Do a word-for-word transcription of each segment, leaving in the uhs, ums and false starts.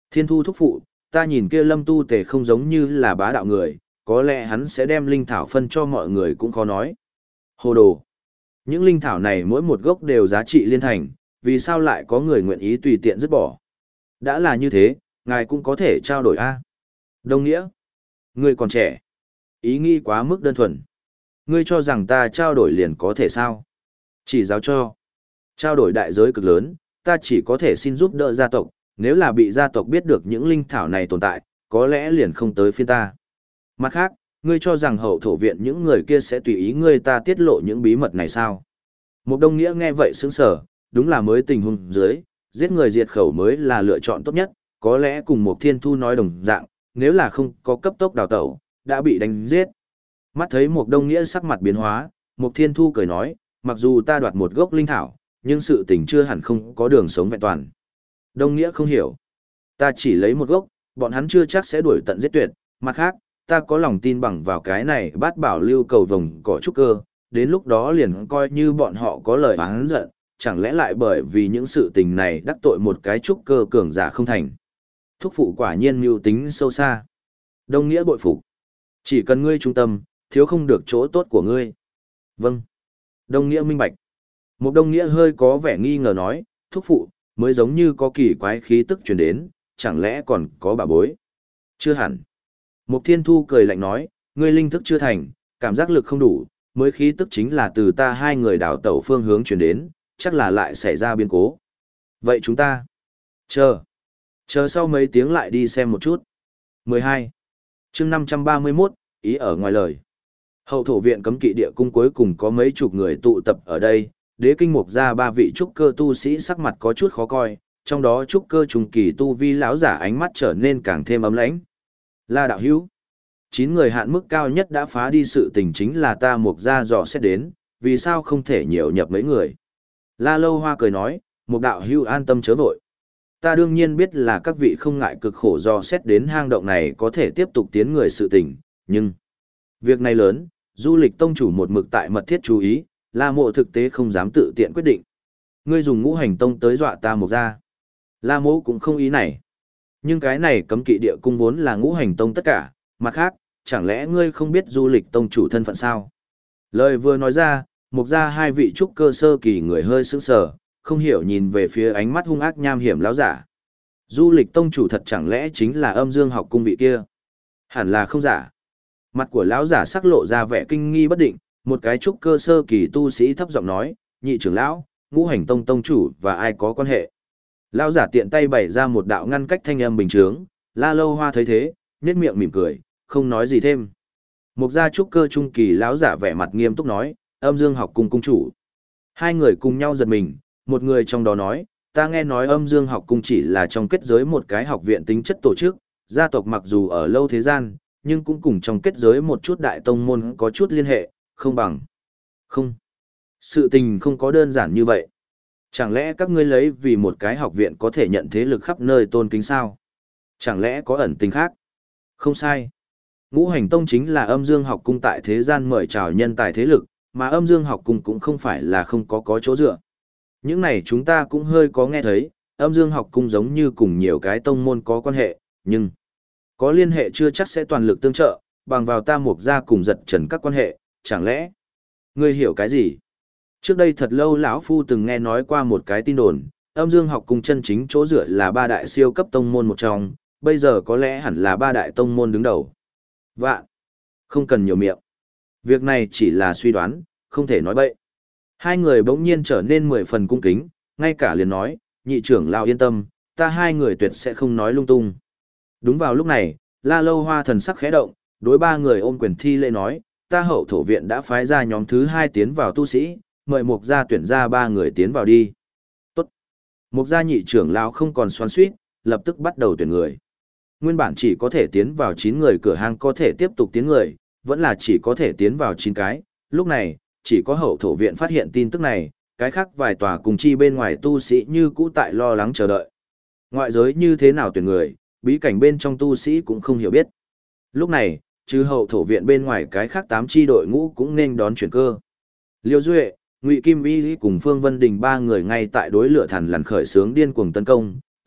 Thiên thu thúc phụ, ta nhìn kia lâm tu tề không giống như là bá đạo người, có lẽ hắn sẽ đem linh thảo phân cho mọi người cũng khó nói. Hồ đồ. Những linh thảo này mỗi một gốc đều giá trị liên thành, vì sao lại có người nguyện ý tùy tiện dứt bỏ? Đã là như thế, ngài cũng có thể trao đổi a. Đông nghĩa. Ngươi còn trẻ. Ý nghĩ quá mức đơn thuần. Ngươi cho rằng ta trao đổi liền có thể sao? Chỉ giáo cho. Trao đổi đại giới cực lớn, ta chỉ có thể xin giúp đỡ gia tộc, nếu là bị gia tộc biết được những linh thảo này tồn tại, có lẽ liền không tới phiên ta. Mặt khác, ngươi cho rằng hậu thổ viện những người kia sẽ tùy ý ngươi ta tiết lộ những bí mật này sao? Một Đông Nghĩa nghe vậy sững sờ, đúng là mới tình huống dưới, giết người diệt khẩu mới là lựa chọn tốt nhất, có lẽ cùng một Thiên Thu nói đồng dạng, nếu là không có cấp tốc đào tẩu, đã bị đánh giết. Mắt thấy một Đông Nghĩa sắc mặt biến hóa, một Thiên Thu cười nói, mặc dù ta đoạt một gốc linh thảo, nhưng sự tình chưa hẳn không có đường sống vẹn toàn. Đông Nghĩa không hiểu. Ta chỉ lấy một gốc, bọn hắn chưa chắc sẽ đuổi tận giết tuyệt, mặt khác, ta có lòng tin bằng vào cái này bát bảo lưu cầu vồng cỏ trúc cơ, đến lúc đó liền coi như bọn họ có lời oán giận, chẳng lẽ lại bởi vì những sự tình này đắc tội một cái trúc cơ cường giả không thành. Thúc phụ quả nhiên mưu tính sâu xa. Đông Nghĩa bội phục. Chỉ cần ngươi trung tâm, thiếu không được chỗ tốt của ngươi. Vâng. Đông Nghĩa minh bạch. Một Đông Nghĩa hơi có vẻ nghi ngờ nói, thúc phụ, mới giống như có kỳ quái khí tức truyền đến, chẳng lẽ còn có bà bối? Chưa hẳn. Một Thiên Thu cười lạnh nói, ngươi linh thức chưa thành, cảm giác lực không đủ, mới khí tức chính là từ ta hai người đảo tẩu phương hướng truyền đến, chắc là lại xảy ra biến cố. Vậy chúng ta, chờ, chờ sau mấy tiếng lại đi xem một chút. mười hai. Chương năm trăm ba mươi mốt, ý ở ngoài lời. Hậu thổ viện cấm kỵ địa cung cuối cùng có mấy chục người tụ tập ở đây, đế kinh mục ra ba vị trúc cơ tu sĩ sắc mặt có chút khó coi, trong đó trúc cơ trùng kỳ tu vi lão giả ánh mắt trở nên càng thêm ấm lãnh. La đạo hữu, chín người hạn mức cao nhất đã phá đi, sự tình chính là ta mục ra dò xét đến, vì sao không thể nhiều nhập mấy người. La Lâu Hoa cười nói, mục đạo hữu an tâm chớ vội. Ta đương nhiên biết là các vị không ngại cực khổ dò xét đến hang động này có thể tiếp tục tiến người sự tình, nhưng việc này lớn, du lịch tông chủ một mực tại mật thiết chú ý, La Mộ thực tế không dám tự tiện quyết định. Ngươi dùng ngũ hành tông tới dọa ta mục ra. La Mộ cũng không ý này. Nhưng cái này cấm kỵ địa cung vốn là ngũ hành tông tất cả, mặt khác, chẳng lẽ ngươi không biết du lịch tông chủ thân phận sao? Lời vừa nói ra, mục ra hai vị trúc cơ sơ kỳ người hơi sững sờ, không hiểu nhìn về phía ánh mắt hung ác nham hiểm lão giả. Du lịch tông chủ thật chẳng lẽ chính là âm dương học cung vị kia? Hẳn là không giả. Mặt của lão giả sắc lộ ra vẻ kinh nghi bất định, một cái trúc cơ sơ kỳ tu sĩ thấp giọng nói, nhị trưởng lão, ngũ hành tông tông chủ và ai có quan hệ? Lão giả tiện tay bày ra một đạo ngăn cách thanh âm bình thường, La Lâu Hoa thấy thế, nhếch miệng mỉm cười, không nói gì thêm. Một gia trúc cơ trung kỳ lão giả vẻ mặt nghiêm túc nói, âm dương học cung cung chủ. Hai người cùng nhau giật mình, một người trong đó nói, ta nghe nói âm dương học cung chỉ là trong kết giới một cái học viện tính chất tổ chức, gia tộc mặc dù ở lâu thế gian, nhưng cũng cùng trong kết giới một chút đại tông môn có chút liên hệ, không bằng. Không. Sự tình không có đơn giản như vậy. Chẳng lẽ các ngươi lấy vì một cái học viện có thể nhận thế lực khắp nơi tôn kính sao? Chẳng lẽ có ẩn tình khác? Không sai. Ngũ hành tông chính là âm dương học cung tại thế gian mời chào nhân tài thế lực, mà âm dương học cung cũng không phải là không có có chỗ dựa. Những này chúng ta cũng hơi có nghe thấy, âm dương học cung giống như cùng nhiều cái tông môn có quan hệ, nhưng có liên hệ chưa chắc sẽ toàn lực tương trợ, bằng vào ta mục ra cùng giật trần các quan hệ, chẳng lẽ ngươi hiểu cái gì? Trước đây thật lâu lão phu từng nghe nói qua một cái tin đồn, âm dương học cung chân chính chỗ dựa là ba đại siêu cấp tông môn một trong, bây giờ có lẽ hẳn là ba đại tông môn đứng đầu. Vạn, không cần nhiều miệng. Việc này chỉ là suy đoán, không thể nói bậy. Hai người bỗng nhiên trở nên mười phần cung kính, ngay cả liền nói, nhị trưởng lão yên tâm, ta hai người tuyệt sẽ không nói lung tung. Đúng vào lúc này, La Lâu Hoa thần sắc khẽ động, đối ba người ôm quyền thi lễ nói, ta hậu thổ viện đã phái ra nhóm thứ hai tiến vào tu sĩ, mời mục gia tuyển ra ba người tiến vào đi. Tốt. Mục gia nhị trưởng lão không còn xoắn xuýt, lập tức bắt đầu tuyển người. Nguyên bản chỉ có thể tiến vào chín người cửa hàng có thể tiếp tục tiến người, vẫn là chỉ có thể tiến vào chín cái. Lúc này, chỉ có hậu thổ viện phát hiện tin tức này, cái khác vài tòa cùng chi bên ngoài tu sĩ như cũ tại lo lắng chờ đợi. Ngoại giới như thế nào tuyển người, bí cảnh bên trong tu sĩ cũng không hiểu biết. Lúc này, trừ hậu thổ viện bên ngoài cái khác tám chi đội ngũ cũng nên đón chuyển cơ. Liêu Duệ, Ngụy Kim Vi cùng Phương Vân Đình ba người ngay tại đối lửa thần lằn khởi sướng điên cuồng tấn công,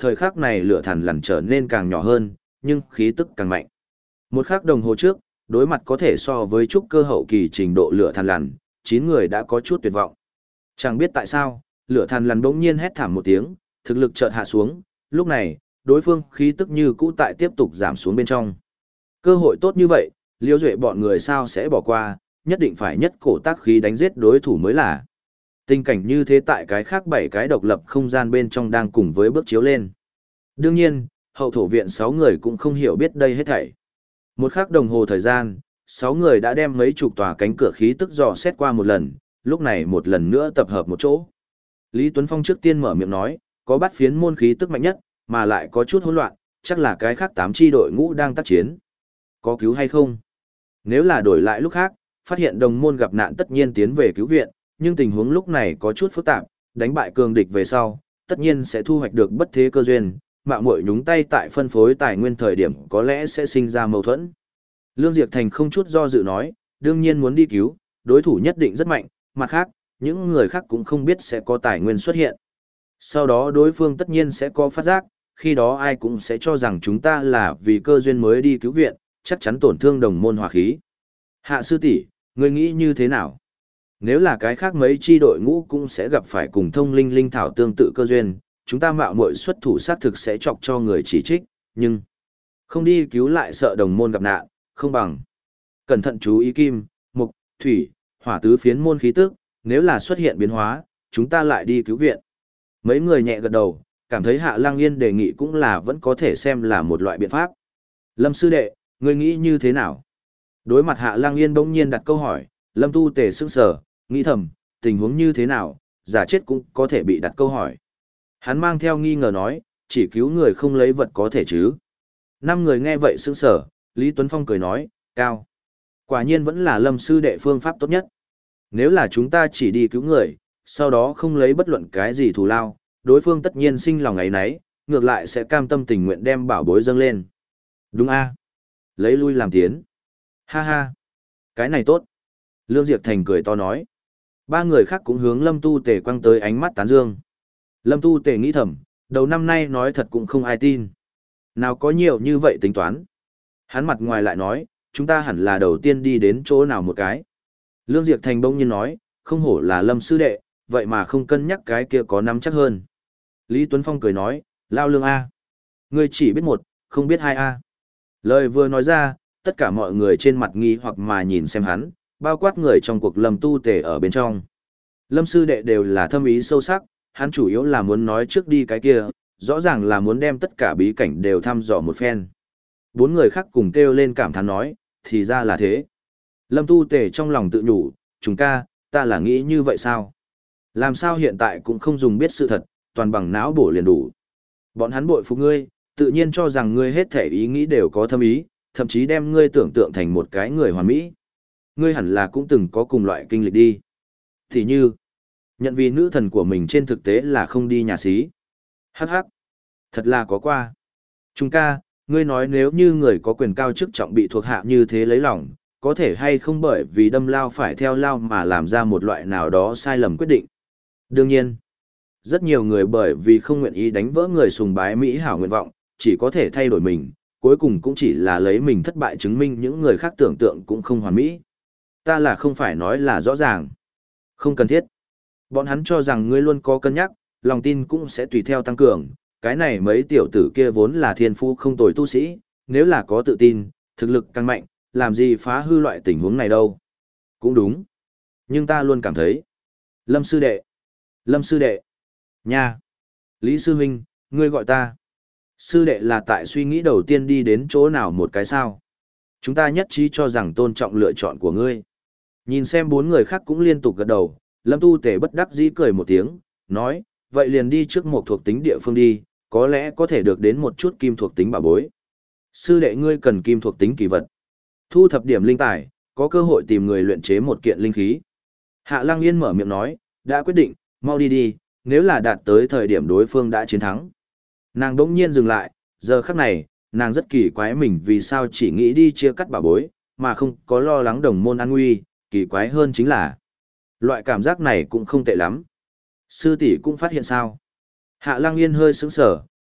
thời khắc này lửa thằn lằn trở nên càng nhỏ hơn, nhưng khí tức càng mạnh. Một khắc đồng hồ trước, đối mặt có thể so với trúc cơ hậu kỳ trình độ lửa thằn lằn, chín người đã có chút tuyệt vọng. Chẳng biết tại sao, lửa thằn lằn bỗng nhiên hét thảm một tiếng, thực lực chợt hạ xuống, lúc này, đối phương khí tức như cũ tại tiếp tục giảm xuống bên trong. Cơ hội tốt như vậy, Liễu Duệ bọn người sao sẽ bỏ qua, nhất định phải nhất cổ tác khí đánh giết đối thủ mới là. Tình cảnh như thế tại cái khác bảy cái độc lập không gian bên trong đang cùng với bước chiếu lên. Đương nhiên, hậu thổ viện sáu người cũng không hiểu biết đây hết thảy. Một khắc đồng hồ thời gian, sáu người đã đem mấy chục tòa cánh cửa khí tức dò xét qua một lần, lúc này một lần nữa tập hợp một chỗ. Lý Tuấn Phong trước tiên mở miệng nói, có bắt phiến môn khí tức mạnh nhất, mà lại có chút hỗn loạn, chắc là cái khác tám chi đội ngũ đang tác chiến. Có cứu hay không? Nếu là đổi lại lúc khác, phát hiện đồng môn gặp nạn tất nhiên tiến về cứu viện, nhưng tình huống lúc này có chút phức tạp, đánh bại cường địch về sau, tất nhiên sẽ thu hoạch được bất thế cơ duyên, mạo muội nhúng tay tại phân phối tài nguyên thời điểm có lẽ sẽ sinh ra mâu thuẫn. Lương Diệp Thành không chút do dự nói, đương nhiên muốn đi cứu, đối thủ nhất định rất mạnh, mặt khác, những người khác cũng không biết sẽ có tài nguyên xuất hiện. Sau đó đối phương tất nhiên sẽ có phát giác, khi đó ai cũng sẽ cho rằng chúng ta là vì cơ duyên mới đi cứu viện, chắc chắn tổn thương đồng môn hòa khí. Hạ sư tỷ, ngươi nghĩ như thế nào? Nếu là cái khác mấy chi đội ngũ cũng sẽ gặp phải cùng thông linh linh thảo tương tự cơ duyên, chúng ta mạo muội xuất thủ sát thực sẽ chọc cho người chỉ trích, nhưng không đi cứu lại sợ đồng môn gặp nạn, không bằng. Cẩn thận chú ý kim, mục, thủy, hỏa tứ phiến môn khí tức, nếu là xuất hiện biến hóa, chúng ta lại đi cứu viện. Mấy người nhẹ gật đầu, cảm thấy Hạ Lăng Yên đề nghị cũng là vẫn có thể xem là một loại biện pháp. Lâm sư đệ, ngươi nghĩ như thế nào? Đối mặt Hạ Lăng Yên bỗng nhiên đặt câu hỏi, Lâm Tu Tề sững sờ, nghĩ thầm, tình huống như thế nào, giả chết cũng có thể bị đặt câu hỏi. Hắn mang theo nghi ngờ nói, chỉ cứu người không lấy vật có thể chứ. Năm người nghe vậy sững sờ, Lý Tuấn Phong cười nói, cao. Quả nhiên vẫn là Lâm sư đệ phương pháp tốt nhất. Nếu là chúng ta chỉ đi cứu người, sau đó không lấy bất luận cái gì thù lao, đối phương tất nhiên sinh lòng ấy nấy, ngược lại sẽ cam tâm tình nguyện đem bảo bối dâng lên. Đúng a, lấy lui làm tiến. Ha ha, cái này tốt. Lương Diệp Thành cười to nói. Ba người khác cũng hướng Lâm Tu Tề quăng tới ánh mắt tán dương. Lâm Tu Tề nghĩ thầm, đầu năm nay nói thật cũng không ai tin. Nào có nhiều như vậy tính toán. Hắn mặt ngoài lại nói, chúng ta hẳn là đầu tiên đi đến chỗ nào một cái. Lương Diệp Thành bỗng nhiên nói, không hổ là Lâm sư đệ, vậy mà không cân nhắc cái kia có nắm chắc hơn. Lý Tuấn Phong cười nói, lao lương A. Ngươi chỉ biết một, không biết hai A. Lời vừa nói ra, tất cả mọi người trên mặt nghi hoặc mà nhìn xem hắn, bao quát người trong cuộc Lâm Tu Tề ở bên trong. Lâm sư đệ đều là thâm ý sâu sắc, hắn chủ yếu là muốn nói trước đi cái kia, rõ ràng là muốn đem tất cả bí cảnh đều thăm dò một phen. Bốn người khác cùng kêu lên cảm thán nói, thì ra là thế. Lâm Tu Tề trong lòng tự nhủ, chúng ca, ta là nghĩ như vậy sao? Làm sao hiện tại cũng không dùng biết sự thật, toàn bằng não bổ liền đủ. Bọn hắn bội phục ngươi, tự nhiên cho rằng ngươi hết thể ý nghĩ đều có thâm ý, thậm chí đem ngươi tưởng tượng thành một cái người hoàn mỹ. Ngươi hẳn là cũng từng có cùng loại kinh lịch đi. Thì như, nhận vì nữ thần của mình trên thực tế là không đi nhà xí. Hắc hắc, thật là có qua. Trung ca, ngươi nói nếu như người có quyền cao chức trọng bị thuộc hạ như thế lấy lòng, có thể hay không bởi vì đâm lao phải theo lao mà làm ra một loại nào đó sai lầm quyết định. Đương nhiên, rất nhiều người bởi vì không nguyện ý đánh vỡ người sùng bái Mỹ hảo nguyện vọng, chỉ có thể thay đổi mình, cuối cùng cũng chỉ là lấy mình thất bại chứng minh những người khác tưởng tượng cũng không hoàn mỹ. Ta là không phải nói là rõ ràng. Không cần thiết. Bọn hắn cho rằng ngươi luôn có cân nhắc, lòng tin cũng sẽ tùy theo tăng cường. Cái này mấy tiểu tử kia vốn là thiên phú không tồi tu sĩ, nếu là có tự tin, thực lực càng mạnh, làm gì phá hư loại tình huống này đâu. Cũng đúng. Nhưng ta luôn cảm thấy. Lâm sư đệ. Lâm sư đệ. Nha. Lý sư huynh, ngươi gọi ta. Sư đệ là tại suy nghĩ đầu tiên đi đến chỗ nào một cái sao. Chúng ta nhất trí cho rằng tôn trọng lựa chọn của ngươi. Nhìn xem bốn người khác cũng liên tục gật đầu, Lâm Tu Tề bất đắc dĩ cười một tiếng, nói, vậy liền đi trước một thuộc tính địa phương đi, có lẽ có thể được đến một chút kim thuộc tính bảo bối. Sư đệ ngươi cần kim thuộc tính kỳ vật. Thu thập điểm linh tài, có cơ hội tìm người luyện chế một kiện linh khí. Hạ Lăng Yên mở miệng nói, đã quyết định, mau đi đi, nếu là đạt tới thời điểm đối phương đã chiến thắng. Nàng đỗng nhiên dừng lại, giờ khắc này, nàng rất kỳ quái mình vì sao chỉ nghĩ đi chia cắt bảo bối, mà không có lo lắng đồng môn an nguy, kỳ quái hơn chính là loại cảm giác này cũng không tệ lắm. Sư tỷ cũng phát hiện sao? Hạ Lăng Yên hơi sững sờ,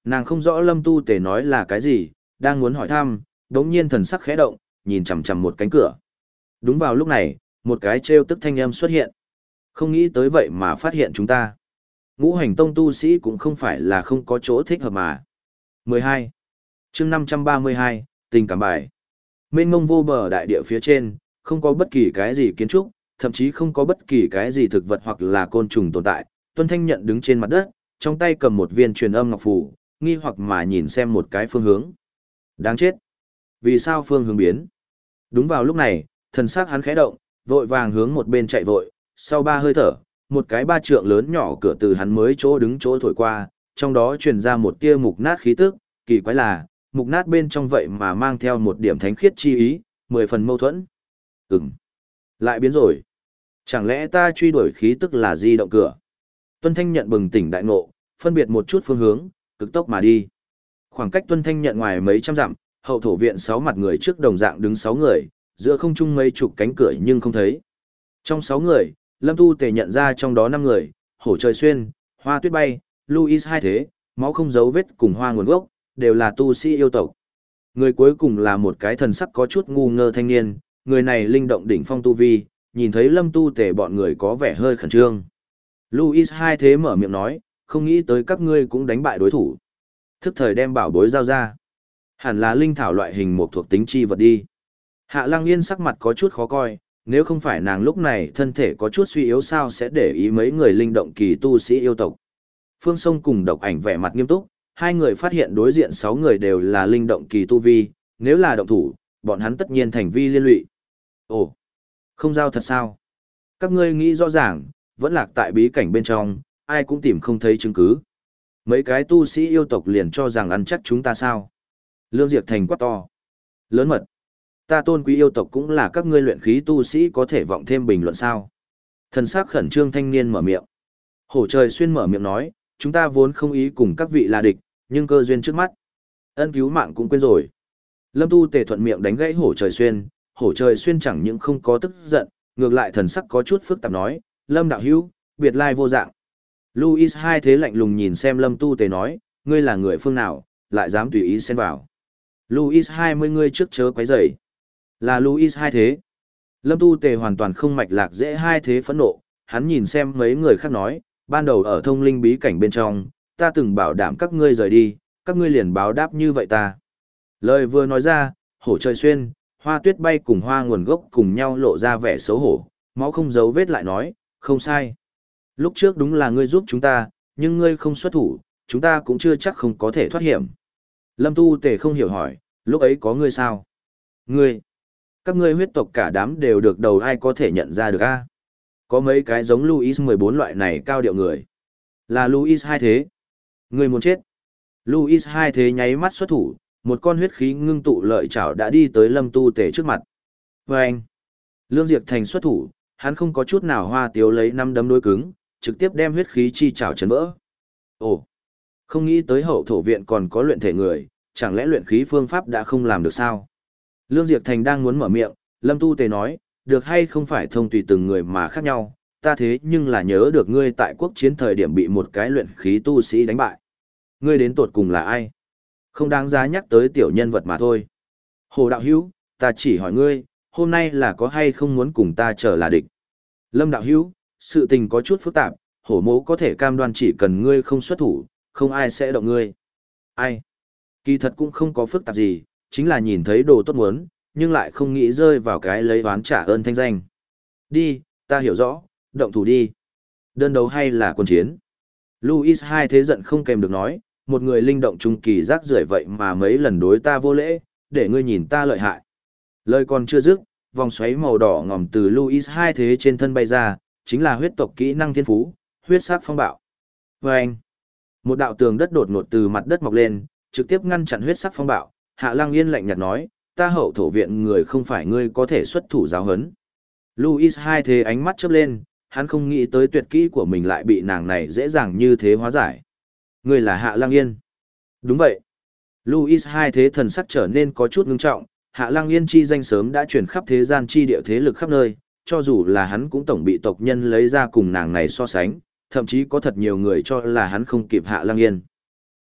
Nàng không rõ Lâm Tu Tề nói là cái gì, đang muốn hỏi thăm, đống nhiên thần sắc khẽ động, nhìn chằm chằm một cánh cửa. Đúng vào lúc này, một cái trêu tức thanh âm xuất hiện. Không nghĩ tới vậy mà phát hiện chúng ta. Ngũ hành tông tu sĩ cũng không phải là không có chỗ thích hợp mà. mười hai. chương năm trăm ba mươi hai, tình cảm bài. Mênh mông vô bờ đại địa phía trên, không có bất kỳ cái gì kiến trúc, thậm chí không có bất kỳ cái gì thực vật hoặc là côn trùng tồn tại. Tuân Thanh Nhận đứng trên mặt đất, trong tay cầm một viên truyền âm ngọc phù, nghi hoặc mà nhìn xem một cái phương hướng. Đáng chết! Vì sao phương hướng biến? Đúng vào lúc này, thần sắc hắn khẽ động, vội vàng hướng một bên chạy vội, sau ba hơi thở, một cái ba trượng lớn nhỏ cửa từ hắn mới chỗ đứng chỗ thổi qua, trong đó truyền ra một tia mục nát khí tức, kỳ quái là, mục nát bên trong vậy mà mang theo một điểm thánh khiết chi ý, mười phần mâu thuẫn. Ừm, lại biến rồi. Chẳng lẽ ta truy đuổi khí tức là di động cửa? Tuân Thanh Nhận bừng tỉnh đại ngộ, phân biệt một chút phương hướng, cực tốc mà đi. Khoảng cách Tuân Thanh Nhận ngoài mấy trăm dặm, hậu thổ viện sáu mặt người trước đồng dạng đứng sáu người, giữa không trung mấy chục cánh cửa nhưng không thấy. Trong sáu người, Lâm Tu Tề nhận ra trong đó năm người, Hổ Trời Xuyên, Hoa Tuyết Bay, Louis Hai Thế, Máu Không Dấu Vết cùng Hoa Nguồn Gốc, đều là tu sĩ yêu tộc. Người cuối cùng là một cái thần sắc có chút ngu ngơ thanh niên, người này linh động đỉnh phong tu vi, nhìn thấy Lâm Tu Tề bọn người có vẻ hơi khẩn trương. Louis Hai Thế mở miệng nói, không nghĩ tới các ngươi cũng đánh bại đối thủ. Thức thời đem bảo bối giao ra. Hẳn là linh thảo loại hình một thuộc tính chi vật đi. Hạ Lăng Yên sắc mặt có chút khó coi, nếu không phải nàng lúc này thân thể có chút suy yếu sao sẽ để ý mấy người linh động kỳ tu sĩ yêu tộc. Phương Sông cùng Độc Ảnh vẻ mặt nghiêm túc, hai người phát hiện đối diện sáu người đều là linh động kỳ tu vi, nếu là động thủ, bọn hắn tất nhiên thành vi liên lụy. Ồ, không giao thật sao? Các ngươi nghĩ rõ ràng, vẫn lạc tại bí cảnh bên trong, ai cũng tìm không thấy chứng cứ. Mấy cái tu sĩ yêu tộc liền cho rằng ăn chắc chúng ta sao? Lương Diệp Thành quát to. Lớn mật. Ta tôn quý yêu tộc cũng là các ngươi luyện khí tu sĩ có thể vọng thêm bình luận sao? Thần sắc khẩn trương thanh niên mở miệng. Hổ Trời Xuyên mở miệng nói, chúng ta vốn không ý cùng các vị là địch, nhưng cơ duyên trước mắt. Ân cứu mạng cũng quên rồi. Lâm Tu Tề thuận miệng đánh gãy Hổ Trời Xuyên, Hổ Trời Xuyên chẳng những không có tức giận, ngược lại thần sắc có chút phức tạp nói, Lâm đạo hữu, biệt lai vô dạng. Louis Hai Thế lạnh lùng nhìn xem Lâm Tu Tề nói, ngươi là người phương nào, lại dám tùy ý xen vào. Louis hai mươi ngươi trước chớ quấy rầy. Là Louis Hai Thế. Lâm Tu Tề hoàn toàn không mạch lạc dễ Hai Thế phẫn nộ, hắn nhìn xem mấy người khác nói, ban đầu ở thông linh bí cảnh bên trong, ta từng bảo đảm các ngươi rời đi, các ngươi liền báo đáp như vậy ta. Lời vừa nói ra, Hổ Trời Xuyên, Hoa Tuyết Bay cùng Hoa Nguồn Gốc cùng nhau lộ ra vẻ xấu hổ, máu không giấu vết lại nói, không sai. Lúc trước đúng là ngươi giúp chúng ta, nhưng ngươi không xuất thủ, chúng ta cũng chưa chắc không có thể thoát hiểm. Lâm Tu Tề không hiểu hỏi, lúc ấy có ngươi sao? Ngươi? Các ngươi huyết tộc cả đám đều được đầu ai có thể nhận ra được a? Có mấy cái giống Louis mười bốn loại này cao điệu người. Là Louis Hai Thế. Ngươi muốn chết. Louis Hai Thế nháy mắt xuất thủ, một con huyết khí ngưng tụ lợi chảo đã đi tới Lâm Tu Tề trước mặt. Và anh. Lương Diệp Thành xuất thủ, hắn không có chút nào hoa tiếu lấy năm đấm đối cứng, trực tiếp đem huyết khí chi chảo chấn vỡ. Ồ, không nghĩ tới hậu thổ viện còn có luyện thể người, chẳng lẽ luyện khí phương pháp đã không làm được sao? Lương Diệp Thành đang muốn mở miệng, Lâm Tu Tề nói, được hay không phải thông tùy từng người mà khác nhau, ta thế nhưng là nhớ được ngươi tại quốc chiến thời điểm bị một cái luyện khí tu sĩ đánh bại. Ngươi đến tột cùng là ai? Không đáng giá nhắc tới tiểu nhân vật mà thôi. Hồ đạo hữu, ta chỉ hỏi ngươi, hôm nay là có hay không muốn cùng ta trở là địch? Lâm đạo hữu, sự tình có chút phức tạp, hổ mẫu có thể cam đoan chỉ cần ngươi không xuất thủ, không ai sẽ động ngươi. Ai? Kỳ thật cũng không có phức tạp gì, chính là nhìn thấy đồ tốt muốn, nhưng lại không nghĩ rơi vào cái lấy oán trả ơn thanh danh. Đi, ta hiểu rõ, động thủ đi. Đơn đấu hay là quân chiến? Louis Hai Thế giận không kèm được nói, một người linh động trung kỳ rác rưởi vậy mà mấy lần đối ta vô lễ, để ngươi nhìn ta lợi hại. Lời còn chưa dứt, vòng xoáy màu đỏ ngòm từ Louis Hai Thế trên thân bay ra, chính là huyết tộc kỹ năng thiên phú, huyết sắc phong bạo. Và anh, một đạo tường đất đột ngột từ mặt đất mọc lên, trực tiếp ngăn chặn huyết sắc phong bạo. Hạ Lăng Yên lạnh nhạt nói, ta hậu thổ viện người không phải ngươi có thể xuất thủ giáo hấn. Louis Hai Thế ánh mắt chớp lên, hắn không nghĩ tới tuyệt kỹ của mình lại bị nàng này dễ dàng như thế hóa giải. Ngươi là Hạ Lăng Yên. Đúng vậy. Louis Hai Thế thần sắc trở nên có chút ngưng trọng, Hạ Lăng Yên chi danh sớm đã truyền khắp thế gian chi địa thế lực khắp nơi, cho dù là hắn cũng tổng bị tộc nhân lấy ra cùng nàng này so sánh, thậm chí có thật nhiều người cho là hắn không kịp Hạ Lăng Yên.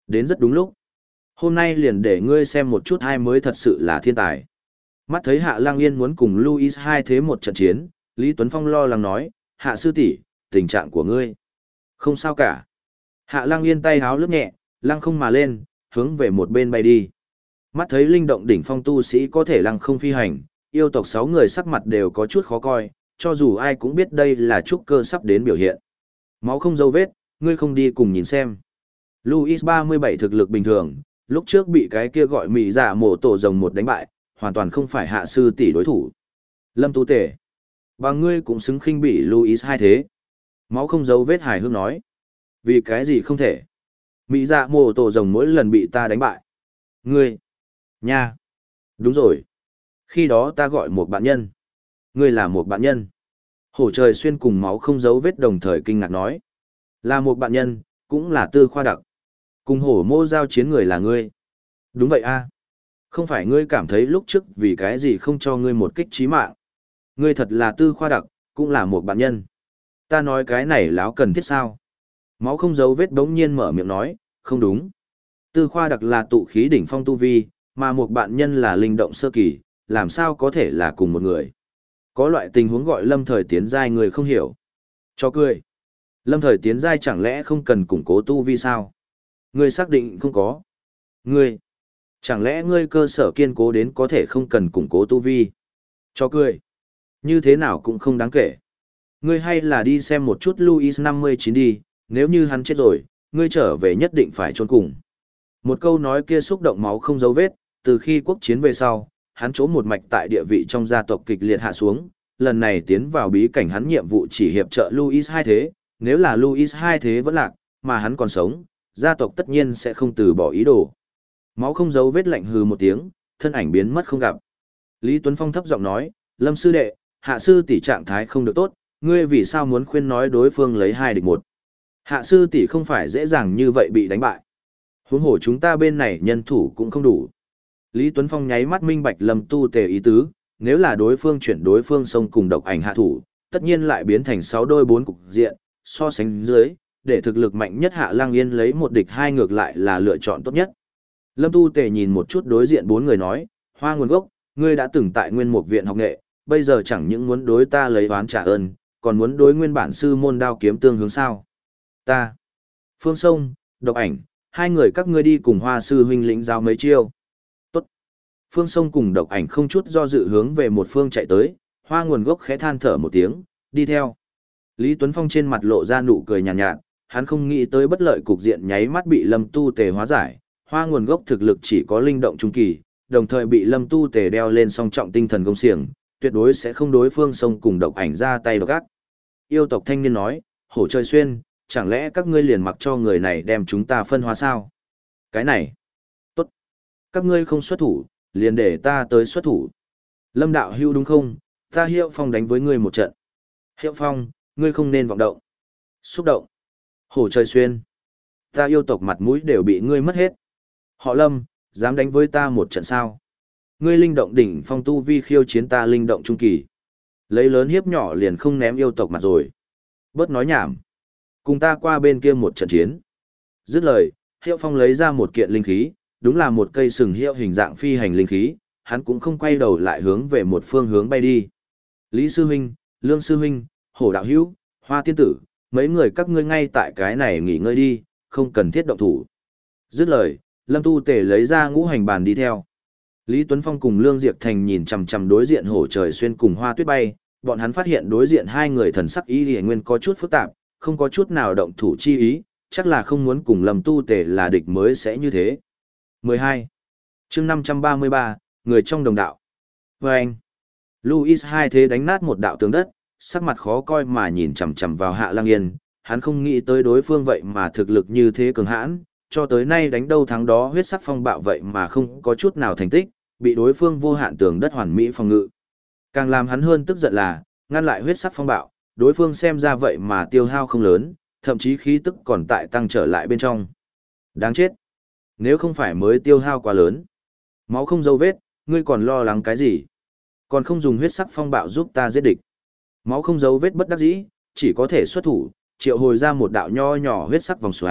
Đến rất đúng lúc. Hôm nay liền để ngươi xem một chút ai mới thật sự là thiên tài. Mắt thấy Hạ Lăng Yên muốn cùng Louis hai thế một trận chiến, Lý Tuấn Phong lo lắng nói, Hạ sư tỷ, tình trạng của ngươi. Không sao cả. Hạ Lăng Yên tay háo lướt nhẹ, lăng không mà lên, hướng về một bên bay đi. Mắt thấy linh động đỉnh phong tu sĩ có thể lăng không phi hành, yêu tộc sáu người sắc mặt đều có chút khó coi, cho dù ai cũng biết đây là trúc cơ sắp đến biểu hiện. Máu không dấu vết, ngươi không đi cùng nhìn xem. Louis ba mươi bảy thực lực bình thường, lúc trước bị cái kia gọi mị giả mổ tổ rồng một đánh bại, hoàn toàn không phải hạ sư tỷ đối thủ. Lâm Tu Tể, và ngươi cũng xứng khinh bị Louis hai thế. Máu không dấu vết hài hước nói. Vì cái gì không thể? Mị giả mổ tổ rồng mỗi lần bị ta đánh bại. Ngươi, nha, đúng rồi. Khi đó ta gọi một bạn nhân. Ngươi là một bạn nhân. Hổ trời xuyên cùng máu không dấu vết đồng thời kinh ngạc nói. Là một bạn nhân, cũng là tư khoa đặc. Cùng hổ mô giao chiến người là ngươi. Đúng vậy a. Không phải ngươi cảm thấy lúc trước vì cái gì không cho ngươi một kích chí mạng. Ngươi thật là tư khoa đặc, cũng là một bạn nhân. Ta nói cái này láo cần thiết sao? Máu không dấu vết bỗng nhiên mở miệng nói, không đúng. Tư khoa đặc là tụ khí đỉnh phong tu vi, mà một bạn nhân là linh động sơ kỳ, làm sao có thể là cùng một người. Có loại tình huống gọi lâm thời tiến giai người không hiểu. Cho cười. Lâm thời tiến giai chẳng lẽ không cần củng cố tu vi sao? Ngươi xác định không có. Ngươi. Chẳng lẽ ngươi cơ sở kiên cố đến có thể không cần củng cố tu vi? Cho cười. Như thế nào cũng không đáng kể. Ngươi hay là đi xem một chút Louis năm mươi chín đi, nếu như hắn chết rồi, ngươi trở về nhất định phải chôn cùng. Một câu nói kia xúc động máu không dấu vết, từ khi quốc chiến về sau, hắn chỗ một mạch tại địa vị trong gia tộc kịch liệt hạ xuống, lần này tiến vào bí cảnh hắn nhiệm vụ chỉ hiệp trợ Louis hai thế, nếu là Louis hai thế vẫn lạc, mà hắn còn sống, gia tộc tất nhiên sẽ không từ bỏ ý đồ. Máu không dấu vết lạnh hừ một tiếng, thân ảnh biến mất không gặp. Lý Tuấn Phong thấp giọng nói, Lâm sư đệ, hạ sư tỷ trạng thái không được tốt, ngươi vì sao muốn khuyên nói đối phương lấy hai địch một? Hạ sư tỷ không phải dễ dàng như vậy bị đánh bại. Huống hồ chúng ta bên này nhân thủ cũng không đủ. Lý Tuấn Phong nháy mắt minh bạch Lâm Tu Tề ý tứ, nếu là đối phương chuyển đối phương xông cùng độc ảnh hạ thủ, tất nhiên lại biến thành sáu đôi bốn cục diện, so sánh dưới, để thực lực mạnh nhất Hạ Lang Yên lấy một địch hai ngược lại là lựa chọn tốt nhất. Lâm Tu Tề nhìn một chút đối diện bốn người nói, Hoa nguồn gốc, ngươi đã từng tại Nguyên Mục viện học nghệ, bây giờ chẳng những muốn đối ta lấy oán trả ơn, còn muốn đối nguyên bản sư môn đao kiếm tương hướng sao? Ta, Phương Sông, Độc Ảnh, hai người các ngươi đi cùng Hoa sư huynh lĩnh giao mấy chiêu. Tốt. Phương Sông cùng Độc Ảnh không chút do dự hướng về một phương chạy tới, Hoa nguồn gốc khẽ than thở một tiếng, đi theo. Lý Tuấn Phong trên mặt lộ ra nụ cười nhàn nhạt, nhạt, hắn không nghĩ tới bất lợi cục diện nháy mắt bị Lâm Tu Tề hóa giải, Hoa nguồn gốc thực lực chỉ có linh động trung kỳ, đồng thời bị Lâm Tu Tề đeo lên song trọng tinh thần công xiềng, tuyệt đối sẽ không đối Phương Sông cùng Độc Ảnh ra tay độc ác. Yêu tộc thanh niên nói, hổ trời xuyên, chẳng lẽ các ngươi liền mặc cho người này đem chúng ta phân hóa sao? Cái này, tốt. Các ngươi không xuất thủ, liền để ta tới xuất thủ. Lâm đạo hưu đúng không? Ta Hiệu Phong đánh với ngươi một trận. Hiệu Phong, ngươi không nên vọng động. Xúc động. Hổ trời xuyên. Ta yêu tộc mặt mũi đều bị ngươi mất hết. Họ Lâm, dám đánh với ta một trận sao? Ngươi linh động đỉnh phong tu vi khiêu chiến ta linh động trung kỳ. Lấy lớn hiếp nhỏ liền không ném yêu tộc mặt rồi. Bớt nói nhảm. Cùng ta qua bên kia một trận chiến. Dứt lời, Hiệu Phong lấy ra một kiện linh khí, đúng là một cây sừng hiệu hình dạng phi hành linh khí, hắn cũng không quay đầu lại hướng về một phương hướng bay đi. Lý Sư Huynh, Lương Sư Huynh, Hổ Đạo Hữu, Hoa Tiên Tử, mấy người các ngươi ngay tại cái này nghỉ ngơi đi, không cần thiết động thủ. Dứt lời, Lâm Tu Tề lấy ra ngũ hành bàn đi theo. Lý Tuấn Phong cùng Lương Diệp Thành nhìn chằm chằm đối diện Hổ Trời Xuyên cùng Hoa Tuyết bay, bọn hắn phát hiện đối diện hai người thần sắc ý liễu nguyên có chút phức tạp, không có chút nào động thủ chi ý, chắc là không muốn cùng Lâm Tu Tề là địch mới sẽ như thế. mười hai. Chương năm trăm ba mươi ba, người trong đồng đạo. Và anh, Louis hai thế đánh nát một đạo tường đất, sắc mặt khó coi mà nhìn chằm chằm vào Hạ Lang Yên, hắn không nghĩ tới đối phương vậy mà thực lực như thế cường hãn, cho tới nay đánh đâu thắng đó huyết sắc phong bạo vậy mà không có chút nào thành tích, bị đối phương vô hạn tường đất hoàn mỹ phòng ngự. Càng làm hắn hơn tức giận là, ngăn lại huyết sắc phong bạo, đối phương xem ra vậy mà tiêu hao không lớn, thậm chí khí tức còn tại tăng trở lại bên trong. Đáng chết. Nếu không phải mới tiêu hao quá lớn, máu không dấu vết, ngươi còn lo lắng cái gì? Còn không dùng huyết sắc phong bạo giúp ta giết địch. Máu không dấu vết bất đắc dĩ, chỉ có thể xuất thủ, triệu hồi ra một đạo nho nhỏ huyết sắc vòng xoáy,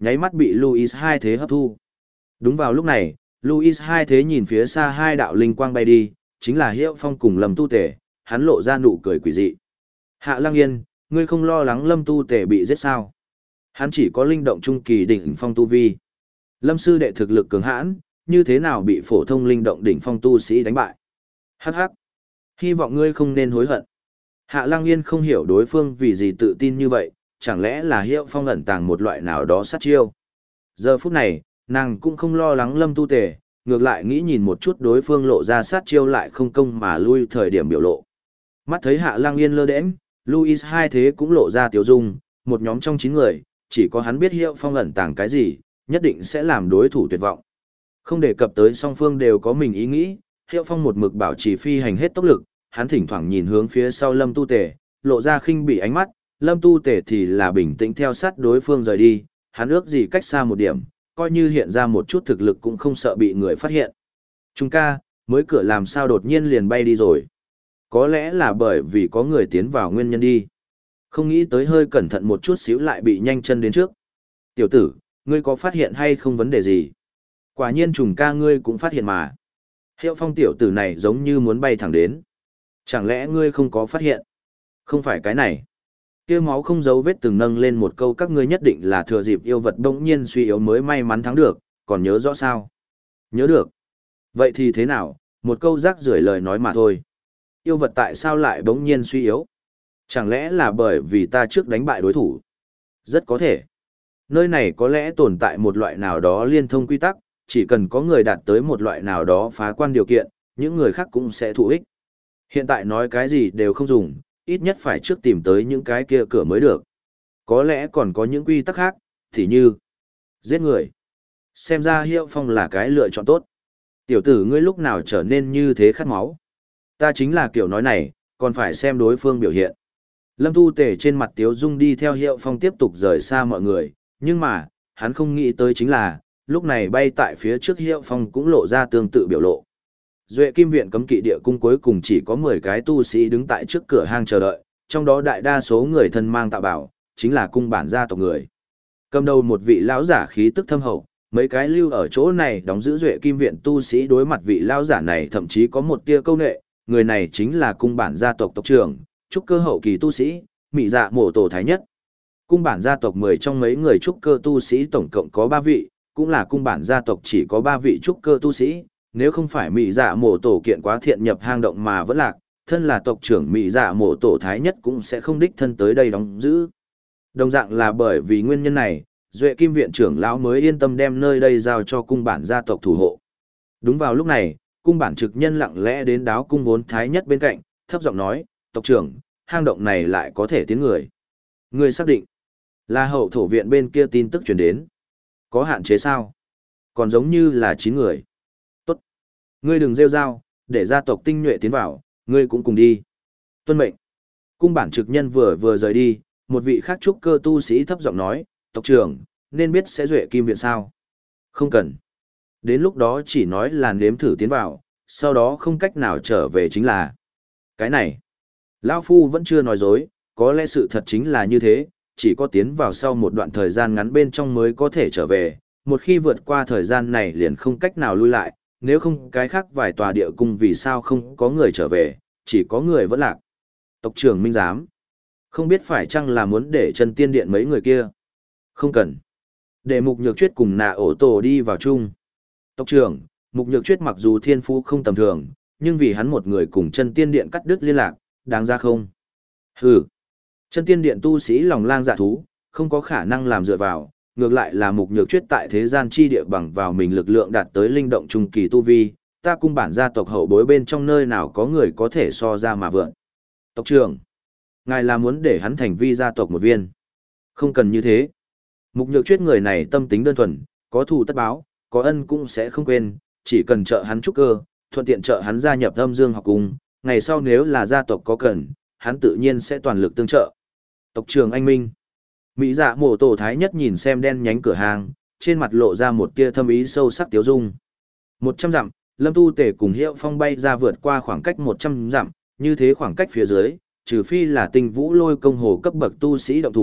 nháy mắt bị Louis hai thế hấp thu. Đúng vào lúc này, Louis hai thế nhìn phía xa hai đạo linh quang bay đi, chính là Hiệu Phong cùng Lâm Tu Tể, hắn lộ ra nụ cười quỷ dị. Hạ Lăng Yên, ngươi không lo lắng Lâm Tu Tể bị giết sao? Hắn chỉ có linh động trung kỳ đỉnh phong tu vi. Lâm sư đệ thực lực cường hãn, như thế nào bị phổ thông linh động đỉnh phong tu sĩ đánh bại? Hắc hắc. Hy vọng ngươi không nên hối hận. Hạ Lăng Yên không hiểu đối phương vì gì tự tin như vậy, chẳng lẽ là Hiệu Phong ẩn tàng một loại nào đó sát chiêu. Giờ phút này, nàng cũng không lo lắng Lâm Tu Tề, ngược lại nghĩ nhìn một chút đối phương lộ ra sát chiêu lại không công mà lui thời điểm biểu lộ. Mắt thấy Hạ Lăng Yên lơ đễnh, Louis hai thế cũng lộ ra tiểu dung, một nhóm trong chín người, chỉ có hắn biết Hiệu Phong ẩn tàng cái gì, nhất định sẽ làm đối thủ tuyệt vọng. Không đề cập tới song phương đều có mình ý nghĩ, Hiệu Phong một mực bảo trì phi hành hết tốc lực, hắn thỉnh thoảng nhìn hướng phía sau Lâm Tu Tề, lộ ra khinh bỉ ánh mắt, Lâm Tu Tề thì là bình tĩnh theo sát đối phương rời đi, hắn ước gì cách xa một điểm, coi như hiện ra một chút thực lực cũng không sợ bị người phát hiện. Trung ca, mới cửa làm sao đột nhiên liền bay đi rồi. Có lẽ là bởi vì có người tiến vào nguyên nhân đi. Không nghĩ tới hơi cẩn thận một chút xíu lại bị nhanh chân đến trước. Tiểu tử, ngươi có phát hiện hay không vấn đề gì? Quả nhiên trùng ca ngươi cũng phát hiện mà. Hiệu Phong tiểu tử này giống như muốn bay thẳng đến. Chẳng lẽ ngươi không có phát hiện? Không phải cái này. Kia máu không dấu vết từng nâng lên một câu các ngươi nhất định là thừa dịp yêu vật bỗng nhiên suy yếu mới may mắn thắng được, còn nhớ rõ sao? Nhớ được. Vậy thì thế nào, một câu rác rưởi lời nói mà thôi. Yêu vật tại sao lại bỗng nhiên suy yếu? Chẳng lẽ là bởi vì ta trước đánh bại đối thủ? Rất có thể. Nơi này có lẽ tồn tại một loại nào đó liên thông quy tắc, chỉ cần có người đạt tới một loại nào đó phá quan điều kiện, những người khác cũng sẽ thụ ích. Hiện tại nói cái gì đều không dùng, ít nhất phải trước tìm tới những cái kia cửa mới được. Có lẽ còn có những quy tắc khác, thì như giết người. Xem ra Hiệu Phong là cái lựa chọn tốt. Tiểu tử ngươi lúc nào trở nên như thế khát máu. Ta chính là kiểu nói này, còn phải xem đối phương biểu hiện. Lâm Tu Tề trên mặt Tiếu Dung đi theo Hiệu Phong tiếp tục rời xa mọi người, nhưng mà, hắn không nghĩ tới chính là, lúc này bay tại phía trước Hiệu Phong cũng lộ ra tương tự biểu lộ. Duệ Kim Viện cấm kỵ địa cung cuối cùng chỉ có mười cái tu sĩ đứng tại trước cửa hang chờ đợi, trong đó đại đa số người thân mang tạo bảo, chính là cung bản gia tộc người. Cầm đầu một vị lão giả khí tức thâm hậu, mấy cái lưu ở chỗ này đóng giữ Duệ Kim Viện tu sĩ đối mặt vị lão giả này thậm chí có một tia câu nệ, người này chính là cung bản gia tộc tộc trưởng, trúc cơ hậu kỳ tu sĩ, Mị Dạ Mổ Tổ Thái Nhất. Cung bản gia tộc mười trong mấy người trúc cơ tu sĩ tổng cộng có ba vị, cũng là cung bản gia tộc chỉ có ba vị trúc cơ tu sĩ, nếu không phải Mị Dạ Mổ Tổ kiện quá thiện nhập hang động mà vẫn lạc, thân là tộc trưởng Mị Dạ Mổ Tổ Thái Nhất cũng sẽ không đích thân tới đây đóng giữ. Đồng dạng là bởi vì nguyên nhân này, Duệ Kim Viện trưởng lão mới yên tâm đem nơi đây giao cho cung bản gia tộc thủ hộ. Đúng vào lúc này, cung bản trực nhân lặng lẽ đến đáo cung vốn Thái Nhất bên cạnh, thấp giọng nói, tộc trưởng, hang động này lại có thể tiến người. Người xác định, là hậu thổ viện bên kia tin tức truyền đến. Có hạn chế sao? Còn giống như là chín người. Tốt. Ngươi đừng rêu rao, để gia tộc tinh nhuệ tiến vào, ngươi cũng cùng đi. Tuân mệnh. Cung bản trực nhân vừa vừa rời đi, một vị khác trúc cơ tu sĩ thấp giọng nói, tộc trưởng, nên biết sẽ Duệ Kim Viện sao? Không cần. Đến lúc đó chỉ nói là nếm thử tiến vào, sau đó không cách nào trở về chính là. Cái này, Lão Phu vẫn chưa nói dối, có lẽ sự thật chính là như thế, chỉ có tiến vào sau một đoạn thời gian ngắn bên trong mới có thể trở về, một khi vượt qua thời gian này liền không cách nào lui lại, nếu không cái khác vài tòa địa cung vì sao không có người trở về, chỉ có người vẫn lạc. Tộc trưởng Minh Giám, không biết phải chăng là muốn để chân tiên điện mấy người kia? Không cần. Để Mục Nhược Chuyết cùng nạ ổ tổ đi vào chung. Tộc trưởng, Mục Nhược Chuyết mặc dù thiên phú không tầm thường, nhưng vì hắn một người cùng chân tiên điện cắt đứt liên lạc, đáng ra không? Hừ. Chân tiên điện tu sĩ lòng lang dạ thú, không có khả năng làm dựa vào, ngược lại là Mục Nhược Chuyết tại thế gian chi địa bằng vào mình lực lượng đạt tới linh động trung kỳ tu vi, ta cung bản gia tộc hậu bối bên trong nơi nào có người có thể so ra mà vượn. Tộc trưởng, ngài là muốn để hắn thành vi gia tộc một viên. Không cần như thế. Mục Nhược Chuyết người này tâm tính đơn thuần, có thù tất báo, có ân cũng sẽ không quên, chỉ cần trợ hắn trúc cơ, thuận tiện trợ hắn gia nhập Âm Dương học cung, ngày sau nếu là gia tộc có cần, hắn tự nhiên sẽ toàn lực tương trợ. Tộc trưởng anh minh. Mỹ Dạ Mổ Tổ Thái Nhất nhìn xem đen nhánh cửa hàng, trên mặt lộ ra một tia thâm ý sâu sắc tiếu dung. Một trăm dặm, Lâm Tu Tể cùng Hiệu Phong bay ra vượt qua khoảng cách một trăm dặm, như thế khoảng cách phía dưới, trừ phi là Tinh Vũ Lôi công hồ cấp bậc tu sĩ động thủ,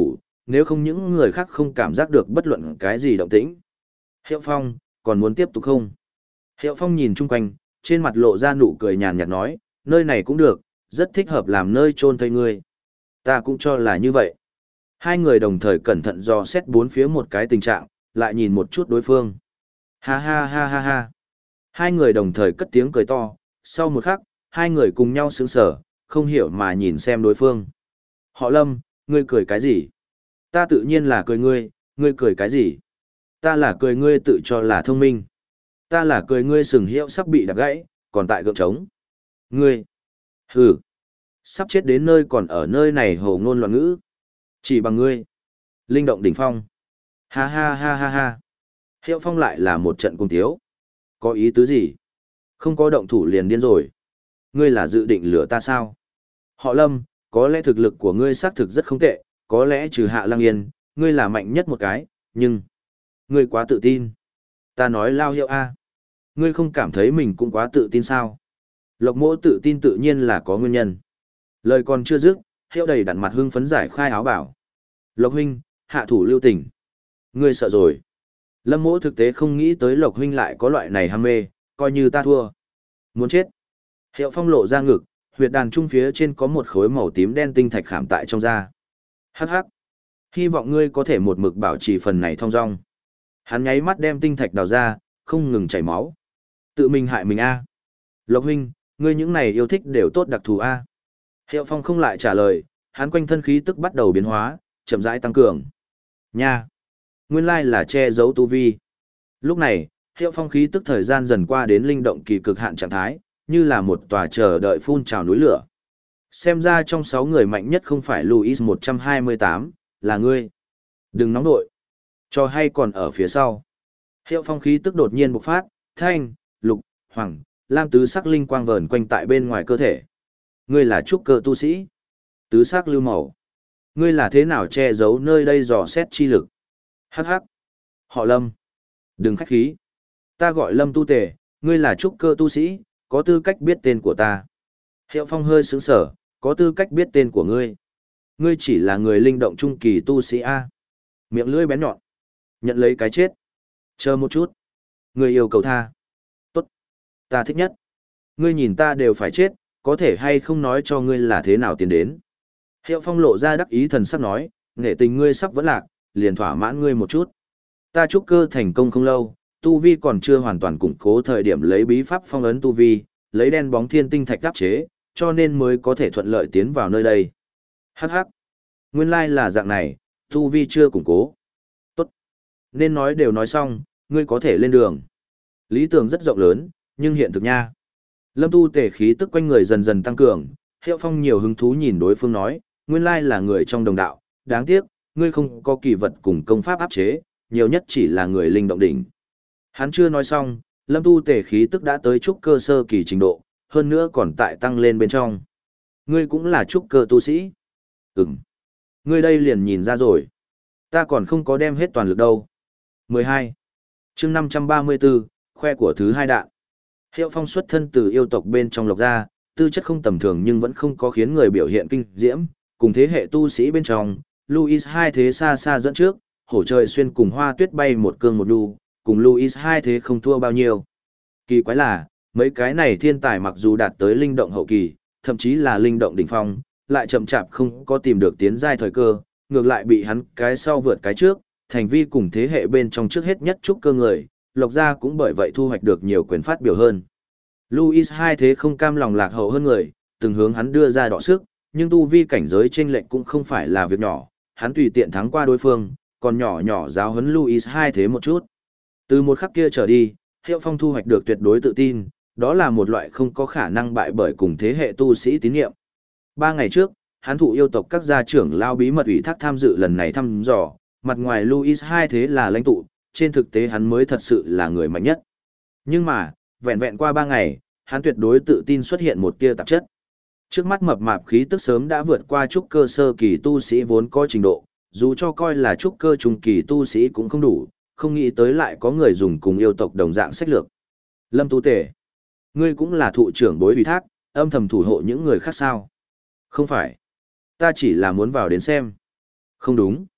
nếu không những người khác không cảm giác được bất luận cái gì động tĩnh. Hiệu Phong, còn muốn tiếp tục không? Hiệu Phong nhìn chung quanh, trên mặt lộ ra nụ cười nhàn nhạt nói, nơi này cũng được, rất thích hợp làm nơi chôn thây ngươi. Ta cũng cho là như vậy. Hai người đồng thời cẩn thận dò xét bốn phía một cái tình trạng, lại nhìn một chút đối phương. Ha ha ha ha ha. Hai người đồng thời cất tiếng cười to, sau một khắc, hai người cùng nhau sững sờ, không hiểu mà nhìn xem đối phương. Họ Lâm, ngươi cười cái gì? Ta tự nhiên là cười ngươi, ngươi cười cái gì? Ta là cười ngươi tự cho là thông minh. Ta là cười ngươi sừng hiệu sắp bị đạp gãy, còn tại gượng trống. Ngươi, hừ, sắp chết đến nơi còn ở nơi này hồ ngôn loạn ngữ. Chỉ bằng ngươi. Linh động đỉnh phong. Ha ha ha ha ha. Hiệu Phong lại là một trận cung tiếu. Có ý tứ gì? Không có động thủ liền điên rồi. Ngươi là dự định lừa ta sao? Họ Lâm, có lẽ thực lực của ngươi xác thực rất không tệ, có lẽ trừ Hạ Lăng Yên, ngươi là mạnh nhất một cái, nhưng... Ngươi quá tự tin. Ta nói lao hiệu A. Ngươi không cảm thấy mình cũng quá tự tin sao? Lộc Mỗ tự tin tự nhiên là có nguyên nhân. Lời còn chưa dứt, Hiệu đầy đặn mặt hưng phấn giải khai áo bảo. Lộc huynh, hạ thủ lưu tình. Ngươi sợ rồi. Lâm Mỗ thực tế không nghĩ tới Lộc huynh lại có loại này ham mê, coi như ta thua. Muốn chết. Hiệu Phong lộ ra ngực, huyệt đàn trung phía trên có một khối màu tím đen tinh thạch khảm tại trong da. Hắc hắc. Hy vọng ngươi có thể một mực bảo trì phần này thong dong. Hắn nháy mắt đem tinh thạch đào ra, không ngừng chảy máu. Tự mình hại mình a. Lộc huynh, ngươi những này yêu thích đều tốt đặc thù a. Hiệu Phong không lại trả lời, hắn quanh thân khí tức bắt đầu biến hóa, chậm rãi tăng cường. Nha. Nguyên lai là che giấu tu vi. Lúc này, Hiệu Phong khí tức thời gian dần qua đến linh động kỳ cực hạn trạng thái, như là một tòa chờ đợi phun trào núi lửa. Xem ra trong sáu người mạnh nhất không phải Luis một trăm hai mươi tám, là ngươi. Đừng nóng nội. Cho hay còn ở phía sau. Hiệu Phong khí tức đột nhiên bộc phát, thanh, lục, hoàng, lam tứ sắc linh quang vờn quanh tại bên ngoài cơ thể. Ngươi là trúc cơ tu sĩ. Tứ sắc lưu màu. Ngươi là thế nào che giấu nơi đây dò xét chi lực? Hắc hắc. Họ Lâm. Đừng khách khí. Ta gọi Lâm tu tề, ngươi là trúc cơ tu sĩ, có tư cách biết tên của ta. Hiệu Phong hơi sướng sở, có tư cách biết tên của ngươi. Ngươi chỉ là người linh động trung kỳ tu sĩ A. Miệng lưỡi bén nhọn. Nhận lấy cái chết. Chờ một chút. Ngươi yêu cầu tha. Tốt. Ta thích nhất. Ngươi nhìn ta đều phải chết, có thể hay không nói cho ngươi là thế nào tiến đến. Hiệu Phong lộ ra đắc ý thần sắc nói, nghệ tình ngươi sắp vẫn lạc, liền thỏa mãn ngươi một chút. Ta trúc cơ thành công không lâu, tu vi còn chưa hoàn toàn củng cố thời điểm lấy bí pháp phong ấn tu vi, lấy đen bóng thiên tinh thạch đáp chế, cho nên mới có thể thuận lợi tiến vào nơi đây. Hắc hắc. Nguyên lai là dạng này, tu vi chưa củng cố. Tốt. Nên nói đều nói xong, ngươi có thể lên đường. Lý tưởng rất rộng lớn, nhưng hiện thực nha. Lâm tu tề khí tức quanh người dần dần tăng cường, Hiệu Phong nhiều hứng thú nhìn đối phương nói, nguyên lai là người trong đồng đạo, đáng tiếc, ngươi không có kỳ vật cùng công pháp áp chế, nhiều nhất chỉ là người linh động đỉnh. Hắn chưa nói xong, Lâm tu tề khí tức đã tới trúc cơ sơ kỳ trình độ, hơn nữa còn tại tăng lên bên trong. Ngươi cũng là trúc cơ tu sĩ. Ừm. Ngươi đây liền nhìn ra rồi. Ta còn không có đem hết toàn lực đâu. mười hai. chương năm trăm ba mươi tư, khoe của thứ hai đạn. Hiệu Phong xuất thân từ yêu tộc bên trong Lộc gia, tư chất không tầm thường nhưng vẫn không có khiến người biểu hiện kinh diễm, cùng thế hệ tu sĩ bên trong, Luis hai thế xa xa dẫn trước, hổ trời xuyên cùng hoa tuyết bay một cương một đu, cùng Luis hai thế không thua bao nhiêu. Kỳ quái là, mấy cái này thiên tài mặc dù đạt tới linh động hậu kỳ, thậm chí là linh động đỉnh phong, lại chậm chạp không có tìm được tiến giai thời cơ, ngược lại bị hắn cái sau vượt cái trước, thành vi cùng thế hệ bên trong trước hết nhất trúc cơ người, Lộc gia cũng bởi vậy thu hoạch được nhiều quyền phát biểu hơn. Luis hai thế không cam lòng lạc hậu hơn người, từng hướng hắn đưa ra đọ sức, nhưng tu vi cảnh giới chênh lệch cũng không phải là việc nhỏ, hắn tùy tiện thắng qua đối phương, còn nhỏ nhỏ giáo huấn Luis hai thế một chút. Từ một khắc kia trở đi, Hiệu Phong thu hoạch được tuyệt đối tự tin, đó là một loại không có khả năng bại bởi cùng thế hệ tu sĩ tín nhiệm. Ba ngày trước, hắn thụ yêu tộc các gia trưởng lao bí mật ủy thác tham dự lần này thăm dò, mặt ngoài Luis hai thế là lãnh tụ, trên thực tế hắn mới thật sự là người mạnh nhất. Nhưng mà, vẹn vẹn qua ba ngày, hắn tuyệt đối tự tin xuất hiện một tia tạp chất. Trước mắt mập mạp khí tức sớm đã vượt qua trúc cơ sơ kỳ tu sĩ vốn có trình độ, dù cho coi là trúc cơ trung kỳ tu sĩ cũng không đủ, không nghĩ tới lại có người dùng cùng yêu tộc đồng dạng sách lược. Lâm Tu Tề, ngươi cũng là thụ trưởng bối ủy thác, âm thầm thủ hộ những người khác sao? Không phải. Ta chỉ là muốn vào đến xem. Không đúng.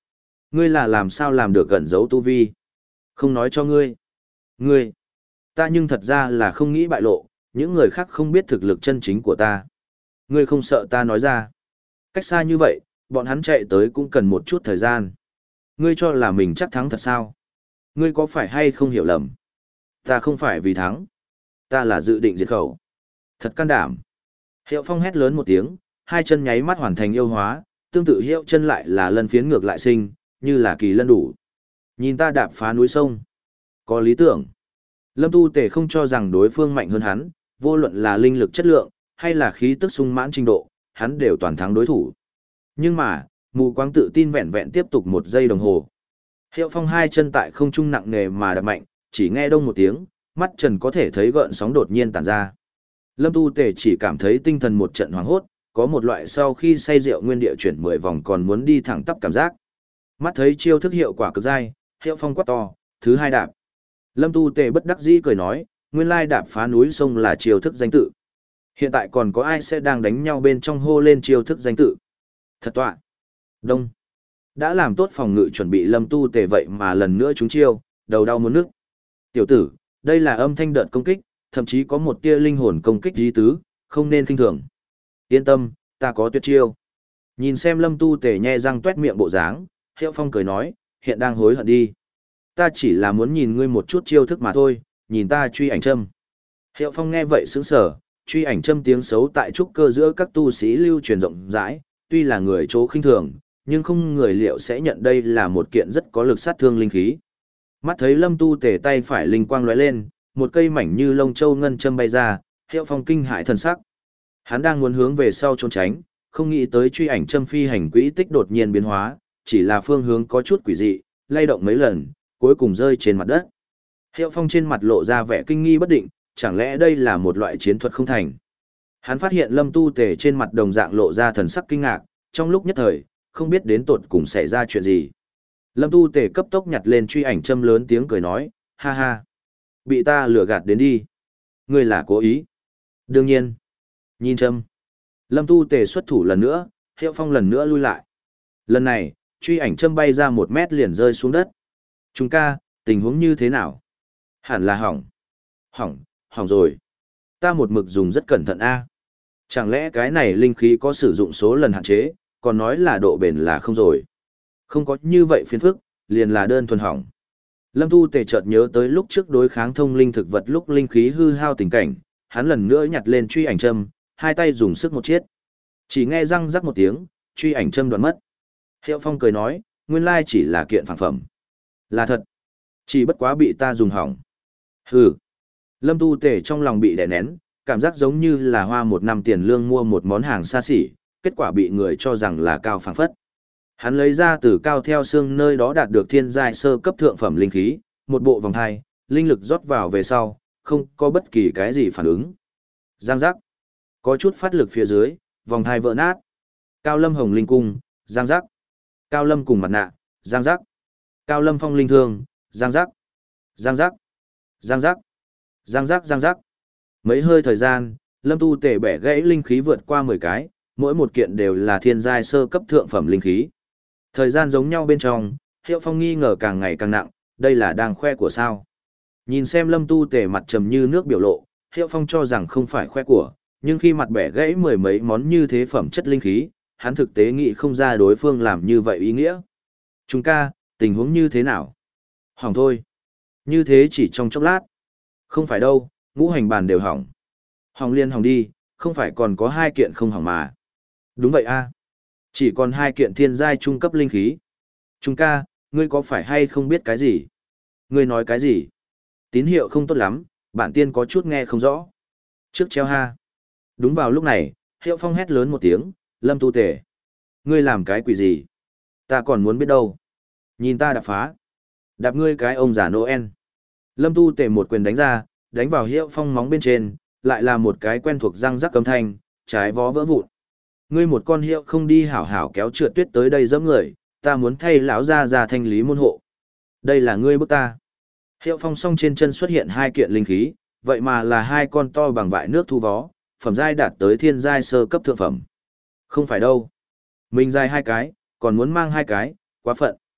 Ngươi là làm sao làm được gần giấu tu vi? Không nói cho ngươi. Ngươi, ta nhưng thật ra là không nghĩ bại lộ, những người khác không biết thực lực chân chính của ta. Ngươi không sợ ta nói ra. Cách xa như vậy, bọn hắn chạy tới cũng cần một chút thời gian. Ngươi cho là mình chắc thắng thật sao? Ngươi có phải hay không hiểu lầm? Ta không phải vì thắng. Ta là dự định diệt khẩu. Thật can đảm. Hiệu Phong hét lớn một tiếng, hai chân nháy mắt hoàn thành yêu hóa, tương tự hiệu chân lại là lân phiến ngược lại sinh, như là kỳ lân đủ. Nhìn ta đạp phá núi sông. Có lý tưởng. Lâm Tu Tề không cho rằng đối phương mạnh hơn hắn, vô luận là linh lực chất lượng, hay là khí tức sung mãn trình độ, hắn đều toàn thắng đối thủ. Nhưng mà, mù quáng tự tin vẹn vẹn tiếp tục một giây đồng hồ. Hiệu Phong hai chân tại không trung nặng nề mà đập mạnh, chỉ nghe đông một tiếng, mắt trần có thể thấy gợn sóng đột nhiên tản ra. Lâm Tu Tề chỉ cảm thấy tinh thần một trận hoảng hốt, có một loại sau khi say rượu nguyên địa chuyển mười vòng còn muốn đi thẳng tắp cảm giác. Mắt thấy chiêu thức hiệu quả cực dai, Hiệu Phong quát to, thứ hai đạp. Lâm Tu Tề bất đắc dĩ cười nói, nguyên lai đạp phá núi sông là chiêu thức danh tự. Hiện tại còn có ai sẽ đang đánh nhau bên trong hô lên chiêu thức danh tự. Thật tọa. Đông. Đã làm tốt phòng ngự chuẩn bị Lâm Tu Tề vậy mà lần nữa trúng chiêu, đầu đau muốn nước. Tiểu tử, đây là âm thanh đợt công kích, thậm chí có một tia linh hồn công kích dí tứ, không nên kinh thường. Yên tâm, ta có tuyệt chiêu. Nhìn xem Lâm Tu Tề nhe răng tuét miệng bộ dáng, Hiệu Phong cười nói, hiện đang hối hận đi. Ta chỉ là muốn nhìn ngươi một chút chiêu thức mà thôi, nhìn ta truy ảnh châm. Hiệu Phong nghe vậy sững sờ, truy ảnh châm tiếng xấu tại trúc cơ giữa các tu sĩ lưu truyền rộng rãi, tuy là người chỗ khinh thường, nhưng không người liệu sẽ nhận đây là một kiện rất có lực sát thương linh khí. Mắt thấy Lâm Tu Tề tay phải linh quang lóe lên, một cây mảnh như lông châu ngân châm bay ra, Hiệu Phong kinh hãi thần sắc. Hắn đang muốn hướng về sau trốn tránh, không nghĩ tới truy ảnh châm phi hành quỹ tích đột nhiên biến hóa, chỉ là phương hướng có chút quỷ dị, lay động mấy lần, cuối cùng rơi trên mặt đất. Hiệu Phong trên mặt lộ ra vẻ kinh nghi bất định, chẳng lẽ đây là một loại chiến thuật không thành. Hắn phát hiện Lâm Tu Tề trên mặt đồng dạng lộ ra thần sắc kinh ngạc, trong lúc nhất thời, không biết đến tột cùng xảy ra chuyện gì. Lâm Tu Tề cấp tốc nhặt lên truy ảnh châm lớn tiếng cười nói, ha ha, bị ta lừa gạt đến đi. Ngươi là cố ý. Đương nhiên. Nhìn châm. Lâm Tu Tề xuất thủ lần nữa, Hiệu Phong lần nữa lui lại. Lần này, truy ảnh châm bay ra một mét liền rơi xuống đất. Chúng ca, tình huống như thế nào? Hẳn là hỏng. Hỏng, hỏng rồi. Ta một mực dùng rất cẩn thận a. Chẳng lẽ cái này linh khí có sử dụng số lần hạn chế, còn nói là độ bền là không rồi. Không có như vậy phiền phức, liền là đơn thuần hỏng. Lâm Tu Tề chợt nhớ tới lúc trước đối kháng thông linh thực vật lúc linh khí hư hao tình cảnh, hắn lần nữa nhặt lên truy ảnh châm, hai tay dùng sức một chiết. Chỉ nghe răng rắc một tiếng, truy ảnh châm đoạn mất. Hiệu Phong cười nói, nguyên lai chỉ là kiện phản phẩm. Là thật. Chỉ bất quá bị ta dùng hỏng. Hừ. Lâm Tu Tề trong lòng bị đè nén, cảm giác giống như là hoa một năm tiền lương mua một món hàng xa xỉ, kết quả bị người cho rằng là cao phảng phất. Hắn lấy ra từ cao theo xương nơi đó đạt được thiên giai sơ cấp thượng phẩm linh khí, một bộ vòng thai, linh lực rót vào về sau, không có bất kỳ cái gì phản ứng. Giang giác. Có chút phát lực phía dưới, vòng thai vỡ nát. Cao Lâm Hồng Linh Cung, giang giác. Cao Lâm cùng mặt nạ, giang giác. Cao Lâm Phong Linh Thương, giang giác. Giang giác. Giang giác. Giang giác giang giác. Mấy hơi thời gian, Lâm Tu Tề bẻ gãy linh khí vượt qua mười cái, mỗi một kiện đều là thiên giai sơ cấp thượng phẩm linh khí. Thời gian giống nhau bên trong, Hiệu Phong nghi ngờ càng ngày càng nặng, đây là đang khoe của sao. Nhìn xem Lâm Tu Tề mặt trầm như nước biểu lộ, Hiệu Phong cho rằng không phải khoe của, nhưng khi mặt bẻ gãy mười mấy món như thế phẩm chất linh khí, hắn thực tế nghĩ không ra đối phương làm như vậy ý nghĩa. Chúng ca, tình huống như thế nào? Hỏng thôi. Như thế chỉ trong chốc lát. Không phải đâu, ngũ hành bàn đều hỏng. Hỏng liên hỏng đi, không phải còn có hai kiện không hỏng mà. Đúng vậy a, chỉ còn hai kiện thiên giai trung cấp linh khí. Chúng ca, ngươi có phải hay không biết cái gì? Ngươi nói cái gì? Tín hiệu không tốt lắm, bản tiên có chút nghe không rõ. Trước treo ha. Đúng vào lúc này, Hiệu Phong hét lớn một tiếng, Lâm Tu Tề. Ngươi làm cái quỷ gì? Ta còn muốn biết đâu. Nhìn ta đạp phá. Đạp ngươi cái ông già Noel. Lâm Tu Tề một quyền đánh ra, đánh vào Hiệu Phong móng bên trên, lại là một cái quen thuộc răng rắc âm thanh, trái vó vỡ vụn. Ngươi một con hiệu không đi hảo hảo kéo trượt tuyết tới đây giẫm người, ta muốn thay lão gia ra thanh lý môn hộ. Đây là ngươi bức ta. Hiệu Phong song trên chân xuất hiện hai kiện linh khí, vậy mà là hai con to bằng vại nước thu vó, phẩm giai đạt tới thiên giai sơ cấp thượng phẩm. Không phải đâu. Mình giai hai cái, còn muốn mang hai cái, quá phận.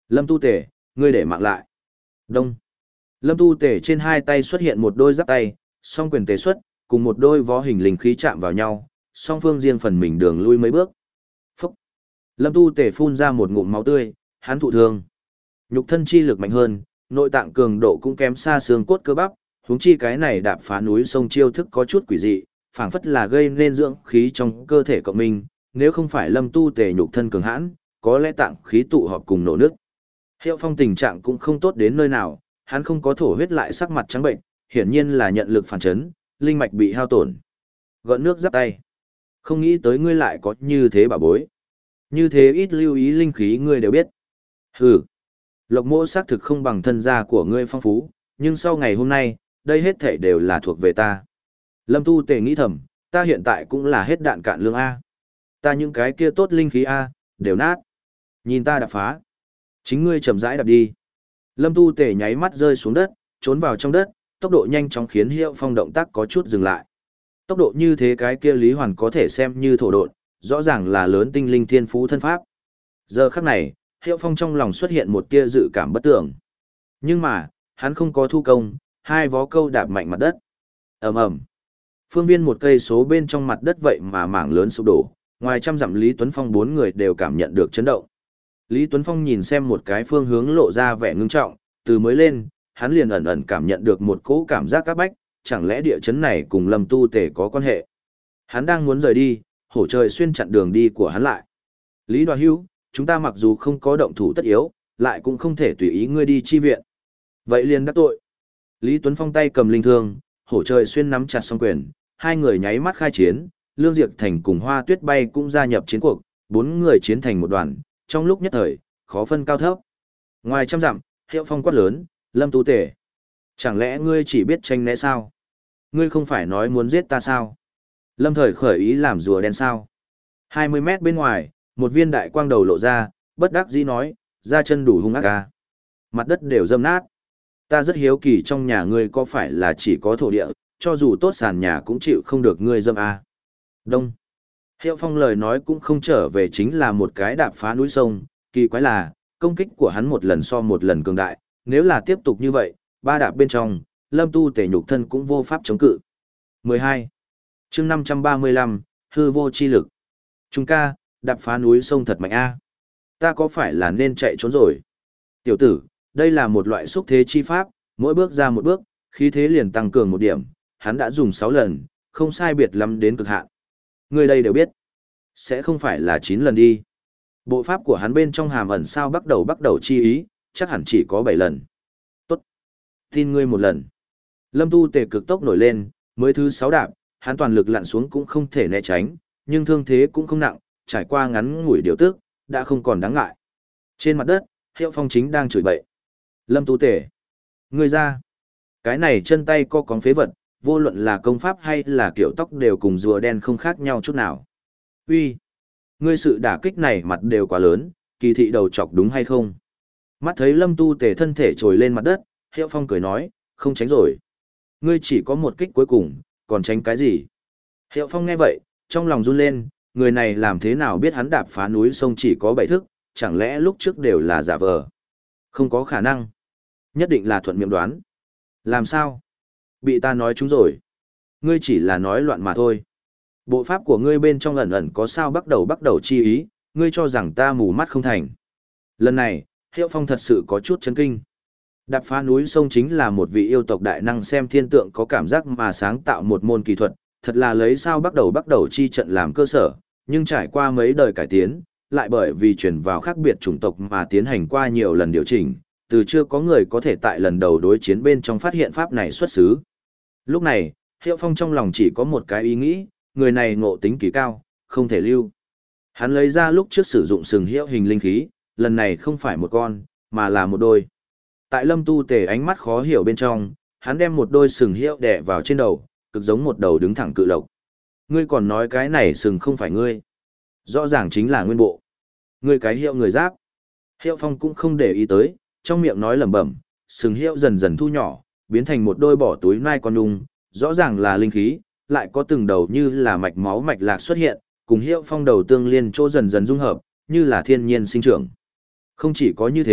Lâm Tu Tể, ngươi để mạng lại. Đông. Lâm Tu Tể trên hai tay xuất hiện một đôi giáp tay, song quyền tế xuất, cùng một đôi võ hình linh khí chạm vào nhau, song phương riêng phần mình đường lui mấy bước. Phúc. Lâm Tu Tể phun ra một ngụm máu tươi, hắn thụ thương. Nhục thân chi lực mạnh hơn, nội tạng cường độ cũng kém xa xương cốt cơ bắp, huống chi cái này đạp phá núi sông chiêu thức có chút quỷ dị, phảng phất là gây nên dưỡng khí trong cơ thể cộng minh, nếu không phải Lâm Tu Tể nhục thân cường hãn, có lẽ tạng khí tụ họp cùng nổ nước. Hiệu Phong tình trạng cũng không tốt đến nơi nào, hắn không có thổ huyết lại sắc mặt trắng bệnh, hiển nhiên là nhận lực phản chấn, linh mạch bị hao tổn. Gợn nước giáp tay. Không nghĩ tới ngươi lại có như thế bà bối. Như thế ít lưu ý linh khí ngươi đều biết. Hừ. Lộc mỗ xác thực không bằng thân gia của ngươi phong phú, nhưng sau ngày hôm nay, đây hết thảy đều là thuộc về ta. Lâm Tu Tề nghĩ thầm, ta hiện tại cũng là hết đạn cạn lương A. Ta những cái kia tốt linh khí A, đều nát. Nhìn ta đạp phá. Chính ngươi chậm rãi đạp đi. Lâm Tu Tề nháy mắt rơi xuống đất, trốn vào trong đất, tốc độ nhanh chóng khiến Hiệu Phong động tác có chút dừng lại. Tốc độ như thế cái kia Lý Hoàn có thể xem như thổ độn, rõ ràng là lớn tinh linh thiên phú thân pháp. Giờ khắc này, Hiệu Phong trong lòng xuất hiện một tia dự cảm bất tưởng. Nhưng mà, hắn không có thu công, hai vó câu đạp mạnh mặt đất. Ầm ầm. Phương viên một cây số bên trong mặt đất vậy mà mảng lớn sụp đổ, ngoài trăm dặm Lý Tuấn Phong bốn người đều cảm nhận được chấn động. Lý Tuấn Phong nhìn xem một cái phương hướng lộ ra vẻ ngưng trọng, từ mới lên, hắn liền ẩn ẩn cảm nhận được một cỗ cảm giác các bách, chẳng lẽ địa chấn này cùng Lâm Tu Tề có quan hệ. Hắn đang muốn rời đi, hổ trời xuyên chặn đường đi của hắn lại. Lý Đoà Hữu, chúng ta mặc dù không có động thủ tất yếu, lại cũng không thể tùy ý ngươi đi chi viện. Vậy liền đắc tội. Lý Tuấn Phong tay cầm linh thương, hổ trời xuyên nắm chặt song quyền, hai người nháy mắt khai chiến, Lương Diệp Thành cùng Hoa Tuyết Bay cũng gia nhập chiến cuộc, bốn người chiến thành một đoàn, trong lúc nhất thời, khó phân cao thấp. Ngoài trăm dặm, Hiệu Phong quát lớn, Lâm Tu Tề. Chẳng lẽ ngươi chỉ biết tranh né sao? Ngươi không phải nói muốn giết ta sao? Lâm Thời khởi ý làm rùa đen sao? hai mươi mét bên ngoài, một viên đại quang đầu lộ ra, bất đắc dĩ nói, ra chân đủ hung ác ca. Mặt đất đều dâm nát. Ta rất hiếu kỳ trong nhà ngươi có phải là chỉ có thổ địa, cho dù tốt sàn nhà cũng chịu không được ngươi dâm a. Đông. Hiệu Phong lời nói cũng không trở về chính là một cái đạp phá núi sông, kỳ quái là, công kích của hắn một lần so một lần cường đại, nếu là tiếp tục như vậy, ba đạp bên trong, Lâm Tu Tề nhục thân cũng vô pháp chống cự. mười hai. Chương năm trăm ba mươi lăm, hư vô chi lực. Chúng ca, đạp phá núi sông thật mạnh a. Ta có phải là nên chạy trốn rồi? Tiểu tử, đây là một loại xúc thế chi pháp, mỗi bước ra một bước, khí thế liền tăng cường một điểm, hắn đã dùng sáu lần, không sai biệt lắm đến cực hạn. Người đây đều biết, sẽ không phải là chín lần đi. Bộ pháp của hắn bên trong hàm ẩn sao bắt đầu bắt đầu chi ý, chắc hẳn chỉ có bảy lần. Tốt. Tin ngươi một lần. Lâm Tu Tề cực tốc nổi lên, mới thứ sáu đạp, hắn toàn lực lặn xuống cũng không thể né tránh, nhưng thương thế cũng không nặng, trải qua ngắn ngủi điều tức, đã không còn đáng ngại. Trên mặt đất, Hiệu Phong chính đang chửi bậy. Lâm Tu Tề. Ngươi ra. Cái này chân tay co cóng phế vật, vô luận là công pháp hay là kiểu tóc đều cùng rùa đen không khác nhau chút nào. Uy, ngươi sự đả kích này mặt đều quá lớn, kỳ thị đầu chọc đúng hay không? Mắt thấy Lâm Tu Tề thân thể trồi lên mặt đất, Hiệu Phong cười nói, không tránh rồi. Ngươi chỉ có một kích cuối cùng, còn tránh cái gì? Hiệu Phong nghe vậy, trong lòng run lên, người này làm thế nào biết hắn đạp phá núi sông chỉ có bảy thức, chẳng lẽ lúc trước đều là giả vờ? Không có khả năng. Nhất định là thuận miệng đoán. Làm sao? Bị ta nói chúng rồi. Ngươi chỉ là nói loạn mà thôi. Bộ pháp của ngươi bên trong ẩn ẩn có sao bắt đầu bắt đầu chi ý, ngươi cho rằng ta mù mắt không thành. Lần này, Hiệu Phong thật sự có chút chấn kinh. Đạp phá núi sông chính là một vị yêu tộc đại năng xem thiên tượng có cảm giác mà sáng tạo một môn kỳ thuật, thật là lấy sao bắt đầu bắt đầu chi trận làm cơ sở, nhưng trải qua mấy đời cải tiến, lại bởi vì chuyển vào khác biệt chủng tộc mà tiến hành qua nhiều lần điều chỉnh, từ chưa có người có thể tại lần đầu đối chiến bên trong phát hiện pháp này xuất xứ. Lúc này, Hiệu Phong trong lòng chỉ có một cái ý nghĩ, người này ngộ tính kỳ cao, không thể lưu. Hắn lấy ra lúc trước sử dụng sừng hiệu hình linh khí, lần này không phải một con, mà là một đôi. Tại Lâm Tu Tề ánh mắt khó hiểu bên trong, hắn đem một đôi sừng hiệu đè vào trên đầu, cực giống một đầu đứng thẳng cự lộc. Ngươi còn nói cái này sừng không phải ngươi. Rõ ràng chính là nguyên bộ. Ngươi cái hiệu người giáp. Hiệu Phong cũng không để ý tới, trong miệng nói lẩm bẩm, sừng hiệu dần dần thu nhỏ, biến thành một đôi bỏ túi nai con đung, rõ ràng là linh khí, lại có từng đầu như là mạch máu mạch lạc xuất hiện, cùng Hiệu Phong đầu tương liên chỗ dần dần dung hợp, như là thiên nhiên sinh trưởng. Không chỉ có như thế,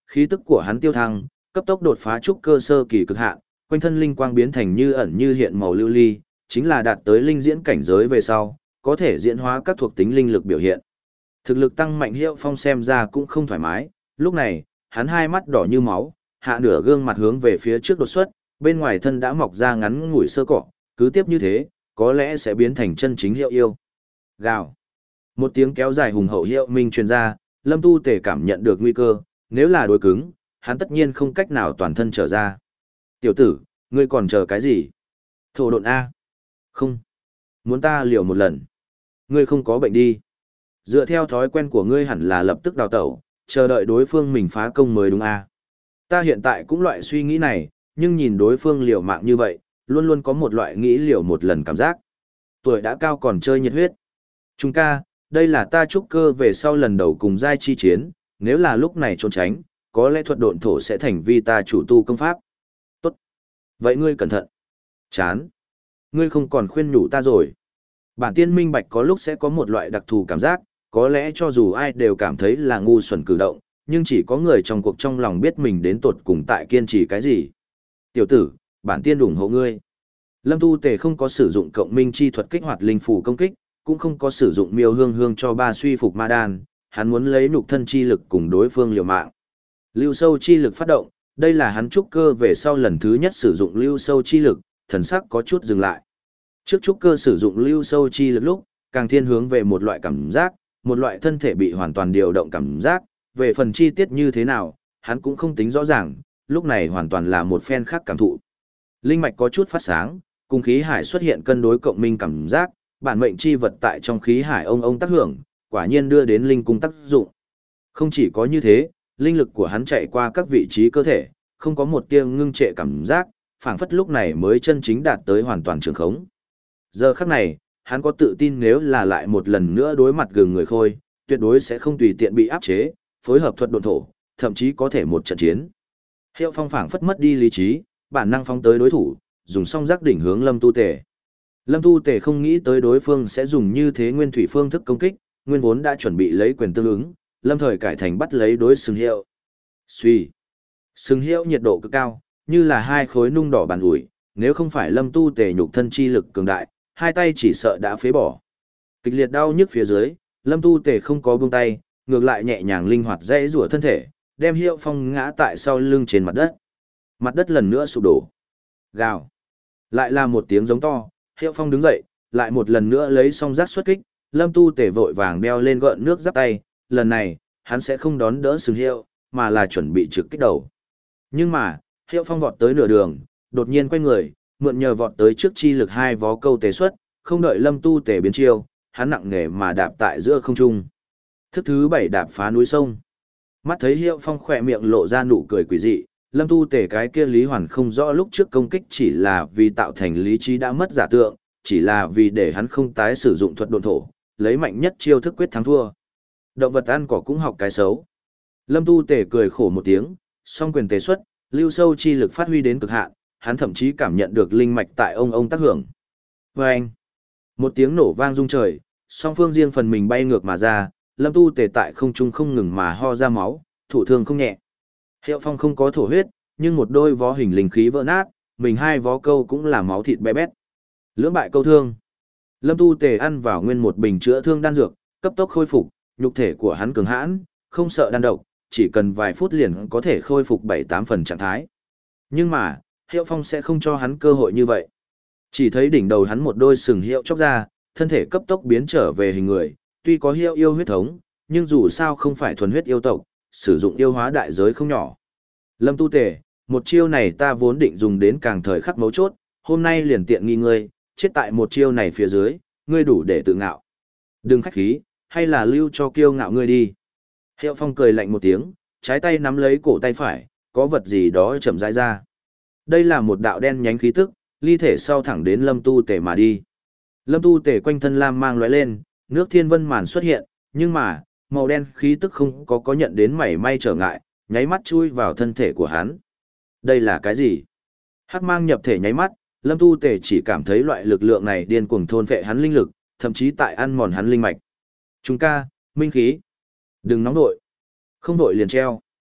khí tức của hắn tiêu thăng, cấp tốc đột phá trúc cơ sơ kỳ cực hạn, quanh thân linh quang biến thành như ẩn như hiện màu lưu ly, chính là đạt tới linh diễn cảnh giới về sau, có thể diễn hóa các thuộc tính linh lực biểu hiện. Thực lực tăng mạnh Hiệu Phong xem ra cũng không thoải mái, lúc này, hắn hai mắt đỏ như máu, hạ nửa gương mặt hướng về phía trước đột xuất, bên ngoài thân đã mọc ra ngắn ngủi sơ cọ, cứ tiếp như thế, có lẽ sẽ biến thành chân chính hiệu yêu. Gào. Một tiếng kéo dài hùng hậu hiệu minh truyền ra, Lâm Tu Tề cảm nhận được nguy cơ, nếu là đối cứng, hắn tất nhiên không cách nào toàn thân trở ra. Tiểu tử, ngươi còn chờ cái gì? Thổ độn A. Không. Muốn ta liều một lần. Ngươi không có bệnh đi. Dựa theo thói quen của ngươi hẳn là lập tức đào tẩu, chờ đợi đối phương mình phá công mới đúng A. Ta hiện tại cũng loại suy nghĩ này, nhưng nhìn đối phương liều mạng như vậy, luôn luôn có một loại nghĩ liều một lần cảm giác. Tuổi đã cao còn chơi nhiệt huyết. Trung ca, đây là ta trúc cơ về sau lần đầu cùng giai chi chiến, nếu là lúc này trốn tránh, có lẽ thuật độn thổ sẽ thành vi ta chủ tu công pháp. Tốt. Vậy ngươi cẩn thận. Chán. Ngươi không còn khuyên nhủ ta rồi. Bản tiên minh bạch có lúc sẽ có một loại đặc thù cảm giác, có lẽ cho dù ai đều cảm thấy là ngu xuẩn cử động, nhưng chỉ có người trong cuộc trong lòng biết mình đến tột cùng tại kiên trì cái gì. Tiểu tử, bản tiên ủng hộ ngươi. Lâm Tu Tề không có sử dụng cộng minh chi thuật kích hoạt linh phủ công kích, cũng không có sử dụng miêu hương hương cho ba suy phục ma đan, hắn muốn lấy nhục thân chi lực cùng đối phương liều mạng. Lưu sâu chi lực phát động, đây là hắn trúc cơ về sau lần thứ nhất sử dụng lưu sâu chi lực, thần sắc có chút dừng lại. Trước trúc cơ sử dụng lưu sâu chi lực lúc, càng thiên hướng về một loại cảm giác, một loại thân thể bị hoàn toàn điều động cảm giác, về phần chi tiết như thế nào, hắn cũng không tính rõ ràng, lúc này hoàn toàn là một phen khác cảm thụ. Linh mạch có chút phát sáng, cùng khí hải xuất hiện cân đối cộng minh cảm giác, bản mệnh chi vật tại trong khí hải ông ông tác hưởng, quả nhiên đưa đến linh cung tác dụng. Không chỉ có như thế, linh lực của hắn chạy qua các vị trí cơ thể, không có một tia ngưng trệ cảm giác, phảng phất lúc này mới chân chính đạt tới hoàn toàn trường khống. Giờ khắc này, hắn có tự tin nếu là lại một lần nữa đối mặt gừng người khôi, tuyệt đối sẽ không tùy tiện bị áp chế, phối hợp thuật độn thổ, thậm chí có thể một trận chiến. Hiệu Phong phảng phất mất đi lý trí, bản năng phóng tới đối thủ, dùng song giác đỉnh hướng Lâm Tu Tề. Lâm Tu Tề không nghĩ tới đối phương sẽ dùng như thế nguyên thủy phương thức công kích, nguyên vốn đã chuẩn bị lấy quyền tương ứng, lâm thời cải thành bắt lấy đối sừng hiệu. Suy. Sừng hiệu nhiệt độ cực cao, như là hai khối nung đỏ bàn ủi, nếu không phải Lâm Tu Tề nhục thân chi lực cường đại, hai tay chỉ sợ đã phế bỏ. Kịch liệt đau nhức phía dưới, Lâm Tu Tề không có buông tay, ngược lại nhẹ nhàng linh hoạt dễ rủa thân thể, đem Hiệu Phong ngã tại sau lưng trên mặt đất. Mặt đất lần nữa sụp đổ. Gào. Lại là một tiếng giống to, Hiệu Phong đứng dậy, lại một lần nữa lấy song giác xuất kích, Lâm Tu Tề vội vàng đeo lên gợn nước giáp tay, lần này, hắn sẽ không đón đỡ sừng hiệu, mà là chuẩn bị trực kích đầu. Nhưng mà, Hiệu Phong vọt tới nửa đường, đột nhiên quay người, mượn nhờ vọt tới trước chi lực hai vó câu tề xuất, không đợi Lâm Tu Tề biến chiêu, hắn nặng nề mà đạp tại giữa không trung. Thức thứ bảy đạp phá núi sông. Mắt thấy Hiệu Phong khỏe miệng lộ ra nụ cười quỷ dị, Lâm Tu Tề cái kia Lý Hoàn không rõ lúc trước công kích chỉ là vì tạo thành lý trí đã mất giả tượng, chỉ là vì để hắn không tái sử dụng thuật độn thổ, lấy mạnh nhất chiêu thức quyết thắng thua. Động vật ăn cỏ cũng học cái xấu. Lâm Tu Tề cười khổ một tiếng, song quyền tề xuất, lưu sâu chi lực phát huy đến cực hạn, hắn thậm chí cảm nhận được linh mạch tại ông ông tác hưởng. Vâng! Một tiếng nổ vang rung trời, song phương riêng phần mình bay ngược mà ra, Lâm Tu Tề tại không trung không ngừng mà ho ra máu, thủ thương không nhẹ. Hiệu Phong không có thổ huyết, nhưng một đôi vó hình linh khí vỡ nát, mình hai vó câu cũng là máu thịt bé bét. Lưỡng bại câu thương. Lâm Tu Tề ăn vào nguyên một bình chữa thương đan dược, cấp tốc khôi phục, nhục thể của hắn cường hãn, không sợ đan độc, chỉ cần vài phút liền có thể khôi phục bảy tám phần trạng thái. Nhưng mà, Hiệu Phong sẽ không cho hắn cơ hội như vậy. Chỉ thấy đỉnh đầu hắn một đôi sừng hiệu chóc ra, thân thể cấp tốc biến trở về hình người, tuy có hiệu yêu huyết thống, nhưng dù sao không phải thuần huyết yêu tộc, sử dụng yêu hóa đại giới không nhỏ. Lâm Tu Tề, một chiêu này ta vốn định dùng đến càng thời khắc mấu chốt, hôm nay liền tiện nghi ngươi, chết tại một chiêu này phía dưới, ngươi đủ để tự ngạo. Đừng khách khí, hay là lưu cho kiêu ngạo ngươi đi. Hiệu Phong cười lạnh một tiếng, trái tay nắm lấy cổ tay phải, có vật gì đó chậm rãi ra. Đây là một đạo đen nhánh khí tức, ly thể sau thẳng đến Lâm Tu Tề mà đi. Lâm Tu Tề quanh thân lam mang lóe lên, nước thiên vân màn xuất hiện, nhưng mà, màu đen khí tức không có có nhận đến mảy may trở ngại, nháy mắt chui vào thân thể của hắn. Đây là cái gì? Hắc mang nhập thể nháy mắt, Lâm Tu Tề chỉ cảm thấy loại lực lượng này điên cuồng thôn phệ hắn linh lực, thậm chí tại ăn mòn hắn linh mạch. Trung ca, minh khí. Đừng nóng nội. Không nội liền treo.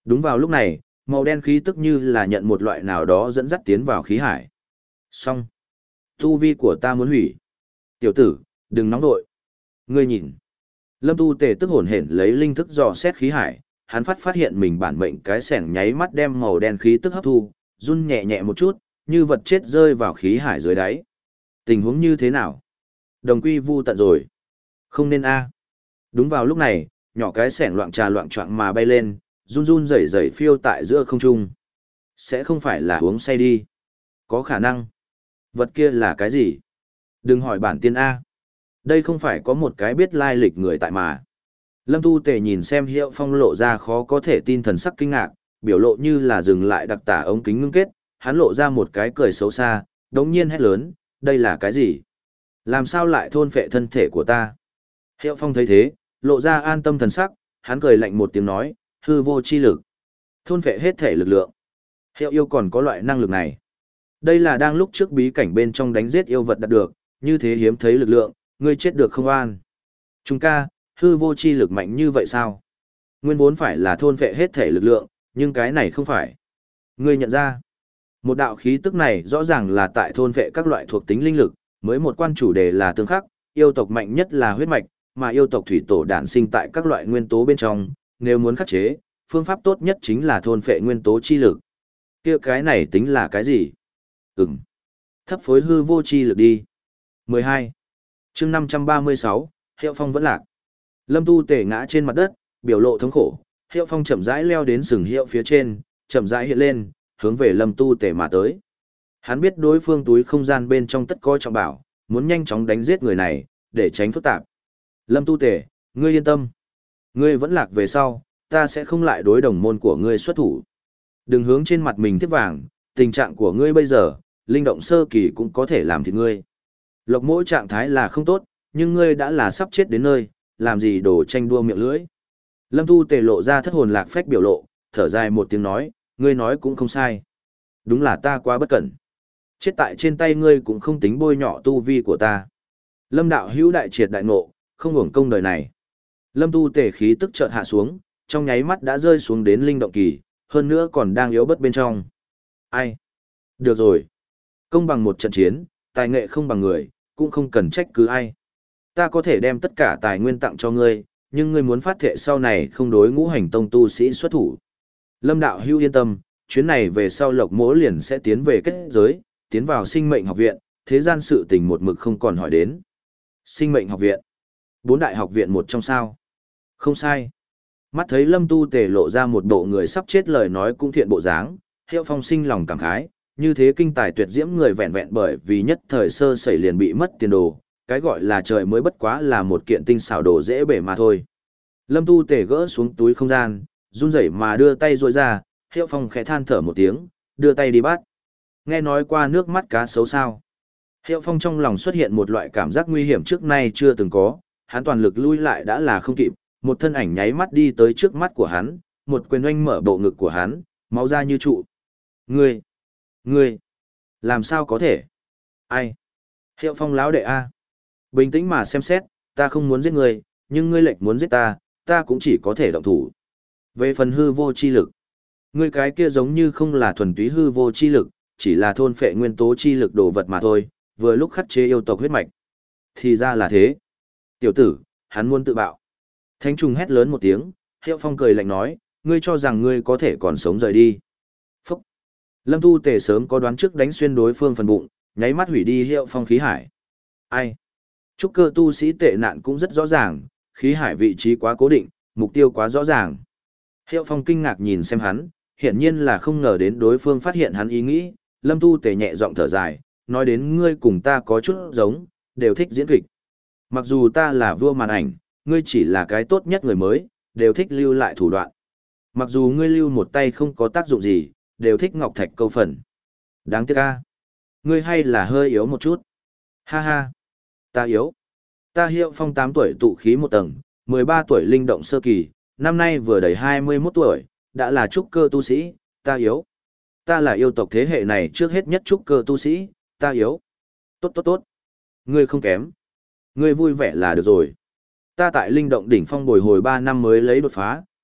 Đúng vào lúc này, màu đen khí tức như là nhận một loại nào đó dẫn dắt tiến vào khí hải. Xong. Tu vi của ta muốn hủy. Tiểu tử, đừng nóng vội. Ngươi nhìn. Lâm Tu Tề tức hồn hển lấy linh thức dò xét khí hải, hắn phát phát hiện mình bản mệnh cái sẻng nháy mắt đem màu đen khí tức hấp thu, run nhẹ nhẹ một chút, như vật chết rơi vào khí hải dưới đáy. Tình huống như thế nào? Đồng quy vu tận rồi. Không nên a. Đúng vào lúc này, nhỏ cái sẻng loạn trà loạn choạng mà bay lên, run run rẩy rẩy phiêu tại giữa không trung. Sẽ không phải là uống say đi. Có khả năng. Vật kia là cái gì? Đừng hỏi bản tiên A. Đây không phải có một cái biết lai lịch người tại mà. Lâm Tu Tề nhìn xem Hiệu Phong lộ ra khó có thể tin thần sắc kinh ngạc, biểu lộ như là dừng lại đặc tả ống kính ngưng kết, hắn lộ ra một cái cười xấu xa, đống nhiên hét lớn, đây là cái gì? Làm sao lại thôn phệ thân thể của ta? Hiệu Phong thấy thế, lộ ra an tâm thần sắc, hắn cười lạnh một tiếng nói, hư vô chi lực. Thôn phệ hết thể lực lượng. Hiệu yêu còn có loại năng lực này. Đây là đang lúc trước bí cảnh bên trong đánh giết yêu vật đạt được, như thế hiếm thấy lực lượng, ngươi chết được không an. Chúng ca, hư vô chi lực mạnh như vậy sao? Nguyên vốn phải là thôn phệ hết thể lực lượng, nhưng cái này không phải. Ngươi nhận ra, một đạo khí tức này rõ ràng là tại thôn phệ các loại thuộc tính linh lực, mới một quan chủ đề là tương khắc, yêu tộc mạnh nhất là huyết mạch, mà yêu tộc thủy tổ đản sinh tại các loại nguyên tố bên trong, nếu muốn khắc chế, phương pháp tốt nhất chính là thôn phệ nguyên tố chi lực. Kia cái này tính là cái gì? Ừm. Thấp phối hư vô chi lực đi. mười hai. Chương năm trăm ba mươi sáu, Hiệu Phong vẫn lạc. Lâm Tu Tề ngã trên mặt đất, biểu lộ thống khổ, Hiệu Phong chậm rãi leo đến sừng hiệu phía trên, chậm rãi hiện lên, hướng về Lâm Tu Tề mà tới. Hắn biết đối phương túi không gian bên trong tất có trọng bảo, muốn nhanh chóng đánh giết người này, để tránh phức tạp. Lâm Tu Tề, ngươi yên tâm. Ngươi vẫn lạc về sau, ta sẽ không lại đối đồng môn của ngươi xuất thủ. Đừng hướng trên mặt mình thiếp vàng, tình trạng của ngươi bây giờ, linh động sơ kỳ cũng có thể làm thịt ngươi. Lộc mỗi trạng thái là không tốt, nhưng ngươi đã là sắp chết đến nơi, làm gì đổ tranh đua miệng lưỡi. Lâm Tu Tề lộ ra thất hồn lạc phách biểu lộ, thở dài một tiếng nói, ngươi nói cũng không sai. Đúng là ta quá bất cẩn. Chết tại trên tay ngươi cũng không tính bôi nhọ tu vi của ta. Lâm đạo hữu đại triệt đại ngộ, không hưởng công đời này. Lâm Tu Tề khí tức chợt hạ xuống, trong nháy mắt đã rơi xuống đến linh động kỳ, hơn nữa còn đang yếu bất bên trong. Ai? Được rồi. Công bằng một trận chiến, tài nghệ không bằng người, cũng không cần trách cứ ai. Ta có thể đem tất cả tài nguyên tặng cho ngươi, nhưng ngươi muốn phát thệ sau này không đối ngũ hành tông tu sĩ xuất thủ. Lâm đạo hưu yên tâm, chuyến này về sau Lộc Mỗ liền sẽ tiến về kết giới, tiến vào sinh mệnh học viện, thế gian sự tình một mực không còn hỏi đến. Sinh mệnh học viện. Bốn đại học viện một trong sao. Không sai. Mắt thấy Lâm Tu Tề lộ ra một bộ người sắp chết lời nói cũng thiện bộ dáng, Hiệu Phong sinh lòng cảm khái, như thế kinh tài tuyệt diễm người vẹn vẹn bởi vì nhất thời sơ sẩy liền bị mất tiền đồ, cái gọi là trời mới bất quá là một kiện tinh xảo đồ dễ bể mà thôi. Lâm Tu Tề gỡ xuống túi không gian, run rẩy mà đưa tay duỗi ra, Hiệu Phong khẽ than thở một tiếng, đưa tay đi bắt. Nghe nói qua nước mắt cá sấu sao? Hiệu Phong trong lòng xuất hiện một loại cảm giác nguy hiểm trước nay chưa từng có, hắn toàn lực lui lại đã là không kịp, một thân ảnh nháy mắt đi tới trước mắt của hắn, một quyền oanh mở bộ ngực của hắn, máu ra như trụ. Ngươi, ngươi, làm sao có thể? Ai? Hiệu Phong láo đệ a. Bình tĩnh mà xem xét, ta không muốn giết ngươi, nhưng ngươi lệch muốn giết ta, ta cũng chỉ có thể động thủ. Về phần hư vô chi lực, ngươi cái kia giống như không là thuần túy hư vô chi lực, chỉ là thôn phệ nguyên tố chi lực đồ vật mà thôi, vừa lúc khắc chế yêu tộc huyết mạch. Thì ra là thế. Tiểu tử, hắn muốn tự bạo. Thánh trùng hét lớn một tiếng, Hiệu Phong cười lạnh nói, ngươi cho rằng ngươi có thể còn sống rời đi. Phúc. Lâm Tu Tề sớm có đoán trước đánh xuyên đối phương phần bụng, nháy mắt hủy đi Hiệu Phong khí hải. Ai? Trúc cơ tu sĩ tệ nạn cũng rất rõ ràng, khí hải vị trí quá cố định, mục tiêu quá rõ ràng. Hiệu Phong kinh ngạc nhìn xem hắn, hiển nhiên là không ngờ đến đối phương phát hiện hắn ý nghĩ, Lâm Tu Tề nhẹ giọng thở dài, nói đến ngươi cùng ta có chút giống, đều thích diễn kịch. Mặc dù ta là vua màn ảnh, ngươi chỉ là cái tốt nhất người mới, đều thích lưu lại thủ đoạn. Mặc dù ngươi lưu một tay không có tác dụng gì, đều thích ngọc thạch câu phần. Đáng tiếc a, ngươi hay là hơi yếu một chút. Ha ha, ta yếu. Ta Hiệu Phong tám tuổi tụ khí một tầng, mười ba tuổi linh động sơ kỳ, năm nay vừa đầy hai mươi mốt tuổi, đã là trúc cơ tu sĩ, ta yếu. Ta là yêu tộc thế hệ này trước hết nhất trúc cơ tu sĩ, ta yếu. Tốt tốt tốt. Ngươi không kém. Ngươi vui vẻ là được rồi. Ta tại linh động đỉnh phong bồi hồi ba năm mới lấy đột phá,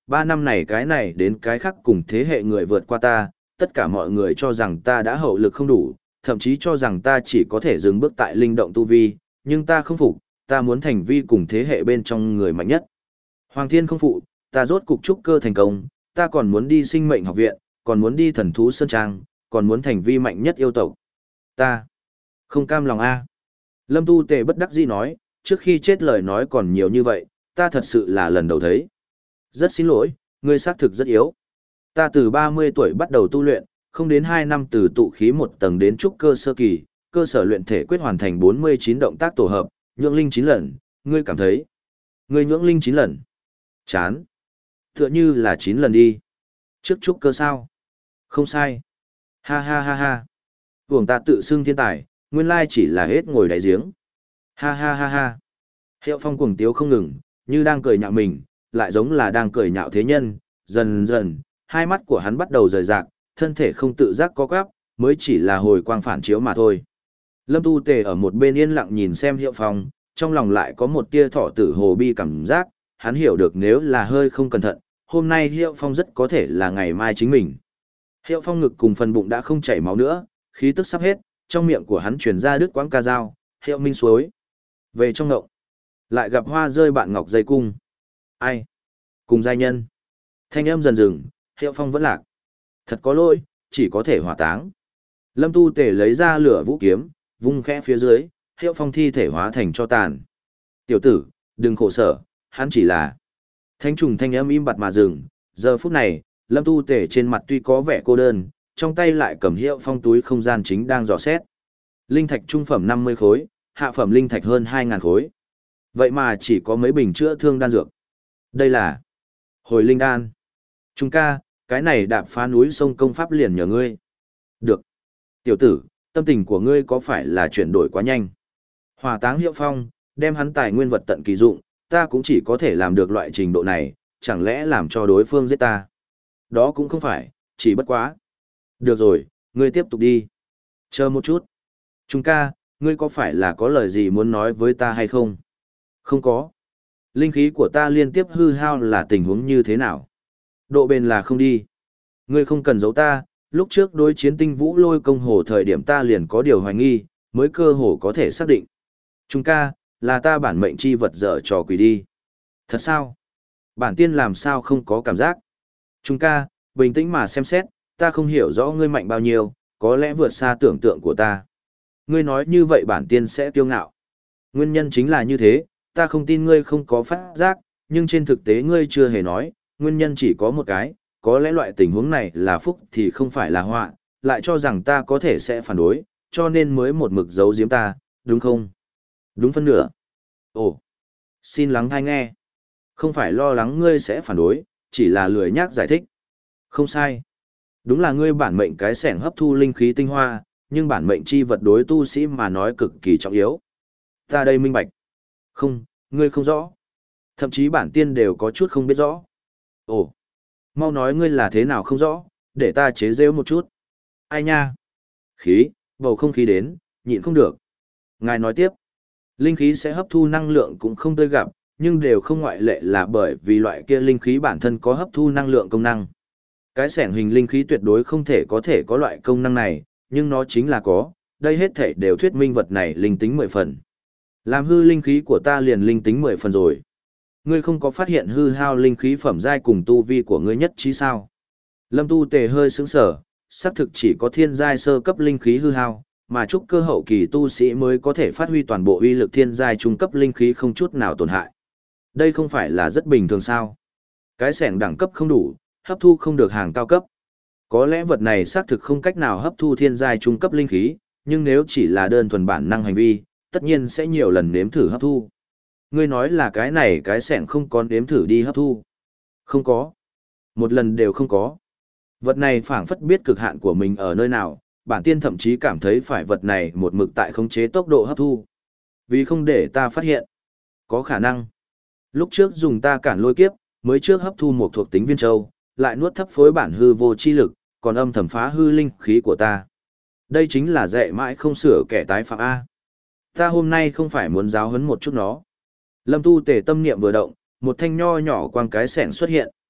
ba năm này cái này đến cái khác cùng thế hệ người vượt qua ta, tất cả mọi người cho rằng ta đã hậu lực không đủ, thậm chí cho rằng ta chỉ có thể dừng bước tại linh động tu vi, nhưng ta không phục, ta muốn thành vi cùng thế hệ bên trong người mạnh nhất. Hoàng thiên không phụ, ta rốt cục trúc cơ thành công, ta còn muốn đi sinh mệnh học viện, còn muốn đi thần thú sơn trang, còn muốn thành vi mạnh nhất yêu tộc. Ta không cam lòng a. Lâm Tu Tề bất đắc dĩ nói, trước khi chết lời nói còn nhiều như vậy, ta thật sự là lần đầu thấy. Rất xin lỗi, ngươi xác thực rất yếu. Ta từ ba mươi tuổi bắt đầu tu luyện, không đến hai năm từ tụ khí một tầng đến trúc cơ sơ kỳ, cơ sở luyện thể quyết hoàn thành bốn mươi chín động tác tổ hợp, nhưỡng linh chín lần, ngươi cảm thấy. Ngươi nhưỡng linh chín lần. Chán. Tựa như là chín lần đi. Trước trúc cơ sao? Không sai. Ha ha ha ha. Vùng ta tự xưng thiên tài, nguyên lai chỉ là hết ngồi đáy giếng. Ha ha ha ha. Hiệu Phong cuồng tiếu không ngừng, như đang cười nhạo mình, lại giống là đang cười nhạo thế nhân, dần dần, hai mắt của hắn bắt đầu rời rạc, thân thể không tự giác co quắp, mới chỉ là hồi quang phản chiếu mà thôi. Lâm Tu Tề ở một bên yên lặng nhìn xem Hiệu Phong, trong lòng lại có một tia thọ tử hồ bi cảm giác, hắn hiểu được nếu là hơi không cẩn thận, hôm nay Hiệu Phong rất có thể là ngày mai chính mình. Hiệu Phong ngực cùng phần bụng đã không chảy máu nữa, khí tức sắp hết, trong miệng của hắn truyền ra đứt quãng ca dao, Hiệu Minh suối. Về trong ngộng, lại gặp hoa rơi bạn ngọc dây cung. Ai? Cùng giai nhân. Thanh âm dần dừng, Hiệu Phong vẫn lạc. Thật có lỗi, chỉ có thể hỏa táng. Lâm Tu Tề lấy ra lửa vũ kiếm, vung khẽ phía dưới, Hiệu Phong thi thể hóa thành cho tàn. Tiểu tử, đừng khổ sở, hắn chỉ là... Thanh trùng thanh âm im bặt mà dừng, giờ phút này, Lâm Tu Tề trên mặt tuy có vẻ cô đơn, trong tay lại cầm Hiệu Phong túi không gian chính đang dò xét. Linh thạch trung phẩm năm mươi khối, hạ phẩm linh thạch hơn hai nghìn khối. Vậy mà chỉ có mấy bình chữa thương đan dược. Đây là hồi linh đan. Trung ca, cái này đạp phá núi sông công pháp liền nhờ ngươi. Được. Tiểu tử, tâm tình của ngươi có phải là chuyển đổi quá nhanh? Hỏa táng Hiệu Phong, đem hắn tài nguyên vật tận kỳ dụng, ta cũng chỉ có thể làm được loại trình độ này, chẳng lẽ làm cho đối phương giết ta? Đó cũng không phải, chỉ bất quá. Được rồi, ngươi tiếp tục đi. Chờ một chút. Trung ca, ngươi có phải là có lời gì muốn nói với ta hay không? Không có. Linh khí của ta liên tiếp hư hao là tình huống như thế nào? Độ bền là không đi. Ngươi không cần giấu ta, lúc trước đối chiến tinh vũ lôi công hồ thời điểm ta liền có điều hoài nghi, mới cơ hồ có thể xác định. Trung ca, là ta bản mệnh chi vật dở trò quỷ đi. Thật sao? Bản tiên làm sao không có cảm giác? Trung ca, bình tĩnh mà xem xét, ta không hiểu rõ ngươi mạnh bao nhiêu, có lẽ vượt xa tưởng tượng của ta. Ngươi nói như vậy bản tiên sẽ kiêu ngạo. Nguyên nhân chính là như thế, ta không tin ngươi không có phát giác, nhưng trên thực tế ngươi chưa hề nói, nguyên nhân chỉ có một cái, có lẽ loại tình huống này là phúc thì không phải là họa, lại cho rằng ta có thể sẽ phản đối, cho nên mới một mực giấu giếm ta, đúng không? Đúng phân nửa. Ồ, xin lắng hay nghe. Không phải lo lắng ngươi sẽ phản đối, chỉ là lười nhác giải thích. Không sai. Đúng là ngươi bản mệnh cái sẻng hấp thu linh khí tinh hoa, nhưng bản mệnh chi vật đối tu sĩ mà nói cực kỳ trọng yếu. Ta đây minh bạch. Không, ngươi không rõ. Thậm chí bản tiên đều có chút không biết rõ. Ồ, mau nói ngươi là thế nào không rõ, để ta chế rêu một chút. Ai nha? Khí, bầu không khí đến, nhịn không được. Ngài nói tiếp. Linh khí sẽ hấp thu năng lượng cũng không tươi gặp, nhưng đều không ngoại lệ là bởi vì loại kia linh khí bản thân có hấp thu năng lượng công năng. Cái sẻng hình linh khí tuyệt đối không thể có thể có loại công năng này, nhưng nó chính là có, đây hết thể đều thuyết minh vật này linh tính mười phần. Làm hư linh khí của ta liền linh tính mười phần rồi. Ngươi không có phát hiện hư hao linh khí phẩm giai cùng tu vi của ngươi nhất trí sao? Lâm Tu Tề hơi sững sờ, xác thực chỉ có thiên giai sơ cấp linh khí hư hao, mà trúc cơ hậu kỳ tu sĩ mới có thể phát huy toàn bộ uy lực thiên giai trung cấp linh khí không chút nào tổn hại. Đây không phải là rất bình thường sao? Cái sẻng đẳng cấp không đủ, hấp thu không được hàng cao cấp. Có lẽ vật này xác thực không cách nào hấp thu thiên giai trung cấp linh khí, nhưng nếu chỉ là đơn thuần bản năng hành vi, tất nhiên sẽ nhiều lần nếm thử hấp thu. Ngươi nói là cái này cái sẻng không có nếm thử đi hấp thu. Không có. Một lần đều không có. Vật này phảng phất biết cực hạn của mình ở nơi nào, bản tiên thậm chí cảm thấy phải vật này một mực tại khống chế tốc độ hấp thu. Vì không để ta phát hiện. Có khả năng. Lúc trước dùng ta cản lôi kiếp, mới trước hấp thu một thuộc tính viên châu, lại nuốt thấp phối bản hư vô chi lực, còn âm thầm phá hư linh khí của ta. Đây chính là dạy mãi không sửa kẻ tái phạm A. Ta hôm nay không phải muốn giáo huấn một chút nó. Lâm Tu Tề tâm niệm vừa động, một thanh nho nhỏ quang cái sẻng xuất hiện.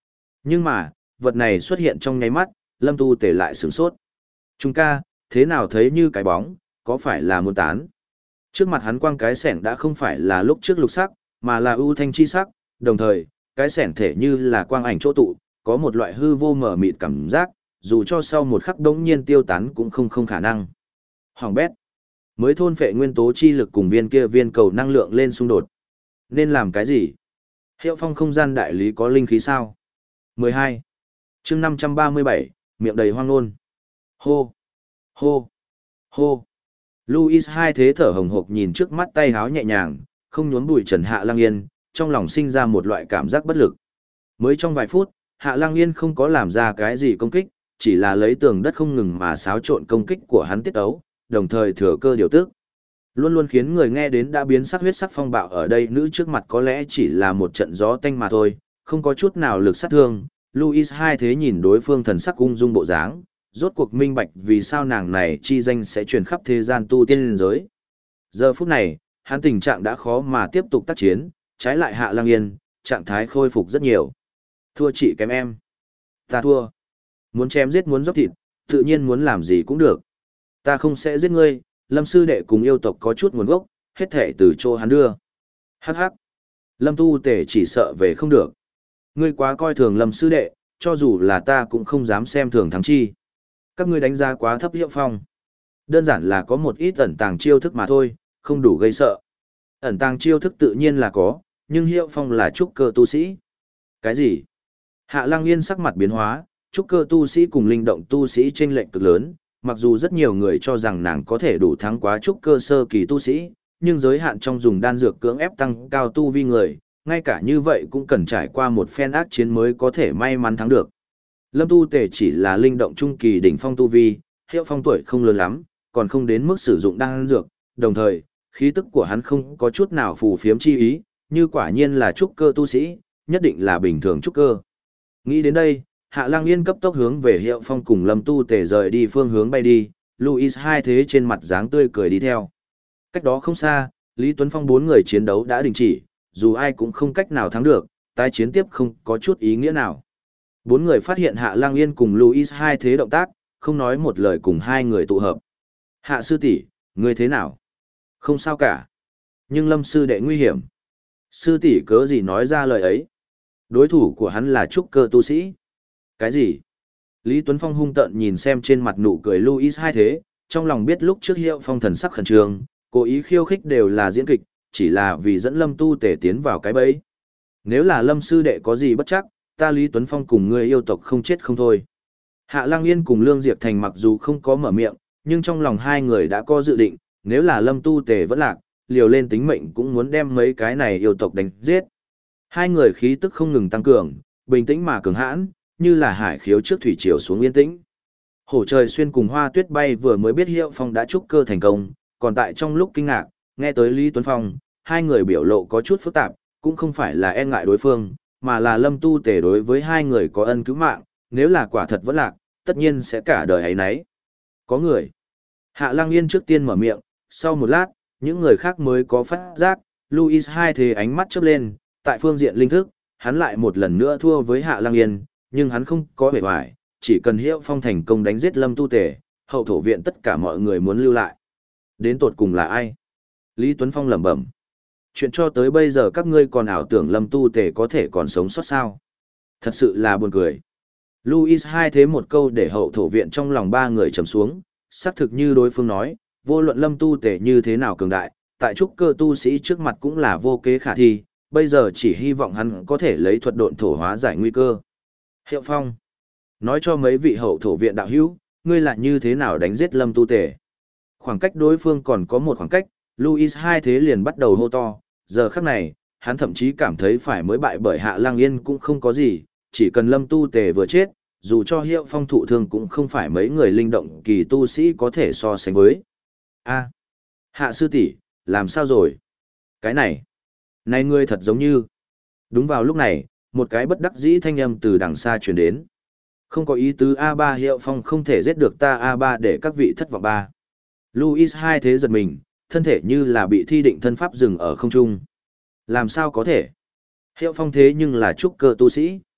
Nhưng mà, vật này xuất hiện trong nháy mắt, Lâm Tu Tề lại sửng sốt. Trung ca, thế nào thấy như cái bóng, có phải là muốn tán? Trước mặt hắn quang cái sẻng đã không phải là lúc trước lục sắc, mà là ưu thanh chi sắc, đồng thời, cái sẻng thể như là quang ảnh chỗ tụ, có một loại hư vô mở mịt cảm giác, dù cho sau một khắc đống nhiên tiêu tán cũng không không khả năng. Hoàng bét, mới thôn phệ nguyên tố chi lực cùng viên kia viên cầu năng lượng lên xung đột. Nên làm cái gì? Hiệu phong không gian đại lý có linh khí sao? mười hai. chương năm trăm ba mươi bảy, miệng đầy hoang ngôn. Hô! Hô! Hô! Louis hai thế thở hồng hộc nhìn trước mắt tay háo nhẹ nhàng, không nhốn bụi trần Hạ Lăng Yên, trong lòng sinh ra một loại cảm giác bất lực. Mới trong vài phút, Hạ Lăng Yên không có làm ra cái gì công kích, chỉ là lấy tường đất không ngừng mà xáo trộn công kích của hắn tiết ấu, đồng thời thừa cơ điều tức. Luôn luôn khiến người nghe đến đã biến sắc huyết sắc phong bạo ở đây nữ trước mặt có lẽ chỉ là một trận gió tanh mà thôi, không có chút nào lực sát thương. Louis hai thế nhìn đối phương thần sắc ung dung bộ dáng, rốt cuộc minh bạch vì sao nàng này chi danh sẽ truyền khắp thế gian tu tiên liên giới. Giờ phút này, hắn tình trạng đã khó mà tiếp tục tác chiến, trái lại Hạ Lăng Yên, trạng thái khôi phục rất nhiều. Thua chị kém em. Ta thua. Muốn chém giết muốn dốc thịt, tự nhiên muốn làm gì cũng được. Ta không sẽ giết ngươi, Lâm sư đệ cùng yêu tộc có chút nguồn gốc, hết thể từ chỗ hắn đưa. Hắc hắc. Lâm tu tể chỉ sợ về không được. Ngươi quá coi thường Lâm sư đệ, cho dù là ta cũng không dám xem thường thắng chi. Các ngươi đánh giá quá thấp Hiệu Phong. Đơn giản là có một ít ẩn tàng chiêu thức mà thôi, không đủ gây sợ. Ẩn tàng chiêu thức tự nhiên là có, nhưng Hiệu Phong là trúc cơ tu sĩ. Cái gì? Hạ Lăng Yên sắc mặt biến hóa, trúc cơ tu sĩ cùng linh động tu sĩ chênh lệch cực lớn, mặc dù rất nhiều người cho rằng nàng có thể đủ thắng quá trúc cơ sơ kỳ tu sĩ, nhưng giới hạn trong dùng đan dược cưỡng ép tăng cao tu vi người, ngay cả như vậy cũng cần trải qua một phen ác chiến mới có thể may mắn thắng được. Lâm tu tề chỉ là linh động trung kỳ đỉnh phong tu vi, Hiệu Phong tuổi không lớn lắm, còn không đến mức sử dụng đan dược, đồng thời, khí tức của hắn không có chút nào phù phiếm chi ý, như quả nhiên là trúc cơ tu sĩ, nhất định là bình thường trúc cơ. Nghĩ đến đây, Hạ Lăng Yên cấp tốc hướng về Hiệu Phong cùng Lâm tu tề rời đi phương hướng bay đi, Louis hai thế trên mặt dáng tươi cười đi theo. Cách đó không xa, Lý Tuấn Phong bốn người chiến đấu đã đình chỉ, dù ai cũng không cách nào thắng được, tái chiến tiếp không có chút ý nghĩa nào. Bốn người phát hiện Hạ Lăng Yên cùng Louis hai thế động tác, không nói một lời cùng hai người tụ hợp. Hạ sư tỷ, ngươi thế nào? Không sao cả. Nhưng Lâm sư đệ nguy hiểm. Sư tỷ cớ gì nói ra lời ấy? Đối thủ của hắn là trúc cơ tu sĩ. Cái gì? Lý Tuấn Phong hung tợn nhìn xem trên mặt nụ cười Louis hai thế, trong lòng biết lúc trước Hiệu Phong thần sắc khẩn trương, cố ý khiêu khích đều là diễn kịch, chỉ là vì dẫn Lâm tu tể tiến vào cái bẫy. Nếu là Lâm sư đệ có gì bất chắc, ta Lý Tuấn Phong cùng ngươi yêu tộc không chết không thôi. Hạ Lăng Yên cùng Lương Diệp Thành mặc dù không có mở miệng, nhưng trong lòng hai người đã có dự định, nếu là Lâm tu tể vẫn lạc, liều lên tính mệnh cũng muốn đem mấy cái này yêu tộc đánh giết. Hai người khí tức không ngừng tăng cường, bình tĩnh mà cường hãn, như là hải khiếu trước thủy triều xuống yên tĩnh. Hổ Trời Xuyên cùng Hoa Tuyết Bay vừa mới biết Hiệu Phong đã trúc cơ thành công, còn tại trong lúc kinh ngạc, nghe tới Lý Tuấn Phong, hai người biểu lộ có chút phức tạp, cũng không phải là e ngại đối phương, mà là Lâm tu tể đối với hai người có ân cứu mạng, nếu là quả thật vẫn lạc, tất nhiên sẽ cả đời ấy nấy. Có người. Hạ Lăng Yên trước tiên mở miệng, sau một lát, những người khác mới có phát giác, Louis hai thế ánh mắt chớp lên, tại phương diện linh thức, hắn lại một lần nữa thua với Hạ Lăng Yên, nhưng hắn không có bề ngoài, chỉ cần Hiệu Phong thành công đánh giết Lâm tu tể, hậu thổ viện tất cả mọi người muốn lưu lại. Đến tột cùng là ai? Lý Tuấn Phong lẩm bẩm. Chuyện cho tới bây giờ các ngươi còn ảo tưởng Lâm tu tể có thể còn sống sót sao? Thật sự là buồn cười. Louis hai thế một câu để hậu thổ viện trong lòng ba người trầm xuống, xác thực như đối phương nói, vô luận Lâm tu tể như thế nào cường đại, tại trúc cơ tu sĩ trước mặt cũng là vô kế khả thi, bây giờ chỉ hy vọng hắn có thể lấy thuật độn thổ hóa giải nguy cơ. Hiệu Phong, nói cho mấy vị hậu thổ viện đạo hữu, ngươi lại như thế nào đánh giết Lâm tu tể? Khoảng cách đối phương còn có một khoảng cách, Louis hai thế liền bắt đầu hô to, giờ khắc này, hắn thậm chí cảm thấy phải mới bại bởi Hạ Lăng Yên cũng không có gì, chỉ cần Lâm tu tể vừa chết, dù cho Hiệu Phong thụ thương cũng không phải mấy người linh động kỳ tu sĩ có thể so sánh với. A, Hạ sư tỷ, làm sao rồi? Cái này, này ngươi thật giống như. Đúng vào lúc này, một cái bất đắc dĩ thanh âm từ đằng xa truyền đến. Không có ý tứ a ba, Hiệu Phong không thể giết được ta a ba để các vị thất vọng ba. Louis hai thế giật mình, thân thể như là bị thi định thân pháp dừng ở không trung. Làm sao có thể? Hiệu Phong thế nhưng là trúc cơ tu sĩ.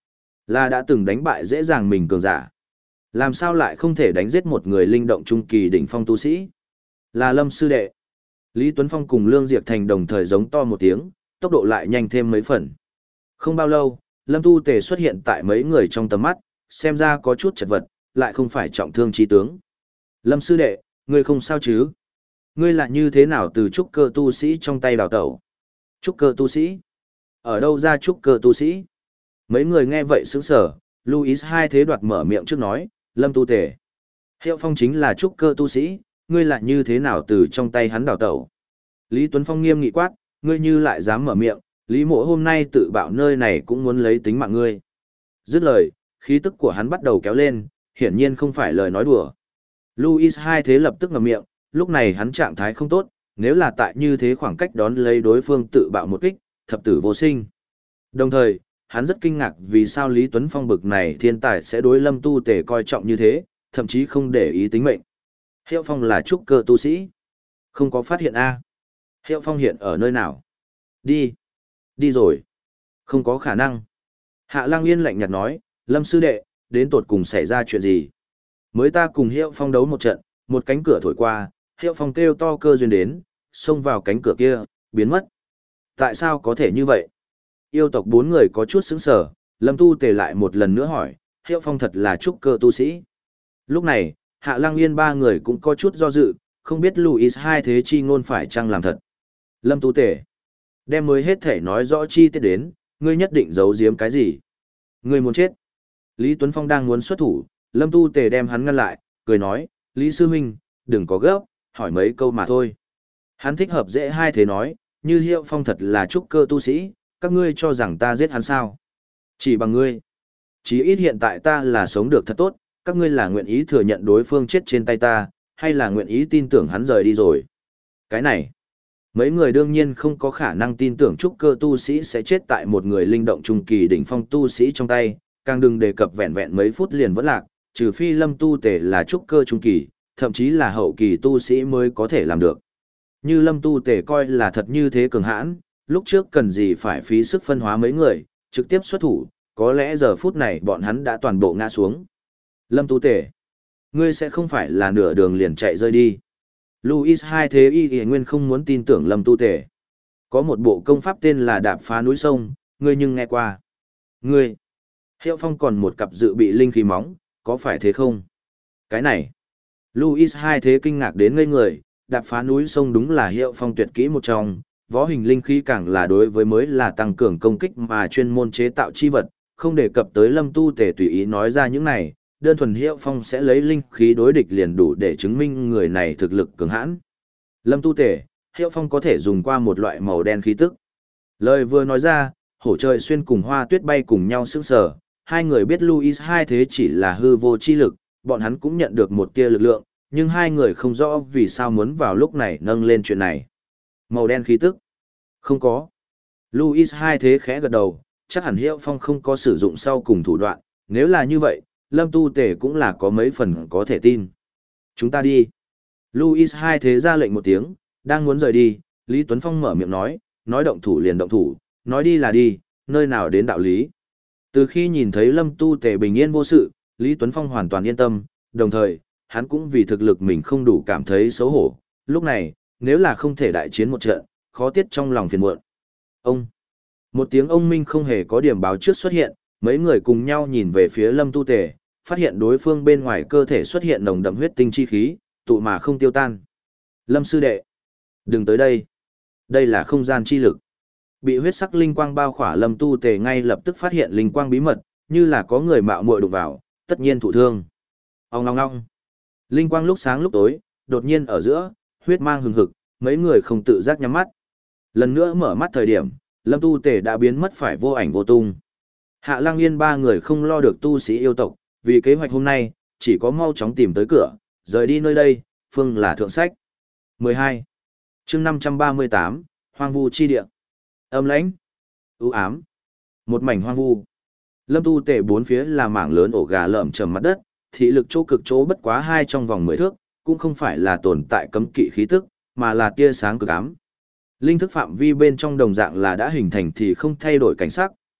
Là đã từng đánh bại dễ dàng mình cường giả. Làm sao lại không thể đánh giết một người linh động trung kỳ đỉnh phong tu sĩ? Là Lâm sư đệ. Lý Tuấn Phong cùng Lương Diệp Thành đồng thời giống to một tiếng, tốc độ lại nhanh thêm mấy phần. Không bao lâu, Lâm Tu Tề xuất hiện tại mấy người trong tầm mắt, xem ra có chút chật vật, lại không phải trọng thương chí tướng. Lâm sư đệ, ngươi không sao chứ? Ngươi là như thế nào từ trúc cơ tu sĩ trong tay đào tẩu? Trúc cơ tu sĩ? Ở đâu ra trúc cơ tu sĩ? Mấy người nghe vậy sững sờ, Louis hai thế đoạt mở miệng trước nói, Lâm Tu Tề. Hiệu Phong chính là trúc cơ tu sĩ, ngươi lại như thế nào từ trong tay hắn đào tẩu? Lý Tuấn Phong nghiêm nghị quát, ngươi như lại dám mở miệng, Lý Mộ hôm nay tự bạo nơi này cũng muốn lấy tính mạng ngươi. Dứt lời, khí tức của hắn bắt đầu kéo lên, hiển nhiên không phải lời nói đùa. Louis hai thế lập tức ngậm miệng, lúc này hắn trạng thái không tốt, nếu là tại như thế khoảng cách đón lấy đối phương tự bạo một kích, thập tử vô sinh. Đồng thời, hắn rất kinh ngạc vì sao Lý Tuấn Phong bực này thiên tài sẽ đối Lâm Tu Tề coi trọng như thế, thậm chí không để ý tính mệnh. Hiệu Phong là trúc cơ tu sĩ. Không có phát hiện A. Hiệu Phong hiện ở nơi nào? Đi. Đi rồi. Không có khả năng. Hạ Lăng Yên lạnh nhạt nói, Lâm sư đệ, đến tột cùng xảy ra chuyện gì? Mới ta cùng Hiệu Phong đấu một trận, một cánh cửa thổi qua, Hiệu Phong kêu to cơ duyên đến, xông vào cánh cửa kia, biến mất. Tại sao có thể như vậy? Yêu tộc bốn người có chút sững sờ, Lâm Tu Tề lại một lần nữa hỏi, Hiệu Phong thật là trúc cơ tu sĩ. Lúc này, Hạ Lăng Yên ba người cũng có chút do dự, không biết Louis hai thế chi ngôn phải chăng làm thật. Lâm Tu Tề, đem mới hết thể nói rõ chi tiết đến, ngươi nhất định giấu giếm cái gì? Ngươi muốn chết. Lý Tuấn Phong đang muốn xuất thủ, Lâm Tu Tề đem hắn ngăn lại, cười nói, Lý Sư Minh, đừng có gấp, hỏi mấy câu mà thôi. Hắn thích hợp dễ hai thế nói, như Hiệu Phong thật là trúc cơ tu sĩ, các ngươi cho rằng ta giết hắn sao? Chỉ bằng ngươi. Chỉ ít hiện tại ta là sống được thật tốt, các ngươi là nguyện ý thừa nhận đối phương chết trên tay ta, hay là nguyện ý tin tưởng hắn rời đi rồi? Cái này, mấy người đương nhiên không có khả năng tin tưởng trúc cơ tu sĩ sẽ chết tại một người linh động trung kỳ đỉnh phong tu sĩ trong tay, càng đừng đề cập vẹn vẹn mấy phút liền vẫn lạc, trừ phi Lâm Tu Tề là trúc cơ trung kỳ, thậm chí là hậu kỳ tu sĩ mới có thể làm được. Như Lâm Tu Tề coi là thật như thế cường hãn, lúc trước cần gì phải phí sức phân hóa mấy người, trực tiếp xuất thủ, có lẽ giờ phút này bọn hắn đã toàn bộ ngã xuống. Lâm Tu Tề, ngươi sẽ không phải là nửa đường liền chạy rơi đi. Louis hai thế y y nguyên không muốn tin tưởng Lâm Tu Tề. Có một bộ công pháp tên là đạp phá núi sông, ngươi nhưng nghe qua. Ngươi, Hiệu Phong còn một cặp dự bị linh khí móng, có phải thế không? Cái này, Louis hai thế kinh ngạc đến ngây người, đạp phá núi sông đúng là Hiệu Phong tuyệt kỹ một trong, võ hình linh khí càng là đối với mới là tăng cường công kích mà chuyên môn chế tạo chi vật, không đề cập tới Lâm Tu Tề tùy ý nói ra những này, đơn thuần Hiệu Phong sẽ lấy linh khí đối địch liền đủ để chứng minh người này thực lực cường hãn. Lâm Tu Tề, Hiệu Phong có thể dùng qua một loại màu đen khí tức. Lời vừa nói ra, Hổ Trời Xuyên cùng Hoa Tuyết bay cùng nhau sững sờ, hai người biết Louis hai thế chỉ là hư vô chi lực, bọn hắn cũng nhận được một tia lực lượng, nhưng hai người không rõ vì sao muốn vào lúc này nâng lên chuyện này. Màu đen khí tức? Không có. Louis hai thế khẽ gật đầu, chắc hẳn Hiệu Phong không có sử dụng sau cùng thủ đoạn, nếu là như vậy, Lâm Tu Tề cũng là có mấy phần có thể tin. Chúng ta đi. Louis hai thế ra lệnh một tiếng, đang muốn rời đi, Lý Tuấn Phong mở miệng nói, nói động thủ liền động thủ, nói đi là đi, nơi nào đến đạo lý. Từ khi nhìn thấy Lâm Tu Tề bình yên vô sự, Lý Tuấn Phong hoàn toàn yên tâm, đồng thời, hắn cũng vì thực lực mình không đủ cảm thấy xấu hổ. Lúc này, nếu là không thể đại chiến một trận, khó tiết trong lòng phiền muộn. Ông. Một tiếng ông minh không hề có điểm báo trước xuất hiện, mấy người cùng nhau nhìn về phía Lâm Tu Tề, phát hiện đối phương bên ngoài cơ thể xuất hiện nồng đậm huyết tinh chi khí, tụ mà không tiêu tan. Lâm sư đệ, đừng tới đây. Đây là không gian chi lực. Bị huyết sắc linh quang bao khỏa Lâm Tu Tề ngay lập tức phát hiện linh quang bí mật, như là có người mạo muội đụng vào, tất nhiên thụ thương. Ong ong ong. Linh quang lúc sáng lúc tối, đột nhiên ở giữa, huyết mang hừng hực, mấy người không tự giác nhắm mắt. Lần nữa mở mắt thời điểm, Lâm Tu Tề đã biến mất phải vô ảnh vô tung. Hạ Lăng Yên ba người không lo được tu sĩ yêu tộc, vì kế hoạch hôm nay, chỉ có mau chóng tìm tới cửa, rời đi nơi đây, phương là thượng sách. mười hai. Chương năm trăm ba mươi tám, Hoang vu chi địa. Âm lãnh, u ám, một mảnh hoang vu. Lâm Tu Tề bốn phía là mảng lớn ổ gà lởm chởm mặt đất, thị lực chỗ cực chỗ bất quá hai trong vòng mười thước, cũng không phải là tồn tại cấm kỵ khí tức, mà là tia sáng cực ám. Linh thức phạm vi bên trong đồng dạng là đã hình thành thì không thay đổi cảnh sắc,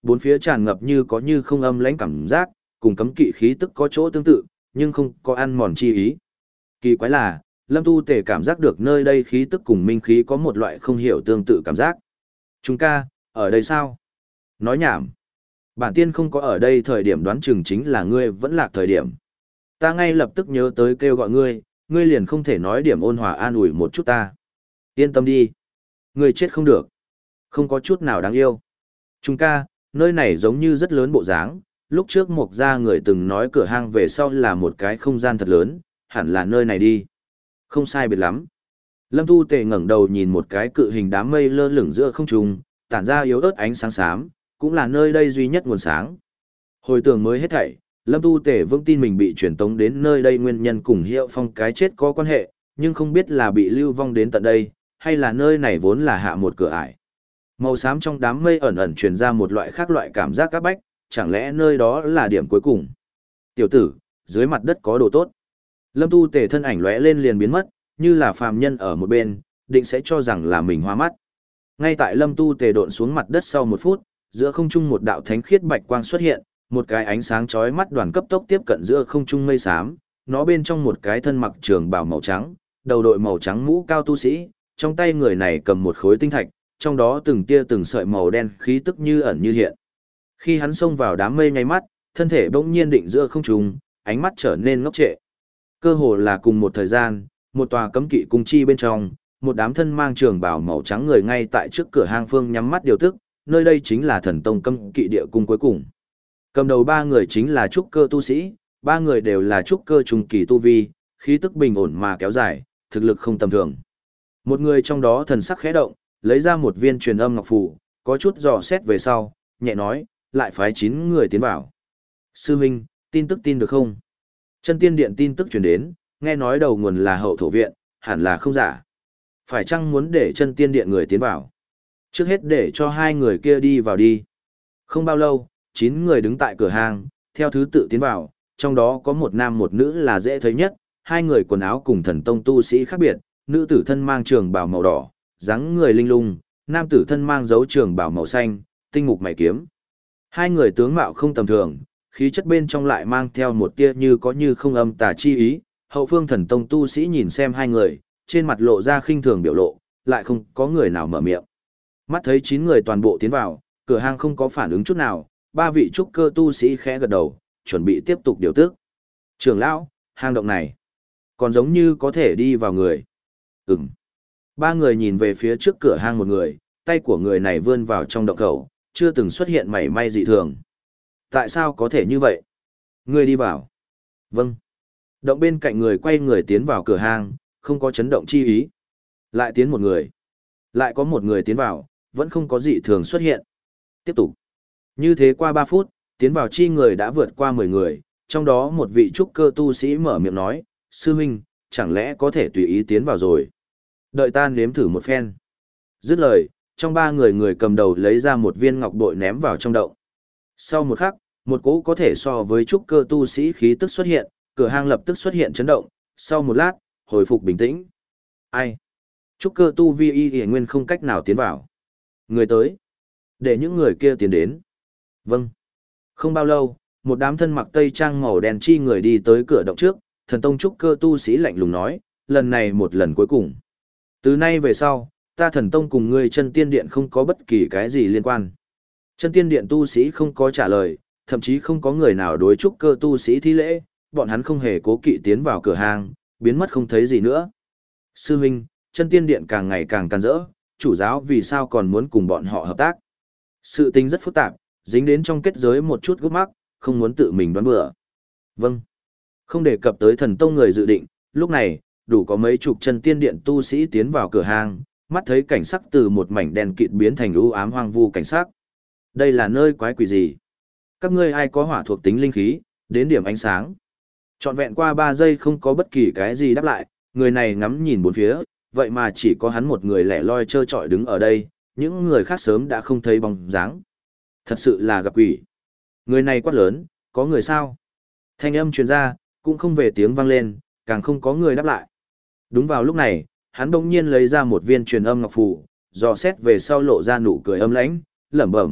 bốn phía tràn ngập như có như không âm lãnh cảm giác, cùng cấm kỵ khí tức có chỗ tương tự, nhưng không có ăn mòn chi ý. Kỳ quái là, Lâm Tu Tề cảm giác được nơi đây khí tức cùng minh khí có một loại không hiểu tương tự cảm giác. Chúng ca, ở đây sao? Nói nhảm. Bản tiên không có ở đây thời điểm đoán chừng chính là ngươi vẫn lạc thời điểm. Ta ngay lập tức nhớ tới kêu gọi ngươi, ngươi liền không thể nói điểm ôn hòa an ủi một chút ta. Yên tâm đi. Ngươi chết không được. Không có chút nào đáng yêu. Chúng ca, nơi này giống như rất lớn bộ dáng. Lúc trước Mộc gia người từng nói cửa hang về sau là một cái không gian thật lớn, hẳn là nơi này đi. Không sai biệt lắm. Lâm Tu Tề ngẩng đầu nhìn một cái cự hình đám mây lơ lửng giữa không trung, tản ra yếu ớt ánh sáng xám, cũng là nơi đây duy nhất nguồn sáng. Hồi tưởng mới hết thảy, Lâm Tu Tề vững tin mình bị truyền tống đến nơi đây nguyên nhân cùng Hiệu Phong cái chết có quan hệ, nhưng không biết là bị lưu vong đến tận đây, hay là nơi này vốn là hạ một cửa ải. Màu xám trong đám mây ẩn ẩn truyền ra một loại khác loại cảm giác các bách, chẳng lẽ nơi đó là điểm cuối cùng. Tiểu tử, dưới mặt đất có đồ tốt. Lâm Tu Tề thân ảnh lóe lên liền biến mất, như là phàm nhân ở một bên, định sẽ cho rằng là mình hoa mắt. Ngay tại Lâm Tu Tề độn xuống mặt đất sau một phút, giữa không trung một đạo thánh khiết bạch quang xuất hiện, một cái ánh sáng chói mắt đoàn cấp tốc tiếp cận giữa không trung mây xám, nó bên trong một cái thân mặc trường bào màu trắng, đầu đội màu trắng mũ cao tu sĩ, trong tay người này cầm một khối tinh thạch, trong đó từng tia từng sợi màu đen khí tức như ẩn như hiện. Khi hắn xông vào đám mây nháy mắt, thân thể bỗng nhiên định giữa không trung, ánh mắt trở nên ngốc trệ. Cơ hồ là cùng một thời gian, một tòa cấm kỵ cung chi bên trong, một đám thân mang trường bào màu trắng người ngay tại trước cửa hang phương nhắm mắt điều tức, nơi đây chính là thần tông cấm kỵ địa cung cuối cùng. Cầm đầu ba người chính là trúc cơ tu sĩ, ba người đều là trúc cơ trung kỳ tu vi, khí tức bình ổn mà kéo dài, thực lực không tầm thường. Một người trong đó thần sắc khẽ động, lấy ra một viên truyền âm ngọc phù, có chút dò xét về sau, nhẹ nói, lại phái chín người tiến vào. Sư huynh, tin tức tin được không? Chân tiên điện tin tức truyền đến, nghe nói đầu nguồn là hậu thổ viện, hẳn là không giả. Phải chăng muốn để chân tiên điện người tiến vào? Trước hết để cho hai người kia đi vào đi. Không bao lâu, chín người đứng tại cửa hàng, theo thứ tự tiến vào, trong đó có một nam một nữ là dễ thấy nhất, hai người quần áo cùng thần tông tu sĩ khác biệt, nữ tử thân mang trường bào màu đỏ, dáng người linh lung, nam tử thân mang dấu trường bào màu xanh, tinh mục mày kiếm. Hai người tướng mạo không tầm thường, khí chất bên trong lại mang theo một tia như có như không âm tà chi ý, hậu phương thần tông tu sĩ nhìn xem hai người, trên mặt lộ ra khinh thường biểu lộ, lại không có người nào mở miệng. Mắt thấy chín người toàn bộ tiến vào, cửa hang không có phản ứng chút nào, ba vị trúc cơ tu sĩ khẽ gật đầu, chuẩn bị tiếp tục điều tước. Trưởng lão, hang động này, còn giống như có thể đi vào người. Ừm. Ba người nhìn về phía trước cửa hang một người, tay của người này vươn vào trong động khẩu, chưa từng xuất hiện mảy may dị thường. Tại sao có thể như vậy? Người đi vào. Vâng. Động bên cạnh người quay người tiến vào cửa hang, không có chấn động chi ý. Lại tiến một người. Lại có một người tiến vào, vẫn không có dị thường xuất hiện. Tiếp tục. Như thế qua ba phút, tiến vào chi người đã vượt qua mười người, trong đó một vị trúc cơ tu sĩ mở miệng nói, sư huynh, chẳng lẽ có thể tùy ý tiến vào rồi. Đợi ta nếm thử một phen. Dứt lời, trong ba người người cầm đầu lấy ra một viên ngọc bội ném vào trong động. Sau một khắc, một cỗ có thể so với trúc cơ tu sĩ khí tức xuất hiện, cửa hang lập tức xuất hiện chấn động, sau một lát, hồi phục bình tĩnh. Ai? Trúc cơ tu vi y y nguyên không cách nào tiến vào. Người tới. Để những người kia tiến đến. Vâng. Không bao lâu, một đám thân mặc tây trang màu đen chi người đi tới cửa động trước, thần tông trúc cơ tu sĩ lạnh lùng nói, lần này một lần cuối cùng. Từ nay về sau, ta thần tông cùng ngươi chân tiên điện không có bất kỳ cái gì liên quan. Chân tiên điện tu sĩ không có trả lời, thậm chí không có người nào đối trúc cơ tu sĩ thi lễ, bọn hắn không hề cố kỵ tiến vào cửa hàng, biến mất không thấy gì nữa. Sư huynh, chân tiên điện càng ngày càng can rỡ, chủ giáo vì sao còn muốn cùng bọn họ hợp tác. Sự tình rất phức tạp, dính đến trong kết giới một chút gút mắc, không muốn tự mình đoán bừa. Vâng. Không đề cập tới thần tông người dự định, lúc này, đủ có mấy chục chân tiên điện tu sĩ tiến vào cửa hàng, mắt thấy cảnh sắc từ một mảnh đen kịt biến thành u ám hoang vu cảnh sắc. Đây là nơi quái quỷ gì? Các ngươi ai có hỏa thuộc tính linh khí, đến điểm ánh sáng. Trọn vẹn qua ba giây không có bất kỳ cái gì đáp lại, người này ngắm nhìn bốn phía, vậy mà chỉ có hắn một người lẻ loi trơ trọi đứng ở đây, những người khác sớm đã không thấy bóng dáng. Thật sự là gặp quỷ. Người này quát lớn, có người sao? Thanh âm truyền ra, cũng không về tiếng vang lên, càng không có người đáp lại. Đúng vào lúc này, hắn bỗng nhiên lấy ra một viên truyền âm ngọc phù, dò xét về sau lộ ra nụ cười âm lãnh, lẩm bẩm,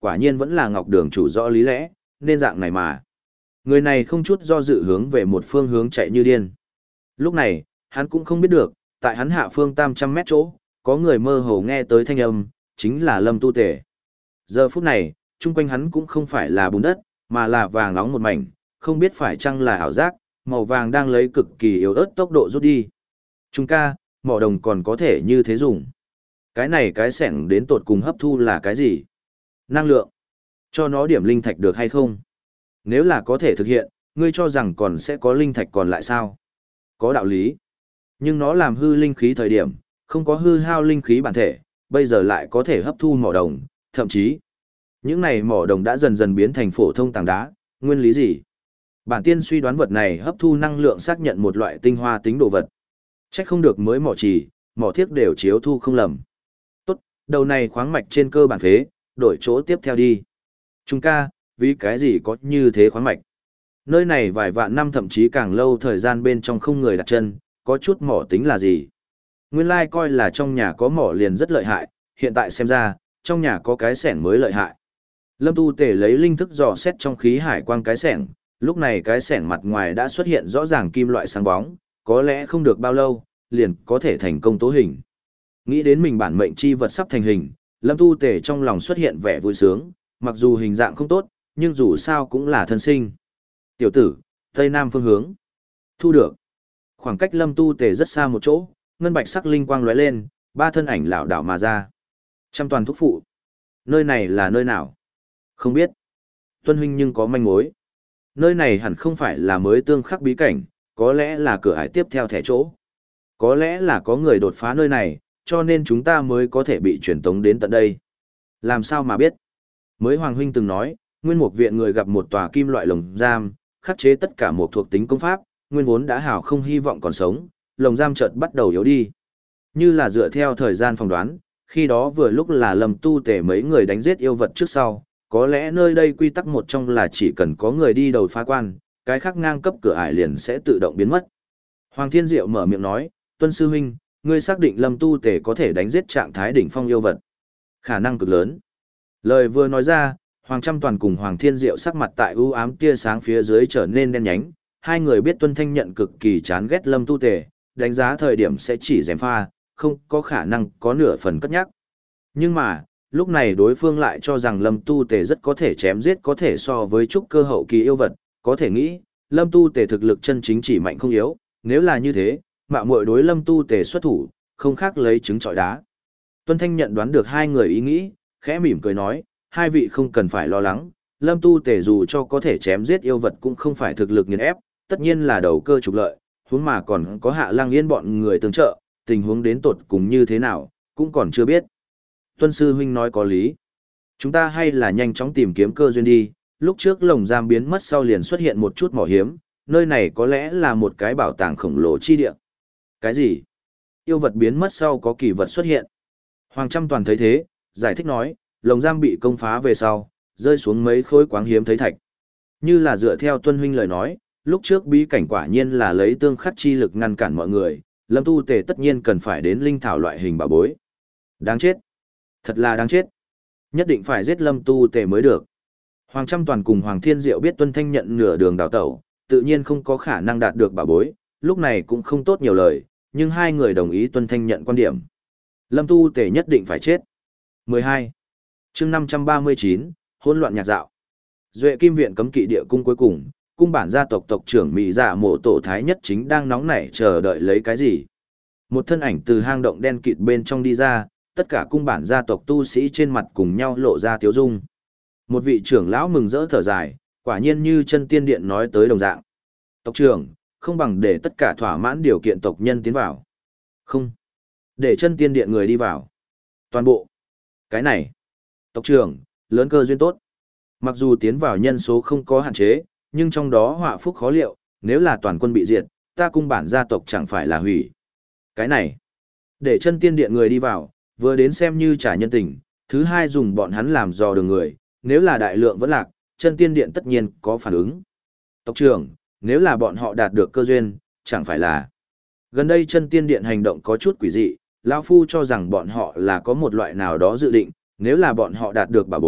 quả nhiên vẫn là Ngọc Đường chủ rõ lý lẽ, nên dạng này mà. Người này không chút do dự hướng về một phương hướng chạy như điên. Lúc này, hắn cũng không biết được, tại hắn hạ phương tam trăm mét chỗ, có người mơ hồ nghe tới thanh âm, chính là Lâm Tu Tể. Giờ phút này, chung quanh hắn cũng không phải là bùn đất, mà là vàng nóng một mảnh, không biết phải chăng là ảo giác, màu vàng đang lấy cực kỳ yếu ớt tốc độ rút đi. Trung ca, mỏ đồng còn có thể như thế dùng. Cái này cái sẻng đến tột cùng hấp thu là cái gì? Năng lượng. Cho nó điểm linh thạch được hay không? Nếu là có thể thực hiện, ngươi cho rằng còn sẽ có linh thạch còn lại sao? Có đạo lý. Nhưng nó làm hư linh khí thời điểm, không có hư hao linh khí bản thể, bây giờ lại có thể hấp thu mỏ đồng, thậm chí, những này mỏ đồng đã dần dần biến thành phổ thông tảng đá, nguyên lý gì? Bản tiên suy đoán vật này hấp thu năng lượng xác nhận một loại tinh hoa tính đồ vật. Chắc không được mới mỏ trì, mỏ thiếc đều chiếu thu không lầm. Tốt, đầu này khoáng mạch trên cơ bản phế, đổi chỗ tiếp theo đi. Trung ca, vì cái gì có như thế khoáng mạch? Nơi này vài vạn năm thậm chí càng lâu thời gian bên trong không người đặt chân, có chút mỏ tính là gì? Nguyên lai coi là trong nhà có mỏ liền rất lợi hại, hiện tại xem ra, trong nhà có cái sẻng mới lợi hại. Lâm Tu Tể lấy linh thức dò xét trong khí hải quang cái sẻng, lúc này cái sẻng mặt ngoài đã xuất hiện rõ ràng kim loại sáng bóng, có lẽ không được bao lâu, liền có thể thành công tố hình. Nghĩ đến mình bản mệnh chi vật sắp thành hình, Lâm Tu Tể trong lòng xuất hiện vẻ vui sướng, mặc dù hình dạng không tốt, nhưng dù sao cũng là thân sinh. Tiểu tử, Tây Nam phương hướng. Thu được. Khoảng cách Lâm Tu Tể rất xa một chỗ, ngân bạch sắc linh quang lóe lên, ba thân ảnh lảo đảo mà ra. Trăm toàn thúc phụ. Nơi này là nơi nào? Không biết. Tuân huynh nhưng có manh mối. Nơi này hẳn không phải là mới tương khắc bí cảnh, có lẽ là cửa ải tiếp theo thẻ chỗ. Có lẽ là có người đột phá nơi này, cho nên chúng ta mới có thể bị truyền tống đến tận đây. Làm sao mà biết? Mới Hoàng huynh từng nói, Nguyên Mục viện người gặp một tòa kim loại lồng giam, khắc chế tất cả một thuộc tính công pháp, nguyên vốn đã hào không hy vọng còn sống, lồng giam chợt bắt đầu yếu đi. Như là dựa theo thời gian phỏng đoán, khi đó vừa lúc là Lâm Tu Tể mấy người đánh giết yêu vật trước sau, có lẽ nơi đây quy tắc một trong là chỉ cần có người đi đầu phá quan, cái khác ngang cấp cửa ải liền sẽ tự động biến mất. Hoàng Thiên Diệu mở miệng nói, Tuân Sư Huynh, ngươi xác định Lâm Tu Tể có thể đánh giết trạng thái đỉnh phong yêu vật. Khả năng cực lớn. Lời vừa nói ra, Hoàng Trăm Toàn cùng Hoàng Thiên Diệu sắc mặt tại ưu ám tia sáng phía dưới trở nên đen nhánh, hai người biết Tuân Thanh Nhận cực kỳ chán ghét Lâm Tu Tể, đánh giá thời điểm sẽ chỉ gièm pha, không có khả năng có nửa phần cất nhắc. Nhưng mà, lúc này đối phương lại cho rằng Lâm Tu Tể rất có thể chém giết có thể so với trúc cơ hậu kỳ yêu vật, có thể nghĩ, Lâm Tu Tể thực lực chân chính chỉ mạnh không yếu, nếu là như thế, mạo muội đối Lâm Tu Tể xuất thủ, không khác lấy trứng trọi đá. Tuân Thanh Nhận đoán được hai người ý nghĩ, khẽ mỉm cười nói, hai vị không cần phải lo lắng, Lâm Tu Tể dù cho có thể chém giết yêu vật cũng không phải thực lực nghiền ép, tất nhiên là đầu cơ trục lợi, huống mà còn có Hạ Lang Yên bọn người tương trợ, tình huống đến tột cùng như thế nào, cũng còn chưa biết. Tuân Sư Huynh nói có lý. Chúng ta hay là nhanh chóng tìm kiếm cơ duyên đi, lúc trước lồng giam biến mất sau liền xuất hiện một chút mỏ hiếm, nơi này có lẽ là một cái bảo tàng khổng lồ chi địa. Cái gì? Yêu vật biến mất sau có kỳ vật xuất hiện. Hoàng Trăm Toàn thấy thế, giải thích nói, lồng giam bị công phá về sau, rơi xuống mấy khối quáng hiếm thấy thạch. Như là dựa theo Tuân Huynh lời nói, lúc trước bí cảnh quả nhiên là lấy tương khắc chi lực ngăn cản mọi người, Lâm Tu Tể tất nhiên cần phải đến linh thảo loại hình bảo bối. Đáng chết. Thật là đáng chết. Nhất định phải giết Lâm Tu Tể mới được. Hoàng Trăm Toàn cùng Hoàng Thiên Diệu biết Tuân Thanh Nhận nửa đường đào tẩu, tự nhiên không có khả năng đạt được bảo bối, lúc này cũng không tốt nhiều lời, nhưng hai người đồng ý Tuân Thanh Nhận quan điểm. Lâm Tu Tể nhất định phải chết. mười hai. Chương năm trăm ba mươi chín, hỗn loạn nhạc dạo. Duệ Kim viện cấm kỵ địa cung cuối cùng, cung bản gia tộc tộc trưởng Mỹ Dạ Mộ Tổ Thái Nhất chính đang nóng nảy chờ đợi lấy cái gì. Một thân ảnh từ hang động đen kịt bên trong đi ra, tất cả cung bản gia tộc tu sĩ trên mặt cùng nhau lộ ra tiếu dung. Một vị trưởng lão mừng rỡ thở dài, quả nhiên như chân tiên điện nói tới đồng dạng. Tộc trưởng, không bằng để tất cả thỏa mãn điều kiện tộc nhân tiến vào. Không. Để chân tiên điện người đi vào. Toàn bộ. Cái này. Tộc trưởng, lớn cơ duyên tốt. Mặc dù tiến vào nhân số không có hạn chế, nhưng trong đó họa phúc khó liệu, nếu là toàn quân bị diệt, ta cung bản gia tộc chẳng phải là hủy. Cái này. Để chân tiên điện người đi vào, vừa đến xem như trả nhân tình, thứ hai dùng bọn hắn làm dò đường người, nếu là đại lượng vẫn lạc, chân tiên điện tất nhiên có phản ứng. Tộc trưởng, nếu là bọn họ đạt được cơ duyên, chẳng phải là. Gần đây chân tiên điện hành động có chút quỷ dị, lão phu cho rằng bọn họ là có một loại nào đó dự định, nếu là bọn họ đạt được bảo bối,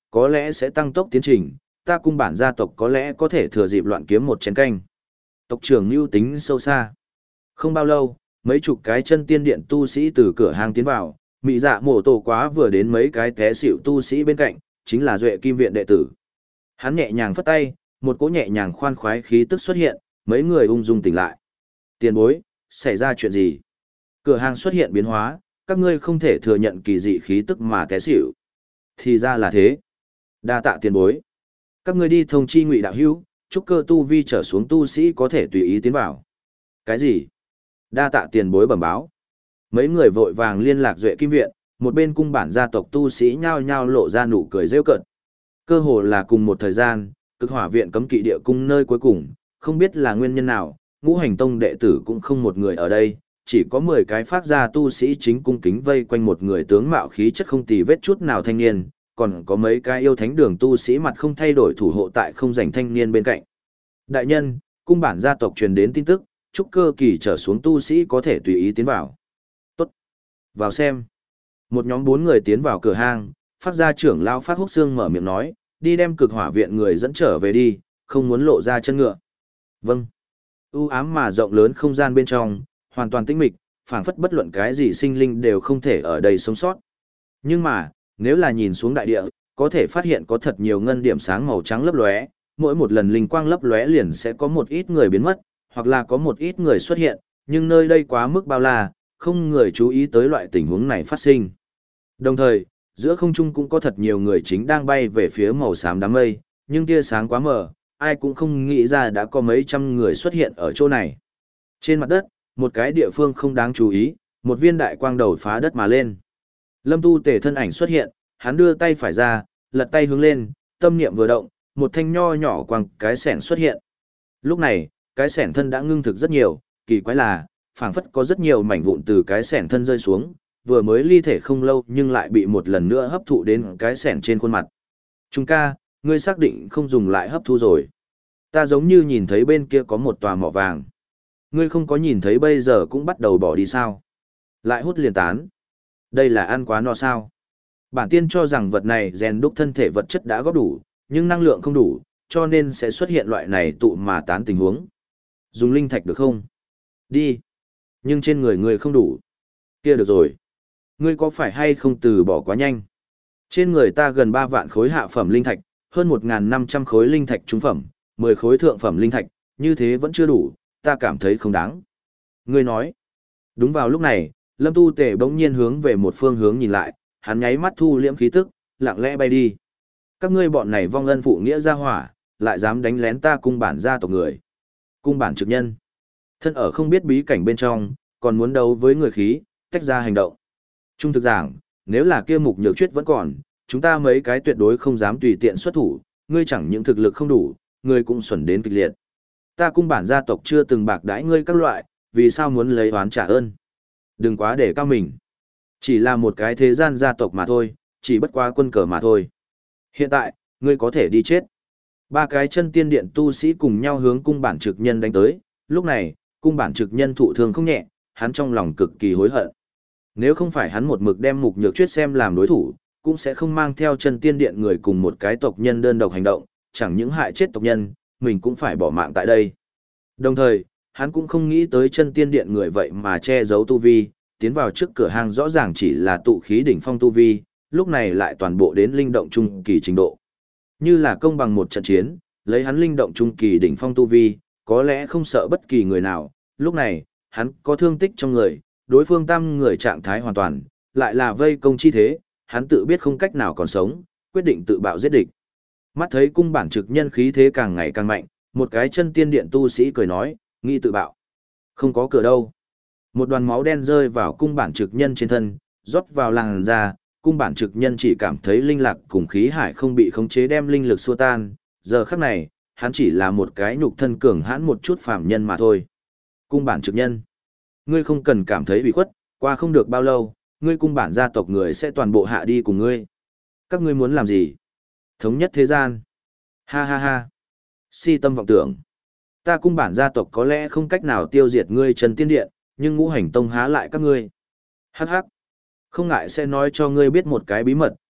có lẽ sẽ tăng tốc tiến trình, ta cung bản gia tộc có lẽ có thể thừa dịp loạn kiếm một chén canh. Tộc trưởng mưu tính sâu xa. Không bao lâu, mấy chục cái chân tiên điện tu sĩ từ cửa hàng tiến vào, mị dạ mổ tổ quá vừa đến mấy cái té xỉu tu sĩ bên cạnh, chính là Duệ Kim viện đệ tử. Hắn nhẹ nhàng phất tay, một cỗ nhẹ nhàng khoan khoái khí tức xuất hiện, mấy người ung dung tỉnh lại. Tiền bối, xảy ra chuyện gì? Cửa hàng xuất hiện biến hóa, các ngươi không thể thừa nhận kỳ dị khí tức mà té xỉu. Thì ra là thế. Đa tạ tiền bối. Các ngươi đi thông chi Ngụy đạo hữu, trúc cơ tu vi trở xuống tu sĩ có thể tùy ý tiến vào. Cái gì? Đa tạ tiền bối bẩm báo. Mấy người vội vàng liên lạc Duệ Kim viện, một bên cung bản gia tộc tu sĩ nhao nhao lộ ra nụ cười rêu cợt. Cơ hồ là cùng một thời gian, Cực Hỏa viện cấm kỵ địa cung nơi cuối cùng, không biết là nguyên nhân nào, Ngũ Hành tông đệ tử cũng không một người ở đây, chỉ có mười cái phát gia tu sĩ chính cung kính vây quanh một người tướng mạo khí chất không tì vết chút nào thanh niên, còn có mấy cái yêu thánh đường tu sĩ mặt không thay đổi thủ hộ tại không rảnh thanh niên bên cạnh. Đại nhân, cung bản gia tộc truyền đến tin tức, trúc cơ kỳ trở xuống tu sĩ có thể tùy ý tiến vào. Tốt. Vào xem. Một nhóm bốn người tiến vào cửa hang, phát gia trưởng lão Phát Húc Xương mở miệng nói, đi đem Cực Hỏa viện người dẫn trở về đi, không muốn lộ ra chân ngựa. Vâng. U ám mà rộng lớn không gian bên trong, hoàn toàn tĩnh mịch, phảng phất bất luận cái gì sinh linh đều không thể ở đây sống sót. Nhưng mà, nếu là nhìn xuống đại địa, có thể phát hiện có thật nhiều ngân điểm sáng màu trắng lấp lóe, mỗi một lần linh quang lấp lóe liền sẽ có một ít người biến mất, hoặc là có một ít người xuất hiện, nhưng nơi đây quá mức bao la, không người chú ý tới loại tình huống này phát sinh. Đồng thời, giữa không trung cũng có thật nhiều người chính đang bay về phía màu xám đám mây, nhưng tia sáng quá mờ, ai cũng không nghĩ ra đã có mấy trăm người xuất hiện ở chỗ này. Trên mặt đất, một cái địa phương không đáng chú ý, một viên đại quang đầu phá đất mà lên. Lâm Tu Tề thân ảnh xuất hiện, hắn đưa tay phải ra, lật tay hướng lên, tâm niệm vừa động, một thanh nho nhỏ quang cái sẻn xuất hiện. Lúc này, cái sẻn thân đã ngưng thực rất nhiều, kỳ quái là, phảng phất có rất nhiều mảnh vụn từ cái sẻn thân rơi xuống, vừa mới ly thể không lâu nhưng lại bị một lần nữa hấp thụ đến cái sẻn trên khuôn mặt. Trung ca, ngươi xác định không dùng lại hấp thu rồi. Ta giống như nhìn thấy bên kia có một tòa mỏ vàng. Ngươi không có nhìn thấy bây giờ cũng bắt đầu bỏ đi sao? Lại hút liền tán. Đây là ăn quá no sao? Bản tiên cho rằng vật này rèn đúc thân thể vật chất đã góp đủ, nhưng năng lượng không đủ, cho nên sẽ xuất hiện loại này tụ mà tán tình huống. Dùng linh thạch được không? Đi. Nhưng trên người ngươi không đủ. Kia được rồi. Ngươi có phải hay không từ bỏ quá nhanh? Trên người ta gần ba vạn khối hạ phẩm linh thạch, hơn một nghìn năm trăm khối linh thạch trung phẩm, mười khối thượng phẩm linh thạch, như thế vẫn chưa đủ, ta cảm thấy không đáng. Ngươi nói. Đúng vào lúc này, Lâm Tu Tề bỗng nhiên hướng về một phương hướng nhìn lại, hắn nháy mắt thu liễm khí tức, lặng lẽ bay đi. Các ngươi bọn này vong ân phụ nghĩa gia hỏa, lại dám đánh lén ta cung bản gia tộc người. Cung bản trực nhân. Thân ở không biết bí cảnh bên trong, còn muốn đấu với người khí, tách ra hành động. Trung thực giảng, nếu là kia mục nhược chuyết vẫn còn, chúng ta mấy cái tuyệt đối không dám tùy tiện xuất thủ, ngươi chẳng những thực lực không đủ, ngươi cũng xuẩn đến kịch liệt. Ta cung bản gia tộc chưa từng bạc đãi ngươi các loại, vì sao muốn lấy oán trả ơn? Đừng quá để cao mình. Chỉ là một cái thế gian gia tộc mà thôi, chỉ bất quá quân cờ mà thôi. Hiện tại, ngươi có thể đi chết. Ba cái chân tiên điện tu sĩ cùng nhau hướng cung bản trực nhân đánh tới, lúc này, cung bản trực nhân thụ thương không nhẹ, hắn trong lòng cực kỳ hối hận. Nếu không phải hắn một mực đem mục nhược chuyết xem làm đối thủ, cũng sẽ không mang theo chân tiên điện người cùng một cái tộc nhân đơn độc hành động, chẳng những hại chết tộc nhân, mình cũng phải bỏ mạng tại đây. Đồng thời, hắn cũng không nghĩ tới chân tiên điện người vậy mà che giấu tu vi, tiến vào trước cửa hàng rõ ràng chỉ là tụ khí đỉnh phong tu vi, lúc này lại toàn bộ đến linh động trung kỳ trình độ. Như là công bằng một trận chiến, lấy hắn linh động trung kỳ đỉnh phong tu vi, có lẽ không sợ bất kỳ người nào, lúc này, hắn có thương tích trong người, đối phương tam người trạng thái hoàn toàn, lại là vây công chi thế, hắn tự biết không cách nào còn sống, quyết định tự bạo giết địch. Mắt thấy cung bản trực nhân khí thế càng ngày càng mạnh, một cái chân tiên điện tu sĩ cười nói, nghĩ tự bạo. Không có cửa đâu. Một đoàn máu đen rơi vào cung bản trực nhân trên thân, rót vào làn da, cung bản trực nhân chỉ cảm thấy linh lạc cùng khí hải không bị khống chế đem linh lực xua tan, giờ khắc này, hắn chỉ là một cái nhục thân cường hãn một chút phàm nhân mà thôi. Cung bản trực nhân, ngươi không cần cảm thấy bị khuất, qua không được bao lâu, ngươi cung bản gia tộc người sẽ toàn bộ hạ đi cùng ngươi. Các ngươi muốn làm gì? Thống nhất thế gian. Ha ha ha. Si tâm vọng tưởng. Ta cung bản gia tộc có lẽ không cách nào tiêu diệt ngươi Trần Tiên Điện, nhưng ngũ hành tông há lại các ngươi. Hắc hắc. Không ngại sẽ nói cho ngươi biết một cái bí mật,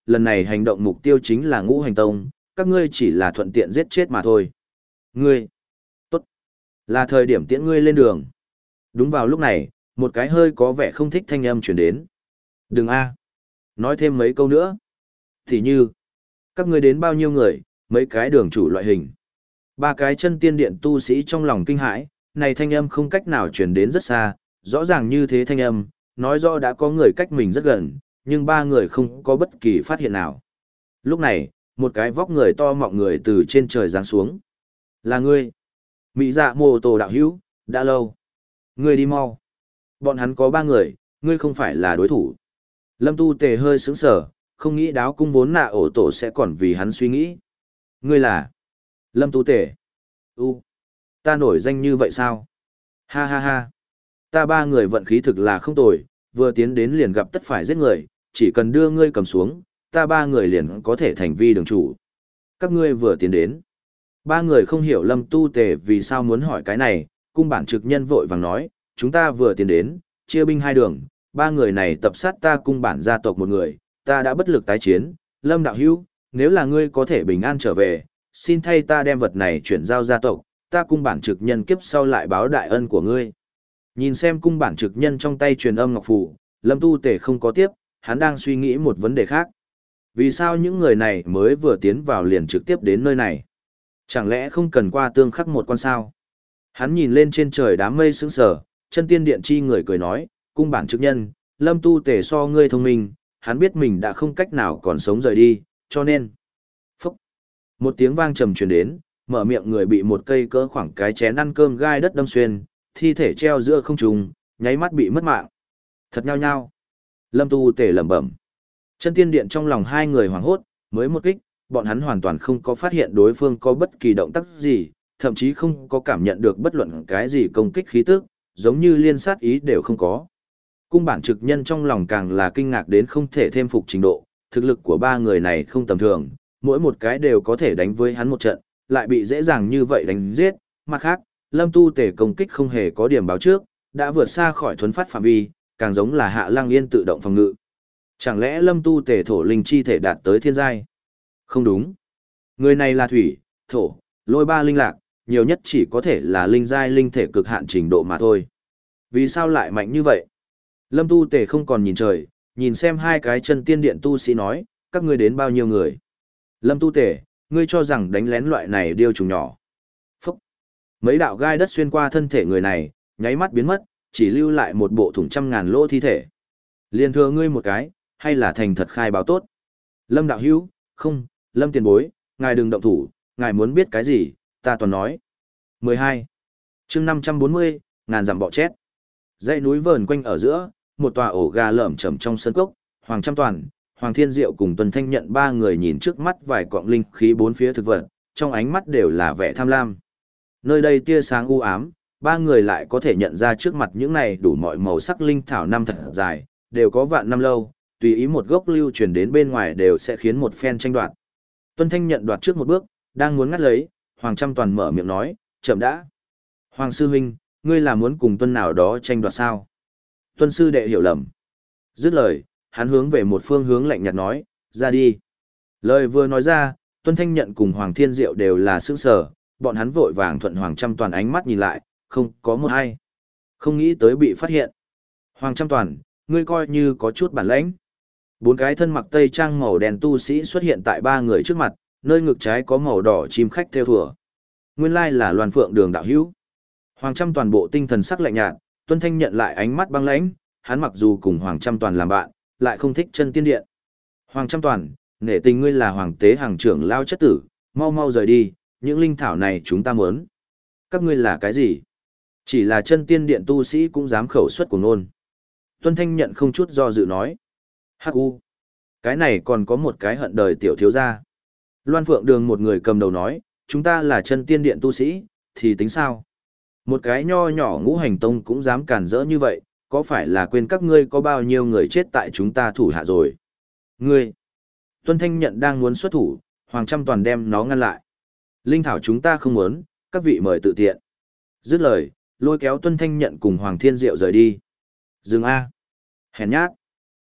lần này hành động mục tiêu chính là Ngũ Hành Tông, các ngươi chỉ là thuận tiện giết chết mà thôi. Ngươi, tốt, là thời điểm tiễn ngươi lên đường. Đúng vào lúc này, một cái hơi có vẻ không thích thanh âm chuyển đến. Đừng a, nói thêm mấy câu nữa. Thì như, các ngươi đến bao nhiêu người, mấy cái đường chủ loại hình. Ba cái chân tiên điện tu sĩ trong lòng kinh hãi, này thanh âm không cách nào chuyển đến rất xa, rõ ràng như thế thanh âm, nói rõ đã có người cách mình rất gần, nhưng ba người không có bất kỳ phát hiện nào. Lúc này, một cái vóc người to mọng người từ trên trời giáng xuống. Là ngươi. Mỹ dạ mô tô đạo hữu, đã lâu. Ngươi đi mau. Bọn hắn có ba người, ngươi không phải là đối thủ. Lâm Tu Tề hơi sững sờ, không nghĩ đáo cung vốn nạ ổ tổ sẽ còn vì hắn suy nghĩ. Ngươi là Lâm Tu Tề. U, ta nổi danh như vậy sao? Ha ha ha. Ta ba người vận khí thực là không tồi, vừa tiến đến liền gặp tất phải giết người, chỉ cần đưa ngươi cầm xuống, ta ba người liền có thể thành vi đường chủ. Các ngươi vừa tiến đến. Ba người không hiểu Lâm Tu Tề vì sao muốn hỏi cái này, cung bản trực nhân vội vàng nói, chúng ta vừa tiến đến, chia binh hai đường, ba người này tập sát ta cung bản gia tộc một người, ta đã bất lực tái chiến, Lâm đạo hữu, nếu là ngươi có thể bình an trở về, xin thay ta đem vật này chuyển giao gia tộc, ta cung bản trực nhân kiếp sau lại báo đại ân của ngươi. Nhìn xem cung bản trực nhân trong tay truyền âm ngọc phù, Lâm Tu Tề không có tiếp, hắn đang suy nghĩ một vấn đề khác. Vì sao những người này mới vừa tiến vào liền trực tiếp đến nơi này? Chẳng lẽ không cần qua tương khắc một con sao? Hắn nhìn lên trên trời đám mây sững sờ, chân tiên điện chi người cười nói, cung bản trực nhân, Lâm Tu Tề so ngươi thông minh, hắn biết mình đã không cách nào còn sống rời đi, cho nên. Phúc! Một tiếng vang trầm truyền đến, mở miệng người bị một cây cỡ khoảng cái chén ăn cơm gai đất đâm xuyên, thi thể treo giữa không trung, nháy mắt bị mất mạng. Thật nhao nhao. Lâm Tu Tề lẩm bẩm. Chân tiên điện trong lòng hai người hoảng hốt, mới một kích, bọn hắn hoàn toàn không có phát hiện đối phương có bất kỳ động tác gì, thậm chí không có cảm nhận được bất luận cái gì công kích khí tức, giống như liên sát ý đều không có. Cung bản trực nhân trong lòng càng là kinh ngạc đến không thể thêm phục trình độ, thực lực của ba người này không tầm thường, mỗi một cái đều có thể đánh với hắn một trận, lại bị dễ dàng như vậy đánh giết. Mặt khác, Lâm Tu Tề công kích không hề có điểm báo trước, đã vượt xa khỏi thuấn phát phạm vi, càng giống là Hạ Lăng Yên tự động phòng ngự. Chẳng lẽ Lâm Tu Tề thổ linh chi thể đạt tới thiên giai? Không đúng. Người này là thủy, thổ, lôi ba linh lạc, nhiều nhất chỉ có thể là linh giai linh thể cực hạn trình độ mà thôi. Vì sao lại mạnh như vậy? Lâm Tu Tề không còn nhìn trời, nhìn xem hai cái chân tiên điện tu sĩ nói, các ngươi đến bao nhiêu người? Lâm Tu Tề, ngươi cho rằng đánh lén loại này điêu trùng nhỏ. Phúc! Mấy đạo gai đất xuyên qua thân thể người này, nháy mắt biến mất, chỉ lưu lại một bộ thủng trăm ngàn lỗ thi thể. Liên thừa ngươi một cái, hay là thành thật khai báo tốt? Lâm đạo hữu, không, Lâm tiền bối, ngài đừng động thủ, ngài muốn biết cái gì, ta toàn nói. mười hai. chương năm trăm bốn mươi, ngàn dặm bọ chét. Dãy núi vờn quanh ở giữa, một tòa ổ gà lởm chởm trong sân cốc, Hoàng Trăm Toàn, Hoàng Thiên Diệu cùng Tuần Thanh Nhận ba người nhìn trước mắt vài cọng linh khí bốn phía thực vật, trong ánh mắt đều là vẻ tham lam. Nơi đây tia sáng u ám, ba người lại có thể nhận ra trước mặt những này đủ mọi màu sắc linh thảo năm thật dài, đều có vạn năm lâu, tùy ý một gốc lưu truyền đến bên ngoài đều sẽ khiến một phen tranh đoạt. Tuân Thanh Nhận đoạt trước một bước, đang muốn ngắt lấy, Hoàng Trăm Toàn mở miệng nói, chậm đã. Hoàng sư huynh, ngươi là muốn cùng Tuân nào đó tranh đoạt sao? Tuân sư đệ hiểu lầm. Dứt lời, hắn hướng về một phương hướng lạnh nhạt nói, ra đi. Lời vừa nói ra, Tuân Thanh Nhận cùng Hoàng Thiên Diệu đều là sững sờ, bọn hắn vội vàng thuận Hoàng Trăm Toàn ánh mắt nhìn lại, không có một ai. Không nghĩ tới bị phát hiện. Hoàng Trăm Toàn, ngươi coi như có chút bản lãnh. Bốn cái thân mặc tây trang màu đen tu sĩ xuất hiện tại ba người trước mặt, nơi ngực trái có màu đỏ chim khách theo thùa. Nguyên lai là Loan Phượng Đường đạo hữu. Hoàng Trăm Toàn bộ tinh thần sắc lạnh nhạt, Tuân Thanh Nhận lại ánh mắt băng lãnh, hắn mặc dù cùng Hoàng Trăm Toàn làm bạn, lại không thích chân tiên điện. Hoàng Trăm Toàn, nể tình ngươi là hoàng tế hàng trưởng lao chất tử, mau mau rời đi, những linh thảo này chúng ta muốn. Các ngươi là cái gì? Chỉ là chân tiên điện tu sĩ cũng dám khẩu xuất của nôn. Tuân Thanh Nhận không chút do dự nói. Hắc u, cái này còn có một cái hận đời tiểu thiếu gia. Loan Phượng Đường một người cầm đầu nói, chúng ta là chân tiên điện tu sĩ, thì tính sao? Một cái nho nhỏ Ngũ Hành Tông cũng dám cản rỡ như vậy, có phải là quên các ngươi có bao nhiêu người chết tại chúng ta thủ hạ rồi? Ngươi! Tuân Thanh Nhận đang muốn xuất thủ, Hoàng Trăm Toàn đem nó ngăn lại. Linh thảo chúng ta không muốn, các vị mời tự tiện. Dứt lời, lôi kéo Tuân Thanh Nhận cùng Hoàng Thiên Diệu rời đi. Dừng A! Hèn nhát!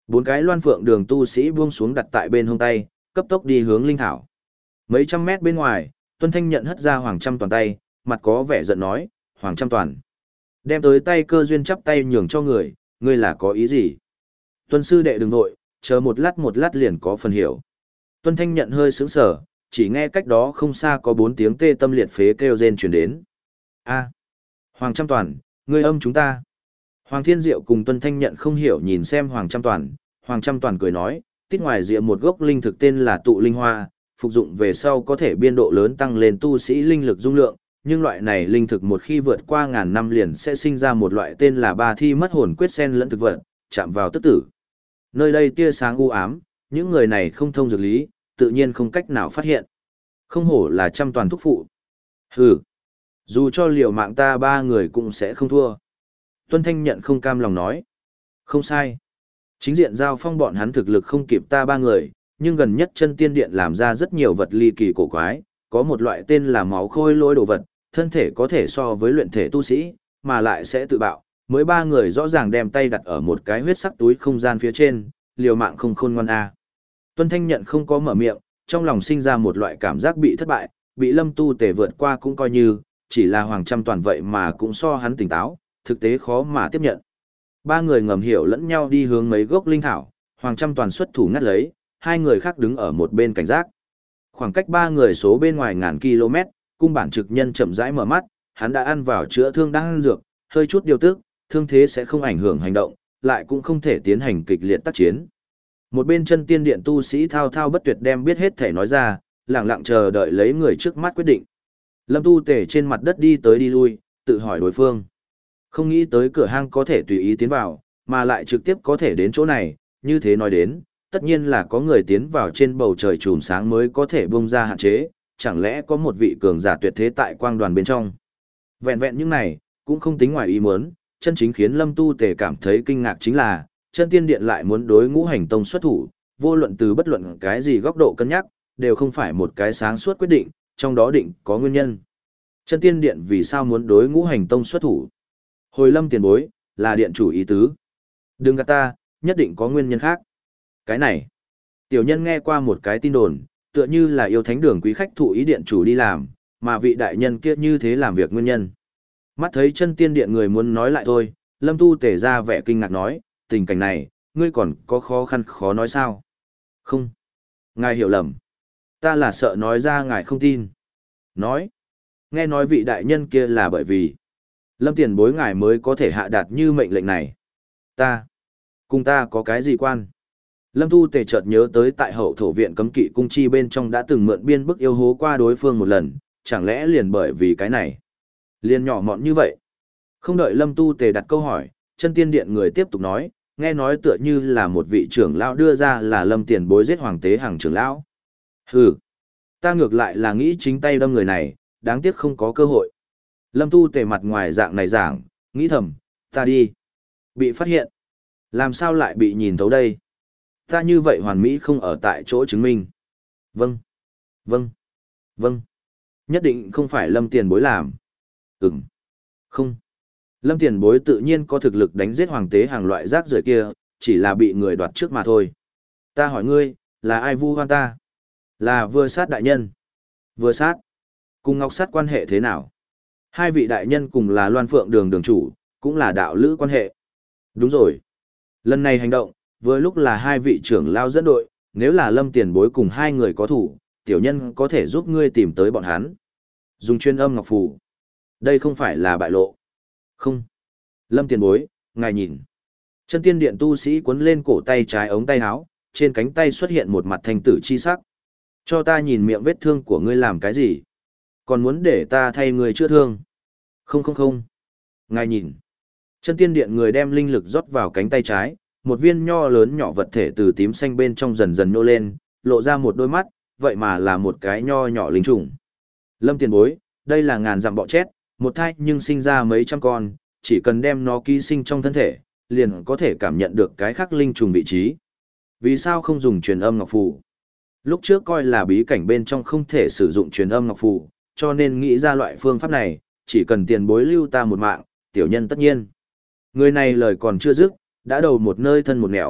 Bốn cái loan phượng đường tu sĩ buông xuống đặt tại bên hông tay, cấp tốc đi hướng linh thảo. Mấy trăm mét bên ngoài, Tuân Thanh nhận hất ra Hoàng Trăm Toàn tay, mặt có vẻ giận nói, Hoàng Trăm Toàn. Đem tới tay cơ duyên chắp tay nhường cho người, ngươi là có ý gì? Tuân sư đệ đừng nội, chờ một lát một lát liền có phần hiểu. Tuân Thanh nhận hơi sững sờ, chỉ nghe cách đó không xa có bốn tiếng tê tâm liệt phế kêu rên truyền đến. A, Hoàng Trăm Toàn, ngươi âm chúng ta. Hoàng Thiên Diệu cùng Tuân Thanh nhận không hiểu nhìn xem Hoàng Trăm Toàn, Hoàng Trăm Toàn cười nói, tít ngoài rìa một gốc linh thực tên là tụ linh hoa, phục dụng về sau có thể biên độ lớn tăng lên tu sĩ linh lực dung lượng, nhưng loại này linh thực một khi vượt qua ngàn năm liền sẽ sinh ra một loại tên là ba thi mất hồn quyết sen lẫn thực vật, chạm vào tức tử. Nơi đây tia sáng u ám, những người này không thông dược lý, tự nhiên không cách nào phát hiện. Không hổ là Trăm Toàn thúc phụ. Hừ, dù cho liều mạng ta ba người cũng sẽ không thua. Tuân Thanh nhận không cam lòng nói. Không sai. Chính diện giao phong bọn hắn thực lực không kịp ta ba người, nhưng gần nhất chân tiên điện làm ra rất nhiều vật ly kỳ cổ quái, có một loại tên là máu khôi lôi đồ vật, thân thể có thể so với luyện thể tu sĩ, mà lại sẽ tự bạo. Mới ba người rõ ràng đem tay đặt ở một cái huyết sắc túi không gian phía trên, liều mạng không khôn ngoan a. Tuân Thanh nhận không có mở miệng, trong lòng sinh ra một loại cảm giác bị thất bại, bị Lâm Tu Tề vượt qua cũng coi như, chỉ là Hoàng Trăm Toàn vậy mà cũng so hắn tỉnh táo, thực tế khó mà tiếp nhận. Ba người ngầm hiểu lẫn nhau đi hướng mấy gốc linh thảo, Hoàng Trăm Toàn xuất thủ ngắt lấy, hai người khác đứng ở một bên cảnh giác. Khoảng cách ba người số bên ngoài ngàn km, cung bản trực nhân chậm rãi mở mắt, hắn đã ăn vào chữa thương đang ăn dược, hơi chút điều tức, thương thế sẽ không ảnh hưởng hành động, lại cũng không thể tiến hành kịch liệt tác chiến. Một bên chân tiên điện tu sĩ thao thao bất tuyệt đem biết hết thể nói ra, lặng lặng chờ đợi lấy người trước mắt quyết định. Lâm Tu Tề trên mặt đất đi tới đi lui, tự hỏi đối phương. Không nghĩ tới cửa hang có thể tùy ý tiến vào, mà lại trực tiếp có thể đến chỗ này, như thế nói đến, tất nhiên là có người tiến vào trên bầu trời chùm sáng mới có thể bung ra hạn chế, chẳng lẽ có một vị cường giả tuyệt thế tại quang đoàn bên trong. Vẹn vẹn những này, cũng không tính ngoài ý muốn, chân chính khiến Lâm Tu Tề cảm thấy kinh ngạc chính là, chân tiên điện lại muốn đối ngũ hành tông xuất thủ, vô luận từ bất luận cái gì góc độ cân nhắc, đều không phải một cái sáng suốt quyết định, trong đó định có nguyên nhân. Chân tiên điện vì sao muốn đối ngũ hành tông xuất thủ? Hồi Lâm tiền bối, là điện chủ ý tứ. Đừng gạt ta, nhất định có nguyên nhân khác. Cái này, tiểu nhân nghe qua một cái tin đồn, tựa như là yêu thánh đường quý khách thụ ý điện chủ đi làm, mà vị đại nhân kia như thế làm việc nguyên nhân. Mắt thấy chân tiên điện người muốn nói lại thôi, Lâm Tu Tề ra vẻ kinh ngạc nói, tình cảnh này, ngươi còn có khó khăn khó nói sao? Không. Ngài hiểu lầm. Ta là sợ nói ra ngài không tin. Nói. Nghe nói vị đại nhân kia là bởi vì Lâm tiền bối ngài mới có thể hạ đạt như mệnh lệnh này. Ta. Cùng ta có cái gì quan? Lâm Tu Tề chợt nhớ tới tại hậu thổ viện cấm kỵ cung chi bên trong đã từng mượn biên bức yêu hố qua đối phương một lần, chẳng lẽ liền bởi vì cái này? Liền nhỏ mọn như vậy. Không đợi Lâm Tu Tề đặt câu hỏi, chân tiên điện người tiếp tục nói, nghe nói tựa như là một vị trưởng lão đưa ra là Lâm tiền bối giết hoàng tế hàng trưởng lão. Hừ, ta ngược lại là nghĩ chính tay đâm người này, đáng tiếc không có cơ hội. Lâm Tu Tề mặt ngoài dạng này giảng, nghĩ thầm, ta đi. Bị phát hiện. Làm sao lại bị nhìn thấu đây? Ta như vậy hoàn mỹ không ở tại chỗ chứng minh. Vâng, vâng, vâng. Nhất định không phải Lâm tiền bối làm. Ừm, không. Lâm tiền bối tự nhiên có thực lực đánh giết hoàng tế hàng loại rác rưởi kia, chỉ là bị người đoạt trước mà thôi. Ta hỏi ngươi, là ai vu oan ta? Là vừa sát đại nhân. Vừa sát. Cùng ngọc sát quan hệ thế nào? Hai vị đại nhân cùng là Loan Phượng đường đường chủ, cũng là đạo lữ quan hệ. Đúng rồi. Lần này hành động, vừa lúc là hai vị trưởng lao dẫn đội, nếu là Lâm tiền bối cùng hai người có thủ, tiểu nhân có thể giúp ngươi tìm tới bọn hắn. Dùng chuyên âm ngọc phù. Đây không phải là bại lộ. Không. Lâm tiền bối, ngài nhìn. Chân tiên điện tu sĩ cuốn lên cổ tay trái ống tay áo, trên cánh tay xuất hiện một mặt thanh tử chi sắc. Cho ta nhìn miệng vết thương của ngươi làm cái gì? Còn muốn để ta thay người chữa thương? Không không không. Ngài nhìn. Chân tiên điện người đem linh lực rót vào cánh tay trái, một viên nho lớn nhỏ vật thể từ tím xanh bên trong dần dần nô lên, lộ ra một đôi mắt, vậy mà là một cái nho nhỏ linh trùng. Lâm tiền bối, đây là ngàn dặm bọ chét, một thai nhưng sinh ra mấy trăm con, chỉ cần đem nó ký sinh trong thân thể, liền có thể cảm nhận được cái khác linh trùng vị trí. Vì sao không dùng truyền âm ngọc phù? Lúc trước coi là bí cảnh bên trong không thể sử dụng truyền âm ngọc phù, cho nên nghĩ ra loại phương pháp này, chỉ cần tiền bối lưu ta một mạng, tiểu nhân tất nhiên. Người này lời còn chưa dứt, đã đầu một nơi thân một nẻo,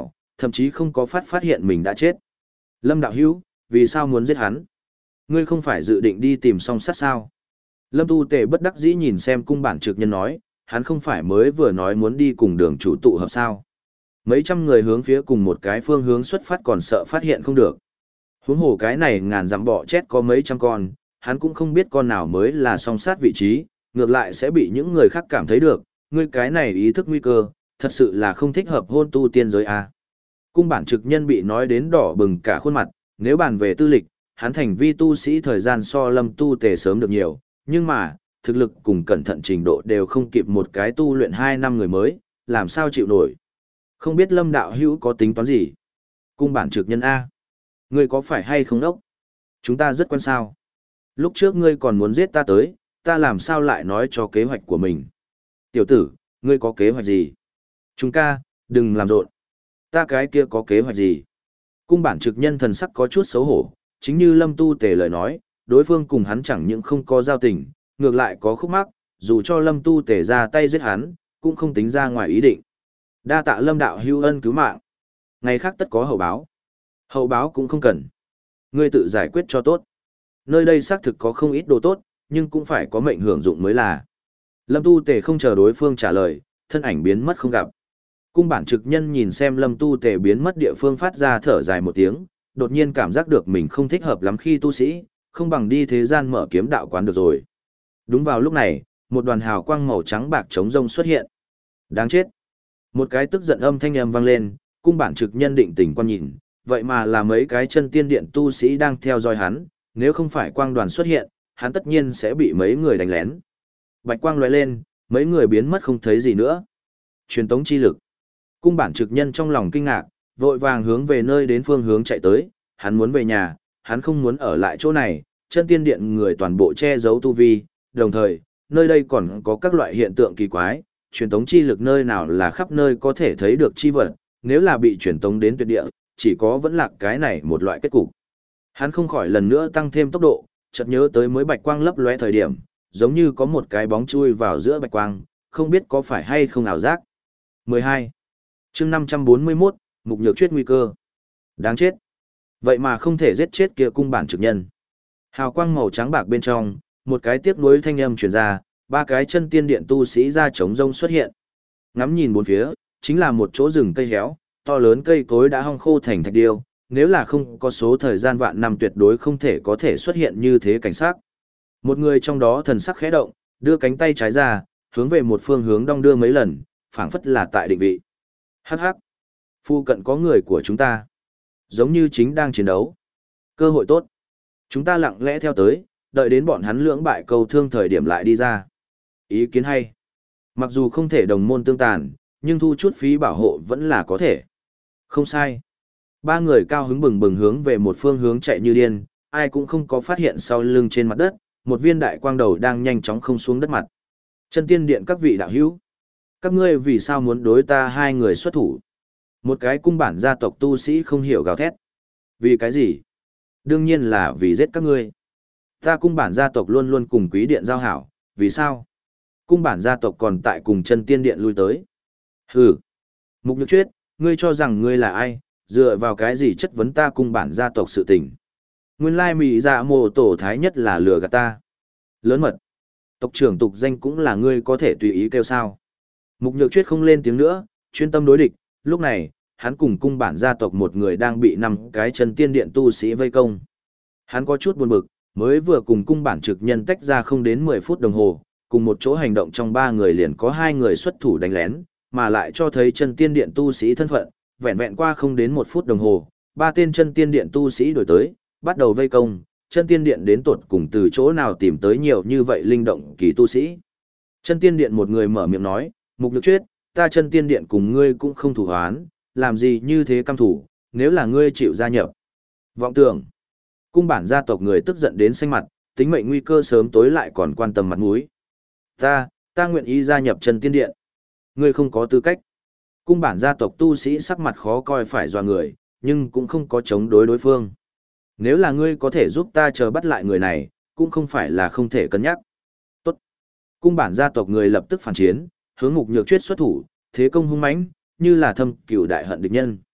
thậm chí không có phát phát hiện mình đã chết. Lâm đạo hữu, vì sao muốn giết hắn? Ngươi không phải dự định đi tìm song sát sao? Lâm Tu Tề bất đắc dĩ nhìn xem cung bản trực nhân nói, hắn không phải mới vừa nói muốn đi cùng đường chủ tụ hợp sao? Mấy trăm người hướng phía cùng một cái phương hướng xuất phát còn sợ phát hiện không được. Huống hồ cái này ngàn dặm bọ chết có mấy trăm con, hắn cũng không biết con nào mới là song sát vị trí, ngược lại sẽ bị những người khác cảm thấy được, ngươi cái này ý thức nguy cơ, thật sự là không thích hợp hôn tu tiên giới a. Cung bản trực nhân bị nói đến đỏ bừng cả khuôn mặt, nếu bàn về tư lịch, hắn thành vi tu sĩ thời gian so Lâm Tu Tề sớm được nhiều, nhưng mà, thực lực cùng cẩn thận trình độ đều không kịp một cái tu luyện hai năm người mới, làm sao chịu nổi. Không biết Lâm đạo hữu có tính toán gì? Cung bản trực nhân A. Ngươi có phải hay không đốc? Chúng ta rất quen sao. Lúc trước ngươi còn muốn giết ta tới, ta làm sao lại nói cho kế hoạch của mình? Tiểu tử, ngươi có kế hoạch gì? Chúng ca, đừng làm rộn. Ta cái kia có kế hoạch gì? Cung bản trực nhân thần sắc có chút xấu hổ, chính như Lâm Tu Tề lời nói, đối phương cùng hắn chẳng những không có giao tình, ngược lại có khúc mắc, dù cho Lâm Tu Tề ra tay giết hắn, cũng không tính ra ngoài ý định. Đa tạ Lâm đạo hữu ân cứu mạng. Ngày khác tất có hậu báo. Hậu báo cũng không cần. Ngươi tự giải quyết cho tốt. Nơi đây xác thực có không ít đồ tốt, nhưng cũng phải có mệnh hưởng dụng mới là. Lâm Tu Tề không chờ đối phương trả lời, thân ảnh biến mất không gặp. Cung bản trực nhân nhìn xem Lâm Tu Tề biến mất địa phương phát ra thở dài một tiếng, đột nhiên cảm giác được mình không thích hợp lắm khi tu sĩ, không bằng đi thế gian mở kiếm đạo quán được rồi. Đúng vào lúc này, một đoàn hào quang màu trắng bạc trống rông xuất hiện. Đáng chết. Một cái tức giận âm thanh âm vang lên, cung bản trực nhân định tình quan nhìn, vậy mà là mấy cái chân tiên điện tu sĩ đang theo dõi hắn, nếu không phải quang đoàn xuất hiện, hắn tất nhiên sẽ bị mấy người đánh lén. Bạch quang lóe lên, mấy người biến mất không thấy gì nữa. Truyền tống chi lực. Cung bản trực nhân trong lòng kinh ngạc, vội vàng hướng về nơi đến phương hướng chạy tới, hắn muốn về nhà, hắn không muốn ở lại chỗ này, chân tiên điện người toàn bộ che giấu tu vi, đồng thời, nơi đây còn có các loại hiện tượng kỳ quái, truyền tống chi lực nơi nào là khắp nơi có thể thấy được chi vật, nếu là bị truyền tống đến tuyệt địa, chỉ có vẫn là cái này một loại kết cục. Hắn không khỏi lần nữa tăng thêm tốc độ, chợt nhớ tới mới bạch quang lấp lóe thời điểm, giống như có một cái bóng chui vào giữa bạch quang, không biết có phải hay không ảo giác. mười hai. Chương năm trăm bốn mươi mốt, Mục Nhược Chuyết nguy cơ. Đáng chết. Vậy mà không thể giết chết kia cung bản trực nhân. Hào quang màu trắng bạc bên trong, một cái tiếc nuối thanh âm truyền ra, ba cái chân tiên điện tu sĩ ra trống rông xuất hiện. Ngắm nhìn bốn phía, chính là một chỗ rừng cây héo, to lớn cây cối đã hong khô thành thạch điêu, nếu là không có số thời gian vạn năm tuyệt đối không thể có thể xuất hiện như thế cảnh sát. Một người trong đó thần sắc khẽ động, đưa cánh tay trái ra, hướng về một phương hướng đong đưa mấy lần, phảng phất là tại định vị. Hắc hắc. Phu cận có người của chúng ta. Giống như chính đang chiến đấu. Cơ hội tốt. Chúng ta lặng lẽ theo tới, đợi đến bọn hắn lưỡng bại cầu thương thời điểm lại đi ra. Ý kiến hay. Mặc dù không thể đồng môn tương tàn, nhưng thu chút phí bảo hộ vẫn là có thể. Không sai. Ba người cao hứng bừng bừng hướng về một phương hướng chạy như điên, ai cũng không có phát hiện sau lưng trên mặt đất, một viên đại quang đầu đang nhanh chóng không xuống đất mặt. Chân tiên điện các vị đạo hữu. Các ngươi vì sao muốn đối ta hai người xuất thủ? Một cái cung bản gia tộc tu sĩ không hiểu gào thét. Vì cái gì? Đương nhiên là vì giết các ngươi. Ta cung bản gia tộc luôn luôn cùng quý điện giao hảo, vì sao? Cung bản gia tộc còn tại cùng chân tiên điện lui tới. Hừ. Mục Nhược Chuyết, ngươi cho rằng ngươi là ai, dựa vào cái gì chất vấn ta cung bản gia tộc sự tình? Nguyên lai mị dạ mồ tổ thái nhất là lừa gạt ta. Lớn mật. Tộc trưởng tục danh cũng là ngươi có thể tùy ý kêu sao. Mục Nhược Chuyết không lên tiếng nữa, chuyên tâm đối địch, lúc này, hắn cùng cung bản gia tộc một người đang bị năm cái chân tiên điện tu sĩ vây công. Hắn có chút buồn bực, mới vừa cùng cung bản trực nhân tách ra không đến mười phút đồng hồ, cùng một chỗ hành động trong ba người liền có hai người xuất thủ đánh lén, mà lại cho thấy chân tiên điện tu sĩ thân phận, vẹn vẹn qua không đến một phút đồng hồ, ba tên chân tiên điện tu sĩ đổi tới, bắt đầu vây công, chân tiên điện đến tột cùng từ chỗ nào tìm tới nhiều như vậy linh động kỳ tu sĩ. Chân tiên điện một người mở miệng nói, Mục Nhược Chuyết, ta chân tiên điện cùng ngươi cũng không thủ hoán, làm gì như thế căm thủ, nếu là ngươi chịu gia nhập. Vọng tưởng, cung bản gia tộc người tức giận đến xanh mặt, tính mệnh nguy cơ sớm tối lại còn quan tâm mặt mũi. Ta, ta nguyện ý gia nhập chân tiên điện. Ngươi không có tư cách. Cung bản gia tộc tu sĩ sắc mặt khó coi phải dọa người, nhưng cũng không có chống đối đối phương. Nếu là ngươi có thể giúp ta chờ bắt lại người này, cũng không phải là không thể cân nhắc. Tốt. Cung bản gia tộc người lập tức phản chiến, hướng Mục Nhược Chuyết xuất thủ, thế công hung mãnh, như là thâm cửu đại hận địch nhân.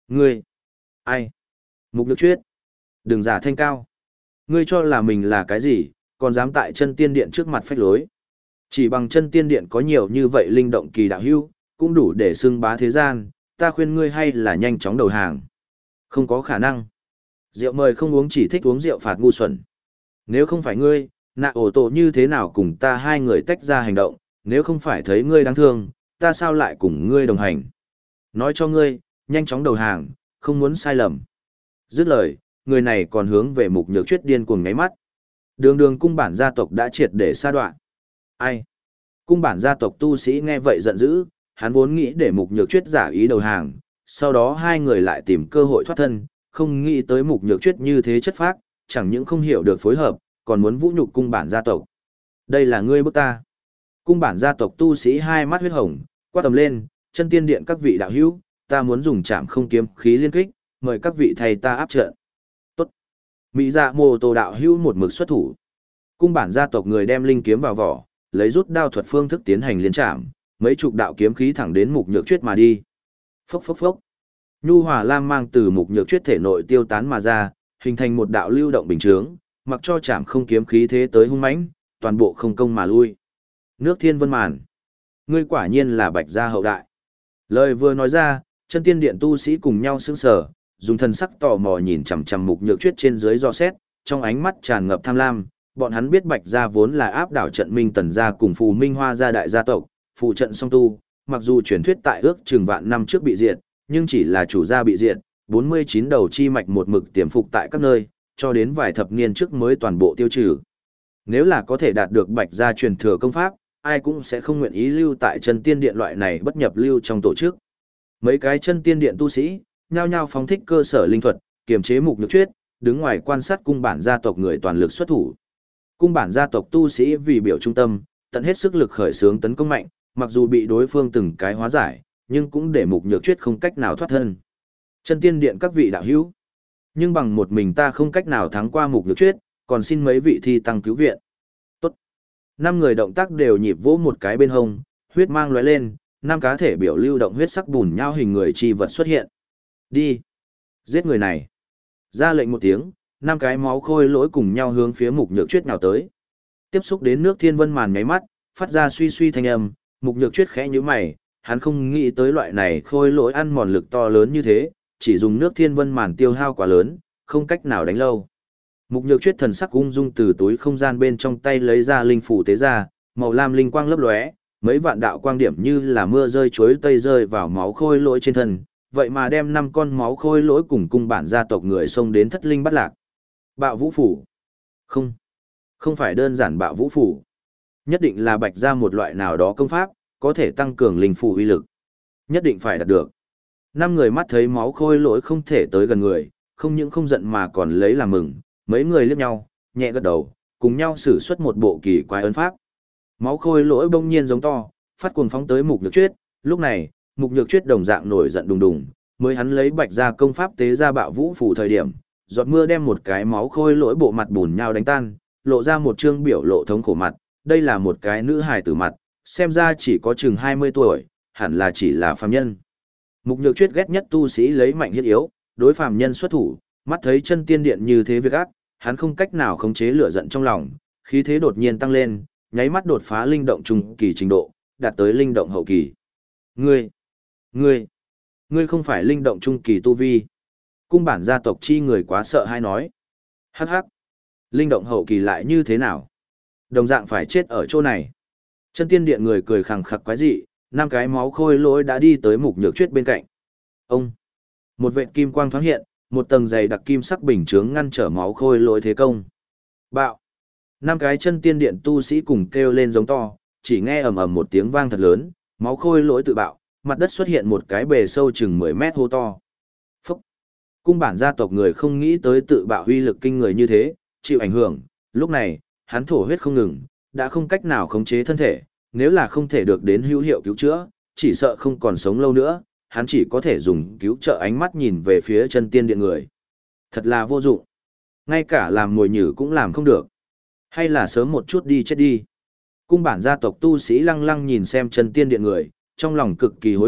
Ngươi, ai? Mục Nhược Chuyết, đừng giả thanh cao. Ngươi cho là mình là cái gì, còn dám tại chân tiên điện trước mặt phách lối. Chỉ bằng chân tiên điện có nhiều như vậy linh động kỳ đạo hữu, cũng đủ để xưng bá thế gian, ta khuyên ngươi hay là nhanh chóng đầu hàng. Không có khả năng. Rượu mời không uống, chỉ thích uống rượu phạt ngu xuẩn. Nếu không phải ngươi, nạ ổ tổ như thế nào cùng ta hai người tách ra hành động, nếu không phải thấy ngươi đáng thương, ta sao lại cùng ngươi đồng hành. Nói cho ngươi, nhanh chóng đầu hàng, không muốn sai lầm. Dứt lời, người này còn hướng về Mục Nhược Chuyết điên cuồng ngáy mắt. Đường đường cung bản gia tộc đã triệt để sa đoạn. Ai? Cung bản gia tộc tu sĩ nghe vậy giận dữ, hắn vốn nghĩ để Mục Nhược Chuyết giả ý đầu hàng, sau đó hai người lại tìm cơ hội thoát thân, không nghĩ tới Mục Nhược Chuyết như thế chất phác, chẳng những không hiểu được phối hợp, còn muốn vũ nhục cung bản gia tộc. Đây là ngươi bức ta. Cung bản gia tộc tu sĩ hai mắt huyết hồng, quát tầm lên, chân tiên điện các vị đạo hữu, ta muốn dùng trảm không kiếm khí liên kích, mời các vị thầy ta áp trận. Tốt. Mỹ dạ mô tô đạo hữu một mực xuất thủ. Cung bản gia tộc người đem linh kiếm vào vỏ, lấy rút đao thuật phương thức tiến hành liên trảm, mấy chục đạo kiếm khí thẳng đến Mục Nhược Chuyết mà đi. Phốc phốc phốc. Nhu hòa lam mang từ Mục Nhược Chuyết thể nội tiêu tán mà ra, hình thành một đạo lưu động bình chướng, mặc cho chạm không kiếm khí thế tới hung mãnh, toàn bộ không công mà lui. Nước Thiên Vân Màn, ngươi quả nhiên là Bạch gia hậu đại. Lời vừa nói ra, chân tiên điện tu sĩ cùng nhau sững sờ, dùng thần sắc tò mò nhìn chằm chằm Mục Nhược Chuyết trên dưới do xét, trong ánh mắt tràn ngập tham lam. Bọn hắn biết Bạch gia vốn là áp đảo trận Minh Tần gia cùng Phù Minh Hoa gia đại gia tộc, phụ trận song tu, mặc dù truyền thuyết tại ước chừng vạn năm trước bị diệt, nhưng chỉ là chủ gia bị diệt, bốn mươi chín đầu chi mạch một mực tiềm phục tại các nơi, cho đến vài thập niên trước mới toàn bộ tiêu trừ. Nếu là có thể đạt được Bạch gia truyền thừa công pháp, ai cũng sẽ không nguyện ý lưu tại chân tiên điện loại này bất nhập lưu trong tổ chức. Mấy cái chân tiên điện tu sĩ, nhao nhao phóng thích cơ sở linh thuật, kiềm chế Mục Nhược Chuyết, đứng ngoài quan sát cung bản gia tộc người toàn lực xuất thủ. Cung bản gia tộc tu sĩ vì biểu trung tâm, tận hết sức lực khởi xướng tấn công mạnh, mặc dù bị đối phương từng cái hóa giải, nhưng cũng để Mục Nhược Chuyết không cách nào thoát thân. Chân tiên điện các vị đạo hữu, nhưng bằng một mình ta không cách nào thắng qua Mục Nhược Chuyết, còn xin mấy vị thi tăng cứu viện. Tốt. Năm người động tác đều nhịp vỗ một cái bên hông, huyết mang lóe lên, năm cá thể biểu lưu động huyết sắc bùn nhau hình người chi vật xuất hiện. Đi. Giết người này. Ra lệnh một tiếng, năm cái máu khôi lỗi cùng nhau hướng phía Mục Nhược Chuyết nào tới. Tiếp xúc đến nước Thiên Vân Màn nháy mắt, phát ra suy suy thanh âm, Mục Nhược Chuyết khẽ nhíu mày, hắn không nghĩ tới loại này khôi lỗi ăn mòn lực to lớn như thế, chỉ dùng nước Thiên Vân Màn tiêu hao quá lớn, không cách nào đánh lâu. Mục Nhược Chuyết thần sắc ung dung từ túi không gian bên trong tay lấy ra linh phủ tế ra, màu lam linh quang lấp lóe, mấy vạn đạo quang điểm như là mưa rơi chuối tây rơi vào máu khôi lỗi trên thân, vậy mà đem năm con máu khôi lỗi cùng cung bản gia tộc người xông đến thất linh bắt lạc. Bạo vũ phủ? Không, không phải đơn giản bạo vũ phủ. Nhất định là Bạch gia một loại nào đó công pháp, có thể tăng cường linh phủ uy lực. Nhất định phải đạt được. Năm người mắt thấy máu khôi lỗi không thể tới gần người, không những không giận mà còn lấy làm mừng, mấy người liếc nhau, nhẹ gật đầu, cùng nhau sử xuất một bộ kỳ quái ấn pháp. Máu khôi lỗi bỗng nhiên giống to, phát cuồng phóng tới Mục Nhược Chuyết, lúc này, Mục Nhược Chuyết đồng dạng nổi giận đùng đùng, mới hắn lấy Bạch gia công pháp tế ra bạo vũ phủ thời điểm, giọt mưa đem một cái máu khôi lỗi bộ mặt bùn nhau đánh tan, lộ ra một trương biểu lộ thống khổ mặt, đây là một cái nữ hài tử mặt, xem ra chỉ có chừng hai mươi tuổi, hẳn là chỉ là phàm nhân. Mục Nhược Chuyết ghét nhất tu sĩ lấy mạnh hiết yếu, đối phàm nhân xuất thủ, mắt thấy chân tiên điện như thế việc ác, hắn không cách nào khống chế lửa giận trong lòng, khí thế đột nhiên tăng lên, nháy mắt đột phá linh động trung kỳ trình độ, đạt tới linh động hậu kỳ. Ngươi, ngươi, ngươi không phải linh động trung kỳ tu vi. Cung bản gia tộc chi người quá sợ hay nói. Hắc hắc, linh động hậu kỳ lại như thế nào? Đồng dạng phải chết ở chỗ này. Chân tiên điện người cười khẳng khặc quái dị, năm cái máu khôi lỗi đã đi tới Mục Nhược Chuyết bên cạnh. Ông, một vệt kim quang thoáng hiện, một tầng dày đặc kim sắc bình chướng ngăn trở máu khôi lỗi thế công. Bạo. Năm cái chân tiên điện tu sĩ cùng kêu lên giống to, chỉ nghe ầm ầm một tiếng vang thật lớn, máu khôi lỗi tự bạo, mặt đất xuất hiện một cái bề sâu chừng mười mét hô to. Phúc. Cung bản gia tộc người không nghĩ tới tự bạo uy lực kinh người như thế, chịu ảnh hưởng, lúc này, hắn thổ huyết không ngừng, đã không cách nào khống chế thân thể, nếu là không thể được đến hữu hiệu cứu chữa, chỉ sợ không còn sống lâu nữa, hắn chỉ có thể dùng cứu trợ ánh mắt nhìn về phía chân tiên điện người. Thật là vô dụng. Ngay cả làm mồi nhử cũng làm không được. Hay là sớm một chút đi chết đi. Cung bản gia tộc tu sĩ lăng lăng nhìn xem chân tiên điện người, trong lòng cực kỳ hối hận,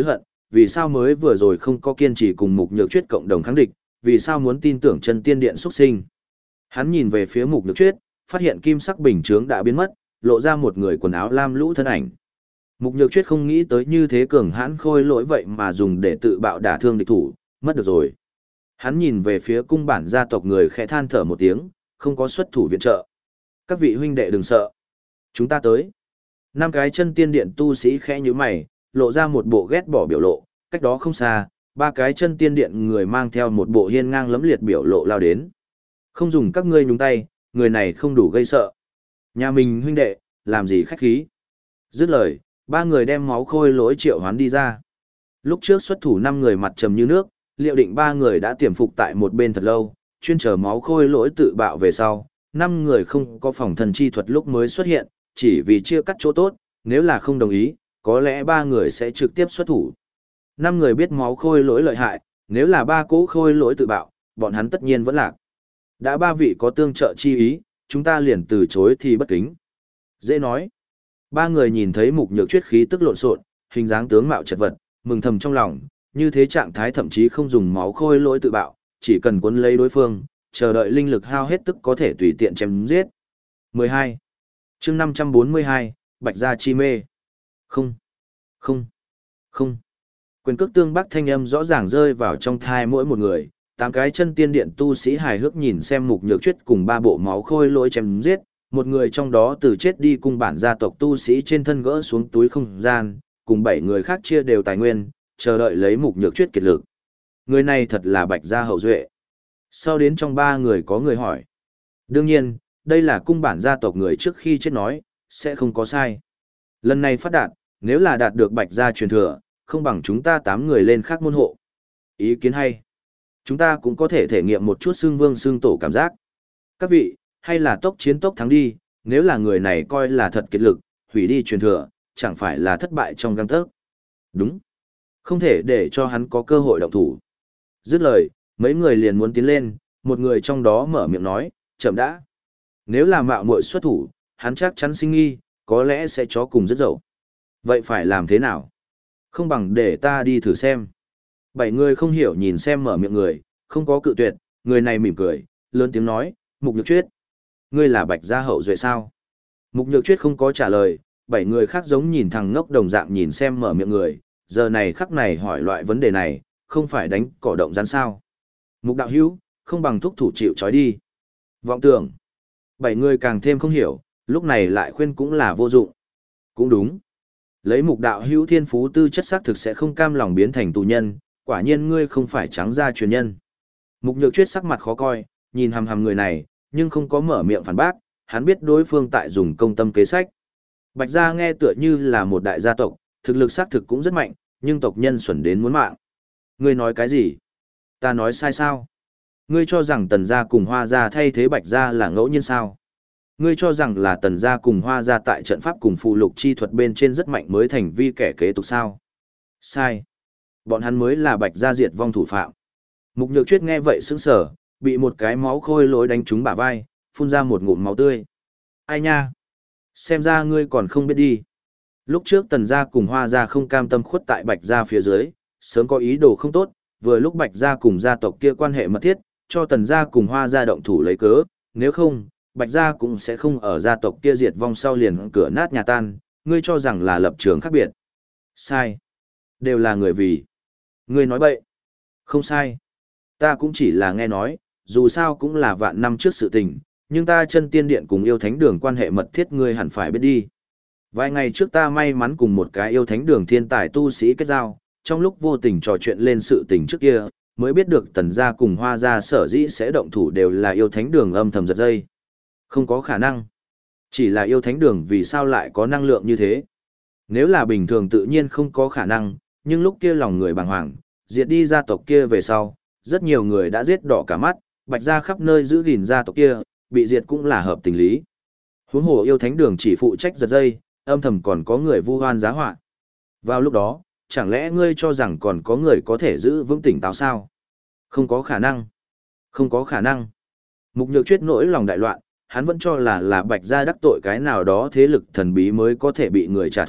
vì sao mới vừa rồi không có kiên trì cùng Mục Nhược Chuyết cộng đồng kháng địch, vì sao muốn tin tưởng chân tiên điện xuất sinh. Hắn nhìn về phía Mục Nhược Chuyết, phát hiện kim sắc bình chướng đã biến mất, lộ ra một người quần áo lam lũ thân ảnh. Mục Nhược Chuyết không nghĩ tới như thế cường hãn khôi lỗi vậy mà dùng để tự bạo đả thương địch thủ, mất được rồi. Hắn nhìn về phía cung bản gia tộc người khẽ than thở một tiếng, không có xuất thủ viện trợ. Các vị huynh đệ đừng sợ. Chúng ta tới. Năm cái chân tiên điện tu sĩ khẽ nhíu mày, lộ ra một bộ ghét bỏ biểu lộ, cách đó không xa, ba cái chân tiên điện người mang theo một bộ hiên ngang lẫm liệt biểu lộ lao đến. Không dùng các ngươi nhúng tay, người này không đủ gây sợ. Nhà mình huynh đệ, làm gì khách khí. Dứt lời, ba người đem máu khôi lỗi triệu hoán đi ra. Lúc trước xuất thủ năm người mặt trầm như nước, liệu định ba người đã tiềm phục tại một bên thật lâu, chuyên chờ máu khôi lỗi tự bạo về sau. Năm người không có phòng thần chi thuật lúc mới xuất hiện, chỉ vì chia cắt chỗ tốt, nếu là không đồng ý, có lẽ ba người sẽ trực tiếp xuất thủ. Năm người biết máu khôi lỗi lợi hại, nếu là ba cỗ khôi lỗi tự bạo, bọn hắn tất nhiên vẫn lạc. Đã ba vị có tương trợ chi ý, chúng ta liền từ chối thì bất kính. Dễ nói. Ba người nhìn thấy Mục Nhược Chuyết khí tức lộn xộn, hình dáng tướng mạo chật vật, mừng thầm trong lòng, như thế trạng thái thậm chí không dùng máu khôi lỗi tự bạo, chỉ cần cuốn lấy đối phương, chờ đợi linh lực hao hết tức có thể tùy tiện chém giết. mười hai. Chương năm trăm bốn mươi hai, Bạch Gia chi mê. Không, không, không. Quyền cước tương bắc thanh âm rõ ràng rơi vào trong thai mỗi một người, tám cái chân tiên điện tu sĩ hài hước nhìn xem Mục Nhược Chuyết cùng ba bộ máu khôi lỗi chém giết, một người trong đó từ chết đi cung bản gia tộc tu sĩ trên thân gỡ xuống túi không gian, cùng bảy người khác chia đều tài nguyên, chờ đợi lấy Mục Nhược Chuyết kiệt lực. Người này thật là Bạch Gia hậu duệ. Sau đến trong ba người có người hỏi. Đương nhiên, đây là cung bản gia tộc người trước khi chết nói, sẽ không có sai. Lần này phát đạt, nếu là đạt được Bạch Gia truyền thừa, không bằng chúng ta tám người lên khác môn hộ. Ý kiến hay. Chúng ta cũng có thể thể nghiệm một chút xương vương xương tổ cảm giác. Các vị, hay là tốc chiến tốc thắng đi, nếu là người này coi là thật kiệt lực, hủy đi truyền thừa, chẳng phải là thất bại trong gang tấc. Đúng. Không thể để cho hắn có cơ hội động thủ. Dứt lời, mấy người liền muốn tiến lên, một người trong đó mở miệng nói, chậm đã. Nếu là mạo muội xuất thủ, hắn chắc chắn sinh nghi, có lẽ sẽ chó cùng rất dậu. Vậy phải làm thế nào? Không bằng để ta đi thử xem. Bảy người không hiểu nhìn xem mở miệng người, không có cự tuyệt, người này mỉm cười, lớn tiếng nói, Mục Nhược Chuyết. Ngươi là Bạch Gia hậu duệ sao? Mục Nhược Chuyết không có trả lời, bảy người khác giống nhìn thằng ngốc đồng dạng nhìn xem mở miệng người, giờ này khắc này hỏi loại vấn đề này, không phải đánh cỏ động rắn sao. Mục đạo hữu, không bằng thúc thủ chịu trói đi. Vọng tưởng. Bảy người càng thêm không hiểu, lúc này lại khuyên cũng là vô dụng. Cũng đúng. Lấy Mục đạo hữu thiên phú tư chất xác thực sẽ không cam lòng biến thành tù nhân, quả nhiên ngươi không phải trắng ra truyền nhân. Mục Nhược Chuyết sắc mặt khó coi, nhìn hằm hằm người này, nhưng không có mở miệng phản bác, hắn biết đối phương tại dùng công tâm kế sách. Bạch Gia nghe tựa như là một đại gia tộc, thực lực xác thực cũng rất mạnh, nhưng tộc nhân xuẩn đến muốn mạng. Ngươi nói cái gì? Ta nói sai sao? Ngươi cho rằng Tần Gia cùng Hoa Gia thay thế Bạch Gia là ngẫu nhiên sao? Ngươi cho rằng là Tần Gia cùng Hoa Gia tại trận pháp cùng phụ lục chi thuật bên trên rất mạnh mới thành vi kẻ kế tục sao? Sai. Bọn hắn mới là Bạch Gia diệt vong thủ phạm. Mục Nhược Chuyết nghe vậy sững sờ, bị một cái máu khôi lỗi đánh trúng bả vai, phun ra một ngụm máu tươi. Ai nha? Xem ra ngươi còn không biết đi. Lúc trước Tần Gia cùng Hoa Gia không cam tâm khuất tại Bạch Gia phía dưới, sớm có ý đồ không tốt, vừa lúc Bạch Gia cùng gia tộc kia quan hệ mật thiết, cho Tần Gia cùng Hoa Gia động thủ lấy cớ, nếu không, Bạch Gia cũng sẽ không ở gia tộc kia diệt vong sau liền cửa nát nhà tan, ngươi cho rằng là lập trường khác biệt. Sai. Đều là người vì. Ngươi nói bậy. Không sai. Ta cũng chỉ là nghe nói, dù sao cũng là vạn năm trước sự tình, nhưng ta chân tiên điện cùng yêu thánh đường quan hệ mật thiết ngươi hẳn phải biết đi. Vài ngày trước ta may mắn cùng một cái yêu thánh đường thiên tài tu sĩ kết giao, trong lúc vô tình trò chuyện lên sự tình trước kia, mới biết được Tần Gia cùng Hoa Gia sở dĩ sẽ động thủ đều là yêu thánh đường âm thầm giật dây. Không có khả năng. Chỉ là yêu thánh đường vì sao lại có năng lượng như thế. Nếu là bình thường tự nhiên không có khả năng, nhưng lúc kia lòng người bàng hoàng, diệt đi gia tộc kia về sau, rất nhiều người đã giết đỏ cả mắt, Bạch Gia khắp nơi giữ gìn gia tộc kia, bị diệt cũng là hợp tình lý. Huống hồ yêu thánh đường chỉ phụ trách giật dây, âm thầm còn có người vu oan giá họa. Vào lúc đó, chẳng lẽ ngươi cho rằng còn có người có thể giữ vững tỉnh táo sao? Không có khả năng. Không có khả năng. Mục Nhược Chuyết nỗi lòng đại loạn, hắn vẫn cho là là Bạch Gia đắc tội cái nào đó thế lực thần bí mới có thể bị người trả thù,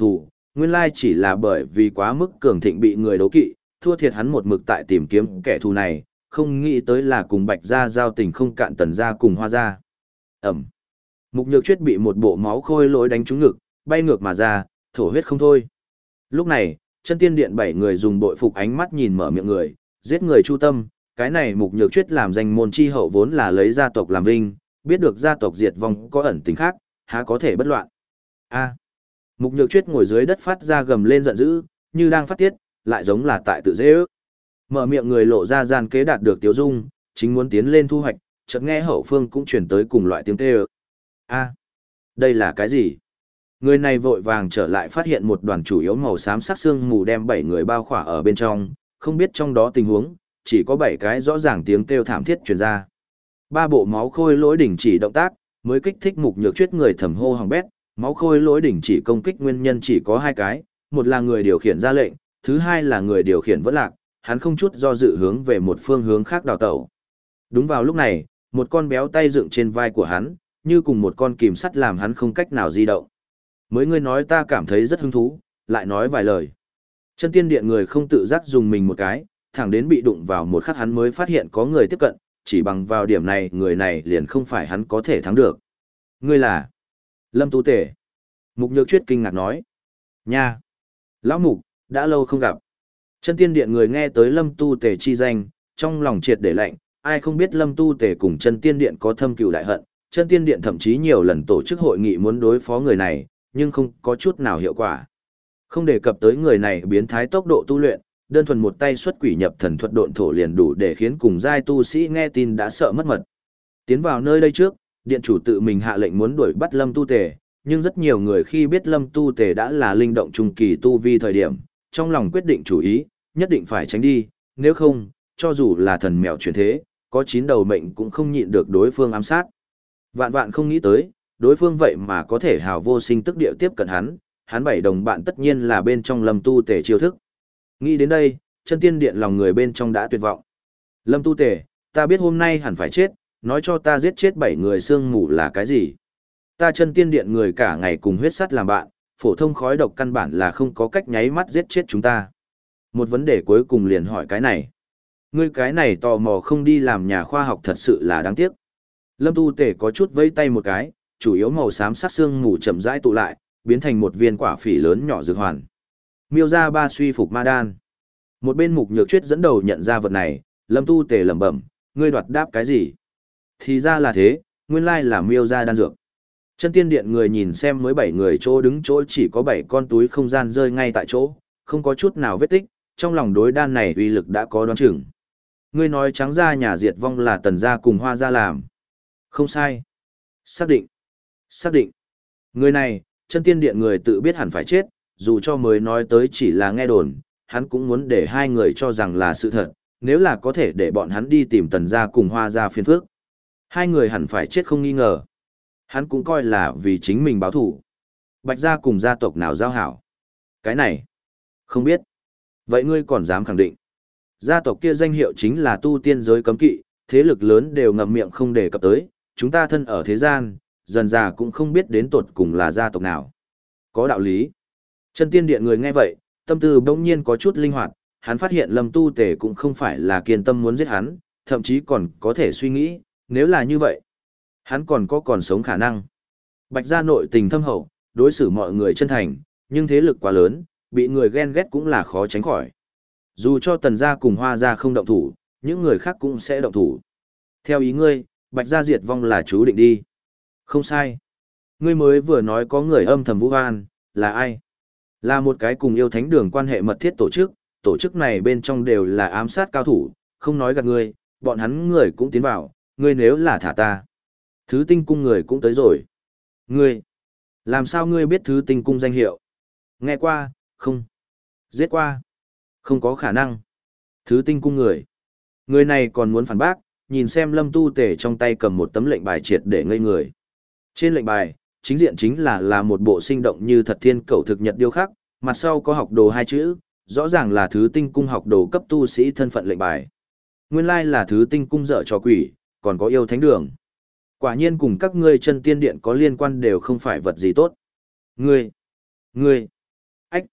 Nguyên lai chỉ là bởi vì quá mức cường thịnh bị người đấu kỵ, thua thiệt hắn một mực tại tìm kiếm kẻ thù này, không nghĩ tới là cùng Bạch gia giao tình không cạn Tần gia cùng Hoa gia. Ẩm. Mục Nhược Chuyết bị một bộ máu khôi lỗi đánh trúng ngực, bay ngược mà ra, thổ huyết không thôi. Lúc này, Chân Tiên Điện bảy người dùng bội phục ánh mắt nhìn mở miệng người, giết người chu tâm, cái này Mục Nhược Chuyết làm danh môn chi hậu vốn là lấy gia tộc làm vinh, biết được gia tộc diệt vong có ẩn tình khác, há có thể bất loạn. A. Mục Nhược Chuyết ngồi dưới đất phát ra gầm lên giận dữ, như đang phát tiết, lại giống là tại tự dễ ước. Mở miệng người lộ ra gian kế đạt được tiêu dung, chính muốn tiến lên thu hoạch, chợt nghe hậu phương cũng chuyển tới cùng loại tiếng kêu. A, đây là cái gì? Người này vội vàng trở lại phát hiện một đoàn chủ yếu màu xám sắc xương mù đem bảy người bao khỏa ở bên trong, không biết trong đó tình huống, chỉ có bảy cái rõ ràng tiếng kêu thảm thiết truyền ra. Ba bộ máu khôi lỗi đỉnh chỉ động tác, mới kích thích Mục Nhược Chuyết người thầm hô hỏng bét, máu khôi lỗi đỉnh chỉ công kích nguyên nhân chỉ có hai cái, một là người điều khiển ra lệnh, thứ hai là người điều khiển vẫn lạc, hắn không chút do dự hướng về một phương hướng khác đào tẩu. Đúng vào lúc này, một con béo tay dựng trên vai của hắn, như cùng một con kìm sắt làm hắn không cách nào di động. Mới ngươi nói ta cảm thấy rất hứng thú, lại nói vài lời. Chân Tiên Điện người không tự giác dùng mình một cái, thẳng đến bị đụng vào một khắc hắn mới phát hiện có người tiếp cận, chỉ bằng vào điểm này người này liền không phải hắn có thể thắng được. Ngươi là Lâm Tu Tể. Mục Nhược Chuyết kinh ngạc nói. Nha! Lão Mục, đã lâu không gặp. Chân Tiên Điện người nghe tới Lâm Tu Tể chi danh, trong lòng triệt để lạnh, ai không biết Lâm Tu Tể cùng Chân Tiên Điện có thâm cừu đại hận, Chân Tiên Điện thậm chí nhiều lần tổ chức hội nghị muốn đối phó người này, nhưng không có chút nào hiệu quả. Không đề cập tới người này biến thái tốc độ tu luyện, đơn thuần một tay xuất quỷ nhập thần thuật độn thổ liền đủ để khiến cùng giai tu sĩ nghe tin đã sợ mất mật. Tiến vào nơi đây trước, điện chủ tự mình hạ lệnh muốn đuổi bắt Lâm Tu Tể, nhưng rất nhiều người khi biết Lâm Tu Tể đã là linh động trung kỳ tu vi thời điểm, trong lòng quyết định chủ ý, nhất định phải tránh đi, nếu không, cho dù là thần mèo chuyển thế, có chín đầu mệnh cũng không nhịn được đối phương ám sát. Vạn vạn không nghĩ tới, đối phương vậy mà có thể hào vô sinh tức điệu tiếp cận hắn, hắn bảy đồng bạn tất nhiên là bên trong Lâm Tu Tể chiêu thức. Nghĩ đến đây, Chân Tiên Điện lòng người bên trong đã tuyệt vọng. Lâm Tu Tể, ta biết hôm nay hẳn phải chết, nói cho ta giết chết bảy người xương mù là cái gì? Ta Chân Tiên Điện người cả ngày cùng huyết sắt làm bạn, phổ thông khói độc căn bản là không có cách nháy mắt giết chết chúng ta. Một vấn đề cuối cùng liền hỏi cái này. Ngươi cái này tò mò không đi làm nhà khoa học thật sự là đáng tiếc. Lâm Tu Tể có chút vẫy tay một cái, chủ yếu màu xám sắc xương mù chậm rãi tụ lại, biến thành một viên quả phỉ lớn nhỏ dược hoàn. Miêu ra ba suy phục ma đan. Một bên Mục Nhược Chuyết dẫn đầu nhận ra vật này, Lâm Tu Tể lẩm bẩm, ngươi đoạt đáp cái gì? Thì ra là thế, nguyên lai là miêu ra đan dược. Chân Tiên Điện người nhìn xem mới bảy người chỗ đứng chỗ chỉ có bảy con túi không gian rơi ngay tại chỗ, không có chút nào vết tích, trong lòng đối đan này uy lực đã có đoán chừng. Ngươi nói trắng ra nhà diệt vong là Tần gia cùng Hoa gia làm. Không sai. Xác định. Xác định. Người này, Chân Tiên Điện người tự biết hẳn phải chết, dù cho mới nói tới chỉ là nghe đồn, hắn cũng muốn để hai người cho rằng là sự thật, nếu là có thể để bọn hắn đi tìm Tần gia cùng Hoa gia phiền phức. Hai người hẳn phải chết không nghi ngờ. Hắn cũng coi là vì chính mình báo thủ. Bạch gia cùng gia tộc nào giao hảo? Cái này, không biết. Vậy ngươi còn dám khẳng định? Gia tộc kia danh hiệu chính là tu tiên giới cấm kỵ, thế lực lớn đều ngậm miệng không đề cập tới, chúng ta thân ở thế gian, dần già cũng không biết đến tột cùng là gia tộc nào. Có đạo lý. Chân Tiên Điện người nghe vậy, tâm tư bỗng nhiên có chút linh hoạt, hắn phát hiện Lâm Tu Tể cũng không phải là kiên tâm muốn giết hắn, thậm chí còn có thể suy nghĩ, nếu là như vậy, hắn còn có còn sống khả năng. Bạch gia nội tình thâm hậu, đối xử mọi người chân thành, nhưng thế lực quá lớn, bị người ghen ghét cũng là khó tránh khỏi. Dù cho Tần gia cùng Hoa gia không động thủ, những người khác cũng sẽ động thủ. Theo ý ngươi, Bạch gia diệt vong là chú định đi. Không sai. Ngươi mới vừa nói có người âm thầm vu oan, là ai? Là một cái cùng yêu thánh đường quan hệ mật thiết tổ chức, tổ chức này bên trong đều là ám sát cao thủ, không nói gạt ngươi, bọn hắn người cũng tiến vào, ngươi nếu là thả ta. Thứ tinh cung người cũng tới rồi. Ngươi, làm sao ngươi biết thứ tinh cung danh hiệu? Nghe qua, không. Giết qua. Không có khả năng. Thứ tinh cung người. Người này còn muốn phản bác, nhìn xem Lâm Tu Tể trong tay cầm một tấm lệnh bài triệt để ngây người. Trên lệnh bài, chính diện chính là là một bộ sinh động như thật thiên cầu thực nhật điêu khắc, mặt sau có học đồ hai chữ, rõ ràng là thứ tinh cung học đồ cấp tu sĩ thân phận lệnh bài. Nguyên lai là thứ tinh cung dở trò quỷ, còn có yêu thánh đường. Quả nhiên cùng các ngươi Chân Tiên Điện có liên quan đều không phải vật gì tốt. Ngươi, ngươi, ách,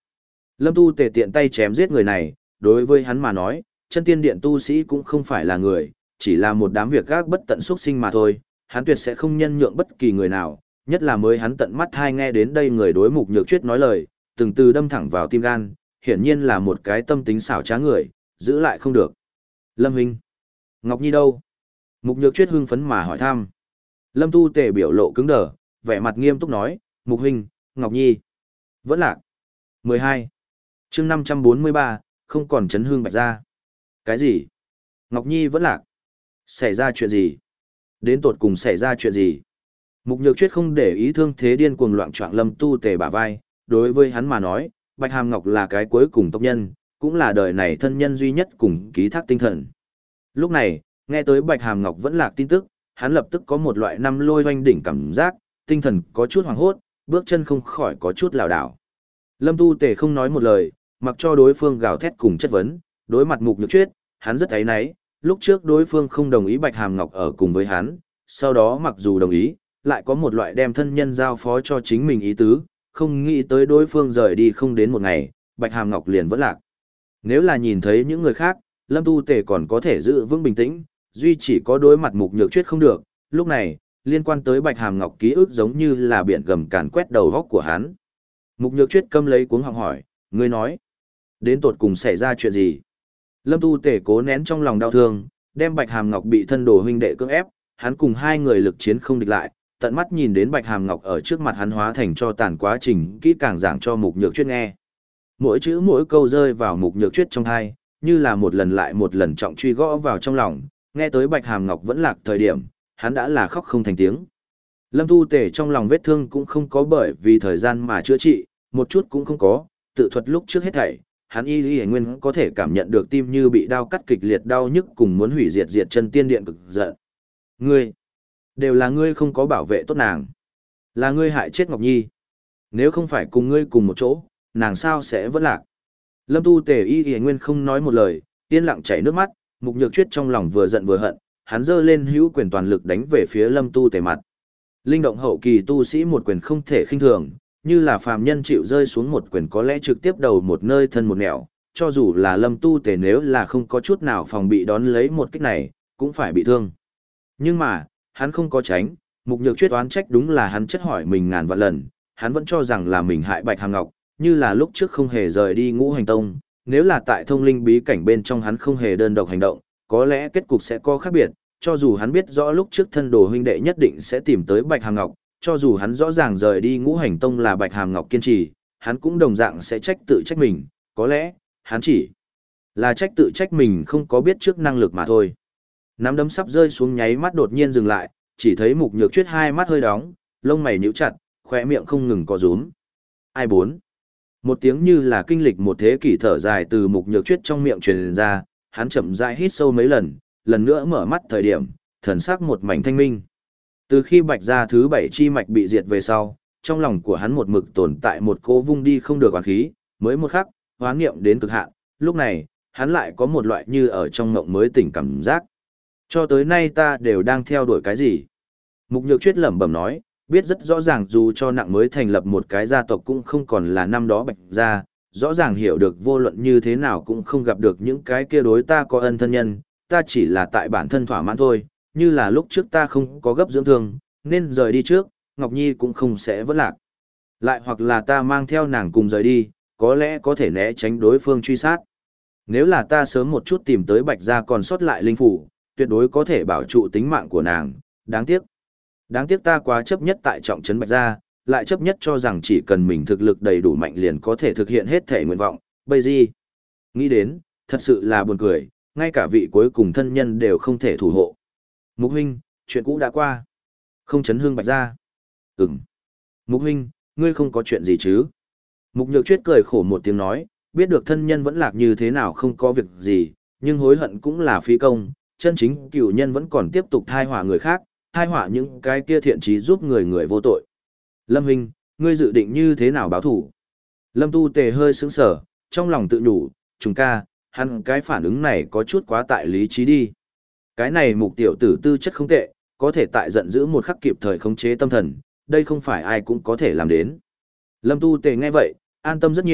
Lâm Tu Tề tiện tay chém giết người này, đối với hắn mà nói, chân tiên điện tu sĩ cũng không phải là người, chỉ là một đám việc gác bất tận xuất sinh mà thôi, hắn tuyệt sẽ không nhân nhượng bất kỳ người nào, nhất là mới hắn tận mắt hai nghe đến đây người đối Mục Nhược Chuyết nói lời, từng từ đâm thẳng vào tim gan, hiển nhiên là một cái tâm tính xảo trá người, giữ lại không được. Lâm huynh, Ngọc Nhi đâu? Mục Nhược Chuyết hưng phấn mà hỏi thăm. Lâm Tu Tề biểu lộ cứng đờ, vẻ mặt nghiêm túc nói, Mục huynh, Ngọc Nhi, vẫn lạc. mười hai. Chương năm trăm bốn mươi ba, không còn chấn hương bạch ra. Cái gì? Ngọc Nhi vẫn lạc. Xảy ra chuyện gì? Đến tột cùng xảy ra chuyện gì? Mục Nhược Chuyết không để ý thương thế điên cuồng loạn choạng Lâm Tu Tề bả vai, đối với hắn mà nói, Bạch Hàm Ngọc là cái cuối cùng tộc nhân, cũng là đời này thân nhân duy nhất cùng ký thác tinh thần. Lúc này, nghe tới Bạch Hàm Ngọc vẫn lạc tin tức, hắn lập tức có một loại năm lôi oanh đỉnh cảm giác, tinh thần có chút hoảng hốt, bước chân không khỏi có chút lảo đảo. Lâm Tu Tề không nói một lời, mặc cho đối phương gào thét cùng chất vấn, đối mặt Mục Nhược Chuyết, hắn rất áy náy, lúc trước đối phương không đồng ý Bạch Hàm Ngọc ở cùng với hắn, sau đó mặc dù đồng ý, lại có một loại đem thân nhân giao phó cho chính mình ý tứ, không nghĩ tới đối phương rời đi không đến một ngày, Bạch Hàm Ngọc liền vẫn lạc. Nếu là nhìn thấy những người khác, Lâm Tu Tề còn có thể giữ vững bình tĩnh, duy chỉ có đối mặt Mục Nhược Chuyết không được, lúc này, liên quan tới Bạch Hàm Ngọc ký ức giống như là biển gầm càn quét đầu góc của hắn. Mục Nhược Chuyết câm lấy cuống họng hỏi, ngươi nói, đến tột cùng xảy ra chuyện gì? Lâm Tu Tề cố nén trong lòng đau thương, đem Bạch Hàm Ngọc bị thân đồ huynh đệ cưỡng ép, hắn cùng hai người lực chiến không địch lại, tận mắt nhìn đến Bạch Hàm Ngọc ở trước mặt hắn hóa thành cho tàn quá trình kỹ càng giảng cho Mục Nhược Chuyết nghe. Mỗi chữ mỗi câu rơi vào Mục Nhược Chuyết trong tai, như là một lần lại một lần trọng truy gõ vào trong lòng, nghe tới Bạch Hàm Ngọc vẫn lạc thời điểm, hắn đã là khóc không thành tiếng. Lâm Tu Tề trong lòng vết thương cũng không có bởi vì thời gian mà chữa trị, một chút cũng không có, tự thuật lúc trước hết thảy, hắn y lý nguyên có thể cảm nhận được tim như bị đau cắt kịch liệt đau nhức cùng muốn hủy diệt diệt chân tiên điện cực giận. Ngươi, đều là ngươi không có bảo vệ tốt nàng. Là ngươi hại chết Ngọc Nhi. Nếu không phải cùng ngươi cùng một chỗ, nàng sao sẽ vẫn lạc. Lâm Tu Tề y lý nguyên không nói một lời, yên lặng chảy nước mắt, Mục Nhược Chuyết trong lòng vừa giận vừa hận, hắn giơ lên hữu quyền toàn lực đánh về phía Lâm Tu Tề mặt. Linh động hậu kỳ tu sĩ một quyền không thể khinh thường, như là phàm nhân chịu rơi xuống một quyền có lẽ trực tiếp đầu một nơi thân một nẻo, cho dù là Lâm Tu Tề nếu là không có chút nào phòng bị đón lấy một kích này, cũng phải bị thương. Nhưng mà, hắn không có tránh, Mục Nhược Chuyết oán trách đúng là hắn chất hỏi mình ngàn vạn lần, hắn vẫn cho rằng là mình hại Bạch Hàm Ngọc, như là lúc trước không hề rời đi Ngũ Hành Tông, nếu là tại thông linh bí cảnh bên trong hắn không hề đơn độc hành động, có lẽ kết cục sẽ có khác biệt, cho dù hắn biết rõ lúc trước thân đồ huynh đệ nhất định sẽ tìm tới Bạch Hàm Ngọc, cho dù hắn rõ ràng rời đi Ngũ Hành Tông là Bạch Hàm Ngọc kiên trì, hắn cũng đồng dạng sẽ trách tự trách mình, có lẽ, hắn chỉ là trách tự trách mình không có biết trước năng lực mà thôi. Nắm đấm sắp rơi xuống nháy mắt đột nhiên dừng lại, chỉ thấy Mục Nhược Chuyết hai mắt hơi đóng, lông mày nhíu chặt, khóe miệng không ngừng co rúm. Ai bốn? Một tiếng như là kinh lịch một thế kỷ thở dài từ Mục Nhược Chuyết trong miệng truyền ra, hắn chậm rãi hít sâu mấy lần, lần nữa mở mắt thời điểm, thần sắc một mảnh thanh minh. Từ khi Bạch gia thứ bảy chi mạch bị diệt về sau, trong lòng của hắn một mực tồn tại một cố vung đi không được oán khí, mới một khắc, hoán niệm đến cực hạn, lúc này, hắn lại có một loại như ở trong ngộng mới tỉnh cảm giác. Cho tới nay ta đều đang theo đuổi cái gì? Mục Nhược Chuyết lẩm bẩm nói, biết rất rõ ràng dù cho nặng mới thành lập một cái gia tộc cũng không còn là năm đó Bạch gia, rõ ràng hiểu được vô luận như thế nào cũng không gặp được những cái kia đối ta có ân thân nhân, ta chỉ là tại bản thân thỏa mãn thôi, như là lúc trước ta không có gấp dưỡng thương, nên rời đi trước, Ngọc Nhi cũng không sẽ vẫn lạc. Lại hoặc là ta mang theo nàng cùng rời đi, có lẽ có thể né tránh đối phương truy sát. Nếu là ta sớm một chút tìm tới Bạch gia còn sót lại linh phủ, tuyệt đối có thể bảo trụ tính mạng của nàng, đáng tiếc. Đáng tiếc ta quá chấp nhất tại trọng trấn Bạch gia, lại chấp nhất cho rằng chỉ cần mình thực lực đầy đủ mạnh liền có thể thực hiện hết thể nguyện vọng, bây giờ. Nghĩ đến, thật sự là buồn cười, ngay cả vị cuối cùng thân nhân đều không thể thủ hộ. Mục huynh, chuyện cũ đã qua. Không chấn hương Bạch gia. Ừm. Mục huynh, ngươi không có chuyện gì chứ? Mục Nhược Chuyết cười khổ một tiếng nói, biết được thân nhân vẫn lạc như thế nào không có việc gì, nhưng hối hận cũng là phí công, chân chính cửu nhân vẫn còn tiếp tục thai họa người khác, thai họa những cái kia thiện trí giúp người người vô tội. Lâm huynh, ngươi dự định như thế nào báo thủ? Lâm Tu Tề hơi sững sờ, trong lòng tự nhủ, chúng ca, hắn cái phản ứng này có chút quá tại lý trí đi. Cái này Mục tiểu tử tư chất không tệ, có thể tại giận dữ một khắc kịp thời khống chế tâm thần, đây không phải ai cũng có thể làm đến. Lâm Tu Tề nghe vậy, an tâm rất nhiều,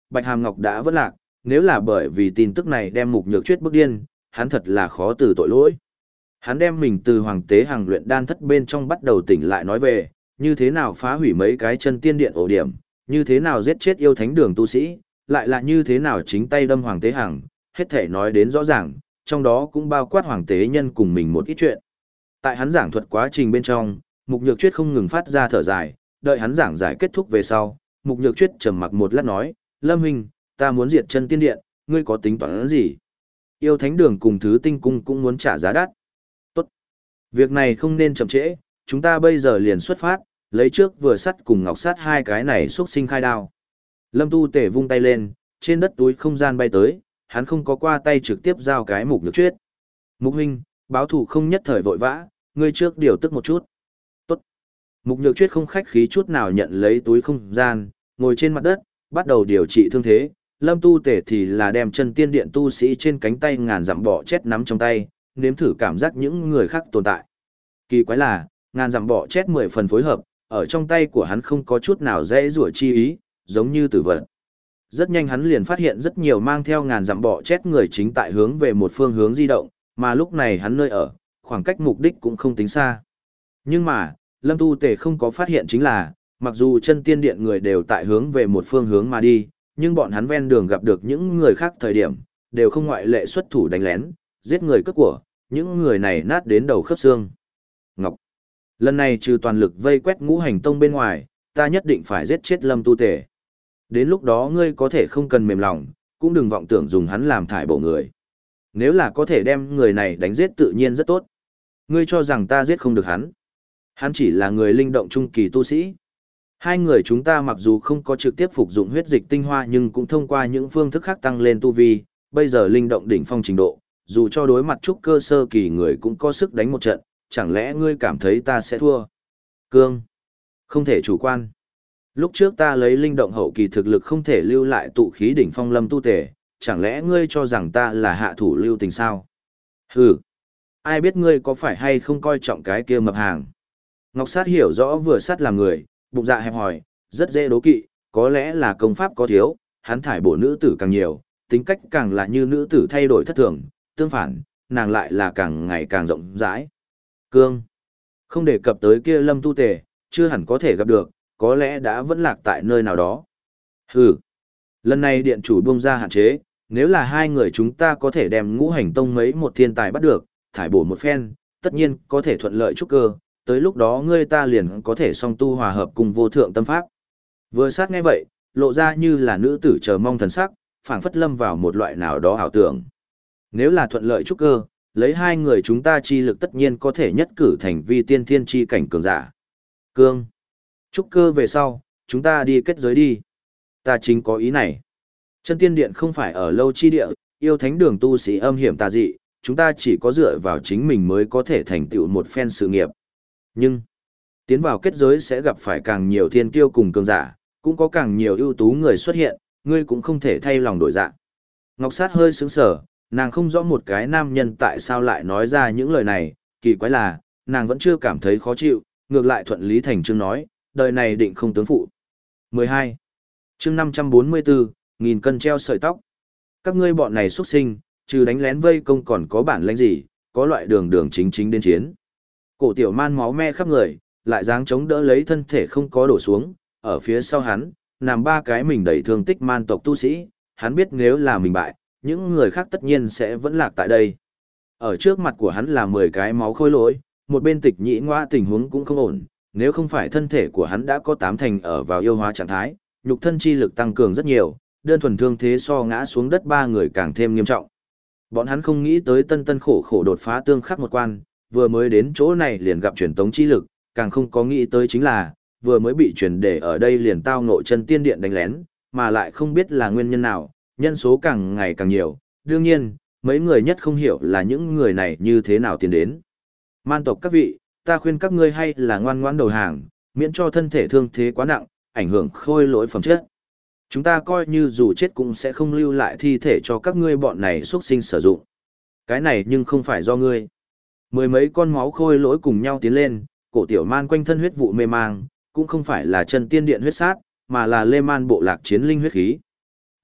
Bạch Hàm Ngọc đã vất lạc, nếu là bởi vì tin tức này đem Mục Nhược Chuyết bức điên, hắn thật là khó từ tội lỗi. Hắn đem mình từ Hoàng Tế Hàng luyện đan thất bên trong bắt đầu tỉnh lại nói về, như thế nào phá hủy mấy cái chân tiên điện ổ điểm, như thế nào giết chết yêu thánh đường tu sĩ, lại là như thế nào chính tay đâm Hoàng Tế Hàng, hết thể nói đến rõ ràng, trong đó cũng bao quát Hoàng Tế Nhân cùng mình một ít chuyện. Tại hắn giảng thuật quá trình bên trong, Mục Nhược Chuyết không ngừng phát ra thở dài, đợi hắn giảng giải kết thúc về sau, Mục Nhược Chuyết trầm mặc một lát nói, Lâm Huynh, ta muốn diệt chân tiên điện, ngươi có tính toán gì? Yêu thánh đường cùng thứ tinh cung cũng muốn trả giá đắt. Tốt. Việc này không nên chậm trễ, chúng ta bây giờ liền xuất phát, lấy trước vừa sắt cùng ngọc sắt hai cái này xuất sinh khai đao. Lâm Tu Tể vung tay lên, trên đất túi không gian bay tới, hắn không có qua tay trực tiếp giao cái Mục Nhược Chuyết. Mục huynh, báo thủ không nhất thời vội vã, ngươi trước điều tức một chút. Tốt. Mục Nhược Chuyết không khách khí chút nào nhận lấy túi không gian, ngồi trên mặt đất, bắt đầu điều trị thương thế. Lâm Tu Tể thì là đem chân tiên điện tu sĩ trên cánh tay ngàn dặm bọ chét nắm trong tay, nếm thử cảm giác những người khác tồn tại. Kỳ quái là, ngàn dặm bọ chét mười phần phối hợp, ở trong tay của hắn không có chút nào dễ rủa chi ý, giống như tử vật. Rất nhanh hắn liền phát hiện rất nhiều mang theo ngàn dặm bọ chét người chính tại hướng về một phương hướng di động, mà lúc này hắn nơi ở, khoảng cách mục đích cũng không tính xa. Nhưng mà, Lâm Tu Tể không có phát hiện chính là, mặc dù chân tiên điện người đều tại hướng về một phương hướng mà đi, nhưng bọn hắn ven đường gặp được những người khác thời điểm, đều không ngoại lệ xuất thủ đánh lén, giết người cướp của, những người này nát đến đầu khớp xương. Ngọc, lần này trừ toàn lực vây quét ngũ hành tông bên ngoài, ta nhất định phải giết chết Lâm Tu Tể. Đến lúc đó ngươi có thể không cần mềm lòng, cũng đừng vọng tưởng dùng hắn làm thải bộ người. Nếu là có thể đem người này đánh giết tự nhiên rất tốt. Ngươi cho rằng ta giết không được hắn. Hắn chỉ là người linh động trung kỳ tu sĩ. Hai người chúng ta mặc dù không có trực tiếp phục dụng huyết dịch tinh hoa nhưng cũng thông qua những phương thức khác tăng lên tu vi, bây giờ linh động đỉnh phong trình độ, dù cho đối mặt trúc cơ sơ kỳ người cũng có sức đánh một trận, chẳng lẽ ngươi cảm thấy ta sẽ thua? Cương, không thể chủ quan. Lúc trước ta lấy linh động hậu kỳ thực lực không thể lưu lại tụ khí đỉnh phong Lâm Tu Tể, chẳng lẽ ngươi cho rằng ta là hạ thủ lưu tình sao? Hừ, ai biết ngươi có phải hay không coi trọng cái kia mập hàng. Ngọc Sát hiểu rõ vừa sát làm người, bụng dạ hẹp hòi, rất dễ đố kỵ, có lẽ là công pháp có thiếu, hắn thải bổ nữ tử càng nhiều, tính cách càng là như nữ tử thay đổi thất thường, tương phản, nàng lại là càng ngày càng rộng rãi. Cương, không đề cập tới kia Lâm Tu Tể, chưa hẳn có thể gặp được, có lẽ đã vẫn lạc tại nơi nào đó. Hừ, lần này điện chủ buông ra hạn chế, nếu là hai người chúng ta có thể đem ngũ hành tông mấy một thiên tài bắt được, thải bổ một phen, tất nhiên có thể thuận lợi trúc cơ, tới lúc đó ngươi ta liền có thể song tu hòa hợp cùng vô thượng tâm pháp. Vừa sát nghe vậy, lộ ra như là nữ tử chờ mong thần sắc, phảng phất lâm vào một loại nào đó ảo tưởng. Nếu là thuận lợi trúc cơ, lấy hai người chúng ta chi lực tất nhiên có thể nhất cử thành vi tiên thiên chi cảnh cường giả. Cương, trúc cơ về sau, chúng ta đi kết giới đi. Ta chính có ý này. Chân tiên điện không phải ở lâu chi địa, yêu thánh đường tu sĩ âm hiểm tà dị, chúng ta chỉ có dựa vào chính mình mới có thể thành tựu một phen sự nghiệp. Nhưng, tiến vào kết giới sẽ gặp phải càng nhiều thiên kiêu cùng cường giả, cũng có càng nhiều ưu tú người xuất hiện, ngươi cũng không thể thay lòng đổi dạ. Ngọc Sát hơi sững sờ, nàng không rõ một cái nam nhân tại sao lại nói ra những lời này, kỳ quái là, nàng vẫn chưa cảm thấy khó chịu, ngược lại thuận lý thành chương nói, đời này định không tướng phụ. mười hai. Chương năm trăm bốn mươi bốn, nghìn cân treo sợi tóc. Các ngươi bọn này xuất sinh, trừ đánh lén vây công còn có bản lĩnh gì, có loại đường đường chính chính đến chiến. Cổ Tiểu Man máu me khắp người, lại dáng chống đỡ lấy thân thể không có đổ xuống, ở phía sau hắn, nằm ba cái mình đầy thương tích man tộc tu sĩ, hắn biết nếu là mình bại, những người khác tất nhiên sẽ vẫn lạc tại đây. Ở trước mặt của hắn là mười cái máu khôi lỗi, một bên Tịch Nhĩ Ngoa tình huống cũng không ổn, nếu không phải thân thể của hắn đã có tám thành ở vào yêu hóa trạng thái, nhục thân chi lực tăng cường rất nhiều, đơn thuần thương thế so ngã xuống đất ba người càng thêm nghiêm trọng. Bọn hắn không nghĩ tới tân tân khổ khổ đột phá tương khắc một quan, vừa mới đến chỗ này liền gặp truyền tống chi lực, càng không có nghĩ tới chính là, vừa mới bị truyền để ở đây liền tao ngộ chân tiên điện đánh lén, mà lại không biết là nguyên nhân nào, nhân số càng ngày càng nhiều, đương nhiên, mấy người nhất không hiểu là những người này như thế nào tiến đến. Man tộc các vị, ta khuyên các ngươi hay là ngoan ngoãn đầu hàng, miễn cho thân thể thương thế quá nặng, ảnh hưởng khôi lỗi phẩm chất. Chúng ta coi như dù chết cũng sẽ không lưu lại thi thể cho các ngươi bọn này xuất sinh sử dụng. Cái này nhưng không phải do ngươi. Mười mấy con máu khôi lỗi cùng nhau tiến lên, Cổ Tiểu Man quanh thân huyết vụ mê mang, cũng không phải là chân tiên điện huyết sát, mà là Lê Man bộ lạc chiến linh huyết khí.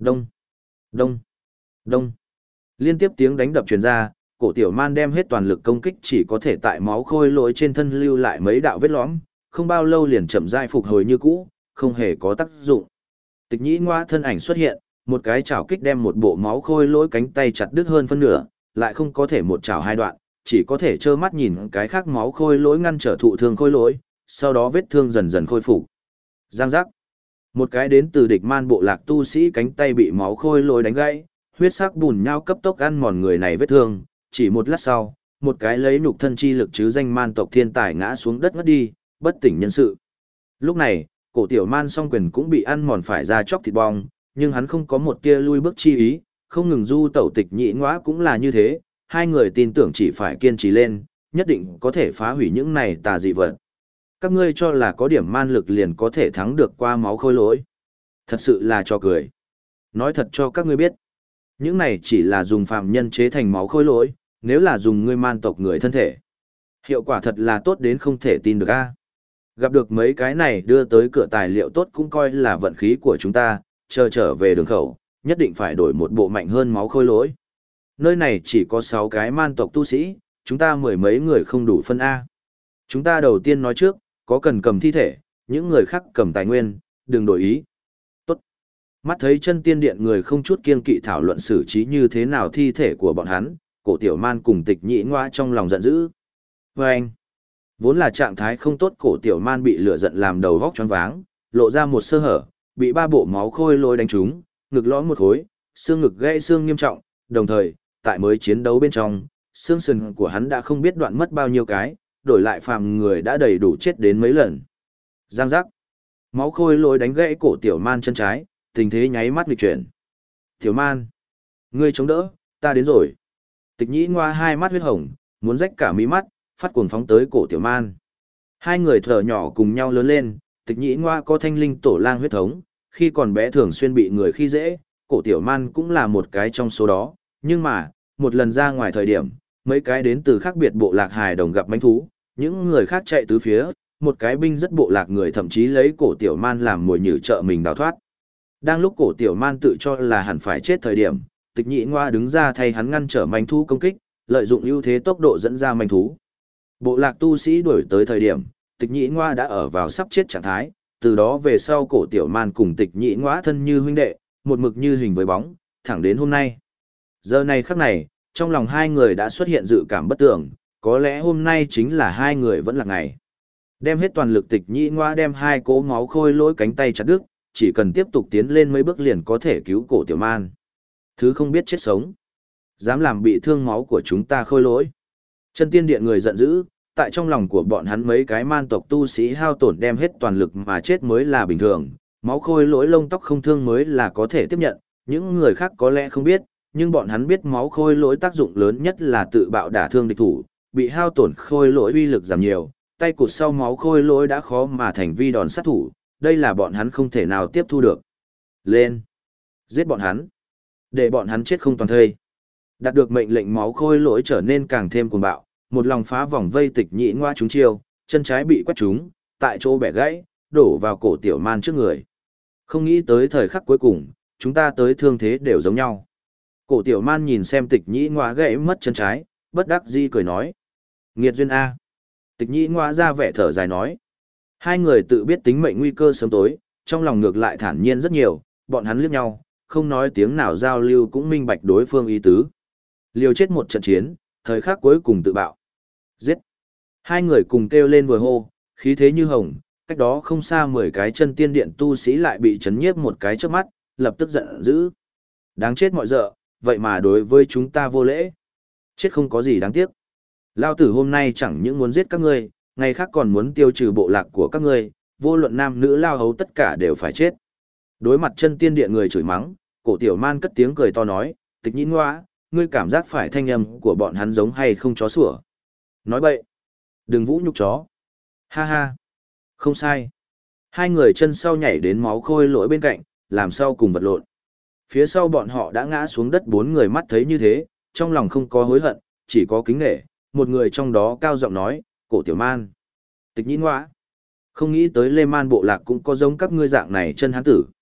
Đông, đông, đông. Liên tiếp tiếng đánh đập truyền ra, cổ tiểu man đem hết toàn lực công kích chỉ có thể tại máu khôi lỗi trên thân lưu lại mấy đạo vết lõm, không bao lâu liền chậm rãi phục hồi như cũ, không hề có tác dụng. Tịch nhĩ ngoa thân ảnh xuất hiện, một cái chảo kích đem một bộ máu khôi lỗi cánh tay chặt đứt hơn phân nửa, lại không có thể một chảo hai đoạn, chỉ có thể trơ mắt nhìn cái khác máu khôi lỗi ngăn trở thụ thương khôi lỗi, sau đó vết thương dần dần khôi phục. Giang giác. Một cái đến từ địch man bộ lạc tu sĩ cánh tay bị máu khôi lỗi đánh gãy, huyết sắc bùn nhau cấp tốc ăn mòn người này vết thương, chỉ một lát sau, một cái lấy nhục thân chi lực chứ danh man tộc thiên tài ngã xuống đất ngất đi, bất tỉnh nhân sự. Lúc này, cổ tiểu man song quyền cũng bị ăn mòn phải ra chóc thịt bong, nhưng hắn không có một tia lui bước chi ý, không ngừng du tẩu tịch nhị ngõa cũng là như thế, hai người tin tưởng chỉ phải kiên trì lên, nhất định có thể phá hủy những này tà dị vật. Các ngươi cho là có điểm man lực liền có thể thắng được qua máu khôi lỗi. Thật sự là cho cười. Nói thật cho các ngươi biết, những này chỉ là dùng phàm nhân chế thành máu khôi lỗi, nếu là dùng ngươi man tộc người thân thể. Hiệu quả thật là tốt đến không thể tin được a. Gặp được mấy cái này đưa tới cửa tài liệu tốt cũng coi là vận khí của chúng ta, chờ trở về đường khẩu, nhất định phải đổi một bộ mạnh hơn máu khôi lỗi. Nơi này chỉ có sáu cái man tộc tu sĩ, chúng ta mười mấy người không đủ phân A. Chúng ta đầu tiên nói trước, có cần cầm thi thể, những người khác cầm tài nguyên, đừng đổi ý. Tốt. Mắt thấy chân tiên điện người không chút kiên kỵ thảo luận xử trí như thế nào thi thể của bọn hắn, cổ tiểu man cùng tịch nhĩ ngoa trong lòng giận dữ. Và anh, vốn là trạng thái không tốt cổ tiểu man bị lửa giận làm đầu vóc choáng váng, lộ ra một sơ hở, bị ba bộ máu khôi lôi đánh trúng, ngực lõm một khối, xương ngực gãy xương nghiêm trọng, đồng thời, tại mới chiến đấu bên trong, xương sườn của hắn đã không biết đoạn mất bao nhiêu cái, đổi lại phàm người đã đầy đủ chết đến mấy lần. Giang giác. Máu khôi lôi đánh gãy cổ tiểu man chân trái, tình thế nháy mắt nghịch chuyển. Tiểu man, ngươi chống đỡ, ta đến rồi. Tịch nhĩ ngoa hai mắt huyết hồng, muốn rách cả mí mắt, phát cuồng phóng tới cổ tiểu man. Hai người thở nhỏ cùng nhau lớn lên, tịch nhĩ ngoa có thanh linh tổ lang huyết thống, khi còn bé thường xuyên bị người khi dễ, cổ tiểu man cũng là một cái trong số đó, nhưng mà, một lần ra ngoài thời điểm, mấy cái đến từ khác biệt bộ lạc hài đồng gặp manh thú, những người khác chạy tứ phía, một cái binh rất bộ lạc người thậm chí lấy cổ tiểu man làm mồi nhử trợ mình đào thoát. Đang lúc cổ tiểu man tự cho là hẳn phải chết thời điểm, tịch nhĩ ngoa đứng ra thay hắn ngăn trở manh thú công kích, lợi dụng ưu thế tốc độ dẫn ra manh thú. Bộ lạc tu sĩ đuổi tới thời điểm, tịch nhĩ ngoa đã ở vào sắp chết trạng thái, từ đó về sau cổ tiểu man cùng tịch nhĩ ngoa thân như huynh đệ, một mực như hình với bóng, thẳng đến hôm nay. Giờ này khắc này, trong lòng hai người đã xuất hiện dự cảm bất tưởng, có lẽ hôm nay chính là hai người vẫn là ngày. Đem hết toàn lực tịch nhĩ ngoa đem hai cỗ máu khôi lỗi cánh tay chặt đứt, chỉ cần tiếp tục tiến lên mấy bước liền có thể cứu cổ tiểu man. Thứ không biết chết sống, dám làm bị thương máu của chúng ta khôi lỗi. Chân tiên điện người giận dữ, tại trong lòng của bọn hắn mấy cái man tộc tu sĩ hao tổn đem hết toàn lực mà chết mới là bình thường, máu khôi lỗi lông tóc không thương mới là có thể tiếp nhận, những người khác có lẽ không biết, nhưng bọn hắn biết máu khôi lỗi tác dụng lớn nhất là tự bạo đả thương địch thủ, bị hao tổn khôi lỗi uy lực giảm nhiều, tay cụt sau máu khôi lỗi đã khó mà thành vi đòn sát thủ, đây là bọn hắn không thể nào tiếp thu được. Lên! Giết bọn hắn! Để bọn hắn chết không toàn thây. Đạt được mệnh lệnh máu khôi lỗi trở nên càng thêm cuồng bạo, một lòng phá vòng vây tịch nhĩ ngoa trúng chiêu, chân trái bị quét trúng, tại chỗ bẻ gãy, đổ vào cổ tiểu man trước người. Không nghĩ tới thời khắc cuối cùng, chúng ta tới thương thế đều giống nhau. Cổ tiểu man nhìn xem tịch nhĩ ngoa gãy mất chân trái, bất đắc dĩ cười nói. Nghiệt duyên A. Tịch nhĩ ngoa ra vẻ thở dài nói. Hai người tự biết tính mệnh nguy cơ sớm tối, trong lòng ngược lại thản nhiên rất nhiều, bọn hắn liếc nhau, không nói tiếng nào giao lưu cũng minh bạch đối phương ý tứ. Liều chết một trận chiến, thời khắc cuối cùng tự bạo. Giết! Hai người cùng kêu lên vừa hô, khí thế như hồng, cách đó không xa mười cái chân tiên điện tu sĩ lại bị chấn nhiếp một cái trước mắt, lập tức giận dữ. Đáng chết mọi dợ, vậy mà đối với chúng ta vô lễ. Chết không có gì đáng tiếc. Lao tử hôm nay chẳng những muốn giết các ngươi, ngày khác còn muốn tiêu trừ bộ lạc của các ngươi, vô luận nam nữ lao hấu tất cả đều phải chết. Đối mặt chân tiên điện người chửi mắng, cổ tiểu man cất tiếng cười to nói, tịch nhĩ ngoa, ngươi cảm giác phải thanh âm của bọn hắn giống hay không chó sủa. Nói bậy. Đừng vũ nhục chó. Ha ha. Không sai. Hai người chân sau nhảy đến máu khôi lỗi bên cạnh, làm sau cùng vật lộn. Phía sau bọn họ đã ngã xuống đất bốn người mắt thấy như thế, trong lòng không có hối hận, chỉ có kính nể. Một người trong đó cao giọng nói, cổ tiểu man. Tịch nhĩ ngoa. Không nghĩ tới Lê Man bộ lạc cũng có giống các ngươi dạng này chân hán tử.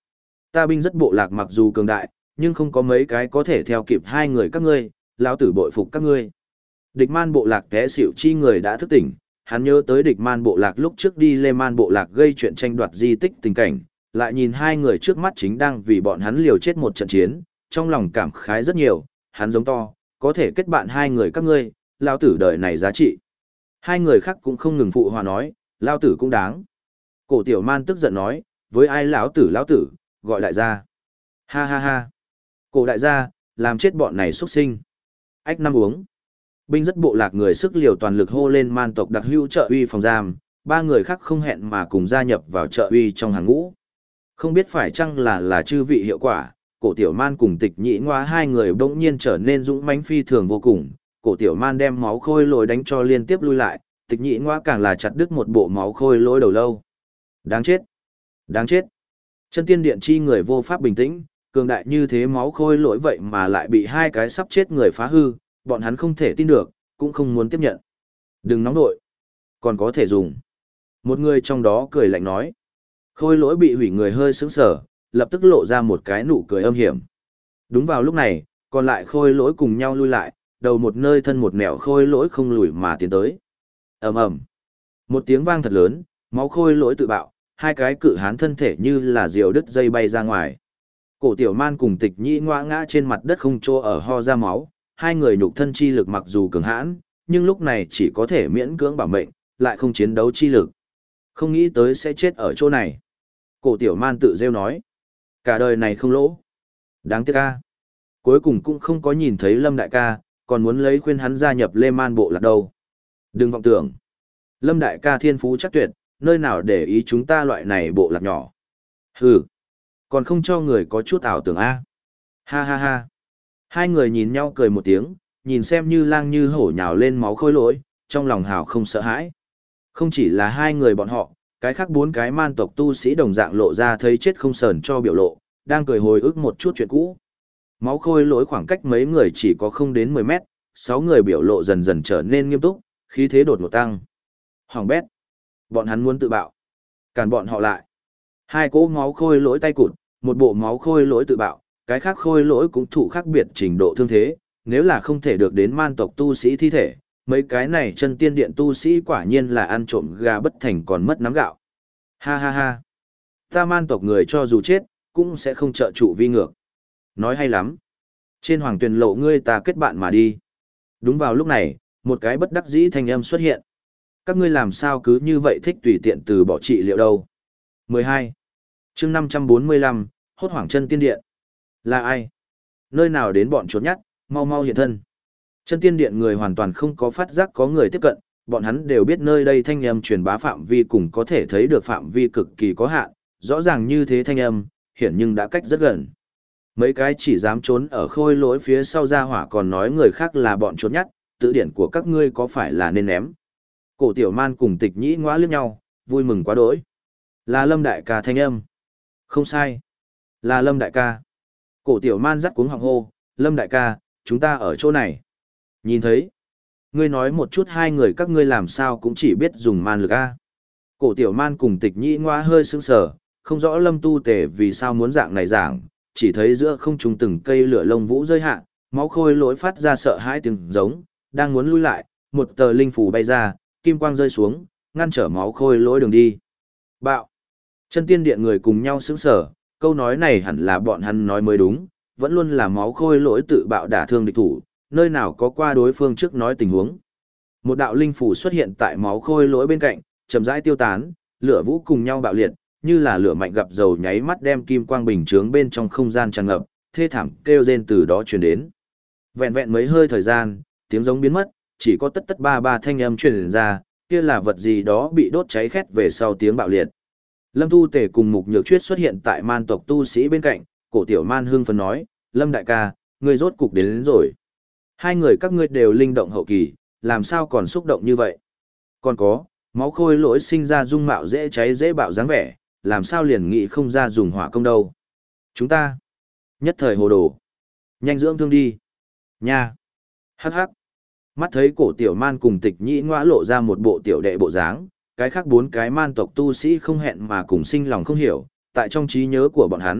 Ta binh rất bộ lạc mặc dù cường đại, nhưng không có mấy cái có thể theo kịp hai người các ngươi, lão tử bội phục các ngươi. Địch man bộ lạc té xỉu chi người đã thức tỉnh, hắn nhớ tới địch man bộ lạc lúc trước đi Lê Man bộ lạc gây chuyện tranh đoạt di tích tình cảnh, lại nhìn hai người trước mắt chính đang vì bọn hắn liều chết một trận chiến, trong lòng cảm khái rất nhiều, hắn giống to, có thể kết bạn hai người các ngươi, lão tử đời này giá trị. Hai người khác cũng không ngừng phụ hòa nói, lão tử cũng đáng. Cổ Tiểu Man tức giận nói, với ai lão tử lão tử, gọi đại gia. Ha ha ha. Cổ đại gia, làm chết bọn này xuất sinh. Ách năm uống. Binh rất bộ lạc người sức liều toàn lực hô lên man tộc đặc hữu trợ uy phòng giam, ba người khác không hẹn mà cùng gia nhập vào trợ uy trong hàng ngũ. Không biết phải chăng là là chư vị hiệu quả, cổ tiểu man cùng tịch nhĩ ngoa hai người bỗng nhiên trở nên dũng mãnh phi thường vô cùng, cổ tiểu man đem máu khôi lỗi đánh cho liên tiếp lui lại, tịch nhĩ ngoa càng là chặt đứt một bộ máu khôi lỗi đầu lâu. Đáng chết! Đáng chết! Chân tiên điện chi người vô pháp bình tĩnh, cường đại như thế máu khôi lỗi vậy mà lại bị hai cái sắp chết người phá hư, bọn hắn không thể tin được, cũng không muốn tiếp nhận. Đừng nóng nội, còn có thể dùng. Một người trong đó cười lạnh nói. Khôi lỗi bị hủy người hơi sững sờ, lập tức lộ ra một cái nụ cười âm hiểm. Đúng vào lúc này, còn lại khôi lỗi cùng nhau lui lại, đầu một nơi thân một nẻo khôi lỗi không lùi mà tiến tới. Ầm ầm. Một tiếng vang thật lớn, máu khôi lỗi tự bạo, hai cái cự hán thân thể như là diều đứt dây bay ra ngoài. Cổ tiểu man cùng tịch nhĩ ngoa ngã trên mặt đất không chỗ ở ho ra máu, hai người nhục thân chi lực mặc dù cường hãn, nhưng lúc này chỉ có thể miễn cưỡng bảo mệnh, lại không chiến đấu chi lực. Không nghĩ tới sẽ chết ở chỗ này. Cổ tiểu man tự rêu nói. Cả đời này không lỗ. Đáng tiếc ca. Cuối cùng cũng không có nhìn thấy Lâm đại ca, còn muốn lấy khuyên hắn gia nhập Lê Man bộ lạc đâu. Đừng vọng tưởng. Lâm đại ca thiên phú chắc tuyệt, nơi nào để ý chúng ta loại này bộ lạc nhỏ. Hừ. Còn không cho người có chút ảo tưởng a. Ha ha ha. Hai người nhìn nhau cười một tiếng, nhìn xem như lang như hổ nhào lên máu khôi lỗi, trong lòng hào không sợ hãi. Không chỉ là hai người bọn họ, cái khác bốn cái man tộc tu sĩ đồng dạng lộ ra thấy chết không sờn cho biểu lộ, đang cười hồi ức một chút chuyện cũ. Máu khôi lỗi khoảng cách mấy người chỉ có không đến mười mét, sáu người biểu lộ dần dần trở nên nghiêm túc, khí thế đột ngột tăng. Hoàng bét. Bọn hắn muốn tự bạo. Cản bọn họ lại. Hai cỗ máu khôi lỗi tay cụt, một bộ máu khôi lỗi tự bạo, cái khác khôi lỗi cũng thụ khác biệt trình độ thương thế, nếu là không thể được đến man tộc tu sĩ thi thể, mấy cái này chân tiên điện tu sĩ quả nhiên là ăn trộm gà bất thành còn mất nắm gạo. Ha ha ha. Ta man tộc người cho dù chết, cũng sẽ không trợ trụ vi ngược. Nói hay lắm. Trên hoàng tuyền lộ ngươi ta kết bạn mà đi. Đúng vào lúc này, một cái bất đắc dĩ thanh âm xuất hiện. Các ngươi làm sao cứ như vậy thích tùy tiện từ bỏ trị liệu đâu. mười hai. chương năm trăm bốn mươi lăm, hốt hoảng chân tiên điện. Là ai? Nơi nào đến bọn trốn nhắt, mau mau hiện thân. Chân tiên điện người hoàn toàn không có phát giác có người tiếp cận, bọn hắn đều biết nơi đây thanh âm truyền bá phạm vi cùng có thể thấy được phạm vi cực kỳ có hạn, rõ ràng như thế thanh âm, hiển nhưng đã cách rất gần. Mấy cái chỉ dám trốn ở khôi lỗi phía sau ra hỏa còn nói người khác là bọn trốn nhắt, tự điển của các ngươi có phải là nên ném. Cổ tiểu man cùng tịch nhĩ ngõa liếc nhau, vui mừng quá đỗi. Là Lâm đại ca thanh âm. Không sai. Là Lâm đại ca. Cổ tiểu man dắt cuống họng hô, Lâm đại ca, chúng ta ở chỗ này. Nhìn thấy. Ngươi nói một chút hai người các ngươi làm sao cũng chỉ biết dùng man lực a. Cổ tiểu man cùng tịch nhĩ ngoa hơi sững sờ, không rõ Lâm tu tề vì sao muốn dạng này giảng, chỉ thấy giữa không trung từng cây lửa lông vũ rơi hạ, máu khôi lỗi phát ra sợ hãi tiếng giống, đang muốn lui lại, một tờ linh phù bay ra, kim quang rơi xuống, ngăn trở máu khôi lỗi đường đi. Bạo. Chân tiên điện người cùng nhau sững sờ, câu nói này hẳn là bọn hắn nói mới đúng, vẫn luôn là máu khôi lỗi tự bạo đả thương địch thủ, nơi nào có qua đối phương trước nói tình huống. Một đạo linh phù xuất hiện tại máu khôi lỗi bên cạnh, chậm rãi tiêu tán, lửa vũ cùng nhau bạo liệt, như là lửa mạnh gặp dầu nháy mắt đem kim quang bình chướng bên trong không gian tràn ngập, thê thảm kêu rên từ đó truyền đến. Vẹn vẹn mấy hơi thời gian, tiếng giống biến mất, chỉ có tất tất ba ba thanh âm truyền ra, kia là vật gì đó bị đốt cháy khét về sau tiếng bạo liệt. Lâm Tu Tề cùng Mục Nhược Chuyết xuất hiện tại man tộc tu sĩ bên cạnh, cổ tiểu man hưng phấn nói, Lâm đại ca, ngươi rốt cục đến, đến rồi. Hai người các ngươi đều linh động hậu kỳ, làm sao còn xúc động như vậy? Còn có, máu khôi lỗi sinh ra dung mạo dễ cháy dễ bạo dáng vẻ, làm sao liền nghĩ không ra dùng hỏa công đâu. Chúng ta, nhất thời hồ đồ. Nhanh dưỡng thương đi. Nha. Hắc hắc. Mắt thấy cổ tiểu man cùng tịch nhĩ ngõa lộ ra một bộ tiểu đệ bộ dáng, cái khác bốn cái man tộc tu sĩ không hẹn mà cùng sinh lòng không hiểu, tại trong trí nhớ của bọn hắn,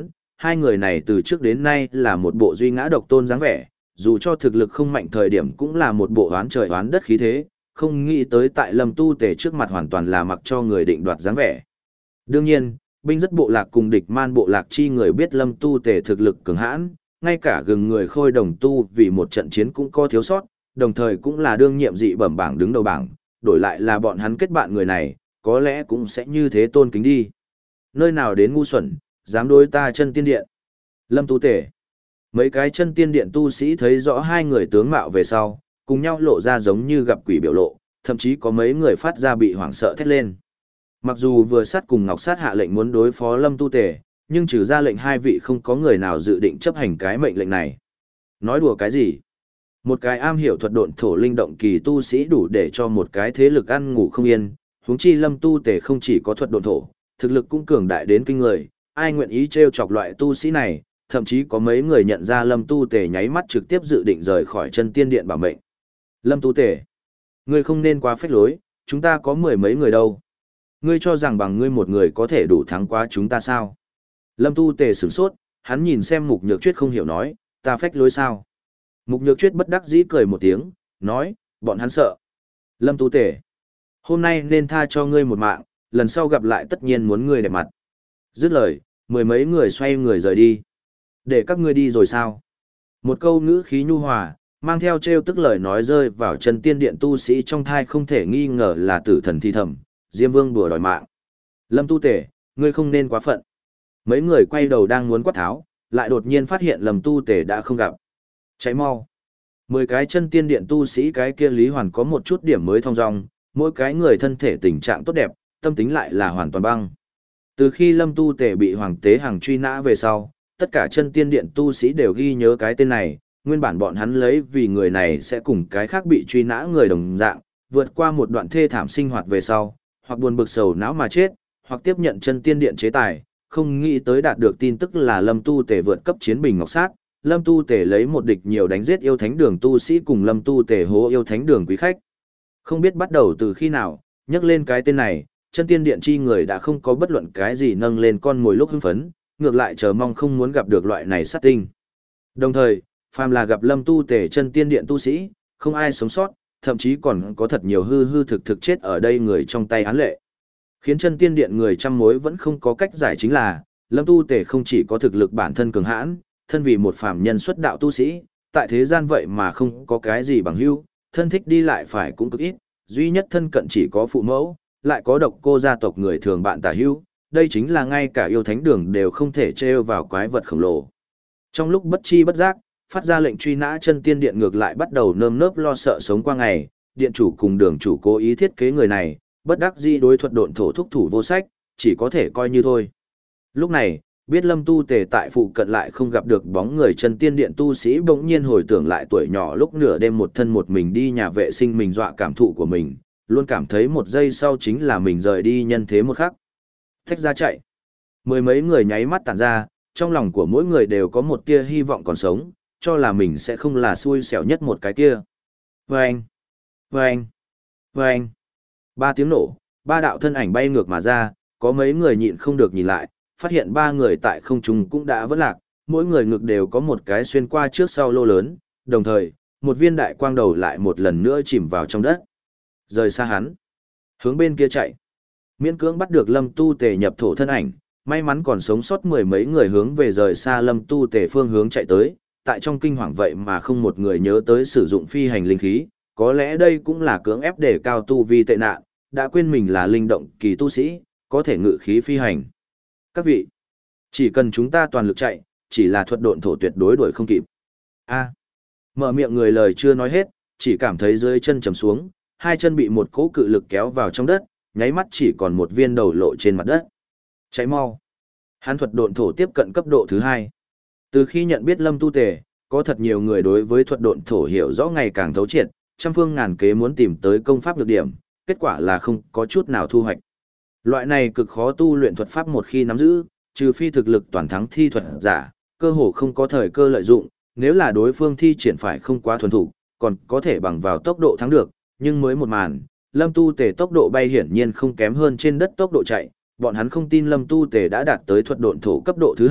hai người này từ trước đến nay là một bộ duy ngã độc tôn dáng vẻ, dù cho thực lực không mạnh thời điểm cũng là một bộ oán trời oán đất khí thế, không nghĩ tới tại Lâm Tu Tề trước mặt hoàn toàn là mặc cho người định đoạt dáng vẻ. Đương nhiên, binh rất bộ lạc cùng địch man bộ lạc chi người biết Lâm Tu Tề thực lực cường hãn, ngay cả gừng người khôi đồng tu vì một trận chiến cũng có thiếu sót, đồng thời cũng là đương nhiệm dị bẩm bảng đứng đầu bảng, đổi lại là bọn hắn kết bạn người này, có lẽ cũng sẽ như thế tôn kính đi. Nơi nào đến ngu xuẩn, dám đối ta chân tiên điện. Lâm Tu Tề. Mấy cái chân tiên điện tu sĩ thấy rõ hai người tướng mạo về sau, cùng nhau lộ ra giống như gặp quỷ biểu lộ, thậm chí có mấy người phát ra bị hoảng sợ thét lên. Mặc dù vừa sát cùng Ngọc Sát hạ lệnh muốn đối phó Lâm Tu Tề, nhưng trừ ra lệnh hai vị không có người nào dự định chấp hành cái mệnh lệnh này. Nói đùa cái gì? Một cái am hiểu thuật độn thổ linh động kỳ tu sĩ đủ để cho một cái thế lực ăn ngủ không yên, huống chi Lâm Tu Tề không chỉ có thuật độn thổ, thực lực cũng cường đại đến kinh người, ai nguyện ý trêu chọc loại tu sĩ này, thậm chí có mấy người nhận ra Lâm Tu Tề nháy mắt trực tiếp dự định rời khỏi chân tiên điện bảo mệnh. Lâm Tu Tề, ngươi không nên quá phách lối, chúng ta có mười mấy người đâu. Ngươi cho rằng bằng ngươi một người có thể đủ thắng qua chúng ta sao? Lâm Tu Tề sửng sốt, hắn nhìn xem Mục Nhược Chuyết không hiểu nói, ta phách lối sao? Mục Nhược Chuyết bất đắc dĩ cười một tiếng, nói, bọn hắn sợ. Lâm Tu Tề, hôm nay nên tha cho ngươi một mạng, lần sau gặp lại tất nhiên muốn ngươi đẹp mặt. Dứt lời, mười mấy người xoay người rời đi. Để các ngươi đi rồi sao? Một câu ngữ khí nhu hòa, mang theo trêu tức lời nói rơi vào chân tiên điện tu sĩ trong thai không thể nghi ngờ là tử thần thi thầm, Diêm Vương đùa đòi mạng. Lâm Tu Tề, ngươi không nên quá phận. Mấy người quay đầu đang muốn quát tháo, lại đột nhiên phát hiện Lâm Tu Tề đã không gặp. Cháy mau. Mười cái chân tiên điện tu sĩ cái kia Lý Hoàn có một chút điểm mới thong dong, mỗi cái người thân thể tình trạng tốt đẹp, tâm tính lại là hoàn toàn băng. Từ khi Lâm Tu Tề bị Hoàng Tế Hằng truy nã về sau, tất cả chân tiên điện tu sĩ đều ghi nhớ cái tên này, nguyên bản bọn hắn lấy vì người này sẽ cùng cái khác bị truy nã người đồng dạng, vượt qua một đoạn thê thảm sinh hoạt về sau, hoặc buồn bực sầu não mà chết, hoặc tiếp nhận chân tiên điện chế tài, không nghĩ tới đạt được tin tức là Lâm Tu Tề vượt cấp chiến bình ngọc sát, Lâm Tu Tề lấy một địch nhiều đánh giết yêu thánh đường tu sĩ cùng Lâm Tu Tề hố yêu thánh đường quý khách. Không biết bắt đầu từ khi nào, nhắc lên cái tên này, chân tiên điện chi người đã không có bất luận cái gì nâng lên con mồi lúc hưng phấn, ngược lại chờ mong không muốn gặp được loại này sát tinh. Đồng thời, phàm là gặp Lâm Tu Tề chân tiên điện tu sĩ, không ai sống sót, thậm chí còn có thật nhiều hư hư thực thực chết ở đây người trong tay án lệ. Khiến chân tiên điện người trăm mối vẫn không có cách giải chính là, Lâm Tu Tề không chỉ có thực lực bản thân cường hãn, thân vì một phàm nhân xuất đạo tu sĩ, tại thế gian vậy mà không có cái gì bằng hữu, thân thích đi lại phải cũng cực ít, duy nhất thân cận chỉ có phụ mẫu, lại có độc cô gia tộc người thường bạn tả hữu, đây chính là ngay cả yêu thánh đường đều không thể trêu vào quái vật khổng lồ. Trong lúc bất chi bất giác, phát ra lệnh truy nã chân tiên điện ngược lại bắt đầu nơm nớp lo sợ sống qua ngày, điện chủ cùng đường chủ cố ý thiết kế người này, bất đắc dĩ đối thuật độn thổ thúc thủ vô sách, chỉ có thể coi như thôi. Lúc này, biết Lâm Tu Tề tại phụ cận lại không gặp được bóng người chân tiên điện tu sĩ bỗng nhiên hồi tưởng lại tuổi nhỏ lúc nửa đêm một thân một mình đi nhà vệ sinh mình dọa cảm thụ của mình, luôn cảm thấy một giây sau chính là mình rời đi nhân thế một khắc. Thách ra chạy. Mười mấy người nháy mắt tản ra, trong lòng của mỗi người đều có một tia hy vọng còn sống, cho là mình sẽ không là xui xẻo nhất một cái kia. Vâng! Vâng! Vâng! Ba tiếng nổ, ba đạo thân ảnh bay ngược mà ra, có mấy người nhịn không được nhìn lại, phát hiện ba người tại không trung cũng đã vỡ lạc, mỗi người ngực đều có một cái xuyên qua trước sau lô lớn, đồng thời, một viên đại quang đầu lại một lần nữa chìm vào trong đất. Rời xa hắn, hướng bên kia chạy. Miễn cưỡng bắt được Lâm Tu Tề nhập thổ thân ảnh, may mắn còn sống sót mười mấy người hướng về rời xa Lâm Tu Tề phương hướng chạy tới, tại trong kinh hoàng vậy mà không một người nhớ tới sử dụng phi hành linh khí, có lẽ đây cũng là cưỡng ép để cao tu vi tệ nạn, đã quên mình là linh động kỳ tu sĩ, có thể ngự khí phi hành. Các vị, chỉ cần chúng ta toàn lực chạy, chỉ là thuật độn thổ tuyệt đối đuổi không kịp. A. Mở miệng người lời chưa nói hết, chỉ cảm thấy dưới chân chầm xuống, hai chân bị một cỗ cự lực kéo vào trong đất, nháy mắt chỉ còn một viên đầu lộ trên mặt đất. Cháy mau. Hắn thuật độn thổ tiếp cận cấp độ thứ hai. Từ khi nhận biết Lâm Tu Tề, có thật nhiều người đối với thuật độn thổ hiểu rõ ngày càng thấu triệt, trăm phương ngàn kế muốn tìm tới công pháp nhược điểm, kết quả là không có chút nào thu hoạch. Loại này cực khó tu luyện thuật pháp một khi nắm giữ, trừ phi thực lực toàn thắng thi thuật giả, cơ hồ không có thời cơ lợi dụng, nếu là đối phương thi triển phải không quá thuần thủ, còn có thể bằng vào tốc độ thắng được, nhưng mới một màn, Lâm Tu Tề tốc độ bay hiển nhiên không kém hơn trên đất tốc độ chạy, bọn hắn không tin Lâm Tu Tề đã đạt tới thuật độn thổ cấp độ thứ hai,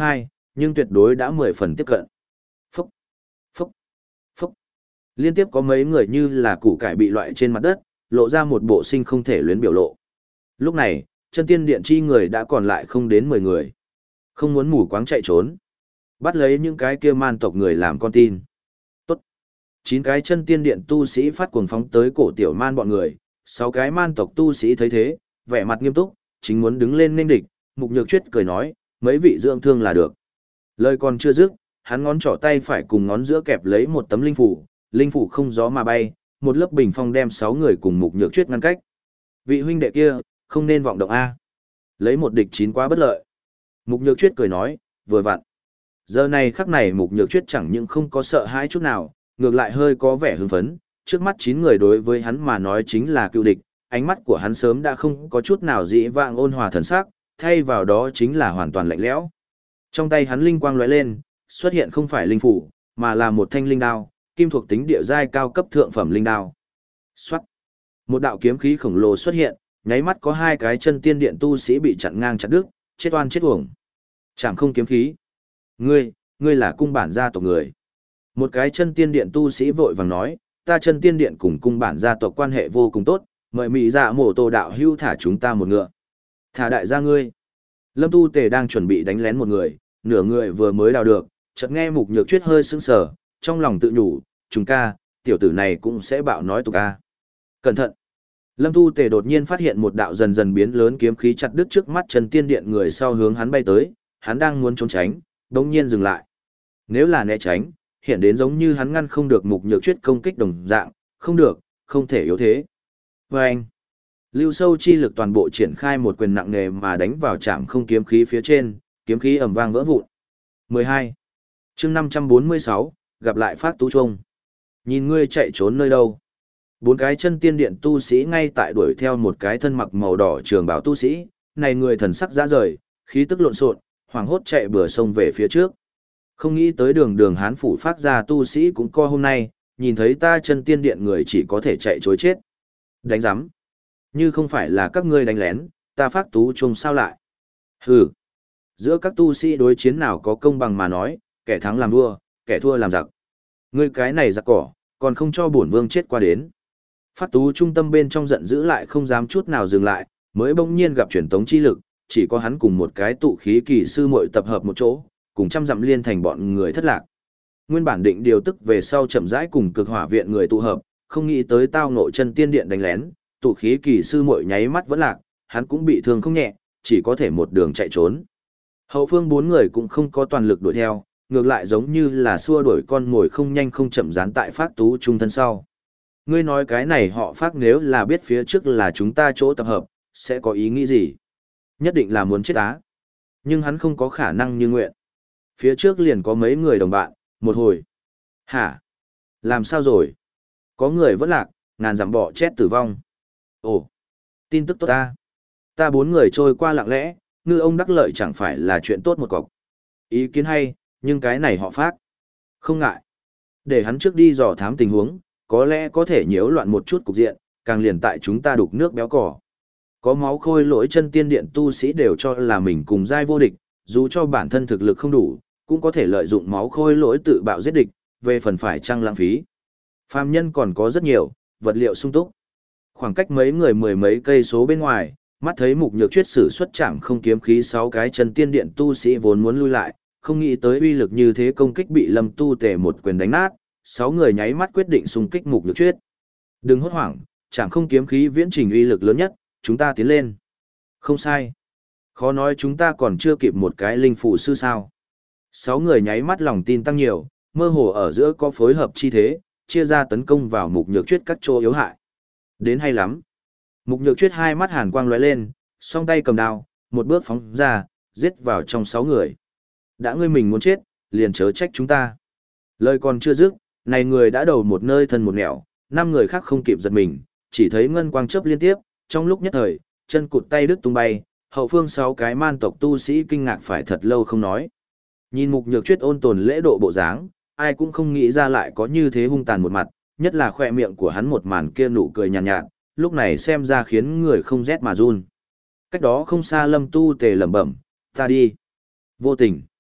nhưng tuyệt đối đã mười phần tiếp cận. Phúc, phúc, phúc. Liên tiếp có mấy người như là củ cải bị loại trên mặt đất, lộ ra một bộ sinh không thể luyến biểu lộ. Lúc này, chân tiên điện chi người đã còn lại không đến mười người. Không muốn mù quáng chạy trốn. Bắt lấy những cái kia man tộc người làm con tin. Tốt. Chín cái chân tiên điện tu sĩ phát cuồng phóng tới cổ tiểu man bọn người. Sáu cái man tộc tu sĩ thấy thế, vẻ mặt nghiêm túc, chính muốn đứng lên nên địch. Mục Nhược Chuyết cười nói, mấy vị dưỡng thương là được. Lời còn chưa dứt, hắn ngón trỏ tay phải cùng ngón giữa kẹp lấy một tấm linh phủ. Linh phủ không gió mà bay, một lớp bình phong đem sáu người cùng Mục Nhược Chuyết ngăn cách. Vị huynh đệ kia, không nên vọng động A. Lấy một địch chín quá bất lợi. Mục Nhược Chuyết cười nói, vừa vặn. Giờ này khắc này Mục Nhược Chuyết chẳng những không có sợ hãi chút nào, ngược lại hơi có vẻ hưng phấn, trước mắt chín người đối với hắn mà nói chính là cựu địch, ánh mắt của hắn sớm đã không có chút nào dĩ vãng ôn hòa thần sắc, thay vào đó chính là hoàn toàn lạnh lẽo. Trong tay hắn linh quang lóe lên, xuất hiện không phải linh phủ, mà là một thanh linh đao, kim thuộc tính địa giai cao cấp thượng phẩm linh đao. Soát. Một đạo kiếm khí khổng lồ xuất hiện, nháy mắt có hai cái chân tiên điện tu sĩ bị chặn ngang chặt đứt, chết oan chết uổng. Chẳng không kiếm khí. Ngươi, ngươi là cung bản gia tộc người. Một cái chân tiên điện tu sĩ vội vàng nói, ta chân tiên điện cùng cung bản gia tộc quan hệ vô cùng tốt, mời mỹ dạ mổ tổ đạo hưu thả chúng ta một ngựa. Thả đại gia ngươi. Lâm Tu Tề đang chuẩn bị đánh lén một người, nửa người vừa mới đào được, chợt nghe Mục Nhược Chuyết hơi sững sờ, trong lòng tự nhủ, chúng ca, tiểu tử này cũng sẽ bạo nói tục ca. Cẩn thận. Lâm Tu Tề đột nhiên phát hiện một đạo dần dần biến lớn kiếm khí chặt đứt trước mắt chân tiên điện người sau hướng hắn bay tới, hắn đang muốn trốn tránh, đột nhiên dừng lại. Nếu là né tránh, hiện đến giống như hắn ngăn không được Mục Nhược Chuyết công kích đồng dạng, không được, không thể yếu thế. Và anh, lưu sâu chi lực toàn bộ triển khai một quyền nặng nề mà đánh vào chạm không kiếm khí phía trên, kiếm khí ầm vang vỡ vụn. mười hai. Chương năm trăm bốn mươi sáu, gặp lại Phát Tú Trung. Nhìn ngươi chạy trốn nơi đâu? Bốn cái chân tiên điện tu sĩ ngay tại đuổi theo một cái thân mặc màu đỏ trường bào tu sĩ, này người thần sắc rã rời, khí tức lộn xộn, hoảng hốt chạy bừa sông về phía trước. Không nghĩ tới đường đường hán phủ phát ra tu sĩ cũng co hôm nay, nhìn thấy ta chân tiên điện người chỉ có thể chạy chối chết. Đánh giám. Như không phải là các ngươi đánh lén, ta Phát Tú Trung sao lại? Hừ. Giữa các tu sĩ đối chiến nào có công bằng mà nói, kẻ thắng làm vua, kẻ thua làm giặc. Ngươi cái này giặc cỏ, còn không cho bổn vương chết qua đến. Phát Tú trung tâm bên trong giận dữ lại không dám chút nào dừng lại, mới bỗng nhiên gặp truyền tống chi lực, chỉ có hắn cùng một cái tụ khí kỳ sư muội tập hợp một chỗ, cùng trăm dặm liên thành bọn người thất lạc. Nguyên bản định điều tức về sau chậm rãi cùng cực hỏa viện người tụ hợp, không nghĩ tới tao ngộ chân tiên điện đánh lén, tụ khí kỳ sư muội nháy mắt vẫn lạc, hắn cũng bị thương không nhẹ, chỉ có thể một đường chạy trốn. Hậu phương bốn người cũng không có toàn lực đuổi theo, ngược lại giống như là xua đuổi con ngồi không nhanh không chậm dán tại Phát Tú trung thân sau. Ngươi nói cái này họ Phát nếu là biết phía trước là chúng ta chỗ tập hợp, sẽ có ý nghĩ gì? Nhất định là muốn chết á. Nhưng hắn không có khả năng như nguyện. Phía trước liền có mấy người đồng bạn, một hồi. Hả? Làm sao rồi? Có người vẫn lạc, ngàn dặm bỏ chết tử vong. Ồ, tin tức tốt ta. Ta bốn người trôi qua lặng lẽ, ngư ông đắc lợi chẳng phải là chuyện tốt một cọc. Ý kiến hay, nhưng cái này họ Phát. Không ngại. Để hắn trước đi dò thám tình huống, có lẽ có thể nhiễu loạn một chút cục diện, càng liền tại chúng ta đục nước béo cỏ. Có máu khôi lỗi chân tiên điện tu sĩ đều cho là mình cùng giai vô địch, dù cho bản thân thực lực không đủ, cũng có thể lợi dụng máu khôi lỗi tự bạo giết địch, về phần phải chăng lãng phí. Phàm nhân còn có rất nhiều, vật liệu sung túc. Khoảng cách mấy người mười mấy cây số bên ngoài, mắt thấy Mục Nhược Chuyết sử xuất chạm không kiếm khí sáu cái chân tiên điện tu sĩ vốn muốn lui lại, không nghĩ tới uy lực như thế công kích bị Lâm Tu Tề một quyền đánh nát, sáu người nháy mắt quyết định xung kích Mục Nhược Chuyết. Đừng hốt hoảng, chạm không kiếm khí viễn trình uy lực lớn nhất, chúng ta tiến lên. Không sai. Khó nói chúng ta còn chưa kịp một cái linh phụ sư sao. Sáu người nháy mắt lòng tin tăng nhiều, mơ hồ ở giữa có phối hợp chi thế, chia ra tấn công vào Mục Nhược Chuyết các chỗ yếu hại. Đến hay lắm. Mục Nhược Chuyết hai mắt hàn quang lóe lên, song tay cầm đao, một bước phóng ra, giết vào trong sáu người. Đã ngươi mình muốn chết, liền chớ trách chúng ta. Lời còn chưa dứt, này người đã đầu một nơi thân một nẻo, năm người khác không kịp giật mình, chỉ thấy ngân quang chớp liên tiếp, trong lúc nhất thời, chân cụt tay đứt tung bay, hậu phương sáu cái man tộc tu sĩ kinh ngạc phải thật lâu không nói. Nhìn Mục Nhược Chuyết ôn tồn lễ độ bộ dáng, ai cũng không nghĩ ra lại có như thế hung tàn một mặt, nhất là khoe miệng của hắn một màn kia nụ cười nhàn nhạt, nhạt, lúc này xem ra khiến người không rét mà run. Cách đó không xa Lâm Tu Tề lẩm bẩm, ta đi. Vô tình.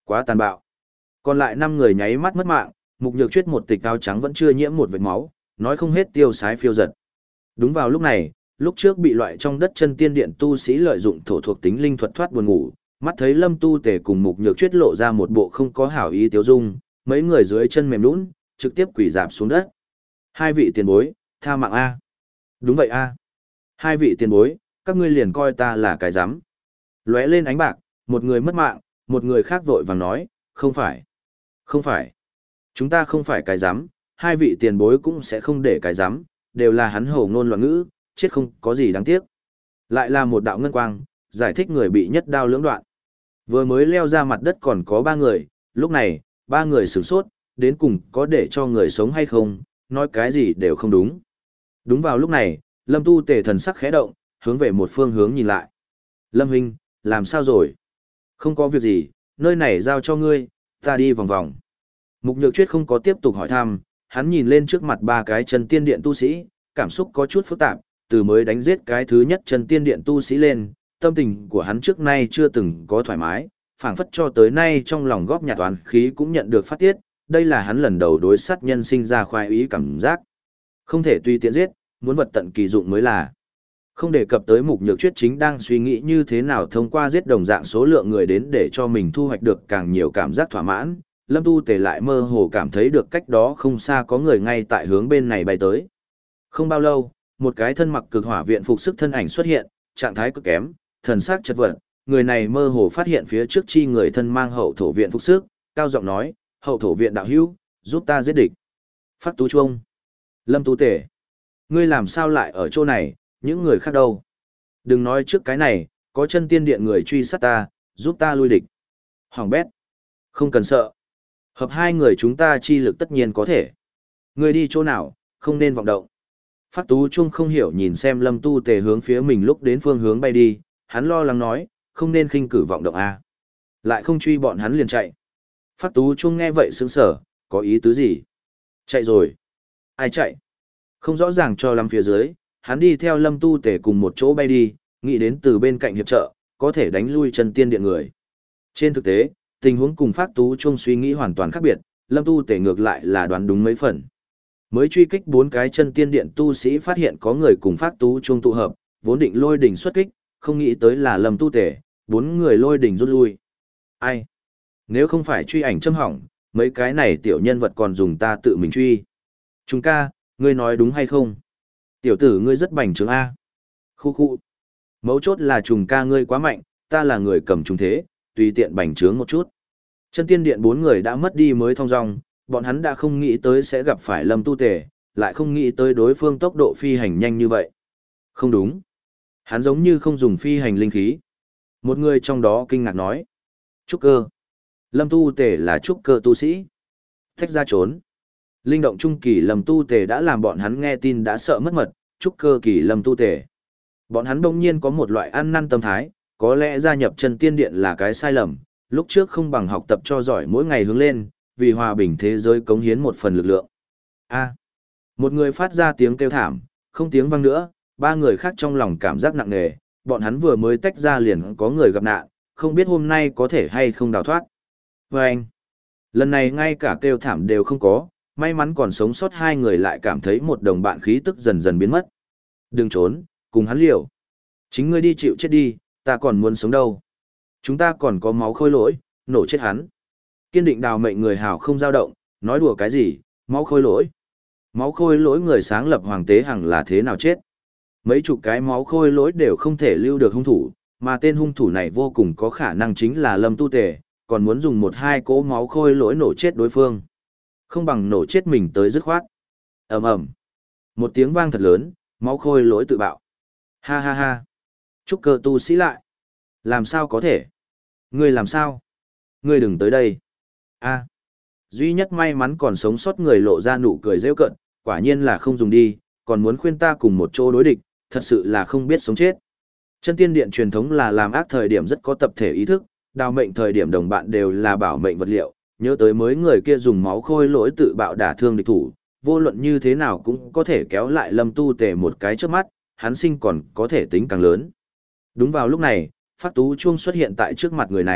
Quá tàn bạo. Còn lại năm người nháy mắt mất mạng, Mục Nhược Chuyết một tịch áo trắng vẫn chưa nhiễm một vệt máu, nói không hết tiêu sái phiêu giật. Đúng vào lúc này, lúc trước bị loại trong đất chân tiên điện tu sĩ lợi dụng thổ thuộc tính linh thuật thoát buồn ngủ, mắt thấy Lâm Tu Tề cùng Mục Nhược Chuyết lộ ra một bộ không có hảo ý tiêu dung, mấy người dưới chân mềm nhũn, trực tiếp quỳ rạp xuống đất. Hai vị tiền bối, tha mạng a. Đúng vậy a. Hai vị tiền bối, các ngươi liền coi ta là cái rắm. Lóe lên ánh bạc, một người mất mạng, một người khác vội vàng nói, không phải. Không phải. Chúng ta không phải cái rắm, hai vị tiền bối cũng sẽ không để cái rắm, đều là hắn hổ ngôn loạn ngữ, chết không có gì đáng tiếc. Lại là một đạo ngân quang, giải thích người bị nhất đao lưỡng đoạn. Vừa mới leo ra mặt đất còn có ba người, lúc này, ba người sửng sốt, đến cùng có để cho người sống hay không, nói cái gì đều không đúng. Đúng vào lúc này, Lâm Tu Tề thần sắc khẽ động, hướng về một phương hướng nhìn lại. Lâm Huynh, làm sao rồi? Không có việc gì, nơi này giao cho ngươi, ta đi vòng vòng. Mục Nhược Chuyết không có tiếp tục hỏi thăm, hắn nhìn lên trước mặt ba cái chân tiên điện tu sĩ, cảm xúc có chút phức tạp, từ mới đánh giết cái thứ nhất chân tiên điện tu sĩ lên, tâm tình của hắn trước nay chưa từng có thoải mái, phảng phất cho tới nay trong lòng góp nhặt toán khí cũng nhận được phát tiết, đây là hắn lần đầu đối sát nhân sinh ra khoái ý cảm giác. Không thể tùy tiện giết, muốn vật tận kỳ dụng mới là. Không đề cập tới Mục Nhược Chuyết chính đang suy nghĩ như thế nào thông qua giết đồng dạng số lượng người đến để cho mình thu hoạch được càng nhiều cảm giác thỏa mãn, Lâm Tu Tề lại mơ hồ cảm thấy được cách đó không xa có người ngay tại hướng bên này bay tới. Không bao lâu, một cái thân mặc cực hỏa viện phục sức thân ảnh xuất hiện, trạng thái cực kém, thần sắc chật vật, người này mơ hồ phát hiện phía trước chi người thân mang hậu thổ viện phục sức, cao giọng nói, hậu thổ viện đạo hữu, giúp ta giết địch. Phát Tú Chuông. Lâm Tu Tề. Ngươi làm sao lại ở chỗ này, những người khác đâu? Đừng nói trước cái này, có chân tiên điện người truy sát ta, giúp ta lui địch. Hoàng bét. Không cần sợ. Hợp hai người chúng ta chi lực tất nhiên có thể. Ngươi đi chỗ nào, không nên vọng động. Phát Tú Chuông không hiểu nhìn xem Lâm Tu Tề hướng phía mình lúc đến phương hướng bay đi, hắn lo lắng nói, không nên khinh cử vọng động a. Lại không truy bọn hắn liền chạy. Phát Tú Chuông nghe vậy sững sờ, có ý tứ gì? Chạy rồi. Ai chạy? Không rõ ràng cho lắm phía dưới, hắn đi theo Lâm Tu Tề cùng một chỗ bay đi, nghĩ đến từ bên cạnh hiệp trợ, có thể đánh lui chân tiên điện người. Trên thực tế, tình huống cùng Phát Tú Chuông suy nghĩ hoàn toàn khác biệt, Lâm Tu Tề ngược lại là đoán đúng mấy phần. Mới truy kích bốn cái chân tiên điện tu sĩ phát hiện có người cùng Phát Tú Chuông tụ hợp, vốn định lôi đỉnh xuất kích, không nghĩ tới là Lâm Tu Tề, bốn người lôi đỉnh rút lui. Ai? Nếu không phải truy ảnh châm hỏng, mấy cái này tiểu nhân vật còn dùng ta tự mình truy. Chúng ca, ngươi nói đúng hay không? Tiểu tử ngươi rất bành trướng A. Khu khu. Mấu chốt là trùng ca ngươi quá mạnh, ta là người cầm trùng thế, tùy tiện bành trướng một chút. Chân tiên điện bốn người đã mất đi mới thong dong, bọn hắn đã không nghĩ tới sẽ gặp phải Lâm Tu Tề, lại không nghĩ tới đối phương tốc độ phi hành nhanh như vậy. Không đúng. Hắn giống như không dùng phi hành linh khí. Một người trong đó kinh ngạc nói. Trúc cơ. Lâm Tu Tề là trúc cơ tu sĩ. Thách ra trốn. Linh động trung kỳ Lâm Tu Tề đã làm bọn hắn nghe tin đã sợ mất mật, trúc cơ kỳ Lâm Tu Tề. Bọn hắn đông nhiên có một loại ăn năn tâm thái, có lẽ gia nhập chân tiên điện là cái sai lầm, lúc trước không bằng học tập cho giỏi mỗi ngày hướng lên, vì hòa bình thế giới cống hiến một phần lực lượng. A. Một người phát ra tiếng kêu thảm, không tiếng vang nữa, ba người khác trong lòng cảm giác nặng nề, bọn hắn vừa mới tách ra liền có người gặp nạn, không biết hôm nay có thể hay không đào thoát. Và anh, lần này ngay cả kêu thảm đều không có, may mắn còn sống sót hai người lại cảm thấy một đồng bạn khí tức dần dần biến mất. Đừng trốn, cùng hắn liều. Chính ngươi đi chịu chết đi, ta còn muốn sống đâu. Chúng ta còn có máu khôi lỗi, nổ chết hắn. Kiên định đào mệnh người hào không dao động, nói đùa cái gì, máu khôi lỗi. Máu khôi lỗi người sáng lập hoàng tế hằng là thế nào chết. Mấy chục cái máu khôi lỗi đều không thể lưu được hung thủ, mà tên hung thủ này vô cùng có khả năng chính là Lâm Tu Tề, còn muốn dùng một hai cỗ máu khôi lỗi nổ chết đối phương. Không bằng nổ chết mình tới dứt khoát. Ầm ầm. Một tiếng vang thật lớn, máu khôi lỗi tự bạo. Ha ha ha. Trúc cơ tu sĩ lại. Làm sao có thể? Ngươi làm sao? Ngươi đừng tới đây. A. Duy nhất may mắn còn sống sót người lộ ra nụ cười rêu cận, quả nhiên là không dùng đi, còn muốn khuyên ta cùng một chỗ đối địch, thật sự là không biết sống chết. Chân tiên điện truyền thống là làm ác thời điểm rất có tập thể ý thức, đào mệnh thời điểm đồng bạn đều là bảo mệnh vật liệu, nhớ tới mới người kia dùng máu khôi lỗi tự bạo đả thương địch thủ, vô luận như thế nào cũng có thể kéo lại Lâm Tu Tề một cái trước mắt, hắn sinh còn có thể tính càng lớn. Đúng vào lúc này, Phát Tú Chuông xuất hiện tại trước mặt người này,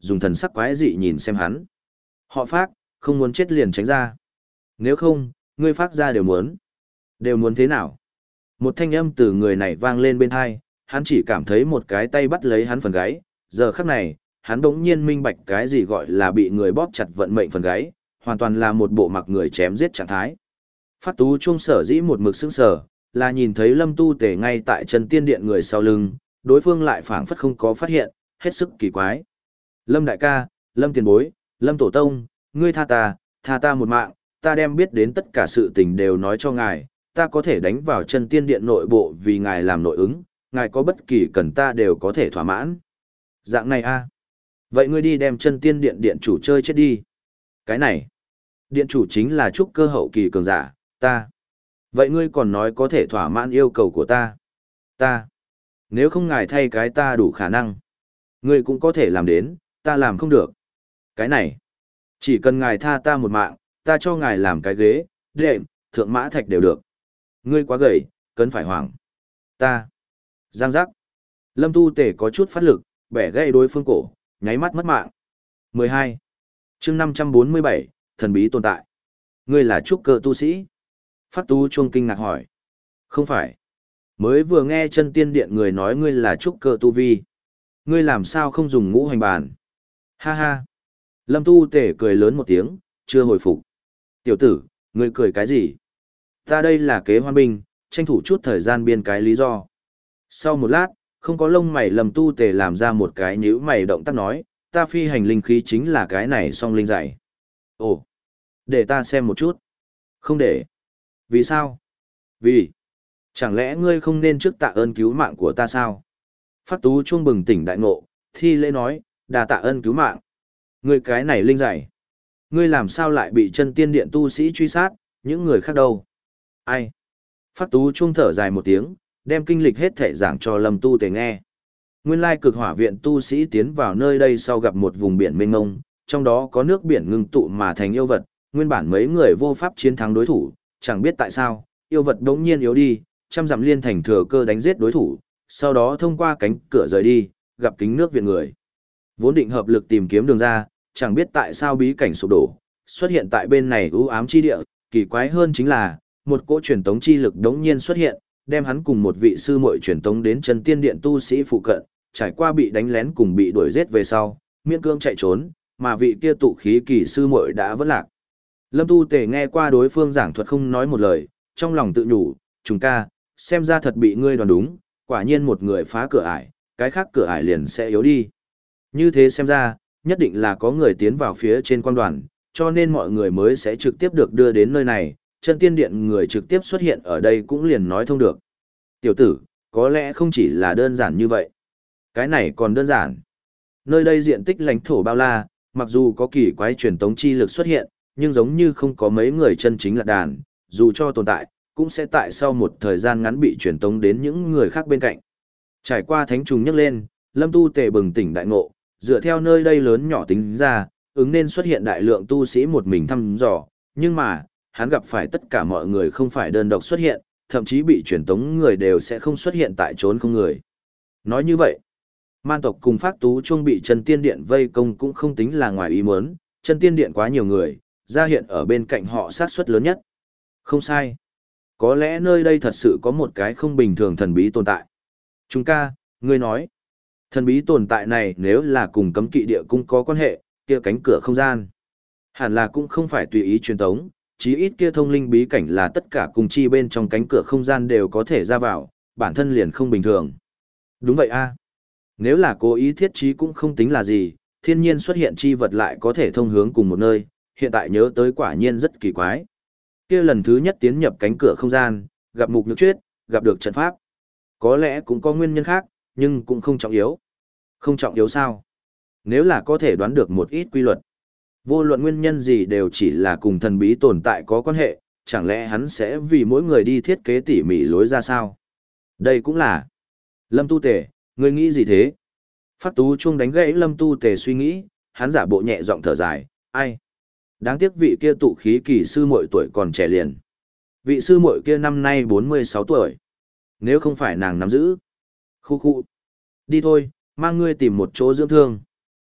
dùng thần sắc quái dị nhìn xem hắn. Họ Phác, không muốn chết liền tránh ra. Nếu không, ngươi Phác ra đều muốn. Đều muốn thế nào? Một thanh âm từ người này vang lên bên tai, hắn chỉ cảm thấy một cái tay bắt lấy hắn phần gáy, giờ khắc này, hắn bỗng nhiên minh bạch cái gì gọi là bị người bóp chặt vận mệnh phần gáy, hoàn toàn là một bộ mặc người chém giết trạng thái. Phát Tú Trung sở dĩ một mực sững sờ, là nhìn thấy Lâm Tu Tề ngay tại chân tiên điện người sau lưng, đối phương lại phảng phất không có phát hiện, hết sức kỳ quái. Lâm đại ca, Lâm tiền bối, Lâm tổ tông, ngươi tha ta, tha ta một mạng, ta đem biết đến tất cả sự tình đều nói cho ngài, ta có thể đánh vào chân tiên điện nội bộ vì ngài làm nội ứng, ngài có bất kỳ cần ta đều có thể thỏa mãn. Dạng này a, vậy ngươi đi đem chân tiên điện điện chủ chơi chết đi. Cái này, điện chủ chính là trúc cơ hậu kỳ cường giả, ta. Vậy ngươi còn nói có thể thỏa mãn yêu cầu của ta. Ta. Nếu không ngài thay cái ta đủ khả năng. Ngươi cũng có thể làm đến, ta làm không được. Cái này. Chỉ cần ngài tha ta một mạng, ta cho ngài làm cái ghế, đệm, thượng mã thạch đều được. Ngươi quá gầy, cấn phải hoảng. Ta. Giang giác. Lâm Tu Tể có chút phát lực, bẻ gãy đối phương cổ, nháy mắt mất mạng. mười hai. chương năm trăm bốn mươi bảy, thần bí tồn tại. Ngươi là trúc cơ tu sĩ? Phát Tú Chuông kinh ngạc hỏi. Không phải. Mới vừa nghe chân tiên điện người nói ngươi là trúc cơ tu vi. Ngươi làm sao không dùng ngũ hành bàn? Ha ha. Lâm Tu Tể cười lớn một tiếng, chưa hồi phục. Tiểu tử, ngươi cười cái gì? Ta đây là kế hoan binh, tranh thủ chút thời gian biên cái lý do. Sau một lát, không có lông mày Lâm Tu Tể làm ra một cái nhíu mày động tác nói, ta phi hành linh khí chính là cái này song linh dạy. Ồ, để ta xem một chút. Không để. Vì sao? Vì, chẳng lẽ ngươi không nên trước tạ ơn cứu mạng của ta sao? Phát Tú Chuông bừng tỉnh đại ngộ, thi lễ nói, đà tạ ơn cứu mạng. Ngươi cái này linh dạy. Ngươi làm sao lại bị chân tiên điện tu sĩ truy sát, những người khác đâu? Ai? Phát Tú Chuông thở dài một tiếng, đem kinh lịch hết thể giảng cho Lâm Tu Tề nghe. Nguyên lai cực hỏa viện tu sĩ tiến vào nơi đây sau gặp một vùng biển mênh mông, trong đó có nước biển ngưng tụ mà thành yêu vật, nguyên bản mấy người vô pháp chiến thắng đối thủ, chẳng biết tại sao, yêu vật đống nhiên yếu đi, trăm dặm liên thành thừa cơ đánh giết đối thủ, sau đó thông qua cánh cửa rời đi, gặp kính nước viện người. Vốn định hợp lực tìm kiếm đường ra, chẳng biết tại sao bí cảnh sụp đổ, xuất hiện tại bên này u ám chi địa, kỳ quái hơn chính là, một cỗ truyền tống chi lực đống nhiên xuất hiện, đem hắn cùng một vị sư muội truyền tống đến chân tiên điện tu sĩ phụ cận, trải qua bị đánh lén cùng bị đuổi giết về sau, miễn cương chạy trốn, mà vị kia tụ khí kỳ sư muội đã vỡ lạc. Lâm Tu Tề nghe qua đối phương giảng thuật không nói một lời, trong lòng tự nhủ, trùng ca, xem ra thật bị ngươi đoán đúng, quả nhiên một người phá cửa ải, cái khác cửa ải liền sẽ yếu đi. Như thế xem ra, nhất định là có người tiến vào phía trên quan đoàn, cho nên mọi người mới sẽ trực tiếp được đưa đến nơi này, chân tiên điện người trực tiếp xuất hiện ở đây cũng liền nói thông được. Tiểu tử, có lẽ không chỉ là đơn giản như vậy. Cái này còn đơn giản. Nơi đây diện tích lãnh thổ bao la, mặc dù có kỳ quái truyền tống chi lực xuất hiện, nhưng giống như không có mấy người chân chính là đàn, dù cho tồn tại, cũng sẽ tại sau một thời gian ngắn bị truyền tống đến những người khác bên cạnh. Trải qua thánh trùng nhấc lên, Lâm Tu Tề bừng tỉnh đại ngộ, dựa theo nơi đây lớn nhỏ tính ra, ứng nên xuất hiện đại lượng tu sĩ một mình thăm dò, nhưng mà, hắn gặp phải tất cả mọi người không phải đơn độc xuất hiện, thậm chí bị truyền tống người đều sẽ không xuất hiện tại trốn không người. Nói như vậy, man tộc cùng Phác Tú Chuông bị chân tiên điện vây công cũng không tính là ngoài ý muốn, chân tiên điện quá nhiều người, ra hiện ở bên cạnh họ sát suất lớn nhất. Không sai. Có lẽ nơi đây thật sự có một cái không bình thường thần bí tồn tại. Chúng ca, ngươi nói, thần bí tồn tại này nếu là cùng cấm kỵ địa cung có quan hệ, kia cánh cửa không gian. Hẳn là cũng không phải tùy ý truyền tống, chí ít kia thông linh bí cảnh là tất cả cùng chi bên trong cánh cửa không gian đều có thể ra vào, bản thân liền không bình thường. Đúng vậy a. Nếu là cố ý thiết trí cũng không tính là gì, thiên nhiên xuất hiện chi vật lại có thể thông hướng cùng một nơi, hiện tại nhớ tới quả nhiên rất kỳ quái. Kia lần thứ nhất tiến nhập cánh cửa không gian, gặp mục nhược chuyết, gặp được trận pháp. Có lẽ cũng có nguyên nhân khác, nhưng cũng không trọng yếu. Không trọng yếu sao? Nếu là có thể đoán được một ít quy luật, vô luận nguyên nhân gì đều chỉ là cùng thần bí tồn tại có quan hệ, chẳng lẽ hắn sẽ vì mỗi người đi thiết kế tỉ mỉ lối ra sao? Đây cũng là. Lâm Tu Tề, ngươi nghĩ gì thế? Phát Tú Chuông đánh gãy Lâm Tu Tề suy nghĩ, hắn giả bộ nhẹ giọng thở dài, ai? Đáng tiếc vị kia tụ khí kỳ sư muội tuổi còn trẻ liền. Vị sư muội kia năm nay bốn mươi sáu tuổi. Nếu không phải nàng nắm giữ. Khu khu. Đi thôi, mang ngươi tìm một chỗ dưỡng thương.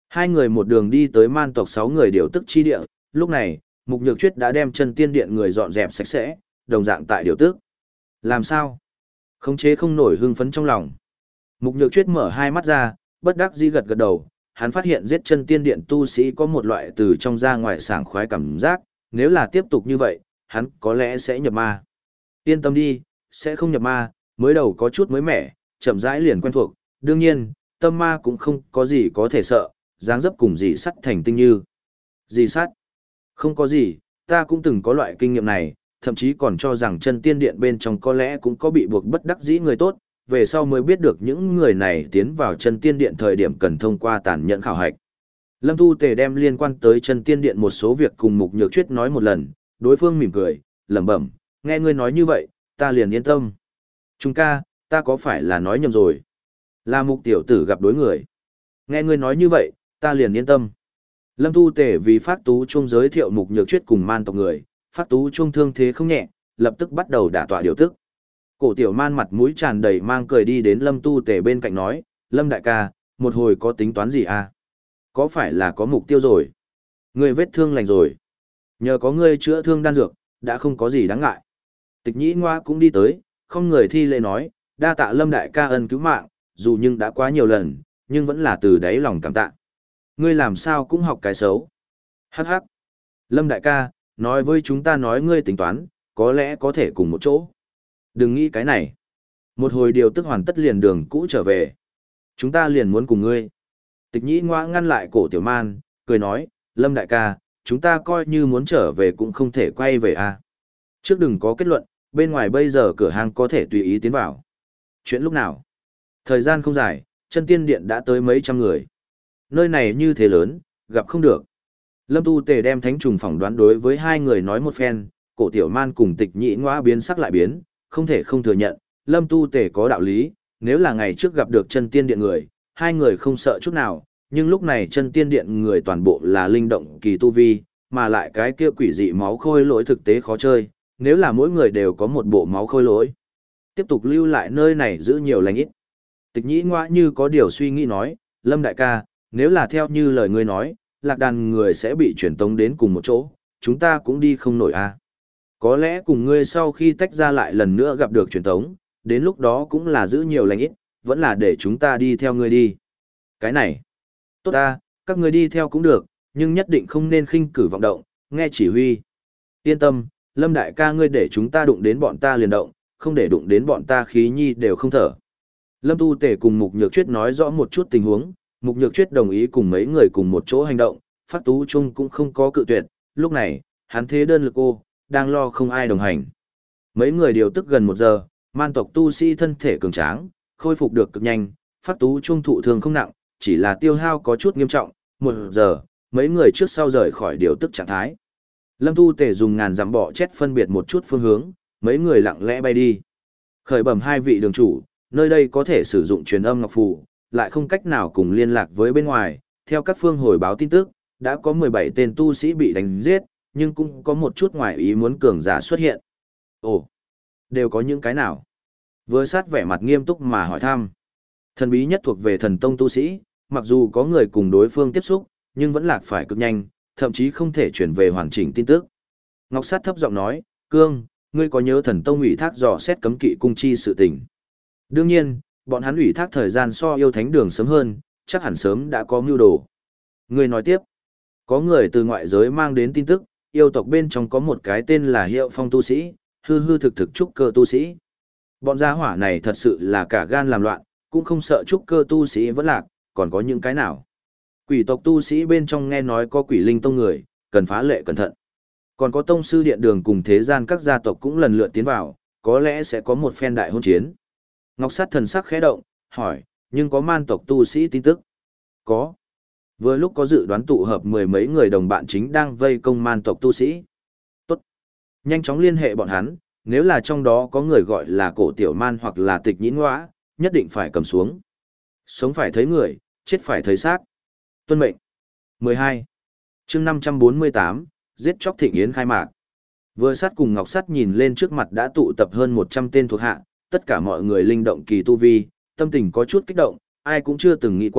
Hai người một đường đi tới man tộc sáu người điều tức chi địa, lúc này, Mục Nhược Chuyết đã đem chân tiên điện người dọn dẹp sạch sẽ, đồng dạng tại điều tức. Làm sao? Khống chế không nổi hưng phấn trong lòng. Mục Nhược Chuyết mở hai mắt ra, bất đắc dĩ gật gật đầu, hắn phát hiện giết chân tiên điện tu sĩ có một loại từ trong ra ngoài sảng khoái cảm giác, nếu là tiếp tục như vậy, hắn có lẽ sẽ nhập ma. Yên tâm đi, sẽ không nhập ma, mới đầu có chút mới mẻ, chậm rãi liền quen thuộc, đương nhiên, tâm ma cũng không có gì có thể sợ, dáng dấp cùng dị sắt thành tinh như. Dị sắt? Không có gì, ta cũng từng có loại kinh nghiệm này, thậm chí còn cho rằng chân tiên điện bên trong có lẽ cũng có bị buộc bất đắc dĩ người tốt, về sau mới biết được những người này tiến vào chân tiên điện thời điểm cần thông qua tàn nhẫn khảo hạch. Lâm Tu Tề đem liên quan tới chân tiên điện một số việc cùng Mục Nhược Chuyết nói một lần, đối phương mỉm cười, lẩm bẩm, nghe ngươi nói như vậy, ta liền yên tâm. Trung ca, ta có phải là nói nhầm rồi? Là Mục tiểu tử gặp đối người. Nghe ngươi nói như vậy, ta liền yên tâm. Lâm Tu Tề vì Phát Tú Trung giới thiệu Mục Nhược Chuyết cùng man tộc người, Phát Tú Trung thương thế không nhẹ, lập tức bắt đầu đả tọa điều tức. Cổ tiểu man mặt mũi tràn đầy mang cười đi đến Lâm Tu Tề bên cạnh nói, Lâm đại ca, một hồi có tính toán gì à? Có phải là có mục tiêu rồi? Ngươi vết thương lành rồi. Nhờ có ngươi chữa thương đan dược, đã không có gì đáng ngại. Tịch nhĩ ngoa cũng đi tới, không người thi lễ nói, đa tạ Lâm đại ca ân cứu mạng, dù nhưng đã quá nhiều lần, nhưng vẫn là từ đáy lòng cảm tạ. Ngươi làm sao cũng học cái xấu. Hắc hắc. Lâm đại ca, nói với chúng ta nói ngươi tính toán, có lẽ có thể cùng một chỗ. Đừng nghĩ cái này. Một hồi điều tức hoàn tất liền đường cũ trở về. Chúng ta liền muốn cùng ngươi. Tịch nhĩ ngoa ngăn lại cổ tiểu man, cười nói, Lâm đại ca, chúng ta coi như muốn trở về cũng không thể quay về à. Trước đừng có kết luận, bên ngoài bây giờ cửa hàng có thể tùy ý tiến vào. Chuyện lúc nào? Thời gian không dài, chân tiên điện đã tới mấy trăm người. Nơi này như thế lớn, gặp không được. Lâm Tu Tề đem thánh trùng phỏng đoán đối với hai người nói một phen, cổ tiểu man cùng tịch nhĩ ngoa biến sắc lại biến, không thể không thừa nhận, Lâm Tu Tề có đạo lý, nếu là ngày trước gặp được chân tiên điện người, hai người không sợ chút nào, nhưng lúc này chân tiên điện người toàn bộ là linh động kỳ tu vi, mà lại cái kia quỷ dị máu khôi lỗi thực tế khó chơi, nếu là mỗi người đều có một bộ máu khôi lỗi. Tiếp tục lưu lại nơi này giữ nhiều lành ít. Tịch nhĩ ngoa như có điều suy nghĩ nói, Lâm đại ca, nếu là theo như lời ngươi nói, lạc đàn người sẽ bị chuyển tống đến cùng một chỗ, chúng ta cũng đi không nổi à. Có lẽ cùng ngươi sau khi tách ra lại lần nữa gặp được truyền tống, đến lúc đó cũng là giữ nhiều lành ít, vẫn là để chúng ta đi theo ngươi đi. Cái này, tốt ta, các ngươi đi theo cũng được, nhưng nhất định không nên khinh cử vọng động, nghe chỉ huy. Yên tâm, Lâm đại ca ngươi để chúng ta đụng đến bọn ta liền động, không để đụng đến bọn ta khí nhi đều không thở. Lâm Tu Tề cùng Mục Nhược Chuyết nói rõ một chút tình huống, Mục Nhược Chuyết đồng ý cùng mấy người cùng một chỗ hành động, Phát Tú Trung cũng không có cự tuyệt, lúc này, hắn thế đơn lực ô, đang lo không ai đồng hành. Mấy người điều tức gần một giờ, man tộc tu sĩ thân thể cường tráng, khôi phục được cực nhanh, Phát Tú Trung thụ thương không nặng, chỉ là tiêu hao có chút nghiêm trọng, một giờ, mấy người trước sau rời khỏi điều tức trạng thái. Lâm Tu Tề dùng ngàn dặm bọ chết phân biệt một chút phương hướng, mấy người lặng lẽ bay đi. Khởi bẩm hai vị đường chủ, nơi đây có thể sử dụng truyền âm ngọc phù, lại không cách nào cùng liên lạc với bên ngoài, theo các phương hồi báo tin tức, đã có mười bảy tên tu sĩ bị đánh giết, nhưng cũng có một chút ngoài ý muốn cường giả xuất hiện. Ồ, đều có những cái nào? Vừa sát vẻ mặt nghiêm túc mà hỏi thăm. Thần bí nhất thuộc về thần tông tu sĩ, mặc dù có người cùng đối phương tiếp xúc, nhưng vẫn lạc phải cực nhanh, thậm chí không thể chuyển về hoàn chỉnh tin tức. Ngọc Sát thấp giọng nói, Cương, ngươi có nhớ thần tông ủy thác dò xét cấm kỵ cung chi sự tình? Đương nhiên, bọn hắn ủy thác thời gian so yêu thánh đường sớm hơn, chắc hẳn sớm đã có mưu đồ. Ngươi nói tiếp, có người từ ngoại giới mang đến tin tức, yêu tộc bên trong có một cái tên là Hiệu Phong tu sĩ, hư hư thực thực trúc cơ tu sĩ. Bọn gia hỏa này thật sự là cả gan làm loạn, cũng không sợ trúc cơ tu sĩ vẫn lạc, còn có những cái nào. Quỷ tộc tu sĩ bên trong nghe nói có quỷ linh tông người, cần phá lệ cẩn thận. Còn có tông sư điện đường cùng thế gian các gia tộc cũng lần lượt tiến vào, có lẽ sẽ có một phen đại hôn chiến. Ngọc Sát thần sắc khẽ động, hỏi, nhưng có man tộc tu sĩ tin tức? Có. Vừa lúc có dự đoán tụ hợp mười mấy người đồng bạn chính đang vây công man tộc tu sĩ. Tốt. Nhanh chóng liên hệ bọn hắn, nếu là trong đó có người gọi là cổ tiểu man hoặc là tịch nhĩn ngõa, nhất định phải cầm xuống. Sống phải thấy người, chết phải thấy xác. Tuân mệnh. mười hai. chương năm trăm bốn mươi tám, giết chóc thịnh yến khai mạc. Vừa sát cùng Ngọc Sắt nhìn lên trước mặt đã tụ tập hơn một trăm tên thuộc hạ, tất cả mọi người linh động kỳ tu vi, tâm tình có chút kích động, ai cũng chưa từng nghĩ qua,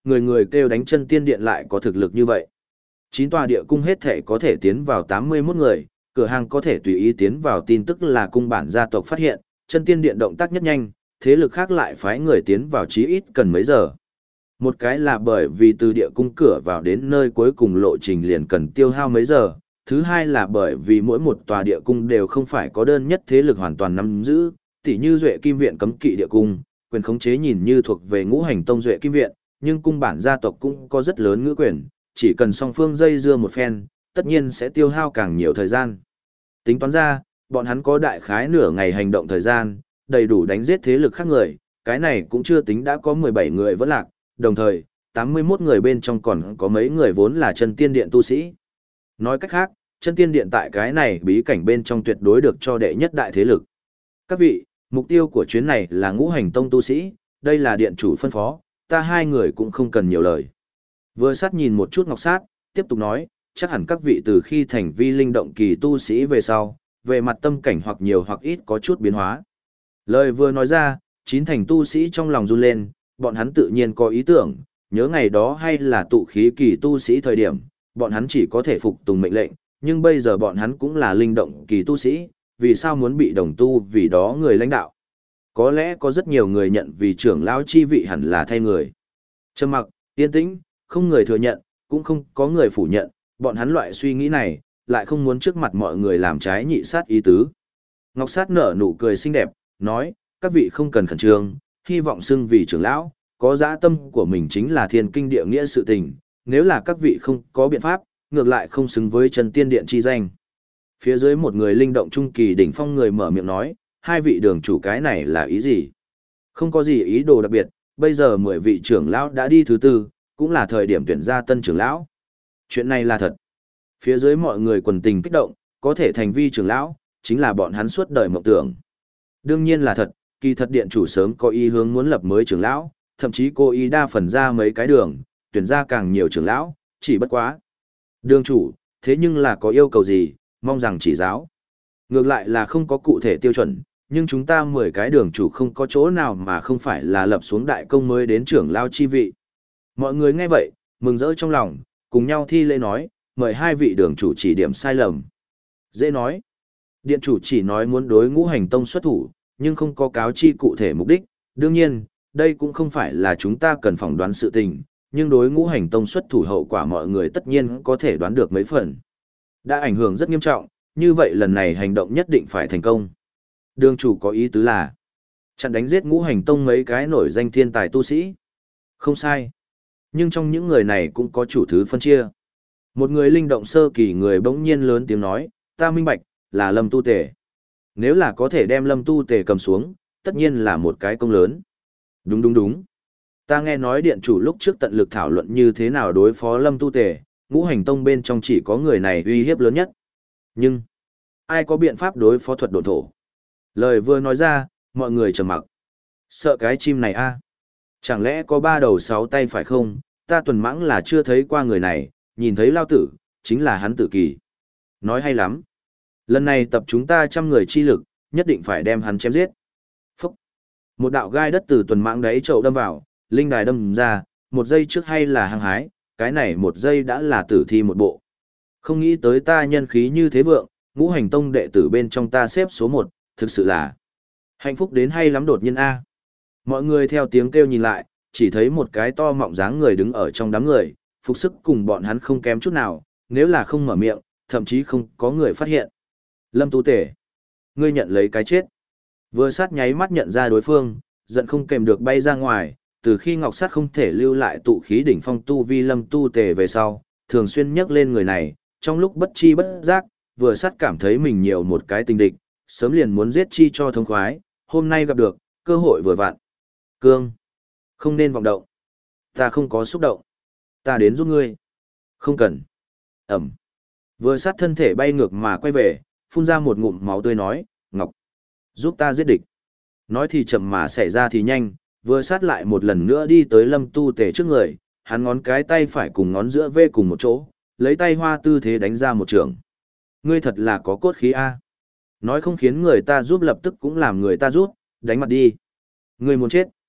người người kêu đánh chân tiên điện lại có thực lực như vậy. Chín tòa địa cung hết thể có thể tiến vào tám mươi mốt người, cửa hàng có thể tùy ý tiến vào, tin tức là cung bản gia tộc phát hiện, chân tiên điện động tác nhất nhanh, thế lực khác lại phái người tiến vào chí ít cần mấy giờ. Một cái là bởi vì từ địa cung cửa vào đến nơi cuối cùng lộ trình liền cần tiêu hao mấy giờ, thứ hai là bởi vì mỗi một tòa địa cung đều không phải có đơn nhất thế lực hoàn toàn nắm giữ, tỉ như Duệ Kim Viện cấm kỵ địa cung, quyền khống chế nhìn như thuộc về Ngũ Hành Tông Duệ Kim Viện, nhưng cung bản gia tộc cũng có rất lớn ngữ quyền, chỉ cần song phương dây dưa một phen, tất nhiên sẽ tiêu hao càng nhiều thời gian. Tính toán ra, bọn hắn có đại khái nửa ngày hành động thời gian, đầy đủ đánh giết thế lực khác người, cái này cũng chưa tính đã có mười bảy người vẫn lạc, đồng thời, tám mươi mốt người bên trong còn có mấy người vốn là chân tiên điện tu sĩ. Nói cách khác, chân tiên điện tại cái này bí cảnh bên trong tuyệt đối được cho đệ nhất đại thế lực. Các vị, mục tiêu của chuyến này là Ngũ Hành Tông tu sĩ, đây là điện chủ phân phó, ta hai người cũng không cần nhiều lời. Vừa sát nhìn một chút Ngọc Sát, tiếp tục nói, chắc hẳn các vị từ khi thành vi linh động kỳ tu sĩ về sau, về mặt tâm cảnh hoặc nhiều hoặc ít có chút biến hóa. Lời vừa nói ra, chín thành tu sĩ trong lòng run lên, bọn hắn tự nhiên có ý tưởng, nhớ ngày đó hay là tụ khí kỳ tu sĩ thời điểm, bọn hắn chỉ có thể phục tùng mệnh lệnh, nhưng bây giờ bọn hắn cũng là linh động kỳ tu sĩ, vì sao muốn bị đồng tu vì đó người lãnh đạo. Có lẽ có rất nhiều người nhận vì trưởng lão chi vị hẳn là thay người. Trầm mặc, yên tĩnh, không người thừa nhận, cũng không có người phủ nhận, bọn hắn loại suy nghĩ này, lại không muốn trước mặt mọi người làm trái nhị sát ý tứ. Ngọc Sát nở nụ cười xinh đẹp, nói, các vị không cần khẩn trương, hy vọng xưng vì trưởng lão, có dã tâm của mình chính là thiên kinh địa nghĩa sự tình, nếu là các vị không có biện pháp, ngược lại không xứng với chân tiên điện chi danh. Phía dưới một người linh động trung kỳ đỉnh phong người mở miệng nói, hai vị đường chủ cái này là ý gì? Không có gì ý đồ đặc biệt, bây giờ mười vị trưởng lão đã đi thứ tư, cũng là thời điểm tuyển ra tân trưởng lão. Chuyện này là thật. Phía dưới mọi người quần tình kích động, có thể thành vi trưởng lão, chính là bọn hắn suốt đời mộng tưởng. Đương nhiên là thật, kỳ thật điện chủ sớm có ý hướng muốn lập mới trưởng lão, thậm chí cô ý đa phần ra mấy cái đường, tuyển ra càng nhiều trưởng lão, chỉ bất quá. Đường chủ, thế nhưng là có yêu cầu gì, mong rằng chỉ giáo. Ngược lại là không có cụ thể tiêu chuẩn, nhưng chúng ta mười cái đường chủ không có chỗ nào mà không phải là lập xuống đại công mới đến trưởng lão chi vị. Mọi người nghe vậy, mừng rỡ trong lòng, cùng nhau thi lễ nói, mời hai vị đường chủ chỉ điểm sai lầm. Dễ nói. Điện chủ chỉ nói muốn đối Ngũ Hành Tông xuất thủ, nhưng không có cáo chi cụ thể mục đích. Đương nhiên, đây cũng không phải là chúng ta cần phỏng đoán sự tình, nhưng đối Ngũ Hành Tông xuất thủ hậu quả mọi người tất nhiên có thể đoán được mấy phần. Đã ảnh hưởng rất nghiêm trọng, như vậy lần này hành động nhất định phải thành công. Đường chủ có ý tứ là chặn đánh giết Ngũ Hành Tông mấy cái nổi danh thiên tài tu sĩ. Không sai. Nhưng trong những người này cũng có chủ thứ phân chia. Một người linh động sơ kỳ người bỗng nhiên lớn tiếng nói, ta minh bạch, là Lâm Tu Tề. Nếu là có thể đem Lâm Tu Tề cầm xuống, tất nhiên là một cái công lớn. Đúng đúng đúng. Ta nghe nói điện chủ lúc trước tận lực thảo luận như thế nào đối phó Lâm Tu Tề, Ngũ Hành Tông bên trong chỉ có người này uy hiếp lớn nhất. Nhưng, ai có biện pháp đối phó thuật độn thổ? Lời vừa nói ra, mọi người trầm mặc. Sợ cái chim này a? Chẳng lẽ có ba đầu sáu tay phải không? Ta tuần mãng là chưa thấy qua người này, nhìn thấy lao tử, chính là hắn tử kỳ. Nói hay lắm. Lần này tập chúng ta trăm người chi lực, nhất định phải đem hắn chém giết. Phúc. Một đạo gai đất từ tuần mãng đáy chậu đâm vào, linh đài đâm ra, một giây trước hay là hăng hái, cái này một giây đã là tử thi một bộ. Không nghĩ tới ta nhân khí như thế vượng, Ngũ Hành Tông đệ tử bên trong ta xếp số một, thực sự là hạnh phúc đến hay lắm đột nhiên a. Mọi người theo tiếng kêu nhìn lại, chỉ thấy một cái to mọng dáng người đứng ở trong đám người, phục sức cùng bọn hắn không kém chút nào, nếu là không mở miệng, thậm chí không có người phát hiện. Lâm Tu Tề, ngươi nhận lấy cái chết. Vừa sát nháy mắt nhận ra đối phương, giận không kèm được bay ra ngoài, từ khi Ngọc Sát không thể lưu lại tụ khí đỉnh phong tu vi Lâm Tu Tề về sau, thường xuyên nhắc lên người này, trong lúc bất chi bất giác, vừa sát cảm thấy mình nhiều một cái tình địch, sớm liền muốn giết chi cho thông khoái, hôm nay gặp được, cơ hội vừa vặn. Cương, không nên vọng động. Ta không có xúc động. Ta đến giúp ngươi. Không cần. Ẩm. Vừa sát thân thể bay ngược mà quay về, phun ra một ngụm máu tươi nói, Ngọc, giúp ta giết địch. Nói thì chậm mà xảy ra thì nhanh, vừa sát lại một lần nữa đi tới Lâm Tu Tề trước người, hắn ngón cái tay phải cùng ngón giữa vê cùng một chỗ, lấy tay hoa tư thế đánh ra một trường. Ngươi thật là có cốt khí a. Nói không khiến người ta giúp lập tức cũng làm người ta rút, đánh mặt đi. Ngươi muốn chết.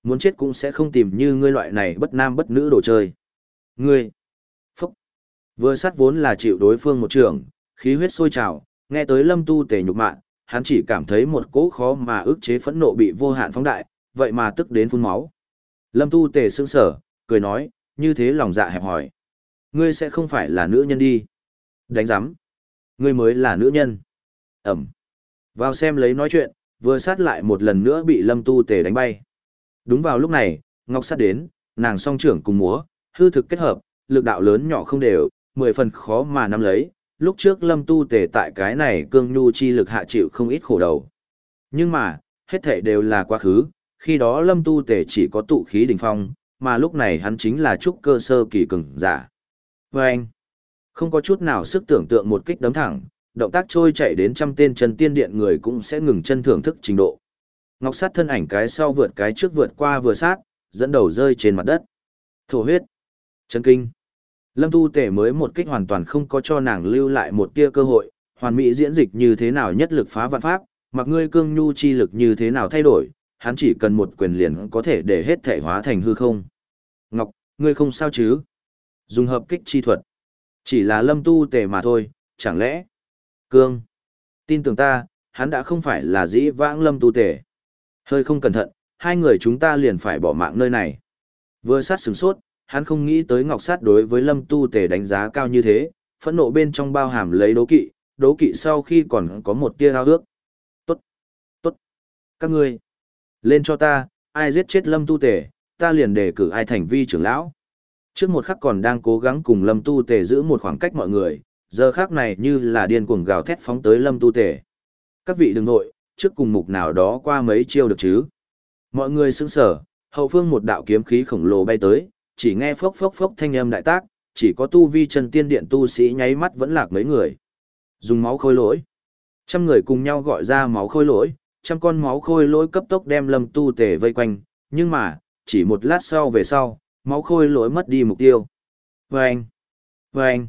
Muốn chết cũng sẽ không tìm như ngươi loại này bất nam bất nữ đồ chơi. Ngươi! Phúc! Vừa sát vốn là chịu đối phương một trường, khí huyết sôi trào, nghe tới Lâm Tu Tề nhục mạ, hắn chỉ cảm thấy một cỗ khó mà ức chế phẫn nộ bị vô hạn phóng đại, vậy mà tức đến phun máu. Lâm Tu Tề sững sờ, cười nói, như thế lòng dạ hẹp hỏi. Ngươi sẽ không phải là nữ nhân đi. Đánh giám. Ngươi mới là nữ nhân. Ẩm. Vào xem lấy nói chuyện, vừa sát lại một lần nữa bị Lâm Tu Tề đánh bay. Đúng vào lúc này, Ngọc Sát đến, nàng song trưởng cùng múa, hư thực kết hợp, lực đạo lớn nhỏ không đều, mười phần khó mà nắm lấy. Lúc trước Lâm Tu Tề tại cái này cương nhu chi lực hạ chịu không ít khổ đầu. Nhưng mà, hết thảy đều là quá khứ, khi đó Lâm Tu Tề chỉ có tụ khí đỉnh phong, mà lúc này hắn chính là trúc cơ sơ kỳ cường giả. Và anh, không có chút nào sức tưởng tượng một kích đấm thẳng, động tác trôi chạy đến trăm tên chân tiên điện người cũng sẽ ngừng chân thưởng thức trình độ. Ngọc Sát thân ảnh cái sau vượt cái trước vượt qua vừa sát, dẫn đầu rơi trên mặt đất. Thổ huyết, chân kinh. Lâm Tu Tề mới một kích hoàn toàn không có cho nàng lưu lại một tia cơ hội, hoàn mỹ diễn dịch như thế nào nhất lực phá vạn pháp, mặc ngươi cương nhu chi lực như thế nào thay đổi, hắn chỉ cần một quyền liền có thể để hết thể hóa thành hư không. Ngọc, ngươi không sao chứ? Dùng hợp kích chi thuật. Chỉ là Lâm Tu Tề mà thôi, chẳng lẽ? Cương, tin tưởng ta, hắn đã không phải là dĩ vãng Lâm Tu Tề. Hơi không cẩn thận, hai người chúng ta liền phải bỏ mạng nơi này. Vừa sát sửng sốt, hắn không nghĩ tới Ngọc Sát đối với Lâm Tu Tề đánh giá cao như thế, phẫn nộ bên trong bao hàm lấy đố kỵ, đố kỵ sau khi còn có một tia ao ước. Tốt, tốt, các ngươi, lên cho ta, ai giết chết Lâm Tu Tề, ta liền đề cử ai thành vi trưởng lão. Trước một khắc còn đang cố gắng cùng Lâm Tu Tề giữ một khoảng cách mọi người, giờ khắc này như là điên cuồng gào thét phóng tới Lâm Tu Tề. Các vị đừng nội, trước cùng mục nào đó qua mấy chiêu được chứ. Mọi người sững sờ, hậu phương một đạo kiếm khí khổng lồ bay tới, chỉ nghe phốc phốc phốc thanh âm đại tác, chỉ có tu vi chân tiên điện tu sĩ nháy mắt vẫn lạc mấy người. Dùng máu khôi lỗi. Trăm người cùng nhau gọi ra máu khôi lỗi, trăm con máu khôi lỗi cấp tốc đem Lâm Tu Tề vây quanh, nhưng mà, chỉ một lát sau về sau, máu khôi lỗi mất đi mục tiêu. Vâng! Vâng!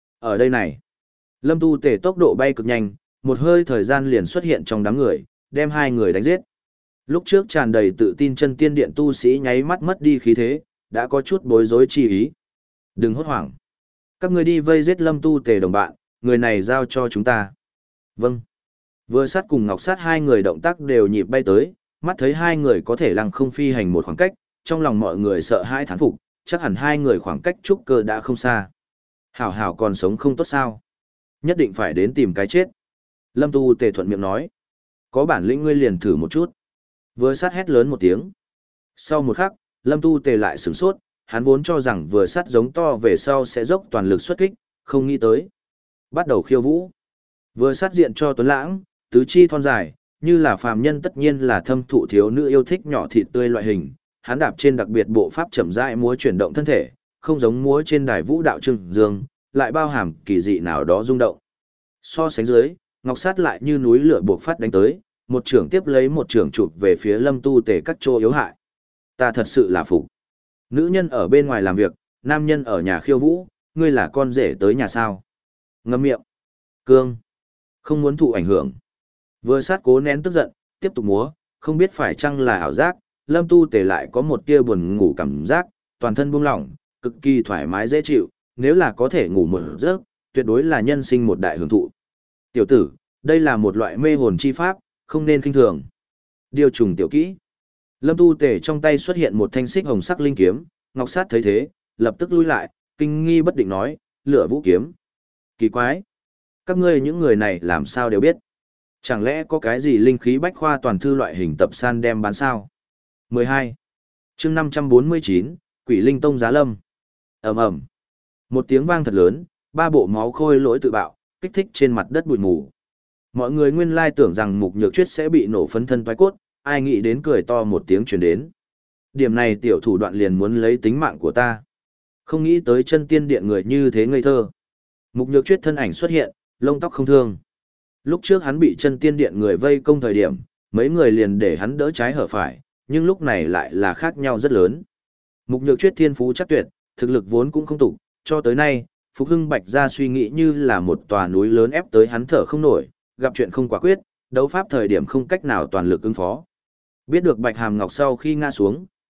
Ở đây này, Lâm Tu Tề tốc độ bay cực nhanh, một hơi thời gian liền xuất hiện trong đám người, đem hai người đánh giết. Lúc trước tràn đầy tự tin chân tiên điện tu sĩ nháy mắt mất đi khí thế, đã có chút bối rối chi ý. Đừng hốt hoảng. Các người đi vây giết Lâm Tu Tề đồng bạn, người này giao cho chúng ta. Vâng. Vừa sát cùng Ngọc Sát hai người động tác đều nhịp bay tới, mắt thấy hai người có thể lăng không phi hành một khoảng cách, trong lòng mọi người sợ hãi thán phục, chắc hẳn hai người khoảng cách trúc cơ đã không xa. Hảo hảo còn sống không tốt sao? Nhất định phải đến tìm cái chết. Lâm Tu Tề thuận miệng nói. Có bản lĩnh ngươi liền thử một chút. Vừa sát hét lớn một tiếng. Sau một khắc, Lâm Tu Tề lại sửng sốt, hắn vốn cho rằng vừa sát giống to về sau sẽ dốc toàn lực xuất kích, không nghĩ tới. Bắt đầu khiêu vũ. Vừa sát diện cho Tuấn Lãng, tứ chi thon dài, như là phàm nhân tất nhiên là thâm thụ thiếu nữ yêu thích nhỏ thịt tươi loại hình. Hắn đạp trên đặc biệt bộ pháp chậm rãi múa chuyển động thân thể, không giống múa trên đài vũ đạo trưng dương, lại bao hàm kỳ dị nào đó rung động. So sánh dưới, Ngọc Sát lại như núi lửa buộc phát đánh tới, một trưởng tiếp lấy một trưởng chụp về phía Lâm Tu Tề các chỗ yếu hại. Ta thật sự là phục. Nữ nhân ở bên ngoài làm việc, nam nhân ở nhà khiêu vũ, ngươi là con rể tới nhà sao? Ngậm miệng. Cương. Không muốn thụ ảnh hưởng. Vừa sát cố nén tức giận, tiếp tục múa, không biết phải chăng là ảo giác, Lâm Tu Tề lại có một tia buồn ngủ cảm giác, toàn thân buông lỏng, cực kỳ thoải mái dễ chịu, nếu là có thể ngủ một giấc, tuyệt đối là nhân sinh một đại hưởng thụ. Tiểu tử, đây là một loại mê hồn chi pháp, không nên khinh thường. Điều trùng tiểu kỹ. Lâm Tu Tề trong tay xuất hiện một thanh xích hồng sắc linh kiếm, Ngọc Sát thấy thế, lập tức lui lại, kinh nghi bất định nói, lửa vũ kiếm. Kỳ quái. Các ngươi những người này làm sao đều biết. Chẳng lẽ có cái gì linh khí bách khoa toàn thư loại hình tập san đem bán sao? mười hai. chương năm trăm bốn mươi chín, Quỷ Linh Tông Giá Lâm. Ầm ầm. Một tiếng vang thật lớn, ba bộ máu khôi lỗi tự bạo, kích thích trên mặt đất bụi mù. Mọi người nguyên lai tưởng rằng Mục Nhược Chuyết sẽ bị nổ phấn thân toái cốt, ai nghĩ đến cười to một tiếng truyền đến. Điểm này tiểu thủ đoạn liền muốn lấy tính mạng của ta. Không nghĩ tới chân tiên điện người như thế ngây thơ. Mục Nhược Chuyết thân ảnh xuất hiện, lông tóc không thương. Lúc trước hắn bị chân tiên điện người vây công thời điểm, mấy người liền để hắn đỡ trái hở phải, nhưng lúc này lại là khác nhau rất lớn. Mục Nhược Chuyết thiên phú chắc tuyệt, thực lực vốn cũng không tục, cho tới nay, Phục Hưng Bạch ra suy nghĩ như là một tòa núi lớn ép tới hắn thở không nổi, gặp chuyện không quả quyết, đấu pháp thời điểm không cách nào toàn lực ứng phó. Biết được Bạch Hàm Ngọc sau khi ngã xuống,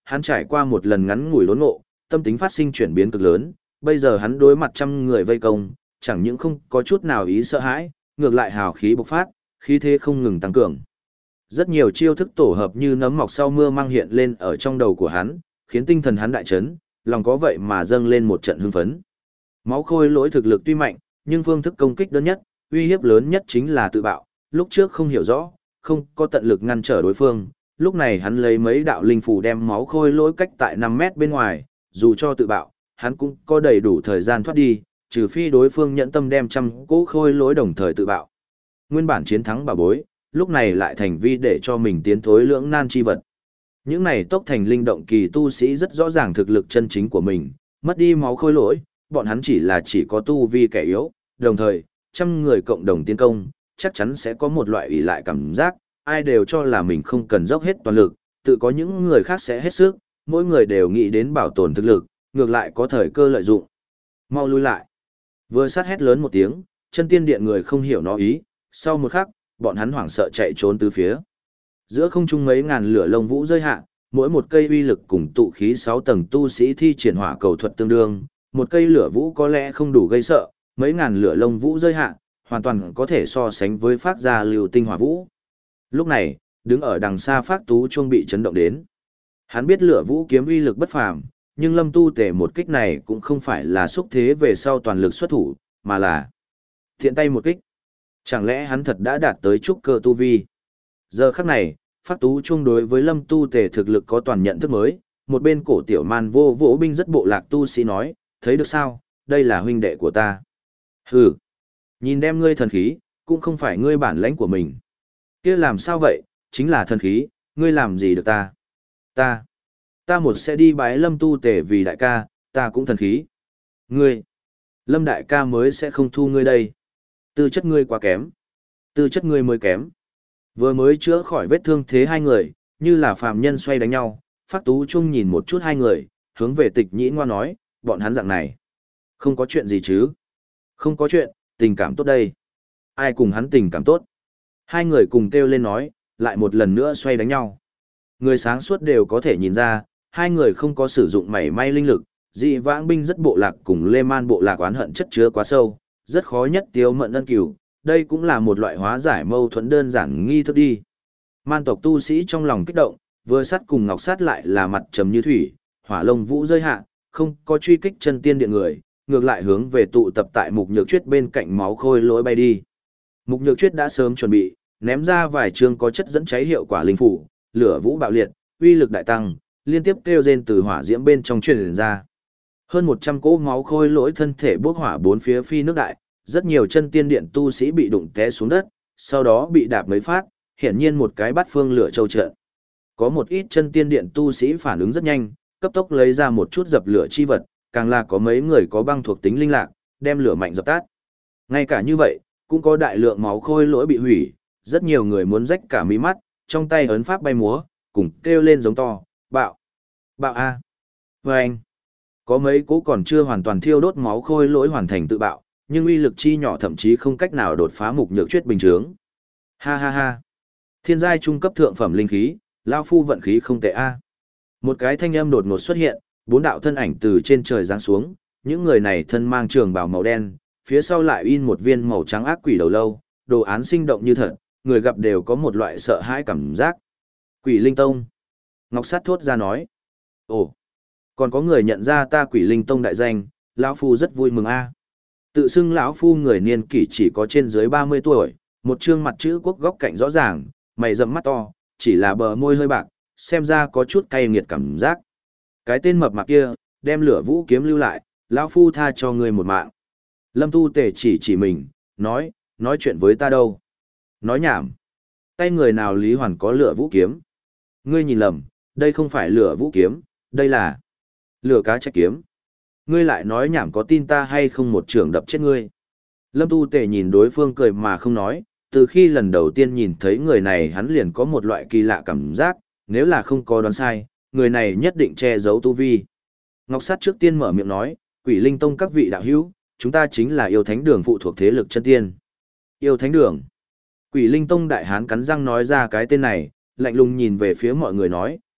hắn trải qua một lần ngắn ngủi đốn ngộ, tâm tính phát sinh chuyển biến cực lớn, bây giờ hắn đối mặt trăm người vây công, chẳng những không có chút nào ý sợ hãi, ngược lại hào khí bộc phát, khí thế không ngừng tăng cường. Rất nhiều chiêu thức tổ hợp như nấm mọc sau mưa mang hiện lên ở trong đầu của hắn, khiến tinh thần hắn đại chấn, lòng có vậy mà dâng lên một trận hưng phấn. Máu khôi lỗi thực lực tuy mạnh, nhưng phương thức công kích đơn nhất, uy hiếp lớn nhất chính là tự bạo, lúc trước không hiểu rõ, không có tận lực ngăn trở đối phương, lúc này hắn lấy mấy đạo linh phù đem máu khôi lỗi cách tại năm mét bên ngoài, dù cho tự bạo, hắn cũng có đầy đủ thời gian thoát đi, trừ phi đối phương nhẫn tâm đem trăm cỗ khôi lỗi đồng thời tự bạo. Nguyên bản chiến thắng bà bối, lúc này lại thành vi để cho mình tiến thối lưỡng nan chi vật. Những này tốc thành linh động kỳ tu sĩ rất rõ ràng thực lực chân chính của mình, mất đi máu khôi lỗi, bọn hắn chỉ là chỉ có tu vi kẻ yếu, đồng thời, trăm người cộng đồng tiến công, chắc chắn sẽ có một loại ủy lại cảm giác, ai đều cho là mình không cần dốc hết toàn lực, tự có những người khác sẽ hết sức, mỗi người đều nghĩ đến bảo tồn thực lực, ngược lại có thời cơ lợi dụng. Mau lui lại. Vừa sát hét lớn một tiếng, chân tiên điện người không hiểu nó ý, sau một khắc, bọn hắn hoảng sợ chạy trốn từ phía. Giữa không trung mấy ngàn lửa lông vũ rơi hạ, mỗi một cây uy lực cùng tụ khí sáu tầng tu sĩ thi triển hỏa cầu thuật tương đương, một cây lửa vũ có lẽ không đủ gây sợ, mấy ngàn lửa lông vũ rơi hạ, hoàn toàn có thể so sánh với phát ra lưu tinh hỏa vũ. Lúc này, đứng ở đằng xa Phát Tú Chuông bị chấn động đến. Hắn biết lửa vũ kiếm uy lực bất phàm, nhưng Lâm Tu Tề một kích này cũng không phải là xúc thế về sau toàn lực xuất thủ, mà là thiện tay một kích. Chẳng lẽ hắn thật đã đạt tới trúc cơ tu vi? Giờ khắc này, Phát Tú Chuông đối với Lâm Tu Tề thực lực có toàn nhận thức mới, một bên cổ tiểu man vô vỗ binh rất bộ lạc tu sĩ nói, thấy được sao, đây là huynh đệ của ta. Hừ, nhìn đem ngươi thần khí, cũng không phải ngươi bản lãnh của mình. Kia làm sao vậy, chính là thần khí, ngươi làm gì được ta? Ta, ta một sẽ đi bái Lâm Tu Tề vì đại ca, ta cũng thần khí. Ngươi, Lâm đại ca mới sẽ không thu ngươi đây. Tư chất ngươi quá kém. Tư chất ngươi mới kém. Vừa mới chữa khỏi vết thương thế hai người, như là phàm nhân xoay đánh nhau, Phát Tú Trung nhìn một chút hai người, hướng về Tịch Nhĩ Ngoa nói, bọn hắn dạng này. Không có chuyện gì chứ? Không có chuyện, tình cảm tốt đây. Ai cùng hắn tình cảm tốt? Hai người cùng kêu lên nói, lại một lần nữa xoay đánh nhau. Người sáng suốt đều có thể nhìn ra, hai người không có sử dụng mảy may linh lực, dị vãng binh rất bộ lạc cùng Lê Man bộ lạc oán hận chất chứa quá sâu, rất khó nhất tiêu mận ân cửu, đây cũng là một loại hóa giải mâu thuẫn đơn giản nghi thức đi. Man tộc tu sĩ trong lòng kích động, vừa sắt cùng ngọc sát lại là mặt trầm như thủy, hỏa lông vũ rơi hạ, không có truy kích chân tiên điện người, ngược lại hướng về tụ tập tại mục nhược chuyết bên cạnh máu khôi lỗi bay đi. Mục nhược chuyết đã sớm chuẩn bị, ném ra vài chương có chất dẫn cháy hiệu quả linh phủ, lửa vũ bạo liệt, uy lực đại tăng, liên tiếp kêu rên từ hỏa diễm bên trong truyền ra. Hơn một trăm cỗ máu khôi lỗi thân thể bốc hỏa bốn phía phi nước đại, rất nhiều chân tiên điện tu sĩ bị đụng té xuống đất, sau đó bị đạp mấy phát, hiển nhiên một cái bát phương lửa châu trận. Có một ít chân tiên điện tu sĩ phản ứng rất nhanh, cấp tốc lấy ra một chút dập lửa chi vật, càng là có mấy người có băng thuộc tính linh lạc, đem lửa mạnh dập tắt. Ngay cả như vậy, cũng có đại lượng máu khôi lỗi bị hủy, rất nhiều người muốn rách cả mí mắt, trong tay ấn pháp bay múa, cùng kêu lên giống to, bạo, bạo a, vâng. Có mấy cố còn chưa hoàn toàn thiêu đốt máu khôi lỗi hoàn thành tự bạo, nhưng uy lực chi nhỏ thậm chí không cách nào đột phá mục nhược chuyết bình chướng. Ha ha ha. Thiên giai trung cấp thượng phẩm linh khí, lao phu vận khí không tệ a. Một cái thanh âm đột ngột xuất hiện, bốn đạo thân ảnh từ trên trời giáng xuống, những người này thân mang trường bào màu đen, phía sau lại in một viên màu trắng ác quỷ đầu lâu, đồ án sinh động như thật, người gặp đều có một loại sợ hãi cảm giác. Quỷ Linh Tông. Ngọc Sát thốt ra nói. Ồ, còn có người nhận ra ta Quỷ Linh Tông đại danh, lão phu rất vui mừng a. Tự xưng lão phu người niên kỷ chỉ có trên dưới ba mươi tuổi, một trương mặt chữ quốc góc cạnh rõ ràng, mày rậm mắt to, chỉ là bờ môi hơi bạc, xem ra có chút cay nghiệt cảm giác. Cái tên mập mạp kia, đem lửa vũ kiếm lưu lại, lão phu tha cho ngươi một mạng. Lâm Tu Tề chỉ chỉ mình, nói, nói chuyện với ta đâu? Nói nhảm. Tay người nào Lý Hoàn có lửa vũ kiếm? Ngươi nhìn lầm, đây không phải lửa vũ kiếm, đây là lửa cá trạch kiếm. Ngươi lại nói nhảm có tin ta hay không một trường đập chết ngươi. Lâm Tu Tề nhìn đối phương cười mà không nói, từ khi lần đầu tiên nhìn thấy người này hắn liền có một loại kỳ lạ cảm giác, nếu là không có đoán sai, người này nhất định che giấu tu vi. Ngọc Sát trước tiên mở miệng nói, Quỷ Linh Tông các vị đạo hữu, chúng ta chính là yêu thánh đường phụ thuộc thế lực chân tiên. Yêu thánh đường. Quỷ Linh Tông đại hán cắn răng nói ra cái tên này, lạnh lùng nhìn về phía mọi người nói,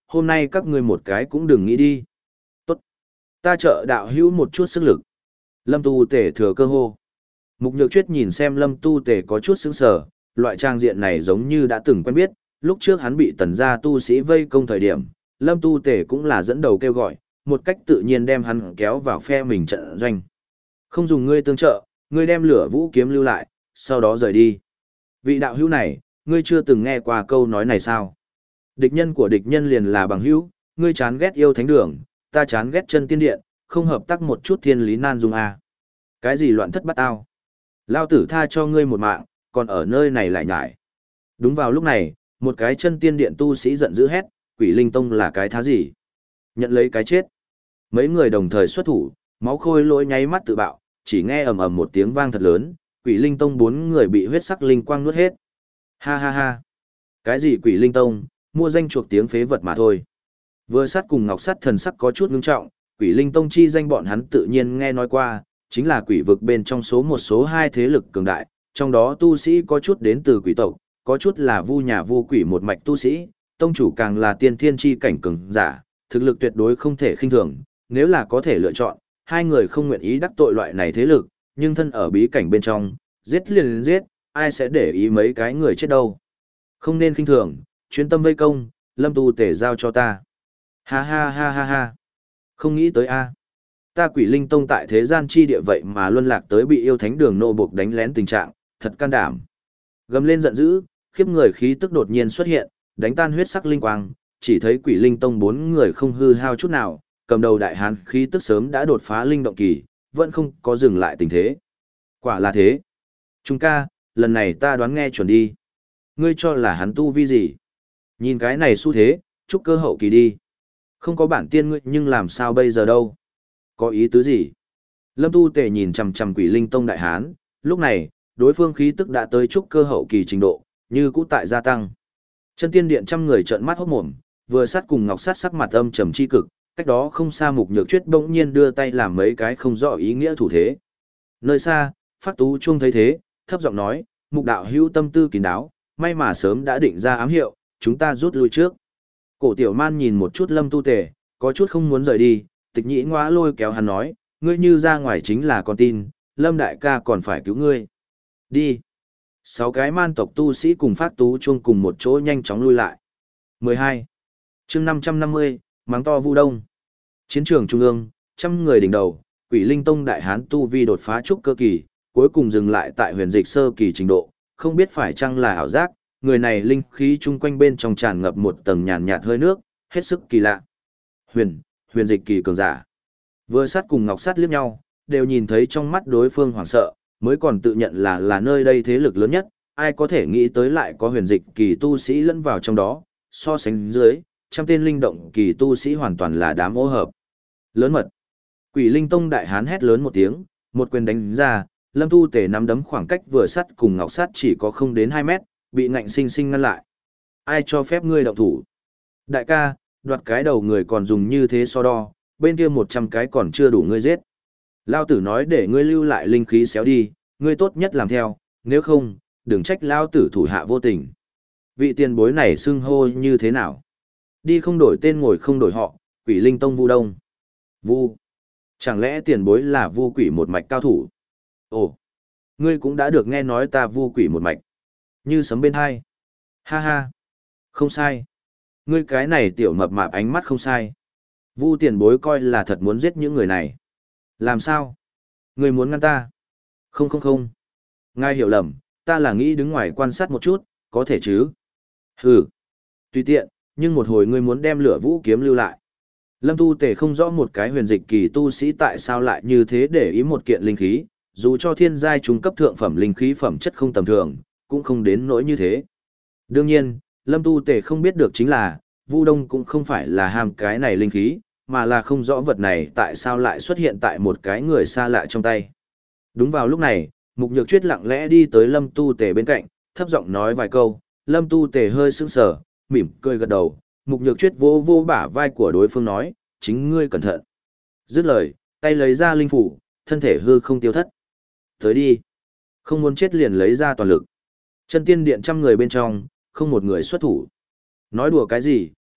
hôm nay các ngươi một cái cũng đừng nghĩ đi. Tốt. Ta trợ đạo hữu một chút sức lực. Lâm Tu Tề thừa cơ hô. Mục Nhược Chuyết nhìn xem Lâm Tu Tề có chút sững sờ, loại trang diện này giống như đã từng quen biết, lúc trước hắn bị tần gia tu sĩ vây công thời điểm, Lâm Tu Tề cũng là dẫn đầu kêu gọi, một cách tự nhiên đem hắn kéo vào phe mình trận doanh. Không dùng ngươi tương trợ, ngươi đem lửa vũ kiếm lưu lại, sau đó rời đi. Vị đạo hữu này, ngươi chưa từng nghe qua câu nói này sao? Địch nhân của địch nhân liền là bằng hữu, ngươi chán ghét yêu thánh đường, ta chán ghét chân tiên điện, không hợp tác một chút thiên lý nan dung à. Cái gì loạn thất bắt tao? Lao tử tha cho ngươi một mạng, còn ở nơi này lại nhải. Đúng vào lúc này, một cái chân tiên điện tu sĩ giận dữ hét, Quỷ Linh Tông là cái thá gì? Nhận lấy cái chết. Mấy người đồng thời xuất thủ, máu khôi lỗi nháy mắt tự bạo, chỉ nghe ầm ầm một tiếng vang thật lớn, Quỷ Linh Tông bốn người bị huyết sắc linh quang nuốt hết. Ha ha ha. Cái gì Quỷ Linh Tông, mua danh chuộc tiếng phế vật mà thôi. Vừa sát cùng Ngọc Sắt thần sắc có chút ngưng trọng, Quỷ Linh Tông chi danh bọn hắn tự nhiên nghe nói qua, chính là quỷ vực bên trong số một số hai thế lực cường đại, trong đó tu sĩ có chút đến từ quỷ tộc, có chút là vu nhà vu quỷ một mạch tu sĩ, tông chủ càng là tiên thiên chi cảnh cường giả, thực lực tuyệt đối không thể khinh thường, nếu là có thể lựa chọn, hai người không nguyện ý đắc tội loại này thế lực, nhưng thân ở bí cảnh bên trong, giết liền giết, ai sẽ để ý mấy cái người chết đâu. Không nên khinh thường, chuyên tâm vây công, Lâm Tu Tề giao cho ta. Ha ha ha ha ha. Không nghĩ tới a. Ta Quỷ Linh Tông tại thế gian chi địa vậy mà luân lạc tới bị yêu thánh đường nô buộc đánh lén tình trạng, thật can đảm. Gầm lên giận dữ, khiếp người khí tức đột nhiên xuất hiện, đánh tan huyết sắc linh quang, chỉ thấy Quỷ Linh Tông bốn người không hư hao chút nào, cầm đầu đại hán khí tức sớm đã đột phá linh động kỳ, vẫn không có dừng lại tình thế. Quả là thế. Trung ca, lần này ta đoán nghe chuẩn đi. Ngươi cho là hắn tu vi gì? Nhìn cái này xu thế, chúc cơ hậu kỳ đi. Không có bản tiên ngươi nhưng làm sao bây giờ đâu? Có ý tứ gì? Lâm Tu Tề nhìn chằm chằm Quỷ Linh Tông đại hán, lúc này, đối phương khí tức đã tới trúc cơ hậu kỳ trình độ, như cũ tại gia tăng. Chân tiên điện trăm người trợn mắt hốt mồm, vừa sát cùng Ngọc Sát sắc mặt âm trầm chi cực, cách đó không xa Mục Nhược Chuyết bỗng nhiên đưa tay làm mấy cái không rõ ý nghĩa thủ thế. Nơi xa, Phát Tú Chuông thấy thế, thấp giọng nói, Mục đạo hữu tâm tư kín đáo, may mà sớm đã định ra ám hiệu, chúng ta rút lui trước. Cổ Tiểu Man nhìn một chút Lâm Tu Tề, có chút không muốn rời đi, Tịch Nhĩ Ngoã lôi kéo hắn nói, ngươi như ra ngoài chính là con tin, Lâm đại ca còn phải cứu ngươi. Đi. Sáu cái man tộc tu sĩ cùng Phát Tú Chuông cùng một chỗ nhanh chóng lui lại. mười hai. Chương năm trăm năm mươi, mắng to Vu Đông. Chiến trường trung ương, trăm người đỉnh đầu, Quỷ Linh Tông đại hán tu vi đột phá trúc cơ kỳ, cuối cùng dừng lại tại huyền dịch sơ kỳ trình độ, không biết phải chăng là ảo giác, người này linh khí chung quanh bên trong tràn ngập một tầng nhàn nhạt hơi nước, hết sức kỳ lạ. Huyền, huyền dịch kỳ cường giả. Vừa sát cùng Ngọc Sát liếc nhau, đều nhìn thấy trong mắt đối phương hoảng sợ, mới còn tự nhận là là nơi đây thế lực lớn nhất, ai có thể nghĩ tới lại có huyền dịch kỳ tu sĩ lẫn vào trong đó, so sánh dưới, trăm tên linh động kỳ tu sĩ hoàn toàn là đám ô hợp. Lớn mật. Quỷ Linh Tông đại hán hét lớn một tiếng, một quyền đánh ra, Lâm Tu Tề nắm đấm khoảng cách vừa sắt cùng Ngọc Sát chỉ có không đến hai mét, bị ngạnh sinh sinh ngăn lại. Ai cho phép ngươi động thủ? Đại ca, đoạt cái đầu người còn dùng như thế so đo, bên kia một trăm cái còn chưa đủ ngươi giết. Lao tử nói để ngươi lưu lại linh khí xéo đi, ngươi tốt nhất làm theo, nếu không, đừng trách Lao tử thủ hạ vô tình. Vị tiền bối này xưng hô như thế nào? Đi không đổi tên ngồi không đổi họ, Quỷ Linh Tông Vu Đông. Vu. Chẳng lẽ tiền bối là Vu Quỷ một mạch cao thủ? Ồ, ngươi cũng đã được nghe nói ta Vu Quỷ một mạch. Như sấm bên hai. Ha ha. Không sai. Ngươi cái này tiểu mập mạp ánh mắt không sai. Vu tiền bối coi là thật muốn giết những người này. Làm sao? Ngươi muốn ngăn ta? Không không không. Ngài hiểu lầm, ta là nghĩ đứng ngoài quan sát một chút, có thể chứ? Hừ. Tùy tiện, nhưng một hồi ngươi muốn đem lửa vũ kiếm lưu lại. Lâm Tu Tề không rõ một cái huyền dịch kỳ tu sĩ tại sao lại như thế để ý một kiện linh khí, dù cho thiên giai trung cấp thượng phẩm linh khí phẩm chất không tầm thường, cũng không đến nỗi như thế. Đương nhiên, Lâm Tu Tề không biết được chính là, Vu Đông cũng không phải là ham cái này linh khí, mà là không rõ vật này tại sao lại xuất hiện tại một cái người xa lạ trong tay. Đúng vào lúc này, Mục Nhược Chuyết lặng lẽ đi tới Lâm Tu Tề bên cạnh, thấp giọng nói vài câu, Lâm Tu Tề hơi sững sờ, mỉm cười gật đầu, Mục Nhược Chuyết vô vô bả vai của đối phương nói, chính ngươi cẩn thận. Dứt lời, tay lấy ra linh phủ, thân thể hư không tiêu thất. Tới đi. Không muốn chết liền lấy ra toàn lực. Chân tiên điện trăm người bên trong, không một người xuất thủ. Nói đùa cái gì,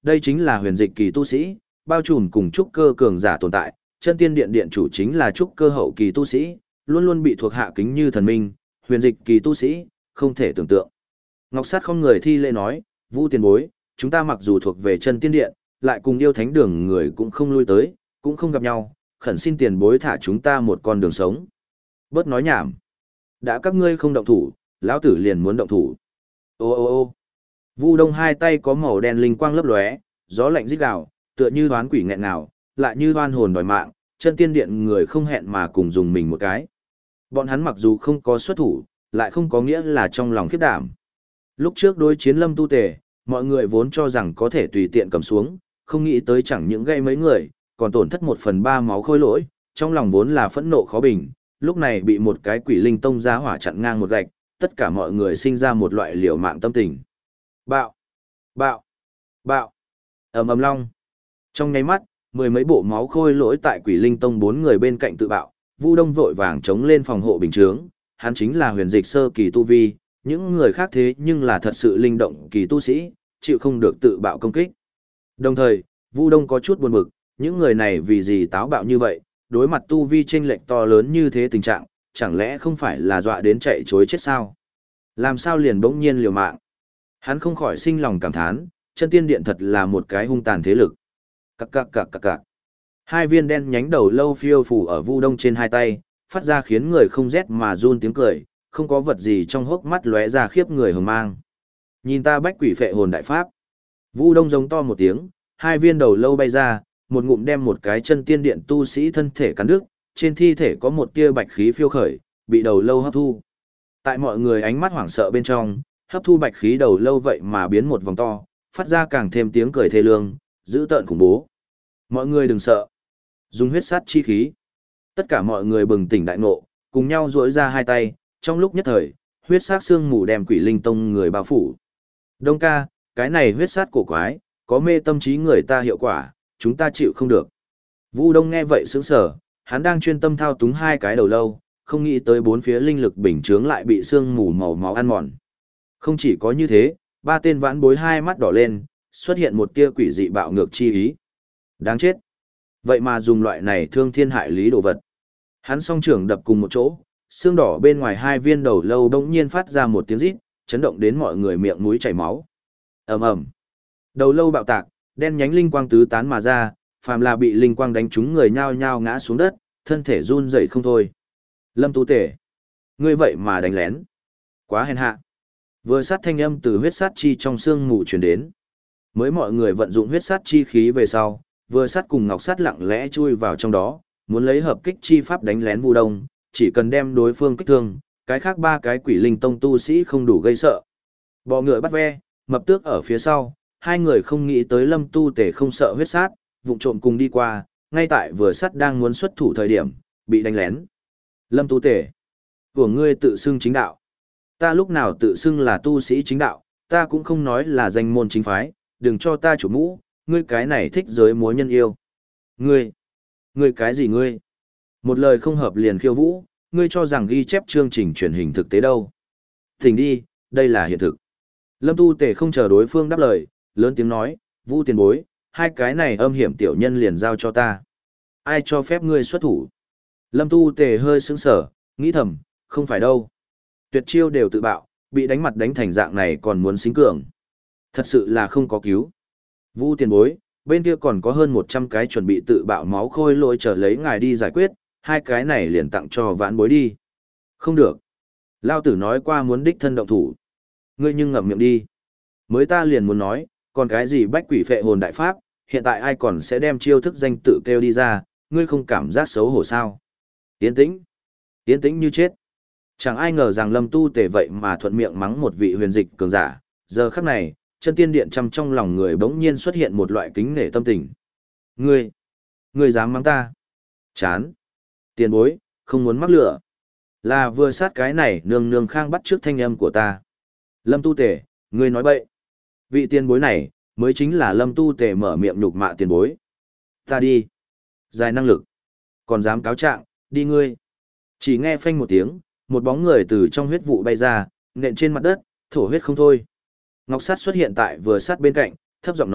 đây chính là huyền dịch kỳ tu sĩ, bao trùm cùng trúc cơ cường giả tồn tại, chân tiên điện điện chủ chính là trúc cơ hậu kỳ tu sĩ, luôn luôn bị thuộc hạ kính như thần minh, huyền dịch kỳ tu sĩ, không thể tưởng tượng. Ngọc Sát không người thi lễ nói, Vu tiền bối, chúng ta mặc dù thuộc về chân tiên điện, lại cùng yêu thánh đường người cũng không lui tới, cũng không gặp nhau, khẩn xin tiền bối thả chúng ta một con đường sống. Bớt nói nhảm. Đã các ngươi không động thủ, lão tử liền muốn động thủ. Ô ô ô Vu Đông hai tay có màu đen linh quang lấp lóe, gió lạnh rít gào, tựa như đoán quỷ nghẹn ngào, lại như oan hồn đòi mạng, chân tiên điện người không hẹn mà cùng dùng mình một cái. Bọn hắn mặc dù không có xuất thủ, lại không có nghĩa là trong lòng khiếp đảm. Lúc trước đối chiến Lâm Tu Tề, mọi người vốn cho rằng có thể tùy tiện cầm xuống, không nghĩ tới chẳng những gây mấy người, còn tổn thất một phần ba máu khôi lỗi, trong lòng vốn là phẫn nộ khó bình, lúc này bị một cái quỷ linh tông giá hỏa chặn ngang một gạch, tất cả mọi người sinh ra một loại liều mạng tâm tình. Bạo! Bạo! Bạo! Ầm ầm long! Trong nháy mắt, mười mấy bộ máu khôi lỗi tại quỷ linh tông bốn người bên cạnh tự bạo, Vu Đông vội vàng chống lên phòng hộ bình chướng, hắn chính là huyền dịch sơ kỳ tu vi, những người khác thế nhưng là thật sự linh động kỳ tu sĩ, chịu không được tự bạo công kích. Đồng thời, Vu Đông có chút buồn bực, những người này vì gì táo bạo như vậy, đối mặt tu vi chênh lệch to lớn như thế tình trạng, chẳng lẽ không phải là dọa đến chạy chối chết sao? Làm sao liền bỗng nhiên liều mạng? Hắn không khỏi sinh lòng cảm thán, chân tiên điện thật là một cái hung tàn thế lực. Cặc cặc cặc cặc cặc. Hai viên đen nhánh đầu lâu phiêu phù ở Vu Đông trên hai tay, phát ra khiến người không rét mà run tiếng cười, không có vật gì trong hốc mắt lóe ra khiếp người hờ mang. Nhìn ta bách quỷ phệ hồn đại pháp. Vu Đông giống to một tiếng, hai viên đầu lâu bay ra, một ngụm đem một cái chân tiên điện tu sĩ thân thể cắn đứt, trên thi thể có một tia bạch khí phiêu khởi, bị đầu lâu hấp thu. Tại mọi người ánh mắt hoảng sợ bên trong, hấp thu bạch khí đầu lâu vậy mà biến một vòng to, phát ra càng thêm tiếng cười thê lương, dữ tợn khủng bố. Mọi người đừng sợ. Dùng huyết sát chi khí. Tất cả mọi người bừng tỉnh đại ngộ, cùng nhau duỗi ra hai tay, trong lúc nhất thời, huyết sát xương mù đem quỷ linh tông người bao phủ. Đông ca, cái này huyết sát cổ quái, có mê tâm trí người ta hiệu quả, chúng ta chịu không được. Vu Đông nghe vậy sững sờ, hắn đang chuyên tâm thao túng hai cái đầu lâu, không nghĩ tới bốn phía linh lực bình chướng lại bị xương mù màu máu ăn mòn. Không chỉ có như thế, ba tên vãn bối hai mắt đỏ lên, xuất hiện một tia quỷ dị bạo ngược chi ý. Đáng chết. Vậy mà dùng loại này thương thiên hại lý đồ vật. Hắn song trưởng đập cùng một chỗ, xương đỏ bên ngoài hai viên đầu lâu bỗng nhiên phát ra một tiếng rít, chấn động đến mọi người miệng mũi chảy máu. Ầm ầm. Đầu lâu bạo tạc, đen nhánh linh quang tứ tán mà ra, phàm là bị linh quang đánh trúng người nhao nhao ngã xuống đất, thân thể run rẩy không thôi. Lâm Tu Tể, ngươi vậy mà đánh lén. Quá hèn hạ. Vừa sát thanh âm từ huyết sát chi trong xương mù truyền đến. Mới mọi người vận dụng huyết sát chi khí về sau, vừa sát cùng ngọc sát lặng lẽ chui vào trong đó, muốn lấy hợp kích chi pháp đánh lén Vu Đông, chỉ cần đem đối phương kích thương, cái khác ba cái quỷ linh tông tu sĩ không đủ gây sợ. Bọ ngựa bắt ve, mập tước ở phía sau, hai người không nghĩ tới Lâm Tu Tể không sợ huyết sát, vụng trộm cùng đi qua, ngay tại vừa sát đang muốn xuất thủ thời điểm, bị đánh lén. Lâm Tu Tể, của ngươi tự xưng chính đạo. Ta lúc nào tự xưng là tu sĩ chính đạo, ta cũng không nói là danh môn chính phái, đừng cho ta chủ mũ, ngươi cái này thích giới múa nhân yêu. Ngươi, ngươi cái gì ngươi? Một lời không hợp liền khiêu vũ, ngươi cho rằng ghi chép chương trình truyền hình thực tế đâu. Thỉnh đi, đây là hiện thực. Lâm Tu Tể không chờ đối phương đáp lời, lớn tiếng nói, Vu tiền bối, hai cái này âm hiểm tiểu nhân liền giao cho ta. Ai cho phép ngươi xuất thủ? Lâm Tu Tể hơi sững sờ, nghĩ thầm, không phải đâu. Tuyệt chiêu đều tự bạo, bị đánh mặt đánh thành dạng này còn muốn xính cường. Thật sự là không có cứu. Vu tiền bối, bên kia còn có hơn một trăm cái chuẩn bị tự bạo máu khôi lỗi chờ lấy ngài đi giải quyết, hai cái này liền tặng cho vãn bối đi. Không được. Lao tử nói qua muốn đích thân động thủ. Ngươi nhưng ngậm miệng đi. Mới ta liền muốn nói, còn cái gì bách quỷ phệ hồn đại pháp, hiện tại ai còn sẽ đem chiêu thức danh tự kêu đi ra, ngươi không cảm giác xấu hổ sao? Yên tĩnh. Yên tĩnh như chết. Chẳng ai ngờ rằng Lâm Tu Tể vậy mà thuận miệng mắng một vị huyền dịch cường giả, giờ khắc này, chân tiên điện trăm trong lòng người bỗng nhiên xuất hiện một loại kính nể tâm tình. Ngươi, ngươi dám mắng ta? Chán. Tiền bối, không muốn mắc lửa. Là vừa sát cái này nương nương khang bắt trước thanh âm của ta. Lâm Tu Tể, ngươi nói bậy. Vị tiền bối này, mới chính là Lâm Tu Tể mở miệng nhục mạ tiền bối. Ta đi. Dài năng lực. Còn dám cáo trạng, đi ngươi. Chỉ nghe phanh một tiếng, một bóng người từ trong huyết vụ bay ra, nện trên mặt đất, thổ huyết không thôi. Ngọc Sát xuất hiện tại vừa sát bên cạnh, thấp giọng nói,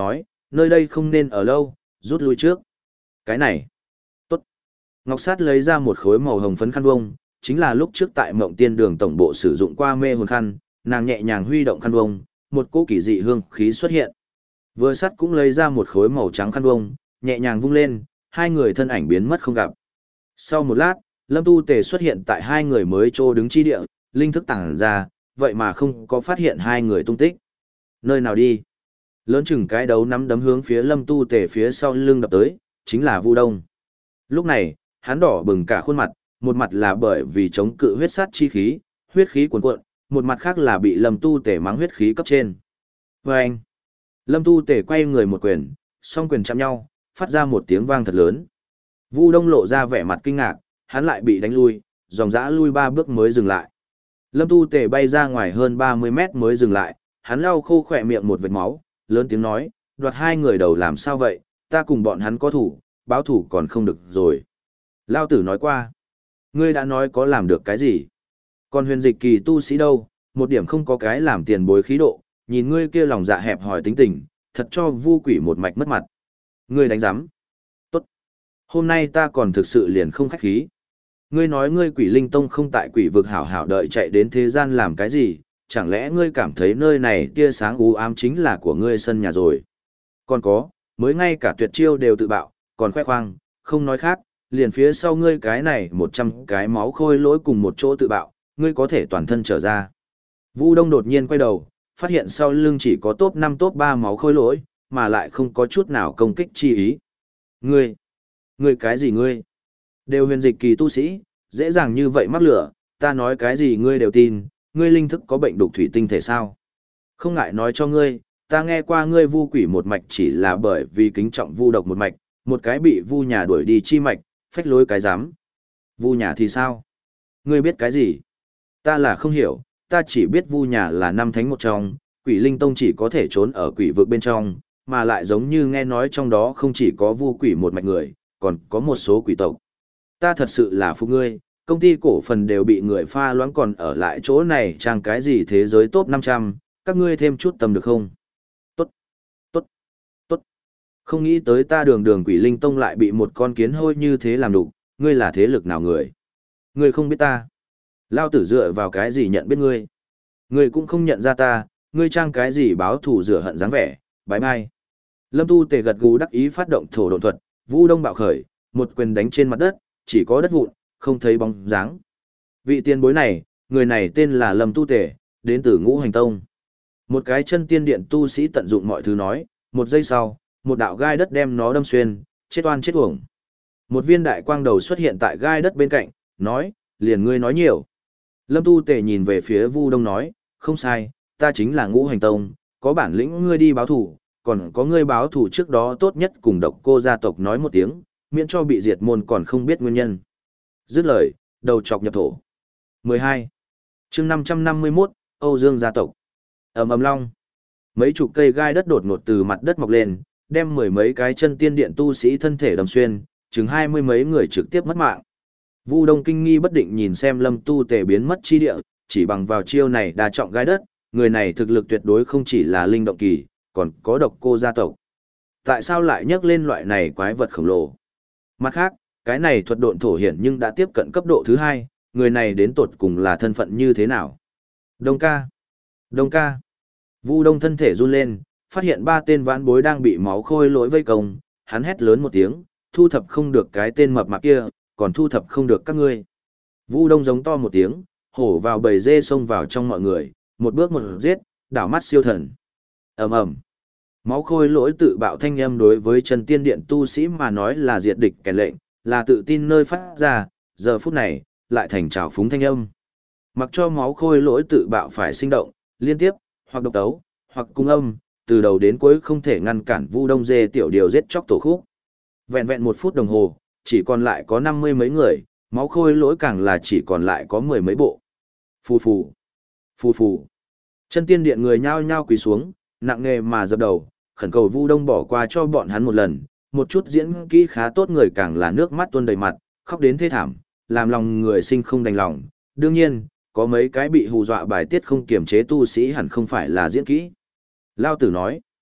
nơi đây không nên ở lâu, rút lui trước. Cái này, tốt. Ngọc Sát lấy ra một khối màu hồng phấn khăn vông, chính là lúc trước tại Mộng Tiên Đường tổng bộ sử dụng qua mê hồn khăn, nàng nhẹ nhàng huy động khăn vông, một cỗ kỳ dị hương khí xuất hiện. Vừa sắt cũng lấy ra một khối màu trắng khăn vông, nhẹ nhàng vung lên, hai người thân ảnh biến mất không gặp. Sau một lát, Lâm Tu Tề xuất hiện tại hai người mới trô đứng chi địa, linh thức tàng ra, vậy mà không có phát hiện hai người tung tích. Nơi nào đi? Lớn chừng cái đấu nắm đấm hướng phía Lâm Tu Tề phía sau lưng đập tới, chính là Vu Đông. Lúc này, hắn đỏ bừng cả khuôn mặt, một mặt là bởi vì chống cự huyết sát chi khí, huyết khí cuồn cuộn, một mặt khác là bị Lâm Tu Tề mắng huyết khí cấp trên. Và anh, Lâm Tu Tề quay người một quyền, song quyền chạm nhau, phát ra một tiếng vang thật lớn. Vu Đông lộ ra vẻ mặt kinh ngạc, hắn lại bị đánh lui, dòng dã lui ba bước mới dừng lại. Lâm Tu Tề bay ra ngoài hơn ba mươi mét mới dừng lại, hắn lau khô khỏe miệng một vệt máu, lớn tiếng nói, đoạt hai người đầu làm sao vậy, ta cùng bọn hắn có thủ, báo thủ còn không được rồi. Lao tử nói qua, ngươi đã nói có làm được cái gì? Còn huyền dịch kỳ tu sĩ đâu, một điểm không có cái làm tiền bối khí độ, nhìn ngươi kia lòng dạ hẹp hỏi tính tình, thật cho Vu Quỷ một mạch mất mặt. Ngươi đánh giám. Tốt. Hôm nay ta còn thực sự liền không khách khí. Ngươi nói ngươi Quỷ Linh Tông không tại quỷ vực hảo hảo đợi chạy đến thế gian làm cái gì, chẳng lẽ ngươi cảm thấy nơi này tia sáng u ám chính là của ngươi sân nhà rồi? Còn có, mới ngay cả tuyệt chiêu đều tự bạo, còn khoe khoang, không nói khác, liền phía sau ngươi cái này một trăm cái máu khôi lỗi cùng một chỗ tự bạo, ngươi có thể toàn thân trở ra. Vu Đông đột nhiên quay đầu, phát hiện sau lưng chỉ có top năm top ba máu khôi lỗi, mà lại không có chút nào công kích chi ý. Ngươi, ngươi cái gì ngươi? Đều huyền dịch kỳ tu sĩ, dễ dàng như vậy mắc lửa, ta nói cái gì ngươi đều tin, ngươi linh thức có bệnh đục thủy tinh thể sao? Không ngại nói cho ngươi, ta nghe qua ngươi Vu Quỷ một mạch chỉ là bởi vì kính trọng Vu độc một mạch, một cái bị Vu nhà đuổi đi chi mạch, phách lối cái dám. Vu nhà thì sao? Ngươi biết cái gì? Ta là không hiểu, ta chỉ biết Vu nhà là năm thánh một trong, Quỷ Linh Tông chỉ có thể trốn ở quỷ vực bên trong, mà lại giống như nghe nói trong đó không chỉ có Vu Quỷ một mạch người, còn có một số quỷ tộc. Ta thật sự là phụ ngươi, công ty cổ phần đều bị người pha loãng còn ở lại chỗ này trang cái gì thế giới top năm trăm, các ngươi thêm chút tầm được không? Tốt, tốt, tốt. Không nghĩ tới ta đường đường Quỷ Linh Tông lại bị một con kiến hôi như thế làm đủ, ngươi là thế lực nào người? Ngươi không biết ta. Lao tử dựa vào cái gì nhận biết ngươi? Ngươi cũng không nhận ra ta, ngươi trang cái gì báo thù rửa hận dáng vẻ, bái bai. Lâm Tu Tề gật gù đắc ý phát động thổ độn thuật, Vu Đông bạo khởi, một quyền đánh trên mặt đất, chỉ có đất vụn, không thấy bóng dáng. Vị tiền bối này, người này tên là Lâm Tu Tề, đến từ Ngũ Hành Tông. Một cái chân tiên điện tu sĩ tận dụng mọi thứ nói, một giây sau, một đạo gai đất đem nó đâm xuyên, chết oan chết uổng. Một viên đại quang đầu xuất hiện tại gai đất bên cạnh, nói, liền ngươi nói nhiều. Lâm Tu Tề nhìn về phía Vu Đông nói, không sai, ta chính là Ngũ Hành Tông, có bản lĩnh ngươi đi báo thủ, còn có ngươi báo thủ trước đó tốt nhất cùng Độc Cô gia tộc nói một tiếng, miễn cho bị diệt môn còn không biết nguyên nhân. Dứt lời, đầu chọc nhập thổ. mười hai. Chương năm trăm năm mươi mốt, Âu Dương gia tộc. Ầm ầm long. Mấy chục cây gai đất đột ngột từ mặt đất mọc lên, đem mười mấy cái chân tiên điện tu sĩ thân thể đâm xuyên, chừng hai mươi mấy người trực tiếp mất mạng. Vu Đông kinh nghi bất định nhìn xem Lâm Tu Tề biến mất chi địa, chỉ bằng vào chiêu này đa trọng gai đất, người này thực lực tuyệt đối không chỉ là linh động kỳ, còn có Độc Cô gia tộc. Tại sao lại nhắc lên loại này quái vật khổng lồ? Mặt khác, cái này thuật độn thổ hiển nhưng đã tiếp cận cấp độ thứ hai, người này đến tột cùng là thân phận như thế nào? Đông ca! Đông ca! Vu Đông thân thể run lên, phát hiện ba tên vãn bối đang bị máu khôi lỗi vây công, hắn hét lớn một tiếng, thu thập không được cái tên mập mạp kia, còn thu thập không được các ngươi. Vu Đông giống to một tiếng, hổ vào bầy dê xông vào trong mọi người, một bước một giết, đảo mắt siêu thần. Ầm ầm. Máu khôi lỗi tự bạo thanh âm đối với chân tiên điện tu sĩ mà nói là diệt địch kẻ lệnh, là tự tin nơi phát ra, giờ phút này, lại thành trào phúng thanh âm. Mặc cho máu khôi lỗi tự bạo phải sinh động, liên tiếp, hoặc độc tấu, hoặc cung âm, từ đầu đến cuối không thể ngăn cản Vu Đông dê tiểu điều giết chóc tổ khúc. Vẹn vẹn một phút đồng hồ, chỉ còn lại có năm mươi mấy người, máu khôi lỗi càng là chỉ còn lại có mười mấy bộ. Phù phù, phù phù. Chân tiên điện người nhao nhao quỳ xuống, nặng nề mà dập đầu, khẩn cầu Vu Đông bỏ qua cho bọn hắn một lần, một chút diễn kỹ khá tốt người càng là nước mắt tuôn đầy mặt, khóc đến thê thảm, làm lòng người sinh không đành lòng. Đương nhiên, có mấy cái bị hù dọa bài tiết không kiềm chế tu sĩ hẳn không phải là diễn kỹ. Lao tử nói,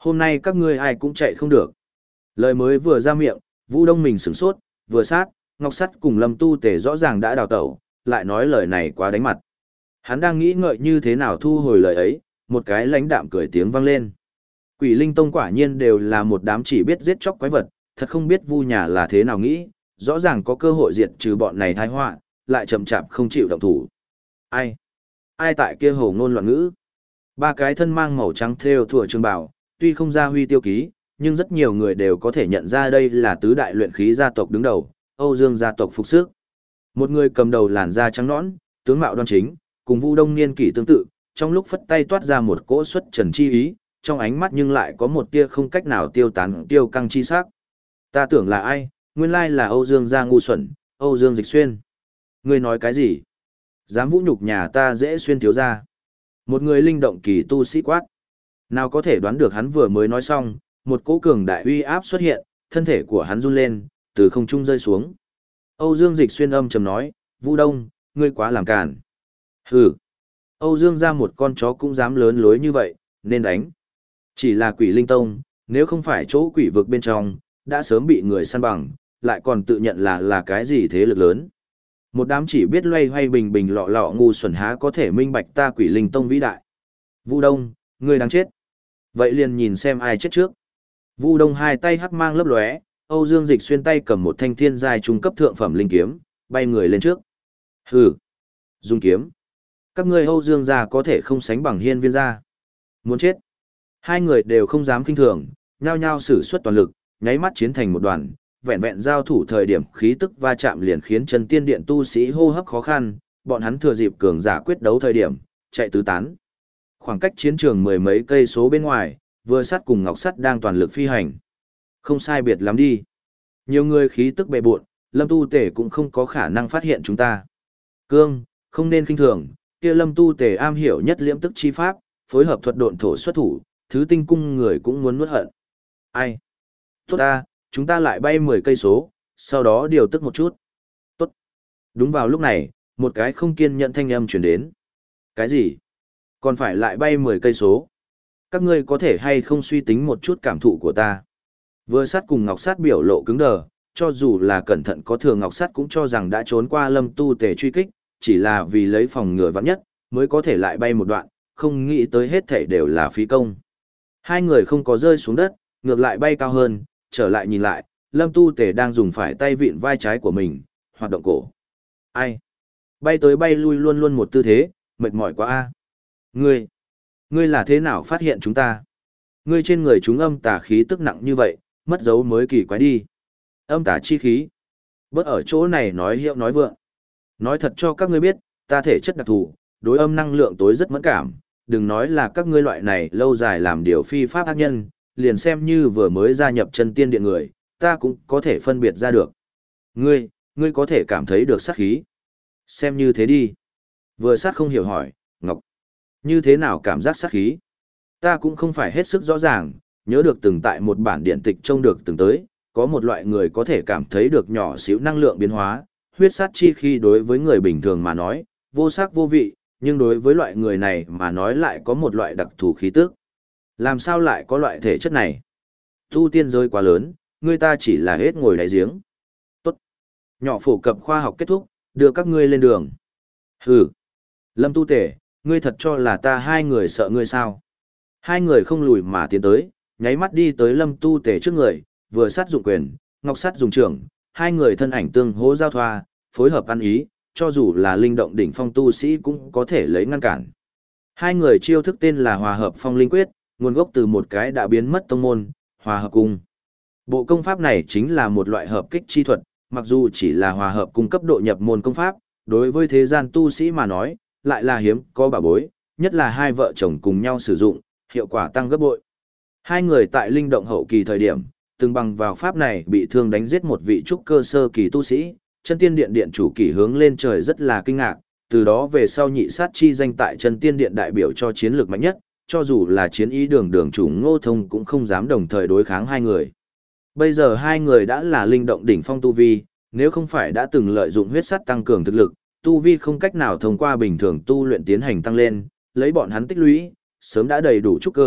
Hôm nay các ngươi ai cũng chạy không được. Lời mới vừa ra miệng, Vũ Đông mình sửng sốt, vừa sát, Ngọc Sắt cùng Lâm Tu Tề rõ ràng đã đào tẩu, lại nói lời này quá đánh mặt. Hắn đang nghĩ ngợi như thế nào thu hồi lời ấy, một cái lãnh đạm cười tiếng vang lên. Quỷ Linh Tông quả nhiên đều là một đám chỉ biết giết chóc quái vật, thật không biết Vu nhà là thế nào nghĩ, rõ ràng có cơ hội diệt trừ bọn này tai họa, lại chậm chạp không chịu động thủ. Ai? Ai tại kia hồ ngôn loạn ngữ? Ba cái thân mang màu trắng thêu thủa trường bào, tuy không ra huy tiêu ký, nhưng rất nhiều người đều có thể nhận ra đây là tứ đại luyện khí gia tộc đứng đầu, Âu Dương gia tộc phục sức. Một người cầm đầu làn da trắng nõn, tướng mạo đoan chính, cùng Vu Đông niên kỷ tương tự, trong lúc phất tay toát ra một cỗ xuất trần chi ý, trong ánh mắt nhưng lại có một tia không cách nào tiêu tán tiêu căng chi sắc. Ta tưởng là ai, nguyên lai là Âu Dương gia ngu xuẩn, Âu Dương Dịch Xuyên. Ngươi nói cái gì? Dám vũ nhục nhà ta dễ xuyên thiếu gia. Một người linh động kỳ tu sĩ quát. Nào có thể đoán được hắn vừa mới nói xong, một cỗ cường đại uy áp xuất hiện, thân thể của hắn run lên, từ không trung rơi xuống. Âu Dương Dịch Xuyên âm trầm nói, Vũ Đông, ngươi quá làm càn. Hừ. Âu Dương ra một con chó cũng dám lớn lối như vậy, nên đánh. Chỉ là quỷ linh tông, nếu không phải chỗ quỷ vực bên trong, đã sớm bị người săn bằng, lại còn tự nhận là là cái gì thế lực lớn. Một đám chỉ biết loay hoay bình bình lọ lọ ngu xuẩn há có thể minh bạch ta quỷ linh tông vĩ đại. Vũ Đông, ngươi đáng chết. Vậy liền nhìn xem ai chết trước. Vũ Đông hai tay hắc mang lấp lóe, Âu Dương Dịch Xuyên tay cầm một thanh thiên giai trung cấp thượng phẩm linh kiếm, bay người lên trước. Hừ, dùng kiếm. Các ngươi Âu Dương gia có thể không sánh bằng Hiên Viên gia. Muốn chết. Hai người đều không dám kinh thường, nhao nhao sử xuất toàn lực, nháy mắt chiến thành một đoàn, vẹn vẹn giao thủ thời điểm khí tức va chạm liền khiến chân tiên điện tu sĩ hô hấp khó khăn, bọn hắn thừa dịp cường giả quyết đấu thời điểm, chạy tứ tán. Khoảng cách chiến trường mười mấy cây số bên ngoài, vừa sắt cùng ngọc sắt đang toàn lực phi hành. Không sai biệt lắm đi. Nhiều người khí tức bề bộn, Lâm Tu Tề cũng không có khả năng phát hiện chúng ta. Cương, không nên kinh thường, kia Lâm Tu Tề am hiểu nhất liễm tức chi pháp, phối hợp thuật độn thổ xuất thủ, thứ tinh cung người cũng muốn nuốt hận. Ai? Tốt ta, chúng ta lại bay mười cây số, sau đó điều tức một chút. Tốt. Đúng vào lúc này, một cái không kiên nhẫn thanh âm chuyển đến. Cái gì? Còn phải lại bay mười cây số? Các ngươi có thể hay không suy tính một chút cảm thụ của ta? Vừa sát cùng ngọc sát biểu lộ cứng đờ, cho dù là cẩn thận có thừa ngọc sát cũng cho rằng đã trốn qua Lâm Tu Tề truy kích, chỉ là vì lấy phòng ngừa vắng nhất, mới có thể lại bay một đoạn, không nghĩ tới hết thảy đều là phí công. Hai người không có rơi xuống đất, ngược lại bay cao hơn, trở lại nhìn lại, Lâm Tu Tề đang dùng phải tay vịn vai trái của mình, hoạt động cổ. Ai? Bay tới bay lui luôn luôn một tư thế, mệt mỏi quá a. Ngươi, ngươi là thế nào phát hiện chúng ta? Ngươi trên người chúng âm tà khí tức nặng như vậy, mất dấu mới kỳ quái đi. Âm tà chi khí. Bớt ở chỗ này nói hiệu nói vượng. Nói thật cho các ngươi biết, ta thể chất đặc thù, đối âm năng lượng tối rất mẫn cảm, đừng nói là các ngươi loại này lâu dài làm điều phi pháp ác nhân, liền xem như vừa mới gia nhập chân tiên điện người, ta cũng có thể phân biệt ra được. Ngươi, ngươi có thể cảm thấy được sát khí. Xem như thế đi. Vừa sát không hiểu hỏi, Ngọc, như thế nào cảm giác sát khí? Ta cũng không phải hết sức rõ ràng, nhớ được từng tại một bản điện tịch trông được từng tới, có một loại người có thể cảm thấy được nhỏ xíu năng lượng biến hóa, huyết sát chi khi đối với người bình thường mà nói, vô sắc vô vị, nhưng đối với loại người này mà nói lại có một loại đặc thù khí tức. Làm sao lại có loại thể chất này? Tu tiên giới quá lớn, người ta chỉ là hết ngồi đáy giếng. Tốt. Nhỏ phổ cập khoa học kết thúc, đưa các ngươi lên đường. Hừ. Lâm Tu Tề, ngươi thật cho là ta hai người sợ ngươi sao? Hai người không lùi mà tiến tới, nháy mắt đi tới Lâm Tu Tề trước người, vừa sát dụng quyền, ngọc sát dùng trưởng, hai người thân ảnh tương hỗ giao thoa, phối hợp ăn ý, cho dù là linh động đỉnh phong tu sĩ cũng có thể lấy ngăn cản. Hai người chiêu thức tên là Hòa Hợp Phong Linh Quyết, nguồn gốc từ một cái đã biến mất tông môn, Hòa Hợp Cung. Bộ công pháp này chính là một loại hợp kích chi thuật, mặc dù chỉ là hòa hợp cung cấp độ nhập môn công pháp, đối với thế gian tu sĩ mà nói, lại là hiếm có bảo bối, nhất là hai vợ chồng cùng nhau sử dụng, hiệu quả tăng gấp bội. Hai người tại linh động hậu kỳ thời điểm, từng bằng vào pháp này bị thương đánh giết một vị trúc cơ sơ kỳ tu sĩ, chân tiên điện điện chủ kỳ hướng lên trời rất là kinh ngạc, từ đó về sau nhị sát chi danh tại chân tiên điện đại biểu cho chiến lược mạnh nhất, cho dù là chiến ý đường đường chủ Ngô Thông cũng không dám đồng thời đối kháng hai người. Bây giờ hai người đã là linh động đỉnh phong tu vi, nếu không phải đã từng lợi dụng huyết sắt tăng cường thực lực, tu vi không cách nào thông qua bình thường tu luyện tiến hành tăng lên, lấy bọn hắn tích lũy, sớm đã đầy đủ trúc cơ,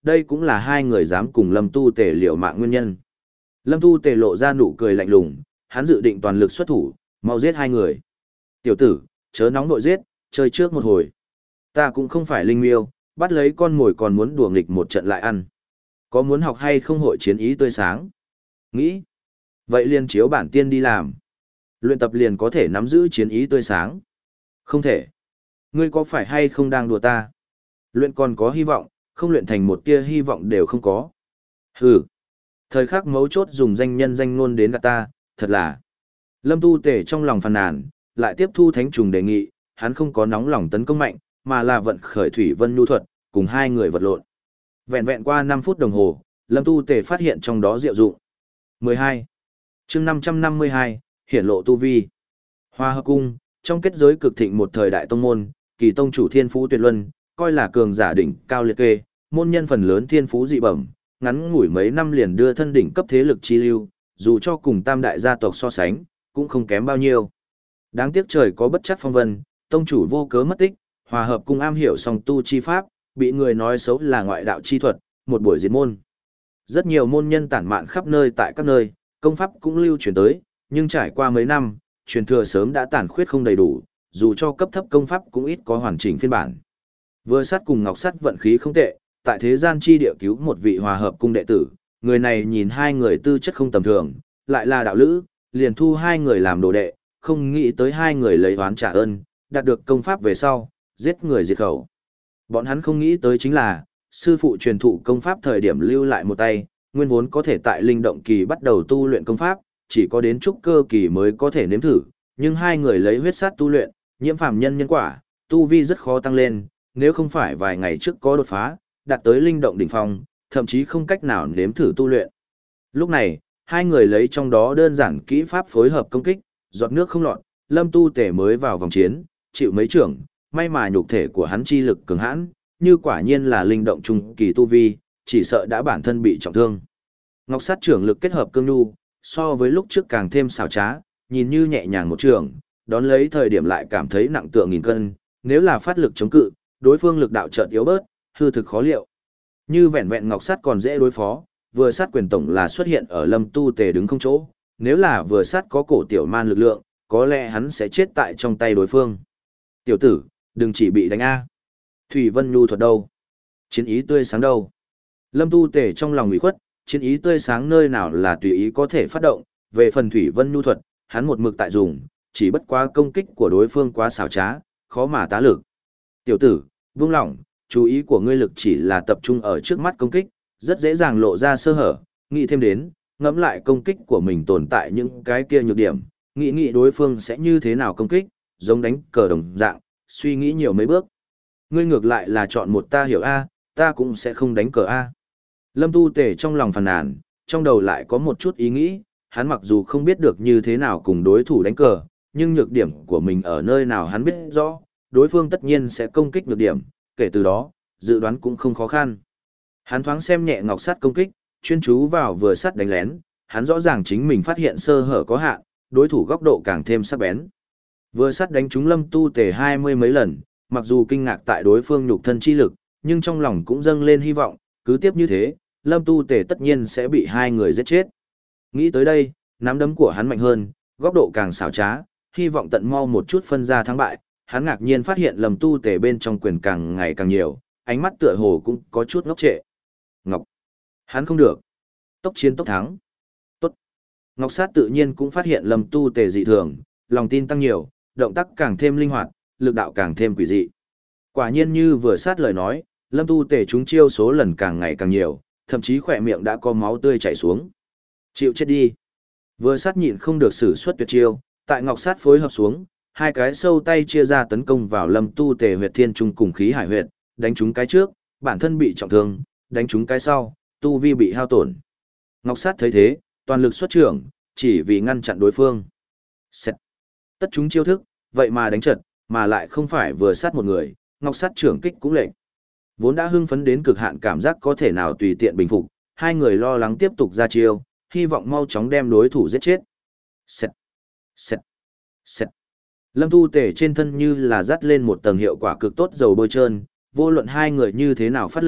đây cũng là hai người dám cùng Lâm Tu Tề liều mạng nguyên nhân. Lâm Tu Tề lộ ra nụ cười lạnh lùng, hắn dự định toàn lực xuất thủ, mau giết hai người. Tiểu tử, chớ nóng nội giết, chơi trước một hồi. Ta cũng không phải linh miêu, bắt lấy con mồi còn muốn đùa nghịch một trận lại ăn. Có muốn học hay không hội chiến ý tươi sáng? Nghĩ. Vậy liền chiếu bản tiên đi làm. Luyện tập liền có thể nắm giữ chiến ý tươi sáng. Không thể. Ngươi có phải hay không đang đùa ta? Luyện còn có hy vọng, không luyện thành một tia hy vọng đều không có. Hừ. Thời khắc mấu chốt dùng danh nhân danh ngôn đến gạt ta, thật là. Lâm Tu Tề trong lòng phàn nàn, lại tiếp thu thánh trùng đề nghị, hắn không có nóng lòng tấn công mạnh, mà là vận khởi thủy vân nhu thuật, cùng hai người vật lộn. Vẹn vẹn qua năm phút đồng hồ, Lâm Tu Tề phát hiện trong đó diệu dụng. mười hai. Chương năm trăm năm mươi hai, hiển lộ tu vi. Hoa Hợp Cung, trong kết giới cực thịnh một thời đại tông môn, kỳ tông chủ thiên phú tuyệt luân, coi là cường giả đỉnh cao liệt kê, môn nhân phần lớn thiên phú dị bẩm, ngắn ngủi mấy năm liền đưa thân đỉnh cấp thế lực chi lưu, dù cho cùng tam đại gia tộc so sánh, cũng không kém bao nhiêu. Đáng tiếc trời có bất trắc phong vân, tông chủ vô cớ mất tích, Hòa Hợp Cung am hiểu song tu chi pháp, bị người nói xấu là ngoại đạo chi thuật, một buổi diệt môn. Rất nhiều môn nhân tản mạn khắp nơi tại các nơi, công pháp cũng lưu truyền tới, nhưng trải qua mấy năm, truyền thừa sớm đã tàn khuyết không đầy đủ, dù cho cấp thấp công pháp cũng ít có hoàn chỉnh phiên bản. Vừa sát cùng Ngọc Sắt vận khí không tệ, tại thế gian chi địa cứu một vị Hòa Hợp Cung đệ tử, người này nhìn hai người tư chất không tầm thường, lại là đạo lữ, liền thu hai người làm đồ đệ, không nghĩ tới hai người lấy oán trả ơn, đạt được công pháp về sau, giết người diệt khẩu. Bọn hắn không nghĩ tới chính là, sư phụ truyền thụ công pháp thời điểm lưu lại một tay, nguyên vốn có thể tại linh động kỳ bắt đầu tu luyện công pháp, chỉ có đến trúc cơ kỳ mới có thể nếm thử, nhưng hai người lấy huyết sát tu luyện, nhiễm phàm nhân nhân quả, tu vi rất khó tăng lên, nếu không phải vài ngày trước có đột phá, đạt tới linh động đỉnh phong, thậm chí không cách nào nếm thử tu luyện. Lúc này, hai người lấy trong đó đơn giản kỹ pháp phối hợp công kích, giọt nước không lọt, Lâm Tu Tề mới vào vòng chiến, chịu mấy trưởng, may mà nhục thể của hắn chi lực cường hãn, như quả nhiên là linh động trung kỳ tu vi, chỉ sợ đã bản thân bị trọng thương. Ngọc Sát trưởng lực kết hợp cương nhu, so với lúc trước càng thêm xảo trá, nhìn như nhẹ nhàng một trường, đón lấy thời điểm lại cảm thấy nặng tựa nghìn cân, nếu là phát lực chống cự, đối phương lực đạo chợt yếu bớt, hư thực khó liệu. Như vẹn vẹn Ngọc Sát còn dễ đối phó, vừa sát quyền tổng là xuất hiện ở Lâm Tu Tề đứng không chỗ, nếu là vừa sát có cổ tiểu man lực lượng, có lẽ hắn sẽ chết tại trong tay đối phương. Tiểu tử, đừng chỉ bị đánh A. Thủy Vân Nhu thuật đâu? Chiến ý tươi sáng đâu? Lâm Tu Tề trong lòng ủy khuất, chiến ý tươi sáng nơi nào là tùy ý có thể phát động, về phần Thủy Vân Nhu thuật, hắn một mực tại dùng, chỉ bất quá công kích của đối phương quá xảo trá, khó mà tá lực. Tiểu tử, vương lỏng, chú ý của ngươi lực chỉ là tập trung ở trước mắt công kích, rất dễ dàng lộ ra sơ hở, nghĩ thêm đến, ngẫm lại công kích của mình tồn tại những cái kia nhược điểm, nghĩ nghĩ đối phương sẽ như thế nào công kích, giống đánh cờ đồng dạng, suy nghĩ nhiều mấy bước. Ngươi ngược lại là chọn một ta hiểu A, ta cũng sẽ không đánh cờ A. Lâm Tu Tề trong lòng phàn nàn, trong đầu lại có một chút ý nghĩ, hắn mặc dù không biết được như thế nào cùng đối thủ đánh cờ, nhưng nhược điểm của mình ở nơi nào hắn biết rõ, đối phương tất nhiên sẽ công kích nhược điểm, kể từ đó, dự đoán cũng không khó khăn. Hắn thoáng xem nhẹ Ngọc Sắt công kích, chuyên chú vào vừa sắt đánh lén, hắn rõ ràng chính mình phát hiện sơ hở có hạn, đối thủ góc độ càng thêm sắc bén. Vừa sắt đánh trúng Lâm Tu Tề hai mươi mấy lần, mặc dù kinh ngạc tại đối phương nhục thân chi lực, nhưng trong lòng cũng dâng lên hy vọng, cứ tiếp như thế, Lâm Tu Tề tất nhiên sẽ bị hai người giết chết. Nghĩ tới đây, nắm đấm của hắn mạnh hơn, góc độ càng xảo trá, hy vọng tận mau một chút phân ra thắng bại, hắn ngạc nhiên phát hiện Lâm Tu Tề bên trong quyền càng ngày càng nhiều, ánh mắt tựa hồ cũng có chút ngốc trệ. Ngọc, hắn không được. Tốc chiến tốc thắng. Tốt. Ngọc Sát tự nhiên cũng phát hiện Lâm Tu Tề dị thường, lòng tin tăng nhiều, động tác càng thêm linh hoạt, lực đạo càng thêm quỷ dị. Quả nhiên như vừa sát lời nói, Lâm Tu Tề chúng chiêu số lần càng ngày càng nhiều, thậm chí khỏe miệng đã có máu tươi chảy xuống. Chịu chết đi. Vừa sát nhịn không được sử xuất tuyệt chiêu, tại Ngọc Sát phối hợp xuống, hai cái sâu tay chia ra tấn công vào Lâm Tu Tề huyệt thiên trung cùng khí hải huyệt, đánh trúng cái trước, bản thân bị trọng thương, đánh trúng cái sau, tu vi bị hao tổn. Ngọc Sát thấy thế, toàn lực xuất trưởng, chỉ vì ngăn chặn đối phương. Xẹt. Tất chúng chiêu thức, vậy mà đánh trật, mà lại không phải vừa sát một người, Ngọc Sát trưởng kích cũng lệnh. Vốn đã hưng phấn đến cực hạn cảm giác có thể nào tùy tiện bình phục, hai người lo lắng tiếp tục ra chiêu, hy vọng mau chóng đem đối thủ giết chết. Xẹt. Xẹt. Xẹt. Lâm Tu Tề trên thân như là dắt lên một tầng hiệu quả cực tốt dầu bôi trơn, vô luận hai người như thế nào phát lực,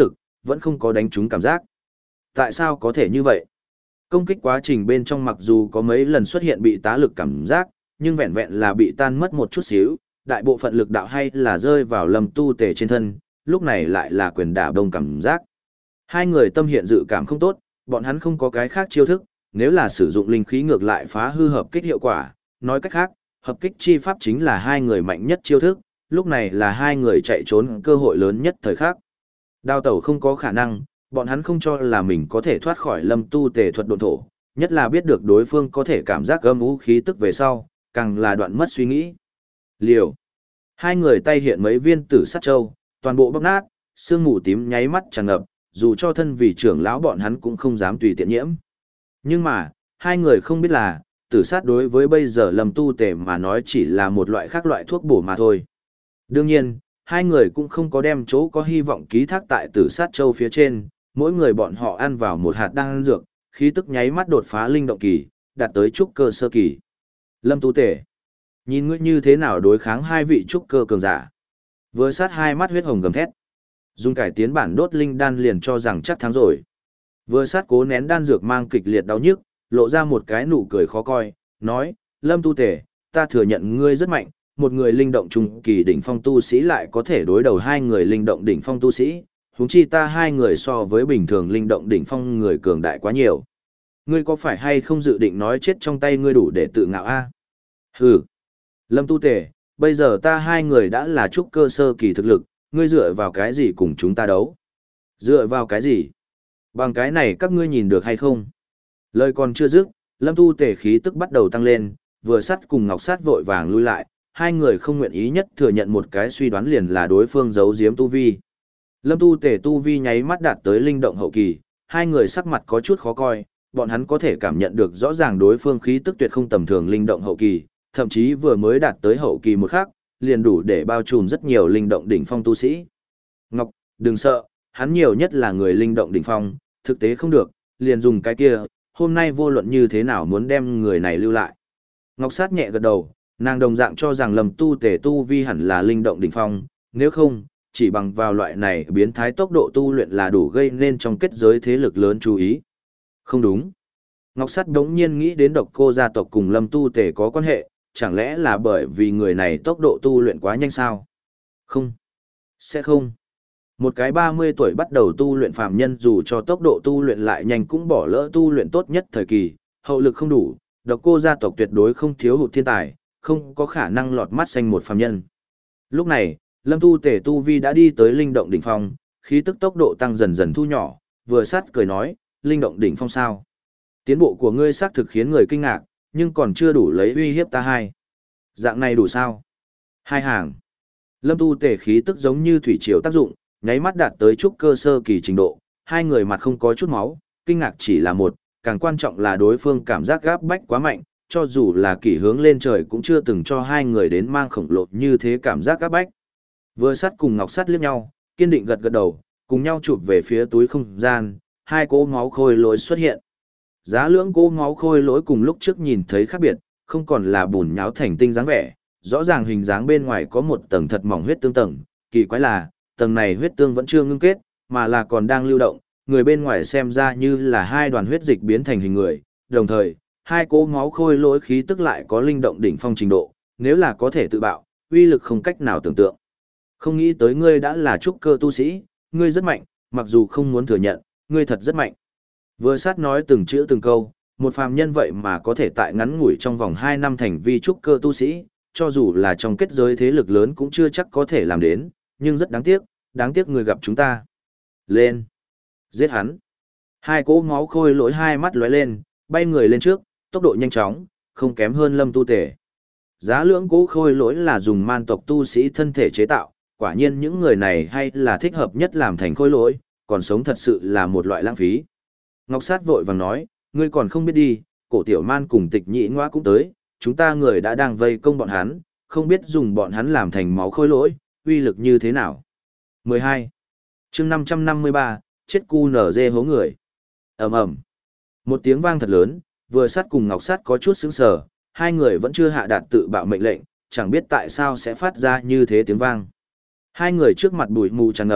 vẫn không có đánh trúng cảm giác. Tại sao có thể như vậy? Công kích quá trình bên trong mặc dù có mấy lần xuất hiện bị tá lực cảm giác, nhưng vẹn vẹn là bị tan mất một chút xíu, đại bộ phận lực đạo hay là rơi vào Lâm Tu Tề trên thân, lúc này lại là quyền đả đông cảm giác. Hai người tâm hiện dự cảm không tốt, bọn hắn không có cái khác chiêu thức, nếu là sử dụng linh khí ngược lại phá hư hợp kích hiệu quả, nói cách khác, hợp kích chi pháp chính là hai người mạnh nhất chiêu thức, lúc này là hai người chạy trốn cơ hội lớn nhất thời khắc. Đao tẩu không có khả năng, bọn hắn không cho là mình có thể thoát khỏi Lâm Tu Tề thuật độn thổ, nhất là biết được đối phương có thể cảm giác âm u khí tức về sau, càng là đoạn mất suy nghĩ. Liều. Hai người tay hiện mấy viên tử sát châu, toàn bộ bóc nát, sương mù tím nháy mắt tràn ngập, dù cho thân vì trưởng lão bọn hắn cũng không dám tùy tiện nhiễm. Nhưng mà, hai người không biết là, tử sát đối với bây giờ Lâm Tu Tề mà nói chỉ là một loại khác loại thuốc bổ mà thôi. Đương nhiên, hai người cũng không có đem chỗ có hy vọng ký thác tại tử sát châu phía trên, mỗi người bọn họ ăn vào một hạt đan dược, khí tức nháy mắt đột phá linh động kỳ, đạt tới trúc cơ sơ kỳ. Lâm Tu Tề, nhìn ngươi như thế nào đối kháng hai vị trúc cơ cường giả. Vừa sát hai mắt huyết hồng gầm thét. Dùng cải tiến bản đốt linh đan liền cho rằng chắc thắng rồi. Vừa sát cố nén đan dược mang kịch liệt đau nhức, lộ ra một cái nụ cười khó coi, nói, Lâm Tu Tề, ta thừa nhận ngươi rất mạnh, một người linh động trung kỳ đỉnh phong tu sĩ lại có thể đối đầu hai người linh động đỉnh phong tu sĩ, huống chi ta hai người so với bình thường linh động đỉnh phong người cường đại quá nhiều. Ngươi có phải hay không dự định nói chết trong tay ngươi đủ để tự ngạo a? Hừ. Lâm Tu Tề, bây giờ ta hai người đã là trúc cơ sơ kỳ thực lực, ngươi dựa vào cái gì cùng chúng ta đấu? Dựa vào cái gì? Bằng cái này các ngươi nhìn được hay không? Lời còn chưa dứt, Lâm Tu Tề khí tức bắt đầu tăng lên, vừa sắt cùng Ngọc Sát vội vàng lui lại, hai người không nguyện ý nhất thừa nhận một cái suy đoán liền là đối phương giấu giếm tu vi. Lâm Tu Tề tu vi nháy mắt đạt tới linh động hậu kỳ, hai người sắc mặt có chút khó coi, bọn hắn có thể cảm nhận được rõ ràng đối phương khí tức tuyệt không tầm thường linh động hậu kỳ, thậm chí vừa mới đạt tới hậu kỳ một khắc, liền đủ để bao trùm rất nhiều linh động đỉnh phong tu sĩ. Ngọc, đừng sợ, hắn nhiều nhất là người linh động đỉnh phong, thực tế không được, liền dùng cái kia, hôm nay vô luận như thế nào muốn đem người này lưu lại. Ngọc Sát nhẹ gật đầu, nàng đồng dạng cho rằng Lâm Tu Tề tu vi hẳn là linh động đỉnh phong, nếu không, chỉ bằng vào loại này biến thái tốc độ tu luyện là đủ gây nên trong kết giới thế lực lớn chú ý. Không đúng. Ngọc Sắt đống nhiên nghĩ đến Độc Cô gia tộc cùng Lâm Tu Tề có quan hệ, chẳng lẽ là bởi vì người này tốc độ tu luyện quá nhanh sao? Không. Sẽ không. Một cái ba mươi tuổi bắt đầu tu luyện phàm nhân dù cho tốc độ tu luyện lại nhanh cũng bỏ lỡ tu luyện tốt nhất thời kỳ, hậu lực không đủ, Độc Cô gia tộc tuyệt đối không thiếu hụt thiên tài, không có khả năng lọt mắt xanh một phàm nhân. Lúc này, Lâm Tu Tề tu vi đã đi tới linh động đỉnh phong, khí tức tốc độ tăng dần dần thu nhỏ, vừa sát cười nói, linh động đỉnh phong sao? Tiến bộ của ngươi xác thực khiến người kinh ngạc, nhưng còn chưa đủ lấy uy hiếp ta hai. Dạng này đủ sao? Hai hàng. Lâm Tu Tề khí tức giống như thủy triều tác dụng, nháy mắt đạt tới trúc cơ sơ kỳ trình độ, hai người mặt không có chút máu, kinh ngạc chỉ là một, càng quan trọng là đối phương cảm giác gáp bách quá mạnh, cho dù là kỷ hướng lên trời cũng chưa từng cho hai người đến mang khổng lồ như thế cảm giác gáp bách. Vừa sắt cùng Ngọc Sắt liếc nhau, kiên định gật gật đầu, cùng nhau chụp về phía túi không gian, hai cỗ máu khôi lỗi xuất hiện. Giá lưỡng cỗ máu khôi lỗi cùng lúc trước nhìn thấy khác biệt, không còn là bùn nháo thành tinh dáng vẻ, rõ ràng hình dáng bên ngoài có một tầng thật mỏng huyết tương tầng, kỳ quái là, tầng này huyết tương vẫn chưa ngưng kết, mà là còn đang lưu động, người bên ngoài xem ra như là hai đoàn huyết dịch biến thành hình người, đồng thời, hai cỗ máu khôi lỗi khí tức lại có linh động đỉnh phong trình độ, nếu là có thể tự bạo, uy lực không cách nào tưởng tượng. Không nghĩ tới ngươi đã là trúc cơ tu sĩ, ngươi rất mạnh, mặc dù không muốn thừa nhận, ngươi thật rất mạnh. Vừa sát nói từng chữ từng câu, một phàm nhân vậy mà có thể tại ngắn ngủi trong vòng hai năm thành vi trúc cơ tu sĩ, cho dù là trong kết giới thế lực lớn cũng chưa chắc có thể làm đến, nhưng rất đáng tiếc, đáng tiếc người gặp chúng ta. Lên! Giết hắn! Hai cỗ máu khôi lỗi hai mắt lóe lên, bay người lên trước, tốc độ nhanh chóng, không kém hơn Lâm Tu Tề. Giá lưỡng cỗ khôi lỗi là dùng man tộc tu sĩ thân thể chế tạo, quả nhiên những người này hay là thích hợp nhất làm thành khôi lỗi, còn sống thật sự là một loại lãng phí. Ngọc Sát vội vàng nói, ngươi còn không biết đi, cổ tiểu man cùng tịch nhị ngoa cũng tới, chúng ta người đã đang vây công bọn hắn, không biết dùng bọn hắn làm thành máu khôi lỗi, uy lực như thế nào. mười hai. chương năm trăm năm mươi ba, chết cu nở dê hố người. Ầm ầm. Một tiếng vang thật lớn, vừa Sát cùng Ngọc Sát có chút sững sờ, hai người vẫn chưa hạ đạt tự bạo mệnh lệnh, chẳng biết tại sao sẽ phát ra như thế tiếng vang. Hai người trước mặt bụi mù tràn ngập,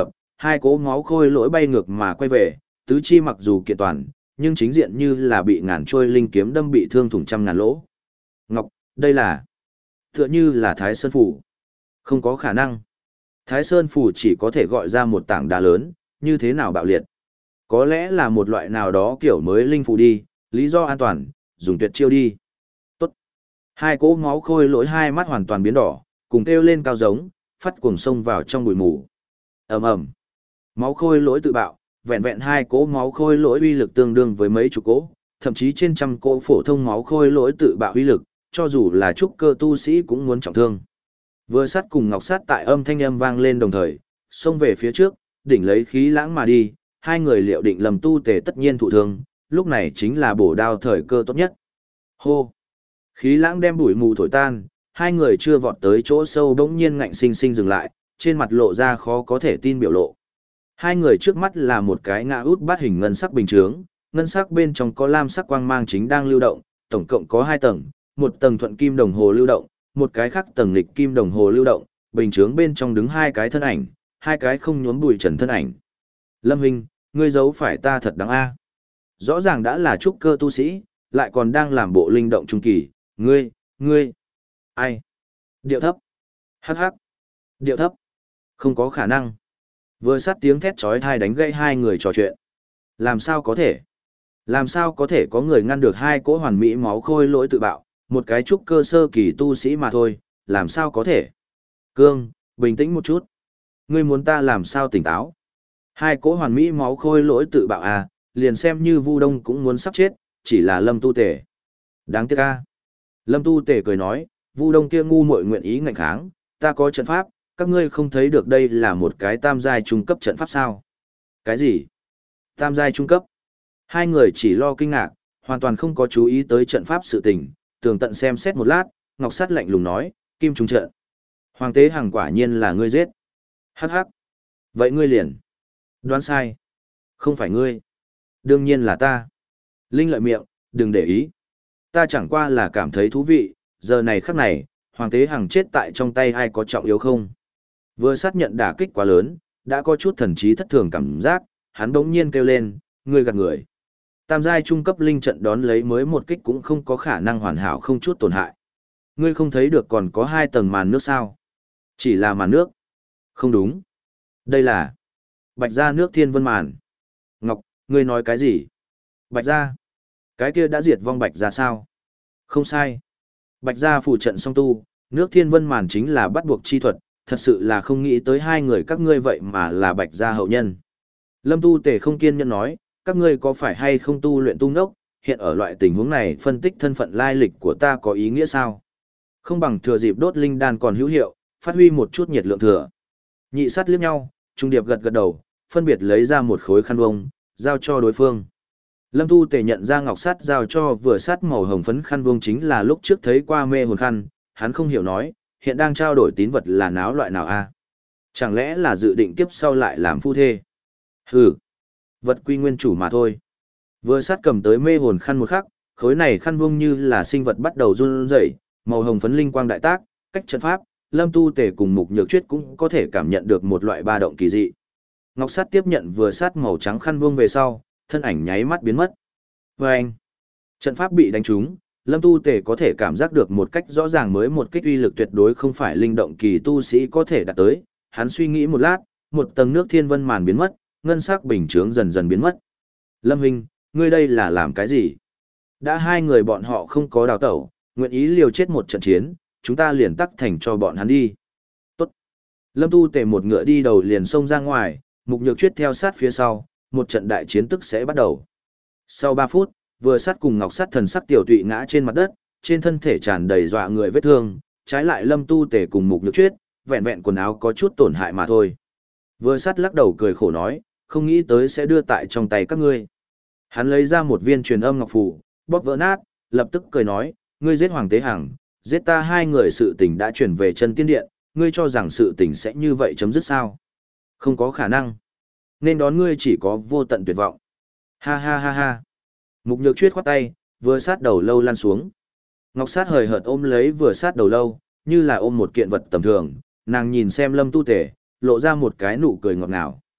Hai cỗ máu khôi lỗi bay ngược mà quay về, tứ chi mặc dù kiện toàn, nhưng chính diện như là bị ngàn trôi linh kiếm đâm bị thương thủng trăm ngàn lỗ. Ngọc, đây là tựa như là Thái Sơn Phủ. Không có khả năng. Thái Sơn Phủ chỉ có thể gọi ra một tảng đá lớn, như thế nào bạo liệt. Có lẽ là một loại nào đó kiểu mới linh phù đi, lý do an toàn, dùng tuyệt chiêu đi. Tốt. Hai cỗ máu khôi lỗi hai mắt hoàn toàn biến đỏ, cùng kêu lên cao giống, phát cuồng sông vào trong bụi mù. Ầm ầm. Máu khôi lỗi tự bạo, vẹn vẹn hai cỗ máu khôi lỗi uy lực tương đương với mấy chục cỗ, thậm chí trên trăm cỗ phổ thông máu khôi lỗi tự bạo uy lực, cho dù là trúc cơ tu sĩ cũng muốn trọng thương. Vừa sắt cùng ngọc sắt tại âm thanh âm vang lên đồng thời, xông về phía trước, đỉnh lấy khí lãng mà đi, hai người liệu định lầm tu tề tất nhiên thụ thương, lúc này chính là bổ đao thời cơ tốt nhất. Hô! Khí lãng đem bụi mù thổi tan, hai người chưa vọt tới chỗ sâu bỗng nhiên ngạnh sinh sinh dừng lại, trên mặt lộ ra khó có thể tin biểu lộ. Hai người trước mắt là một cái ngã út bát hình ngân sắc bình chướng, ngân sắc bên trong có lam sắc quang mang chính đang lưu động, tổng cộng có hai tầng, một tầng thuận kim đồng hồ lưu động, một cái khác tầng nghịch kim đồng hồ lưu động, bình chướng bên trong đứng hai cái thân ảnh, hai cái không nhuốm bụi trần thân ảnh. Lâm Huynh, ngươi giấu phải ta thật đáng a. Rõ ràng đã là trúc cơ tu sĩ, lại còn đang làm bộ linh động trung kỳ, ngươi, ngươi, ai? Điệu thấp. Hắc hắc. Điệu thấp. Không có khả năng. Vừa sát tiếng thét chói tai đánh gãy hai người trò chuyện. Làm sao có thể? Làm sao có thể có người ngăn được hai cỗ hoàn mỹ máu khôi lỗi tự bạo, một cái trúc cơ sơ kỳ tu sĩ mà thôi, làm sao có thể? Cương, bình tĩnh một chút. Ngươi muốn ta làm sao tỉnh táo? Hai cỗ hoàn mỹ máu khôi lỗi tự bạo à, liền xem như Vu Đông cũng muốn sắp chết, chỉ là Lâm Tu Tề. Đáng tiếc a. Lâm Tu Tề cười nói, Vu Đông kia ngu muội nguyện ý ngạnh kháng, ta có trận pháp, các ngươi không thấy được đây là một cái tam giai trung cấp trận pháp sao? Cái gì? Tam giai trung cấp? Hai người chỉ lo kinh ngạc, hoàn toàn không có chú ý tới trận pháp sự tình, tường tận xem xét một lát, Ngọc Sắt lạnh lùng nói, Kim Trung trận. Hoàng tế Hằng quả nhiên là ngươi giết. Hắc hắc. Vậy ngươi liền. Đoán sai. Không phải ngươi. Đương nhiên là ta. Linh lợi miệng, đừng để ý. Ta chẳng qua là cảm thấy thú vị, giờ này khắc này, Hoàng tế Hằng chết tại trong tay ai có trọng yếu không? Vừa xác nhận đả kích quá lớn, đã có chút thần trí thất thường cảm giác, hắn bỗng nhiên kêu lên, ngươi gạt người. Tam giai trung cấp linh trận đón lấy mới một kích cũng không có khả năng hoàn hảo không chút tổn hại. Ngươi không thấy được còn có hai tầng màn nước sao? Chỉ là màn nước. Không đúng. Đây là Bạch gia nước thiên vân màn. Ngọc, ngươi nói cái gì? Bạch gia? Cái kia đã diệt vong Bạch gia sao? Không sai. Bạch gia phủ trận song tu, nước thiên vân màn chính là bắt buộc chi thuật, thật sự là không nghĩ tới hai người các ngươi vậy mà là Bạch gia hậu nhân. Lâm Tu Tề không kiên nhẫn nói, các ngươi có phải hay không tu luyện tu ngốc, hiện ở loại tình huống này phân tích thân phận lai lịch của ta có ý nghĩa sao? Không bằng thừa dịp đốt linh đan còn hữu hiệu, phát huy một chút nhiệt lượng thừa. Nhị sát liếc nhau, trung điệp gật gật đầu, phân biệt lấy ra một khối khăn vông, giao cho đối phương. Lâm Tu Tề nhận ra ngọc sắt giao cho vừa sắt màu hồng phấn khăn vông chính là lúc trước thấy qua mê hồn khăn, hắn không hiểu nói, hiện đang trao đổi tín vật là náo loại nào a? Chẳng lẽ là dự định kiếp sau lại làm phu thê? Hừ, vật quy nguyên chủ mà thôi. Vừa sắt cầm tới mê hồn khăn một khắc, khối này khăn vông như là sinh vật bắt đầu run rẩy, màu hồng phấn linh quang đại tác, cách trận pháp, Lâm Tu Tề cùng Mục Nhược Chuyết cũng có thể cảm nhận được một loại ba động kỳ dị. Ngọc Sắt tiếp nhận vừa sát màu trắng khăn vuông về sau, thân ảnh nháy mắt biến mất. Và anh, trận pháp bị đánh trúng, Lâm Tu Tề có thể cảm giác được một cách rõ ràng mới một kích uy lực tuyệt đối không phải linh động kỳ tu sĩ có thể đạt tới. Hắn suy nghĩ một lát, một tầng nước thiên vân màn biến mất, ngân sắc bình chướng dần dần biến mất. Lâm Huynh, ngươi đây là làm cái gì? Đã hai người bọn họ không có đào tẩu, nguyện ý liều chết một trận chiến, chúng ta liền tắc thành cho bọn hắn đi. Tốt. Lâm Tu Tề một ngựa đi đầu liền xông ra ngoài, Mục Nhược Chuyết theo sát phía sau, một trận đại chiến tức sẽ bắt đầu. Sau ba phút, vừa sát cùng ngọc sắt thần sắc tiểu tụy ngã trên mặt đất, trên thân thể tràn đầy dọa người vết thương, trái lại Lâm Tu Tề cùng Mục Nhược Chuyết, vẹn vẹn quần áo có chút tổn hại mà thôi. Vừa sát lắc đầu cười khổ nói, không nghĩ tới sẽ đưa tại trong tay các ngươi. Hắn lấy ra một viên truyền âm ngọc phù, bóp vỡ nát, lập tức cười nói, ngươi giết Hoàng Tế Hằng, giết ta hai người sự tình đã chuyển về chân tiên điện, ngươi cho rằng sự tình sẽ như vậy chấm dứt sao? Không có khả năng. Nên đón ngươi chỉ có vô tận tuyệt vọng. Ha ha ha ha. Mục Nhược Chuyết khoát tay, vừa sát đầu lâu lăn xuống. Ngọc Sát hời hợt ôm lấy vừa sát đầu lâu, như là ôm một kiện vật tầm thường, nàng nhìn xem Lâm Tu Tề, lộ ra một cái nụ cười ngọt ngào.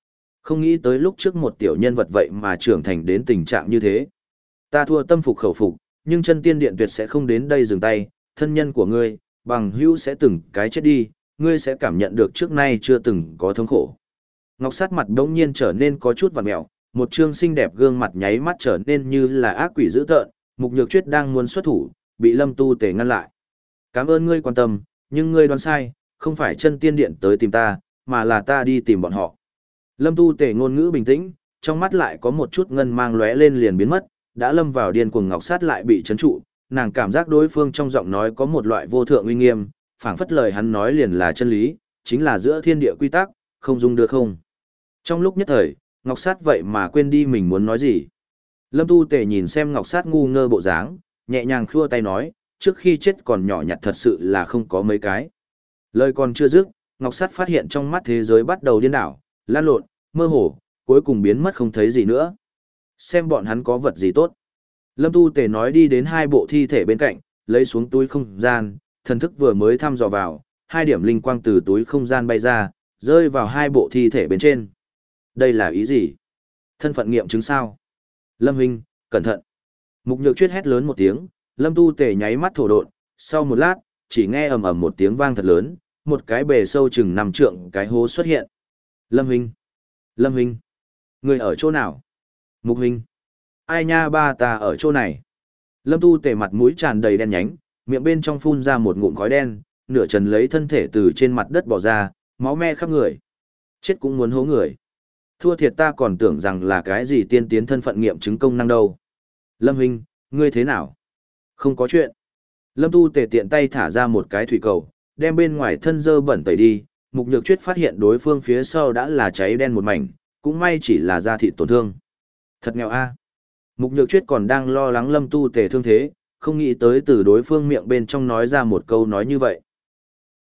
Không nghĩ tới lúc trước một tiểu nhân vật vậy mà trưởng thành đến tình trạng như thế. Ta thua tâm phục khẩu phục, nhưng chân tiên điện tuyệt sẽ không đến đây dừng tay, thân nhân của ngươi, bằng hữu sẽ từng cái chết đi, ngươi sẽ cảm nhận được trước nay chưa từng có thống khổ. Ngọc sát mặt đống nhiên trở nên có chút vặn mẹo, một trương xinh đẹp gương mặt nháy mắt trở nên như là ác quỷ dữ tợn, Mục Nhược Chuyết đang muốn xuất thủ, bị Lâm Tu Tề ngăn lại. Cảm ơn ngươi quan tâm, nhưng ngươi đoán sai, không phải chân tiên điện tới tìm ta, mà là ta đi tìm bọn họ. Lâm Tu Tề ngôn ngữ bình tĩnh, trong mắt lại có một chút ngân mang lóe lên liền biến mất, đã lâm vào điên cuồng Ngọc sát lại bị chấn trụ, nàng cảm giác đối phương trong giọng nói có một loại vô thượng uy nghiêm, phảng phất lời hắn nói liền là chân lý, chính là giữa thiên địa quy tắc, không dung được không. Trong lúc nhất thời, Ngọc sát vậy mà quên đi mình muốn nói gì. Lâm Tu Tề nhìn xem Ngọc sát ngu ngơ bộ dáng, nhẹ nhàng khua tay nói, trước khi chết còn nhỏ nhặt thật sự là không có mấy cái. Lời còn chưa dứt, Ngọc sát phát hiện trong mắt thế giới bắt đầu điên đảo, lan lộn, mơ hồ, cuối cùng biến mất không thấy gì nữa. Xem bọn hắn có vật gì tốt. Lâm Tu Tề nói đi đến hai bộ thi thể bên cạnh, lấy xuống túi không gian, thần thức vừa mới thăm dò vào, hai điểm linh quang từ túi không gian bay ra, rơi vào hai bộ thi thể bên trên. Đây là ý gì? Thân phận nghiệm chứng sao? Lâm Huynh, cẩn thận. Mục Nhược Chuyết hét lớn một tiếng, Lâm Tu Tề nháy mắt thổ độn, sau một lát, chỉ nghe ầm ầm một tiếng vang thật lớn, một cái bề sâu chừng năm trượng cái hố xuất hiện. Lâm Huynh, Lâm Huynh, người ở chỗ nào? Mục Huynh, ai nha ba ta ở chỗ này. Lâm Tu Tề mặt mũi tràn đầy đen nhánh, miệng bên trong phun ra một ngụm khói đen, nửa trần lấy thân thể từ trên mặt đất bỏ ra, máu me khắp người. Chết cũng muốn hố người. Thua thiệt ta còn tưởng rằng là cái gì tiên tiến thân phận nghiệm chứng công năng đâu. Lâm Huynh, ngươi thế nào? Không có chuyện. Lâm Tu Tề tiện tay thả ra một cái thủy cầu, đem bên ngoài thân dơ bẩn tẩy đi. Mục Nhược Chuyết phát hiện đối phương phía sau đã là cháy đen một mảnh, cũng may chỉ là da thịt tổn thương. Thật nghèo a. Mục Nhược Chuyết còn đang lo lắng Lâm Tu Tề thương thế, không nghĩ tới từ đối phương miệng bên trong nói ra một câu nói như vậy.